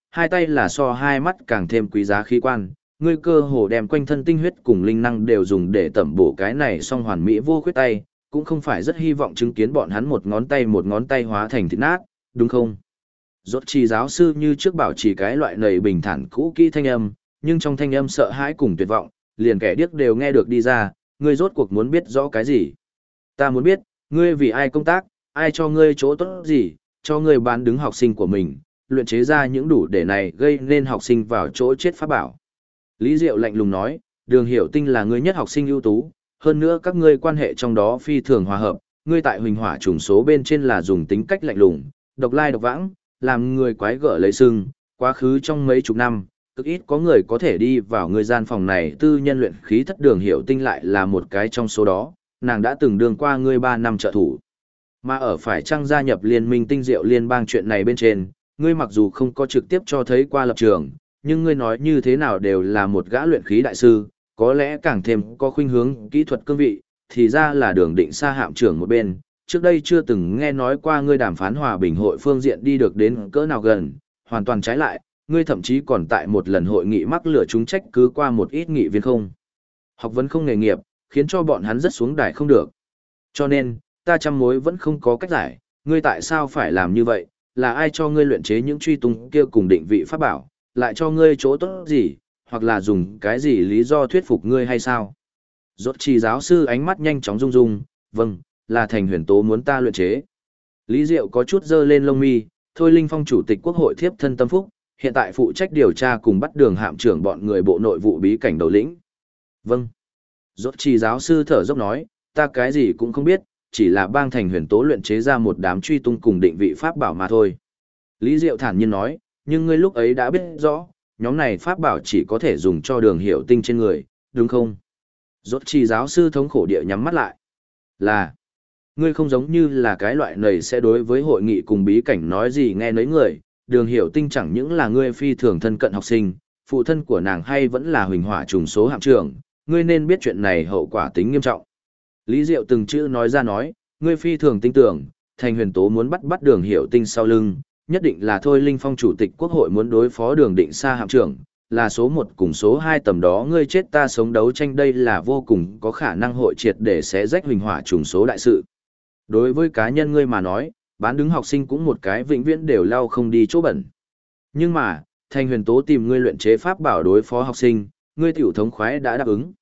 hai tay là so hai mắt càng thêm quý giá khí quan, ngươi cơ hồ đem quanh thân tinh huyết cùng linh năng đều dùng để tẩm bổ cái này song hoàn mỹ vô khuyết tay, cũng không phải rất hy vọng chứng kiến bọn hắn một ngón tay hóa thành thịt nát, đúng không? Rốt chỉ giáo sư như trước bảo trì cái loại nầy bình thản cũ kỹ thanh âm, nhưng trong thanh âm sợ hãi cùng tuyệt vọng, liền kẻ điếc đều nghe được đi ra, ngươi rốt cuộc muốn biết rõ cái gì? Ta muốn biết, ngươi vì ai công tác, ai cho ngươi chỗ tốt gì, cho ngươi bán đứng học sinh của mình, luyện chế ra những đủ để này gây nên học sinh vào chỗ chết pháp bảo. Lý Diệu lạnh lùng nói, Đường Hiểu Tinh là ngươi nhất học sinh ưu tú, hơn nữa các ngươi quan hệ trong đó phi thường hòa hợp, ngươi tại huỳnh hỏa trùng số bên trên là dùng tính cách lạnh lùng, độc lai độc vãng, làm người quái gở lấy sưng, quá khứ trong mấy chục năm, cực ít có người có thể đi vào người gian phòng này tư nhân luyện khí thất. Đường Hiểu Tinh lại là một cái trong số đó, nàng đã từng đương qua ngươi 3 năm trợ thủ. Mà ở phải chăng gia nhập liên minh tinh diệu liên bang chuyện này bên trên, ngươi mặc dù không có trực tiếp cho thấy qua lập trường, nhưng ngươi nói như thế nào đều là một gã luyện khí đại sư, có lẽ càng thêm có khuynh hướng kỹ thuật cương vị, thì ra là Đường Định Sa hạm trưởng một bên, trước đây chưa từng nghe nói qua ngươi đàm phán hòa bình hội phương diện đi được đến cỡ nào gần, hoàn toàn trái lại, ngươi thậm chí còn tại một lần hội nghị mắc lửa chúng trách cứ qua một ít nghị viên không. Học vấn không nghề nghiệp, khiến cho bọn hắn rất xuống đài không được. Cho nên, ta trăm mối vẫn không có cách giải, ngươi tại sao phải làm như vậy, là ai cho ngươi luyện chế những truy tung kia cùng định vị pháp bảo, lại cho ngươi chỗ tốt gì, hoặc là dùng cái gì lý do thuyết phục ngươi hay sao? Rốt chỉ giáo sư ánh mắt nhanh chóng rung rung, vâng, là Thành Huyền Tố muốn ta luyện chế. Lý Diệu có chút dơ lên lông mi, Thôi Linh Phong chủ tịch quốc hội thiếp thân tâm phúc, hiện tại phụ trách điều tra cùng bắt Đường hạm trưởng bọn người bộ nội vụ bí cảnh đầu lĩnh. Vâng. Rốt chỉ giáo sư thở dốc nói, ta cái gì cũng không biết, chỉ là bang Thành Huyền Tố luyện chế ra một đám truy tung cùng định vị pháp bảo mà thôi. Lý Diệu thản nhiên nói, nhưng ngươi lúc ấy đã biết rõ, nhóm này pháp bảo chỉ có thể dùng cho Đường Hiểu Tinh trên người, đúng không? Rốt chỉ giáo sư thống khổ địa nhắm mắt lại. Là, ngươi không giống như là cái loại này sẽ đối với hội nghị cùng bí cảnh nói gì nghe nấy người, Đường Hiểu Tinh chẳng những là ngươi phi thường thân cận học sinh, phụ thân của nàng hay vẫn là huỳnh hỏa trùng số hạm trưởng, ngươi nên biết chuyện này hậu quả tính nghiêm trọng. Lý Diệu từng chữ nói ra nói, ngươi phi thường tin tưởng, Thành Huyền Tố muốn bắt Đường Hiểu Tinh sau lưng, nhất định là Thôi Linh Phong chủ tịch quốc hội muốn đối phó Đường Định Sa hạm trưởng, là số 1 cùng số 2 tầm đó ngươi chết ta sống đấu tranh, đây là vô cùng có khả năng hội triệt để xé rách huỳnh hỏa trùng số đại sự. Đối với cá nhân ngươi mà nói, bán đứng học sinh cũng một cái vĩnh viễn đều lau không đi chỗ bẩn. Nhưng mà, Thành Huyền Tố tìm ngươi luyện chế pháp bảo đối phó học sinh, ngươi tiểu thống khoái đã đáp ứng.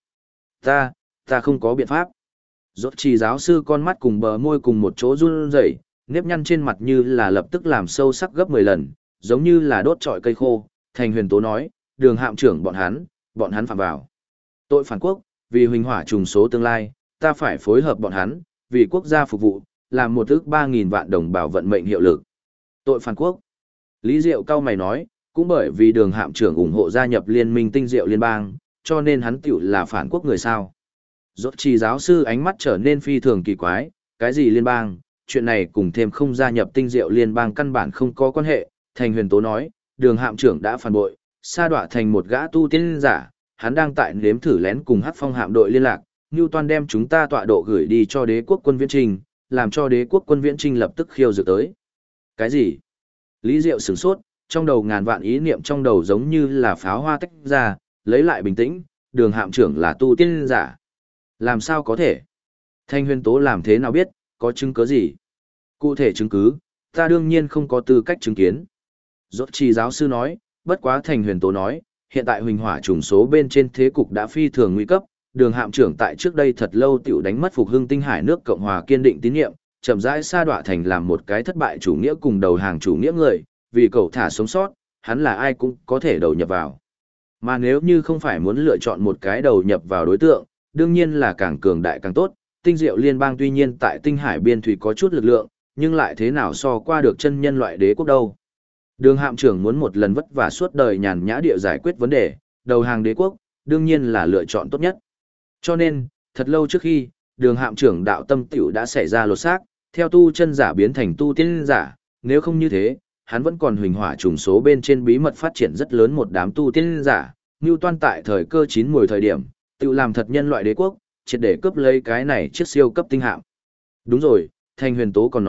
Ta không có biện pháp. Rốt chỉ giáo sư con mắt cùng bờ môi cùng một chỗ run rẩy, nếp nhăn trên mặt như là lập tức làm sâu sắc gấp 10 lần, giống như là đốt trọi cây khô. Thành Huyền Tố nói, Đường hạm trưởng bọn hắn phạm vào tội phản quốc, vì huỳnh hỏa trùng số tương lai, ta phải phối hợp bọn hắn, vì quốc gia phục vụ, làm một ức 3.000 vạn đồng bào vận mệnh hiệu lực. Tội phản quốc. Lý Diệu cao mày nói, cũng bởi vì Đường hạm trưởng ủng hộ gia nhập liên minh tinh diệu liên bang, cho nên hắn tiểu là phản quốc người sao. Rốt chỉ giáo sư ánh mắt trở nên phi thường kỳ quái, cái gì liên bang, chuyện này cùng thêm không gia nhập tinh diệu liên bang căn bản không có quan hệ. Thành Huyền Tố nói, Đường hạm trưởng đã phản bội, sa đọa thành một gã tu tiên giả, hắn đang tại nếm thử lén cùng Hắc Phong hạm đội liên lạc, Newton đem chúng ta tọa độ gửi đi cho đế quốc quân viễn trinh, làm cho đế quốc quân viễn trinh lập tức khiêu dược tới. Cái gì? Lý Diệu sửng sốt, trong đầu ngàn vạn ý niệm trong đầu giống như là pháo hoa tách ra, lấy lại bình tĩnh, Đường hạm trưởng là tu tiên giả. Làm sao có thể? Thành Huyền Tố làm thế nào biết, có chứng cứ gì? Cụ thể chứng cứ, ta đương nhiên không có tư cách chứng kiến. Rốt chỉ giáo sư nói, bất quá Thành Huyền Tố nói, hiện tại huỳnh hỏa trùng số bên trên thế cục đã phi thường nguy cấp, Đường hạm trưởng tại trước đây thật lâu tiểu đánh mất phục hưng tinh hải nước Cộng hòa kiên định tín nhiệm, chậm rãi sa đọa thành làm một cái thất bại chủ nghĩa cùng đầu hàng chủ nghĩa người, vì cậu thả sống sót, hắn là ai cũng có thể đầu nhập vào. Mà nếu như không phải muốn lựa chọn một cái đầu nhập vào đối tượng, đương nhiên là càng cường đại càng tốt. Tinh diệu liên bang tuy nhiên tại tinh hải biên thủy có chút lực lượng, nhưng lại thế nào so qua được chân nhân loại đế quốc đâu. Đường hạm trưởng muốn một lần vất vả suốt đời nhàn nhã địa giải quyết vấn đề, đầu hàng đế quốc, đương nhiên là lựa chọn tốt nhất. Cho nên, thật lâu trước khi, đường hạm trưởng đạo tâm tiểu đã xảy ra lột xác, theo tu chân giả biến thành tu tiên giả, nếu không như thế, hắn vẫn còn huỳnh hỏa trùng số bên trên bí mật phát triển rất lớn một đám tu tiên giả, Newton tại thời cơ chín muồi thời điểm, tự làm thật nhân loại đế quốc, triệt để cướp lấy cái này chiếc siêu cấp tinh hạm. Đúng rồi, Thành Huyền Tố còn nói,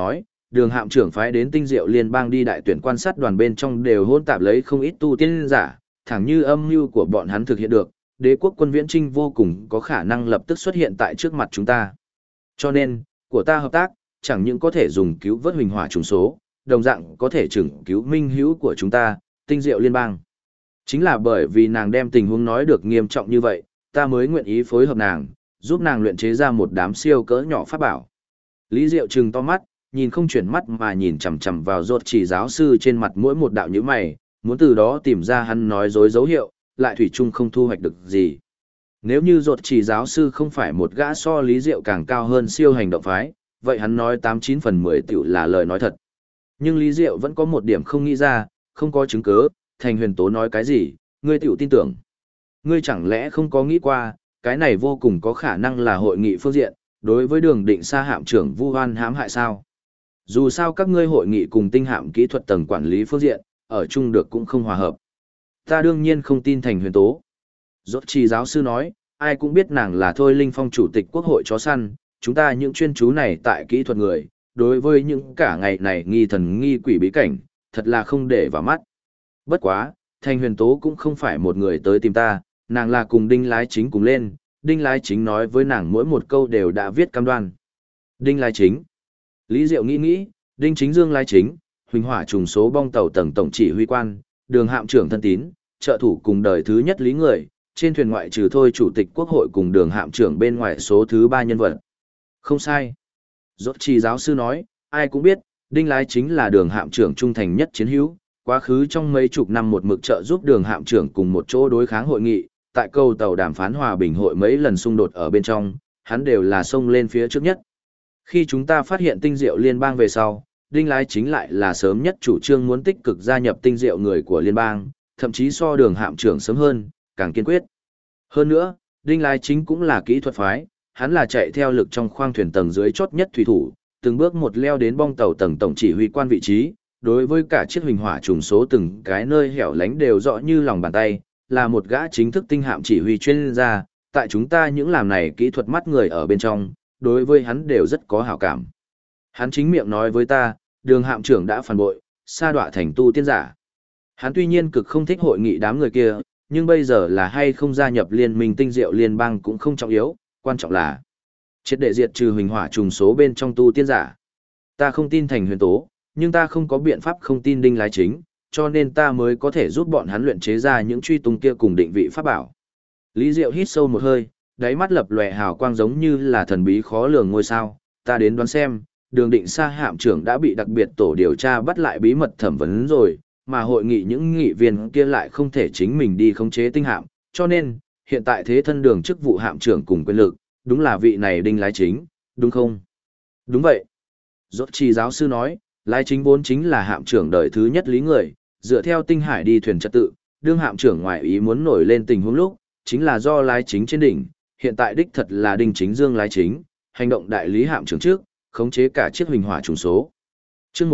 đường hạm trưởng phái đến tinh diệu liên bang đi đại tuyển quan sát đoàn bên trong đều hôn tạp lấy không ít tu tiên giả, thẳng như âm mưu của bọn hắn thực hiện được, đế quốc quân viễn trinh vô cùng có khả năng lập tức xuất hiện tại trước mặt chúng ta. Cho nên, của ta hợp tác, chẳng những có thể dùng cứu vớt huỳnh hỏa trùng số, đồng dạng có thể chừng cứu minh hữu của chúng ta, tinh diệu liên bang. Chính là bởi vì nàng đem tình huống nói được nghiêm trọng như vậy, ta mới nguyện ý phối hợp nàng, giúp nàng luyện chế ra một đám siêu cỡ nhỏ pháp bảo. Lý Diệu trừng to mắt, nhìn không chuyển mắt mà nhìn chằm chằm vào rốt chỉ giáo sư trên mặt mỗi một đạo nhíu mày, muốn từ đó tìm ra hắn nói dối dấu hiệu, lại thủy chung không thu hoạch được gì. Nếu như rốt chỉ giáo sư không phải một gã so Lý Diệu càng cao hơn siêu hành động phái, vậy hắn nói 89 phần 10 tiểu là lời nói thật. Nhưng Lý Diệu vẫn có một điểm không nghĩ ra, không có chứng cứ, Thành Huyền Tố nói cái gì, ngươi tiểu tin tưởng. Ngươi chẳng lẽ không có nghĩ qua, cái này vô cùng có khả năng là hội nghị phương diện, đối với đường định xa hạm trưởng vu oan hãm hại sao. Dù sao các ngươi hội nghị cùng tinh hạm kỹ thuật tầng quản lý phương diện, ở chung được cũng không hòa hợp. Ta đương nhiên không tin Thành Huyền Tố. Rốt chỉ giáo sư nói, ai cũng biết nàng là Thôi Linh Phong chủ tịch quốc hội chó săn, chúng ta những chuyên chú này tại kỹ thuật người, đối với những cả ngày này nghi thần nghi quỷ bí cảnh, thật là không để vào mắt. Bất quá, Thành Huyền Tố cũng không phải một người tới tìm ta, nàng là cùng Đinh Lái Chính cùng lên, Đinh Lái Chính nói với nàng mỗi một câu đều đã viết cam đoan. Đinh Lái Chính. Lý Diệu nghĩ, Đinh Chính Dương Lái Chính, huỳnh hỏa trùng số bong tàu tầng tổng chỉ huy quan, đường hạm trưởng thân tín, trợ thủ cùng đời thứ nhất lý người, trên thuyền ngoại trừ thôi chủ tịch quốc hội cùng đường hạm trưởng bên ngoài số thứ 3 nhân vật. Không sai. Rốt chỉ giáo sư nói, ai cũng biết, Đinh Lái Chính là đường hạm trưởng trung thành nhất chiến hữu, quá khứ trong mấy chục năm một mực trợ giúp đường hạm trưởng cùng một chỗ đối kháng hội nghị, tại câu tàu đàm phán hòa bình hội mấy lần xung đột ở bên trong, hắn đều là xông lên phía trước nhất. Khi chúng ta phát hiện tinh diệu liên bang về sau, Đinh Lái Chính lại là sớm nhất chủ trương muốn tích cực gia nhập tinh diệu người của liên bang, thậm chí so đường hạm trưởng sớm hơn, càng kiên quyết. Hơn nữa, Đinh Lái Chính cũng là kỹ thuật phái, hắn là chạy theo lực trong khoang thuyền tầng dưới chót nhất thủy thủ, từng bước một leo đến bong tàu tầng tổng chỉ huy quan vị trí, đối với cả chiếc huỳnh hỏa trùng số từng cái nơi hẻo lánh đều rõ như lòng bàn tay, là một gã chính thức tinh hạm chỉ huy chuyên gia, tại chúng ta những làm này kỹ thuật mắt người ở bên trong, đối với hắn đều rất có hảo cảm. Hắn chính miệng nói với ta, đường hạm trưởng đã phản bội, sa đọa thành tu tiên giả. Hắn tuy nhiên cực không thích hội nghị đám người kia, nhưng bây giờ là hay không gia nhập liên minh tinh diệu liên bang cũng không trọng yếu, quan trọng là triệt để diệt trừ huỳnh hỏa trùng số bên trong tu tiên giả. Ta không tin Thành Huyền Tố, nhưng ta không có biện pháp không tin Đinh Lái Chính, cho nên ta mới có thể giúp bọn hắn luyện chế ra những truy tung kia cùng định vị pháp bảo. Lý Diệu hít sâu một hơi, đáy mắt lập lòe hào quang giống như là thần bí khó lường ngôi sao, ta đến đoán xem, đường định xa hạm trưởng đã bị đặc biệt tổ điều tra bắt lại bí mật thẩm vấn rồi, mà hội nghị những nghị viên kia lại không thể chính mình đi khống chế tinh hạm, cho nên, hiện tại thế thân đường chức vụ hạm trưởng cùng quyền lực, đúng là vị này Đinh Lái Chính, đúng không? Đúng vậy. Rốt chỉ giáo sư nói, Lái Chính vốn chính là hạm trưởng đời thứ nhất lý người, dựa theo tinh hải đi thuyền trật tự, đương hạm trưởng ngoại ý muốn nổi lên tình huống lúc, chính là do Lái Chính trên đỉnh, hiện tại đích thật là Đinh Chính Dương Lái Chính, hành động đại lý hạm trưởng trước, khống chế cả chiếc huỳnh hỏa trùng số. Chương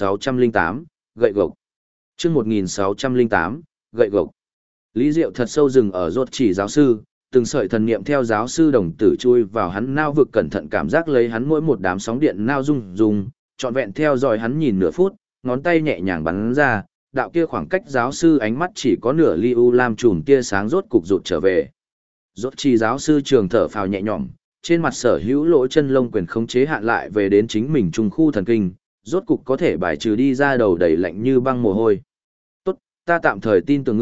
1608, gậy gộc. Chương 1608, gậy gộc. Lý Diệu thật sâu dừng ở rốt chỉ giáo sư, từng sợi thần niệm theo giáo sư đồng tử chui vào hắn nao vực cẩn thận cảm giác lấy hắn mỗi một đám sóng điện nao rung, trọn vẹn theo dõi hắn nhìn nửa phút, ngón tay nhẹ nhàng bắn ra, đạo kia khoảng cách giáo sư ánh mắt chỉ có nửa ly u lam chùm tia sáng rốt cục rụt trở về. Rốt chỉ giáo sư trường thở phào nhẹ nhõm, trên mặt sở hữu lỗ chân lông quyền khống chế hạn lại về đến chính mình trung khu thần kinh, rốt cục có thể bài trừ đi ra đầu đầy lạnh như băng mồ hôi. Tốt, ta tạm thời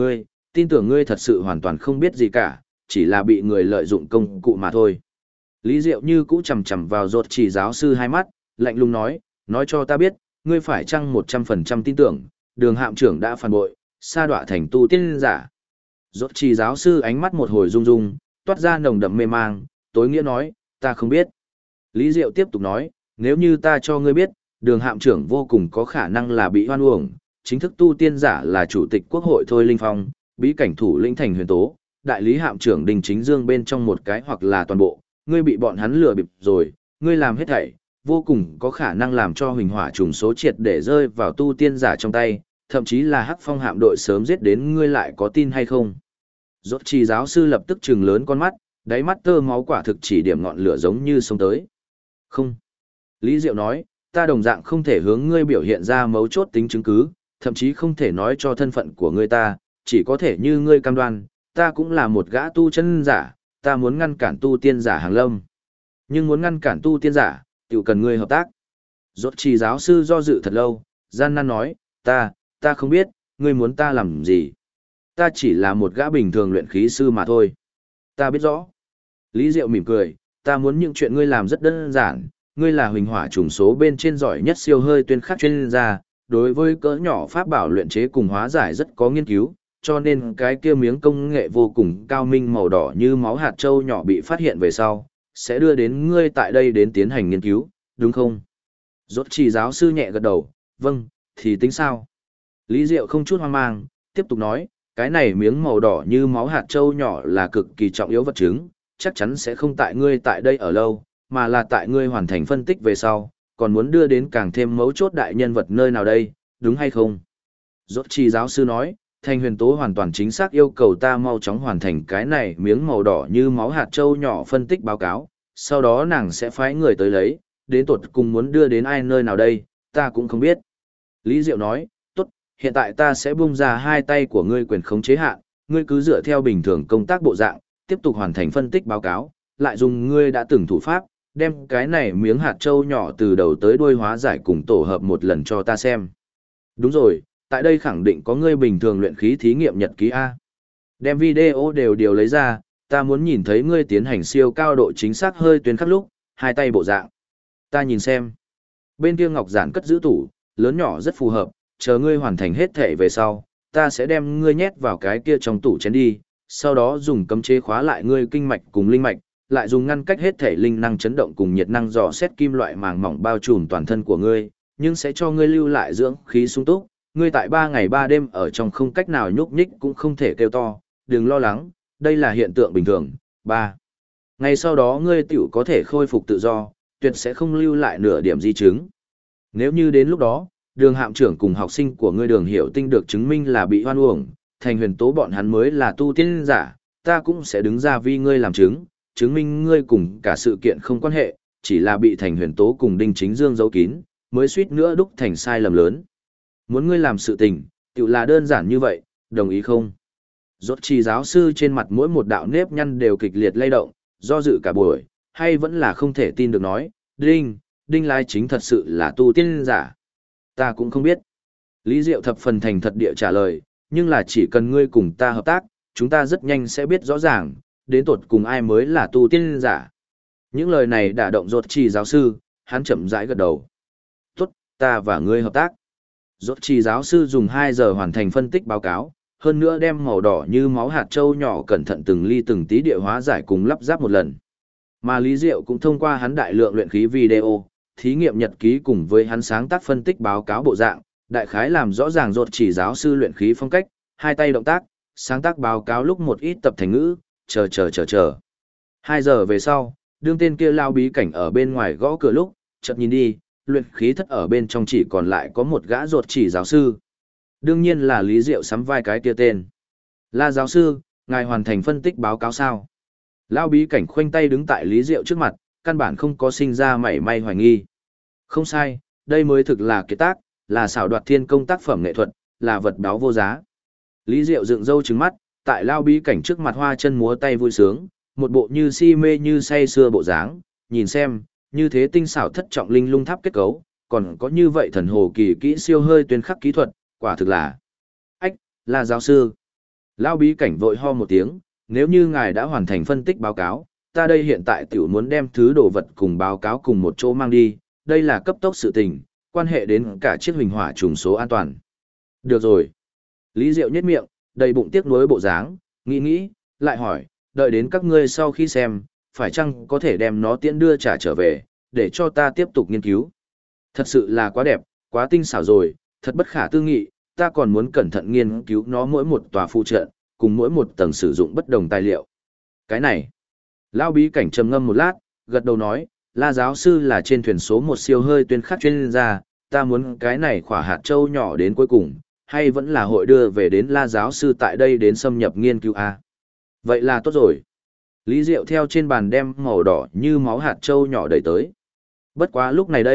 tin tưởng ngươi thật sự hoàn toàn không biết gì cả, chỉ là bị người lợi dụng công cụ mà thôi. Lý Diệu như cũ chầm chầm vào rốt chỉ giáo sư hai mắt, lạnh lùng nói cho ta biết, ngươi phải chăng 100% tin tưởng, đường hạm trưởng đã phản bội, sa đọa thành tu tiên giả. Rốt chỉ giáo sư ánh mắt một hồi rung rung, toát ra nồng đậm mê mang, tối nghĩa nói, ta không biết. Lý Diệu tiếp tục nói, nếu như ta cho ngươi biết, đường hạm trưởng vô cùng có khả năng là bị hoan uổng, chính thức tu tiên giả là chủ tịch quốc hội Thôi Linh Phong, bí cảnh thủ lĩnh Thành Huyền Tố, đại lý hạm trưởng Đinh Chính Dương bên trong một cái hoặc là toàn bộ, ngươi bị bọn hắn lừa bịp rồi, ngươi làm hết thảy, vô cùng có khả năng làm cho huỳnh hỏa trùng số triệt để rơi vào tu tiên giả trong tay, thậm chí là Hắc Phong hạm đội sớm giết đến ngươi lại có tin hay không. Rốt chỉ giáo sư lập tức trừng lớn con mắt, đáy mắt tơ máu quả thực chỉ điểm ngọn lửa giống như sông tới. Không. Lý Diệu nói, ta đồng dạng không thể hướng ngươi biểu hiện ra mấu chốt tính chứng cứ, thậm chí không thể nói cho thân phận của ngươi ta, chỉ có thể như ngươi cam đoan, ta cũng là một gã tu chân giả, ta muốn ngăn cản tu tiên giả hàng lâm. Nhưng muốn ngăn cản tu tiên giả, tiểu cần ngươi hợp tác. Rốt chỉ giáo sư do dự thật lâu, gian nan nói, ta không biết, ngươi muốn ta làm gì. Ta chỉ là một gã bình thường luyện khí sư mà thôi. Ta biết rõ. Lý Diệu mỉm cười, ta muốn những chuyện ngươi làm rất đơn giản, ngươi là huỳnh hỏa trùng số bên trên giỏi nhất siêu hơi tuyên khắc chuyên gia, đối với cỡ nhỏ pháp bảo luyện chế cùng hóa giải rất có nghiên cứu, cho nên cái kia miếng công nghệ vô cùng cao minh màu đỏ như máu hạt châu nhỏ bị phát hiện về sau, sẽ đưa đến ngươi tại đây đến tiến hành nghiên cứu, đúng không? Rốt chỉ giáo sư nhẹ gật đầu, vâng, thì tính sao? Lý Diệu không chút hoang mang, tiếp tục nói, cái này miếng màu đỏ như máu hạt châu nhỏ là cực kỳ trọng yếu vật chứng, chắc chắn sẽ không tại ngươi tại đây ở lâu, mà là tại ngươi hoàn thành phân tích về sau, còn muốn đưa đến càng thêm mấu chốt đại nhân vật nơi nào đây, đúng hay không? Rốt chỉ giáo sư nói, Thanh Huyền Tố hoàn toàn chính xác yêu cầu ta mau chóng hoàn thành cái này miếng màu đỏ như máu hạt châu nhỏ phân tích báo cáo, sau đó nàng sẽ phái người tới lấy, đến tột cùng muốn đưa đến ai nơi nào đây, ta cũng không biết. Lý Diệu nói, tốt, hiện tại ta sẽ bung ra hai tay của ngươi quyền khống chế hạn, ngươi cứ dựa theo bình thường công tác bộ dạng, tiếp tục hoàn thành phân tích báo cáo, lại dùng ngươi đã từng thủ pháp, đem cái này miếng hạt châu nhỏ từ đầu tới đuôi hóa giải cùng tổ hợp một lần cho ta xem. Đúng rồi, tại đây khẳng định có ngươi bình thường luyện khí thí nghiệm nhật ký A. Đem video đều lấy ra, ta muốn nhìn thấy ngươi tiến hành siêu cao độ chính xác hơi tuyến khắc lúc, hai tay bộ dạng. Ta nhìn xem. Bên kia ngọc giản cất giữ tủ, lớn nhỏ rất phù hợp, chờ ngươi hoàn thành hết thể về sau, ta sẽ đem ngươi nhét vào cái kia trong tủ chén đi, sau đó dùng cấm chế khóa lại ngươi kinh mạch cùng linh mạch, lại dùng ngăn cách hết thể linh năng chấn động cùng nhiệt năng dò xét kim loại màng mỏng bao trùm toàn thân của ngươi, nhưng sẽ cho ngươi lưu lại dưỡng khí sung túc. Ngươi tại 3 ngày 3 đêm ở trong không cách nào nhúc nhích cũng không thể kêu to, đừng lo lắng, đây là hiện tượng bình thường. 3 ngày sau đó ngươi tiểu có thể khôi phục tự do, tuyệt sẽ không lưu lại nửa điểm di chứng. Nếu như đến lúc đó, Đường hạm trưởng cùng học sinh của ngươi Đường Hiểu Tinh được chứng minh là bị hoan uổng, Thành Huyền Tố bọn hắn mới là tu tiên giả, ta cũng sẽ đứng ra vì ngươi làm chứng minh ngươi cùng cả sự kiện không quan hệ, chỉ là bị Thành Huyền Tố cùng Đinh Chính Dương giấu kín, mới suýt nữa đúc thành sai lầm lớn. Muốn ngươi làm sự tình, tự là đơn giản như vậy, đồng ý không? Rốt chỉ giáo sư trên mặt mỗi một đạo nếp nhăn đều kịch liệt lay động, do dự cả buổi, hay vẫn là không thể tin được nói, Đinh Lai chính thật sự là tu tiên giả. Ta cũng không biết. Lý Diệu thập phần thành thật địa trả lời, nhưng là chỉ cần ngươi cùng ta hợp tác, chúng ta rất nhanh sẽ biết rõ ràng, đến tột cùng ai mới là tu tiên giả. Những lời này đả động rốt chỉ giáo sư, hắn chậm rãi gật đầu. Tốt, ta và ngươi hợp tác. Rốt chỉ giáo sư dùng 2 giờ hoàn thành phân tích báo cáo, hơn nữa đem màu đỏ như máu hạt châu nhỏ cẩn thận từng ly từng tí địa hóa giải cùng lắp ráp một lần. Mà Lý Diệu cũng thông qua hắn đại lượng luyện khí video, thí nghiệm nhật ký cùng với hắn sáng tác phân tích báo cáo bộ dạng, đại khái làm rõ ràng rốt chỉ giáo sư luyện khí phong cách, hai tay động tác, sáng tác báo cáo lúc một ít tập thành ngữ, chờ. 2 giờ về sau, đương tên kia lao bí cảnh ở bên ngoài gõ cửa lúc, chợt nhìn đi, luyện khí thất ở bên trong chỉ còn lại có một gã rốt chỉ giáo sư. Đương nhiên là Lý Diệu sắm vai cái kia tên. La giáo sư, ngài hoàn thành phân tích báo cáo sao? Lao bí cảnh khoanh tay đứng tại Lý Diệu trước mặt, căn bản không có sinh ra mảy may hoài nghi. Không sai, đây mới thực là kiệt tác, là xảo đoạt thiên công tác phẩm nghệ thuật, là vật báo vô giá. Lý Diệu dựng râu trừng mắt, tại Lao bí cảnh trước mặt hoa chân múa tay vui sướng, một bộ như si mê như say sưa bộ dáng, nhìn xem, như thế tinh xảo thất trọng linh lung tháp kết cấu, còn có như vậy thần hồ kỳ kỹ siêu hơi tuyên khắc kỹ thuật, quả thực là. Ách, là giáo sư. Lao bí cảnh vội ho một tiếng, nếu như ngài đã hoàn thành phân tích báo cáo, ta đây hiện tại tiểu muốn đem thứ đồ vật cùng báo cáo cùng một chỗ mang đi, đây là cấp tốc sự tình, quan hệ đến cả chiếc huỳnh hỏa trùng số an toàn. Được rồi. Lý Diệu nhếch miệng, đầy bụng tiếc nuối bộ dáng, nghĩ, lại hỏi, đợi đến các ngươi sau khi xem, phải chăng có thể đem nó tiễn đưa trả trở về, để cho ta tiếp tục nghiên cứu. Thật sự là quá đẹp, quá tinh xảo rồi, thật bất khả tư nghị, ta còn muốn cẩn thận nghiên cứu nó mỗi một tòa phụ trận, cùng mỗi một tầng sử dụng bất đồng tài liệu. Cái này, Lão bí cảnh trầm ngâm một lát, gật đầu nói, La giáo sư là trên thuyền số 1 siêu hơi tuyên khắc chuyên gia, ta muốn cái này khỏa hạt châu nhỏ đến cuối cùng, hay vẫn là hội đưa về đến La giáo sư tại đây đến xâm nhập nghiên cứu a. Vậy là tốt rồi. Lý Diệu theo trên bàn đem màu đỏ như máu hạt châu nhỏ đẩy tới. Bất quá lúc này đây,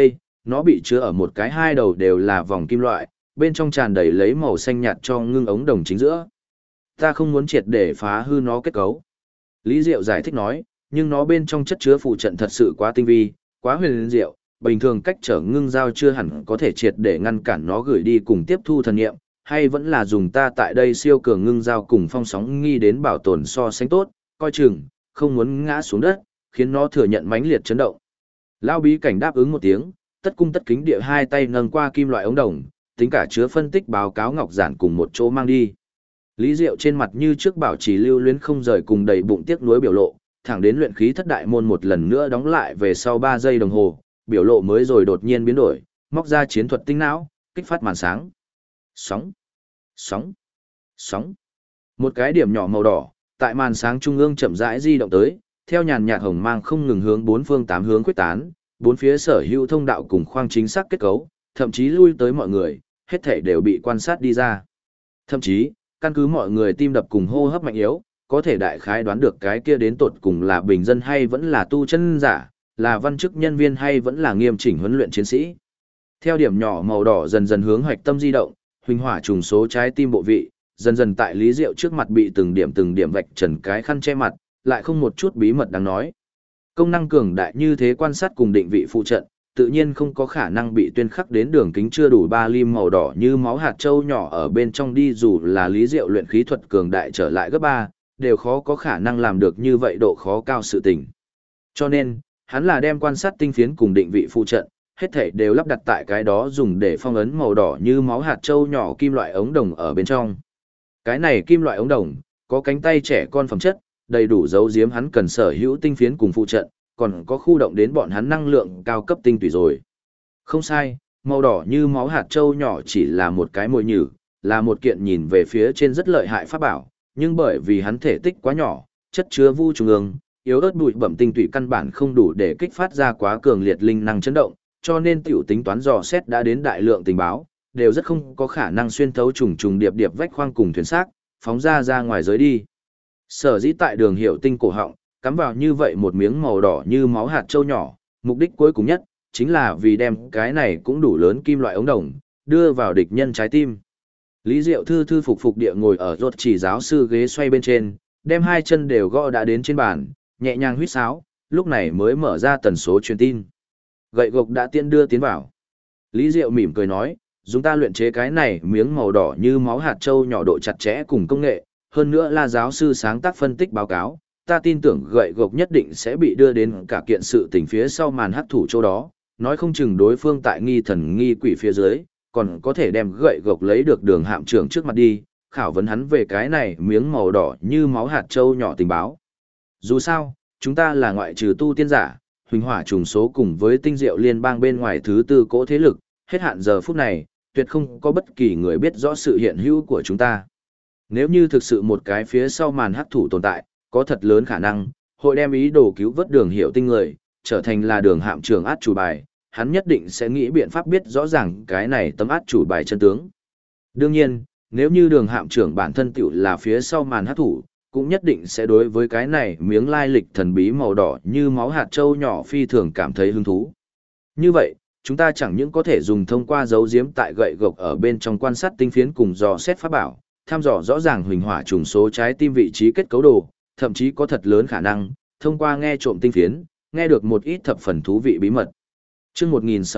nó bị chứa ở một cái hai đầu đều là vòng kim loại, bên trong tràn đầy lấy màu xanh nhạt cho ngưng ống đồng chính giữa. Ta không muốn triệt để phá hư nó kết cấu. Lý Diệu giải thích nói, nhưng nó bên trong chất chứa phụ trận thật sự quá tinh vi, quá huyền diệu, bình thường cách trở ngưng giao chưa hẳn có thể triệt để ngăn cản nó gửi đi cùng tiếp thu thần nghiệm, hay vẫn là dùng ta tại đây siêu cường ngưng giao cùng phong sóng nghi đến bảo tồn so sánh tốt, coi chừng, không muốn ngã xuống đất, khiến nó thừa nhận mãnh liệt chấn động. Lão bí cảnh đáp ứng một tiếng, tất cung tất kính địa hai tay nâng qua kim loại ống đồng, tính cả chứa phân tích báo cáo ngọc giản cùng một chỗ mang đi. Lý Diệu trên mặt như trước bảo trì lưu luyến không rời cùng đầy bụng tiếc nuối biểu lộ, thẳng đến luyện khí thất đại môn một lần nữa đóng lại về sau 3 giây đồng hồ, biểu lộ mới rồi đột nhiên biến đổi, móc ra chiến thuật tinh não, kích phát màn sáng. Sóng, sóng, sóng. Một cái điểm nhỏ màu đỏ, tại màn sáng trung ương chậm rãi di động tới, theo nhàn nhạt hồng mang không ngừng hướng bốn phương tám hướng quyết tán, bốn phía sở hữu thông đạo cùng khoang chính xác kết cấu, thậm chí lui tới mọi người, hết thảy đều bị quan sát đi ra. Thậm chí, căn cứ mọi người tim đập cùng hô hấp mạnh yếu, có thể đại khái đoán được cái kia đến tột cùng là bình dân hay vẫn là tu chân giả, là văn chức nhân viên hay vẫn là nghiêm chỉnh huấn luyện chiến sĩ. Theo điểm nhỏ màu đỏ dần dần hướng hoạch tâm di động, huỳnh hỏa trùng số trái tim bộ vị, dần dần tại Lý Diệu trước mặt bị từng điểm vạch trần cái khăn che mặt, lại không một chút bí mật đáng nói. Công năng cường đại như thế quan sát cùng định vị phụ trận, tự nhiên không có khả năng bị tuyên khắc đến đường kính chưa đủ 3 lim màu đỏ như máu hạt châu nhỏ ở bên trong đi, dù là Lý Diệu luyện khí thuật cường đại trở lại gấp 3, đều khó có khả năng làm được như vậy độ khó cao sự tình. Cho nên, hắn là đem quan sát tinh phiến cùng định vị phụ trận, hết thảy đều lắp đặt tại cái đó dùng để phong ấn màu đỏ như máu hạt châu nhỏ kim loại ống đồng ở bên trong. Cái này kim loại ống đồng, có cánh tay trẻ con phẩm chất, đầy đủ giấu giếm hắn cần sở hữu tinh phiến cùng phụ trận, còn có khu động đến bọn hắn năng lượng cao cấp tinh tùy rồi. Không sai, màu đỏ như máu hạt châu nhỏ chỉ là một cái mồi nhử, là một kiện nhìn về phía trên rất lợi hại pháp bảo, nhưng bởi vì hắn thể tích quá nhỏ, chất chứa vu trung ương, yếu ớt bụi bẩm tinh tụy căn bản không đủ để kích phát ra quá cường liệt linh năng chấn động, cho nên tiểu tính toán dò xét đã đến đại lượng tình báo, đều rất không có khả năng xuyên thấu trùng điệp vách khoang cùng thuyền xác, phóng ra ngoài giới đi. Sở dĩ tại đường hiệu tinh cổ họng, cắm vào như vậy một miếng màu đỏ như máu hạt châu nhỏ, mục đích cuối cùng nhất, chính là vì đem cái này cũng đủ lớn kim loại ống đồng, đưa vào địch nhân trái tim. Lý Diệu thư thư phục địa ngồi ở rốt chỉ giáo sư ghế xoay bên trên, đem hai chân đều gõ đã đến trên bàn, nhẹ nhàng huýt sáo, lúc này mới mở ra tần số truyền tin. Gậy gộc đã đưa tiến vào. Lý Diệu mỉm cười nói, dùng ta luyện chế cái này miếng màu đỏ như máu hạt châu nhỏ độ chặt chẽ cùng công nghệ, hơn nữa là giáo sư sáng tác phân tích báo cáo, ta tin tưởng gậy gộc nhất định sẽ bị đưa đến cả kiện sự tình phía sau màn hắc thủ chỗ đó, nói không chừng đối phương tại nghi thần nghi quỷ phía dưới, còn có thể đem gậy gộc lấy được Đường Hạm trưởng trước mặt đi, khảo vấn hắn về cái này miếng màu đỏ như máu hạt châu nhỏ tình báo. Dù sao, chúng ta là ngoại trừ tu tiên giả, huỳnh hỏa trùng số cùng với tinh diệu liên bang bên ngoài thứ tư cỗ thế lực, hết hạn giờ phút này, tuyệt không có bất kỳ người biết rõ sự hiện hữu của chúng ta. Nếu như thực sự một cái phía sau màn hắc thủ tồn tại, có thật lớn khả năng, hội đem ý đồ cứu vớt Đường Hiểu Tinh người, trở thành là Đường Hạm trưởng át chủ bài, hắn nhất định sẽ nghĩ biện pháp biết rõ ràng cái này tấm át chủ bài chân tướng. Đương nhiên, nếu như Đường Hạm trưởng bản thân tiểu là phía sau màn hắc thủ, cũng nhất định sẽ đối với cái này miếng lai lịch thần bí màu đỏ như máu hạt châu nhỏ phi thường cảm thấy hứng thú. Như vậy, chúng ta chẳng những có thể dùng thông qua dấu diếm tại gậy gộc ở bên trong quan sát tinh phiến cùng dò xét pháp bảo, thăm dò rõ ràng huỳnh hỏa trùng số trái tim vị trí kết cấu đồ, thậm chí có thật lớn khả năng, thông qua nghe trộm tinh phiến, nghe được một ít thập phần thú vị bí mật. Chương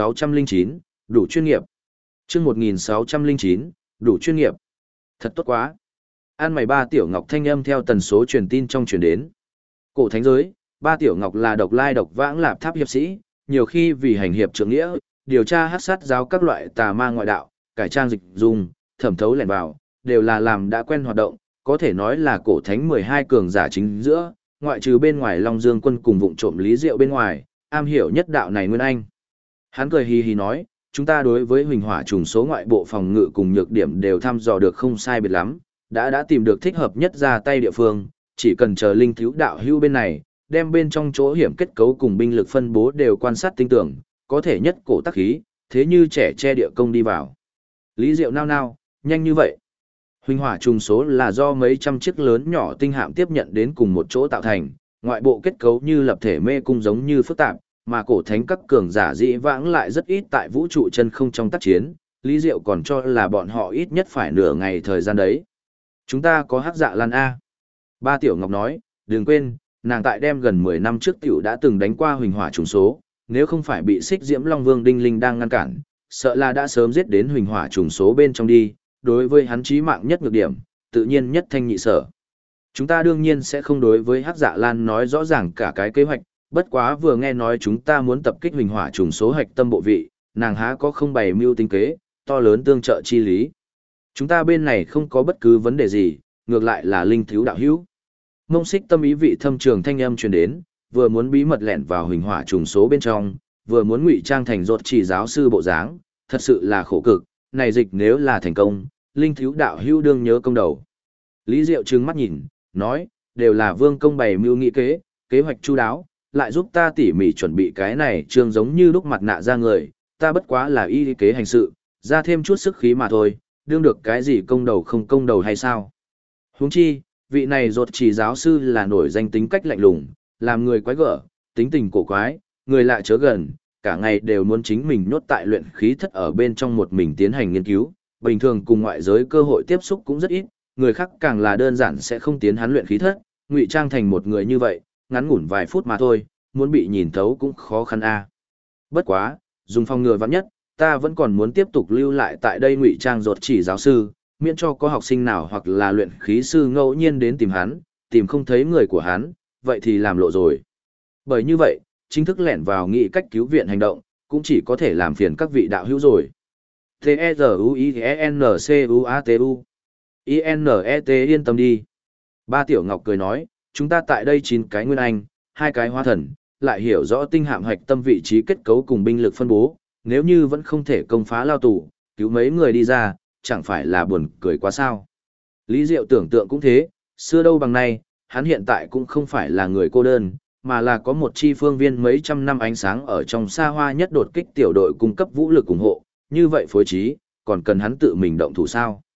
1609, đủ chuyên nghiệp. Chương 1609, đủ chuyên nghiệp. Thật tốt quá. An mày ba tiểu ngọc thanh âm theo tần số truyền tin trong truyền đến. Cổ thánh giới, ba tiểu ngọc là độc lai độc vãng lạp tháp hiệp sĩ, nhiều khi vì hành hiệp trưởng nghĩa, điều tra hắc sát giáo các loại tà ma ngoại đạo, cải trang dịch dùng, thẩm thấu lẻn vào, đều là làm đã quen hoạt động, có thể nói là cổ thánh 12 cường giả chính giữa, ngoại trừ bên ngoài Long Dương quân cùng vụng trộm Lý Diệu bên ngoài, am hiểu nhất đạo này Nguyên Anh. Hắn cười hì hì nói, chúng ta đối với huỳnh hỏa trùng số ngoại bộ phòng ngự cùng nhược điểm đều thăm dò được không sai biệt lắm, đã tìm được thích hợp nhất ra tay địa phương, chỉ cần chờ linh thiếu đạo hưu bên này, đem bên trong chỗ hiểm kết cấu cùng binh lực phân bố đều quan sát tinh tưởng, có thể nhất cổ tác khí, thế như trẻ che địa công đi vào. Lý Diệu nao, nhanh như vậy. Huỳnh hỏa trùng số là do mấy trăm chiếc lớn nhỏ tinh hạm tiếp nhận đến cùng một chỗ tạo thành, ngoại bộ kết cấu như lập thể mê cung giống như phức tạp, mà cổ thánh các cường giả dĩ vãng lại rất ít tại vũ trụ chân không trong tác chiến, Lý Diệu còn cho là bọn họ ít nhất phải nửa ngày thời gian đấy. Chúng ta có Hắc Dạ Lan A. Ba Tiểu Ngọc nói, đừng quên, nàng tại đem gần 10 năm trước tiểu đã từng đánh qua huỳnh hỏa trùng số, nếu không phải bị Xích Diễm Long Vương Đinh Linh đang ngăn cản, sợ là đã sớm giết đến huỳnh hỏa trùng số bên trong đi, đối với hắn chí mạng nhất nhược điểm, tự nhiên nhất thanh nhị sở. Chúng ta đương nhiên sẽ không đối với Hắc Dạ Lan nói rõ ràng cả cái kế hoạch, bất quá vừa nghe nói chúng ta muốn tập kích huỳnh hỏa trùng số hạch tâm bộ vị, nàng há có không bày mưu tính kế, to lớn tương trợ chi lý. Chúng ta bên này không có bất cứ vấn đề gì, ngược lại là linh thiếu đạo hữu. Mông Xích tâm ý vị thâm trường thanh âm truyền đến, vừa muốn bí mật lẻn vào huỳnh hỏa trùng số bên trong, vừa muốn ngụy trang thành rốt chỉ giáo sư bộ dáng, thật sự là khổ cực, này dịch nếu là thành công, linh thiếu đạo hữu đương nhớ công đầu. Lý Diệu trừng mắt nhìn, nói, đều là vương công bày mưu nghị kế, kế hoạch chu đáo, lại giúp ta tỉ mỉ chuẩn bị cái này trương giống như lúc mặt nạ ra người, ta bất quá là y kế hành sự, ra thêm chút sức khí mà thôi, đương được cái gì công đầu không công đầu hay sao. Huống chi, vị này rốt chỉ giáo sư là nổi danh tính cách lạnh lùng, làm người quái gở, tính tình cổ quái, người lạ chớ gần, cả ngày đều muốn chính mình nhốt tại luyện khí thất ở bên trong một mình tiến hành nghiên cứu, bình thường cùng ngoại giới cơ hội tiếp xúc cũng rất ít, người khác càng là đơn giản sẽ không tiến hắn luyện khí thất, ngụy trang thành một người như vậy, ngắn ngủn vài phút mà thôi, muốn bị nhìn thấu cũng khó khăn a. Bất quá, dùng phòng ngừa vạn nhất, ta vẫn còn muốn tiếp tục lưu lại tại đây ngụy trang rốt chỉ giáo sư, miễn cho có học sinh nào hoặc là luyện khí sư ngẫu nhiên đến tìm hắn, tìm không thấy người của hắn, vậy thì làm lộ rồi. Bởi như vậy, chính thức lẻn vào nghị cách cứu viện hành động, cũng chỉ có thể làm phiền các vị đạo hữu rồi. T-E-Z-U-I-N-C-U-A-T-U I-N-E-T yên tâm đi. Ba Tiểu Ngọc cười nói, chúng ta tại đây 9 cái nguyên anh, 2 cái hóa thần, lại hiểu rõ tinh hạm hạch tâm vị trí kết cấu cùng binh lực phân bố, nếu như vẫn không thể công phá lao tù, cứu mấy người đi ra, chẳng phải là buồn cười quá sao. Lý Diệu tưởng tượng cũng thế, xưa đâu bằng nay, hắn hiện tại cũng không phải là người cô đơn, mà là có một chi phương viên mấy trăm năm ánh sáng ở trong xa hoa nhất đột kích tiểu đội cung cấp vũ lực ủng hộ, như vậy phối trí, còn cần hắn tự mình động thủ sao.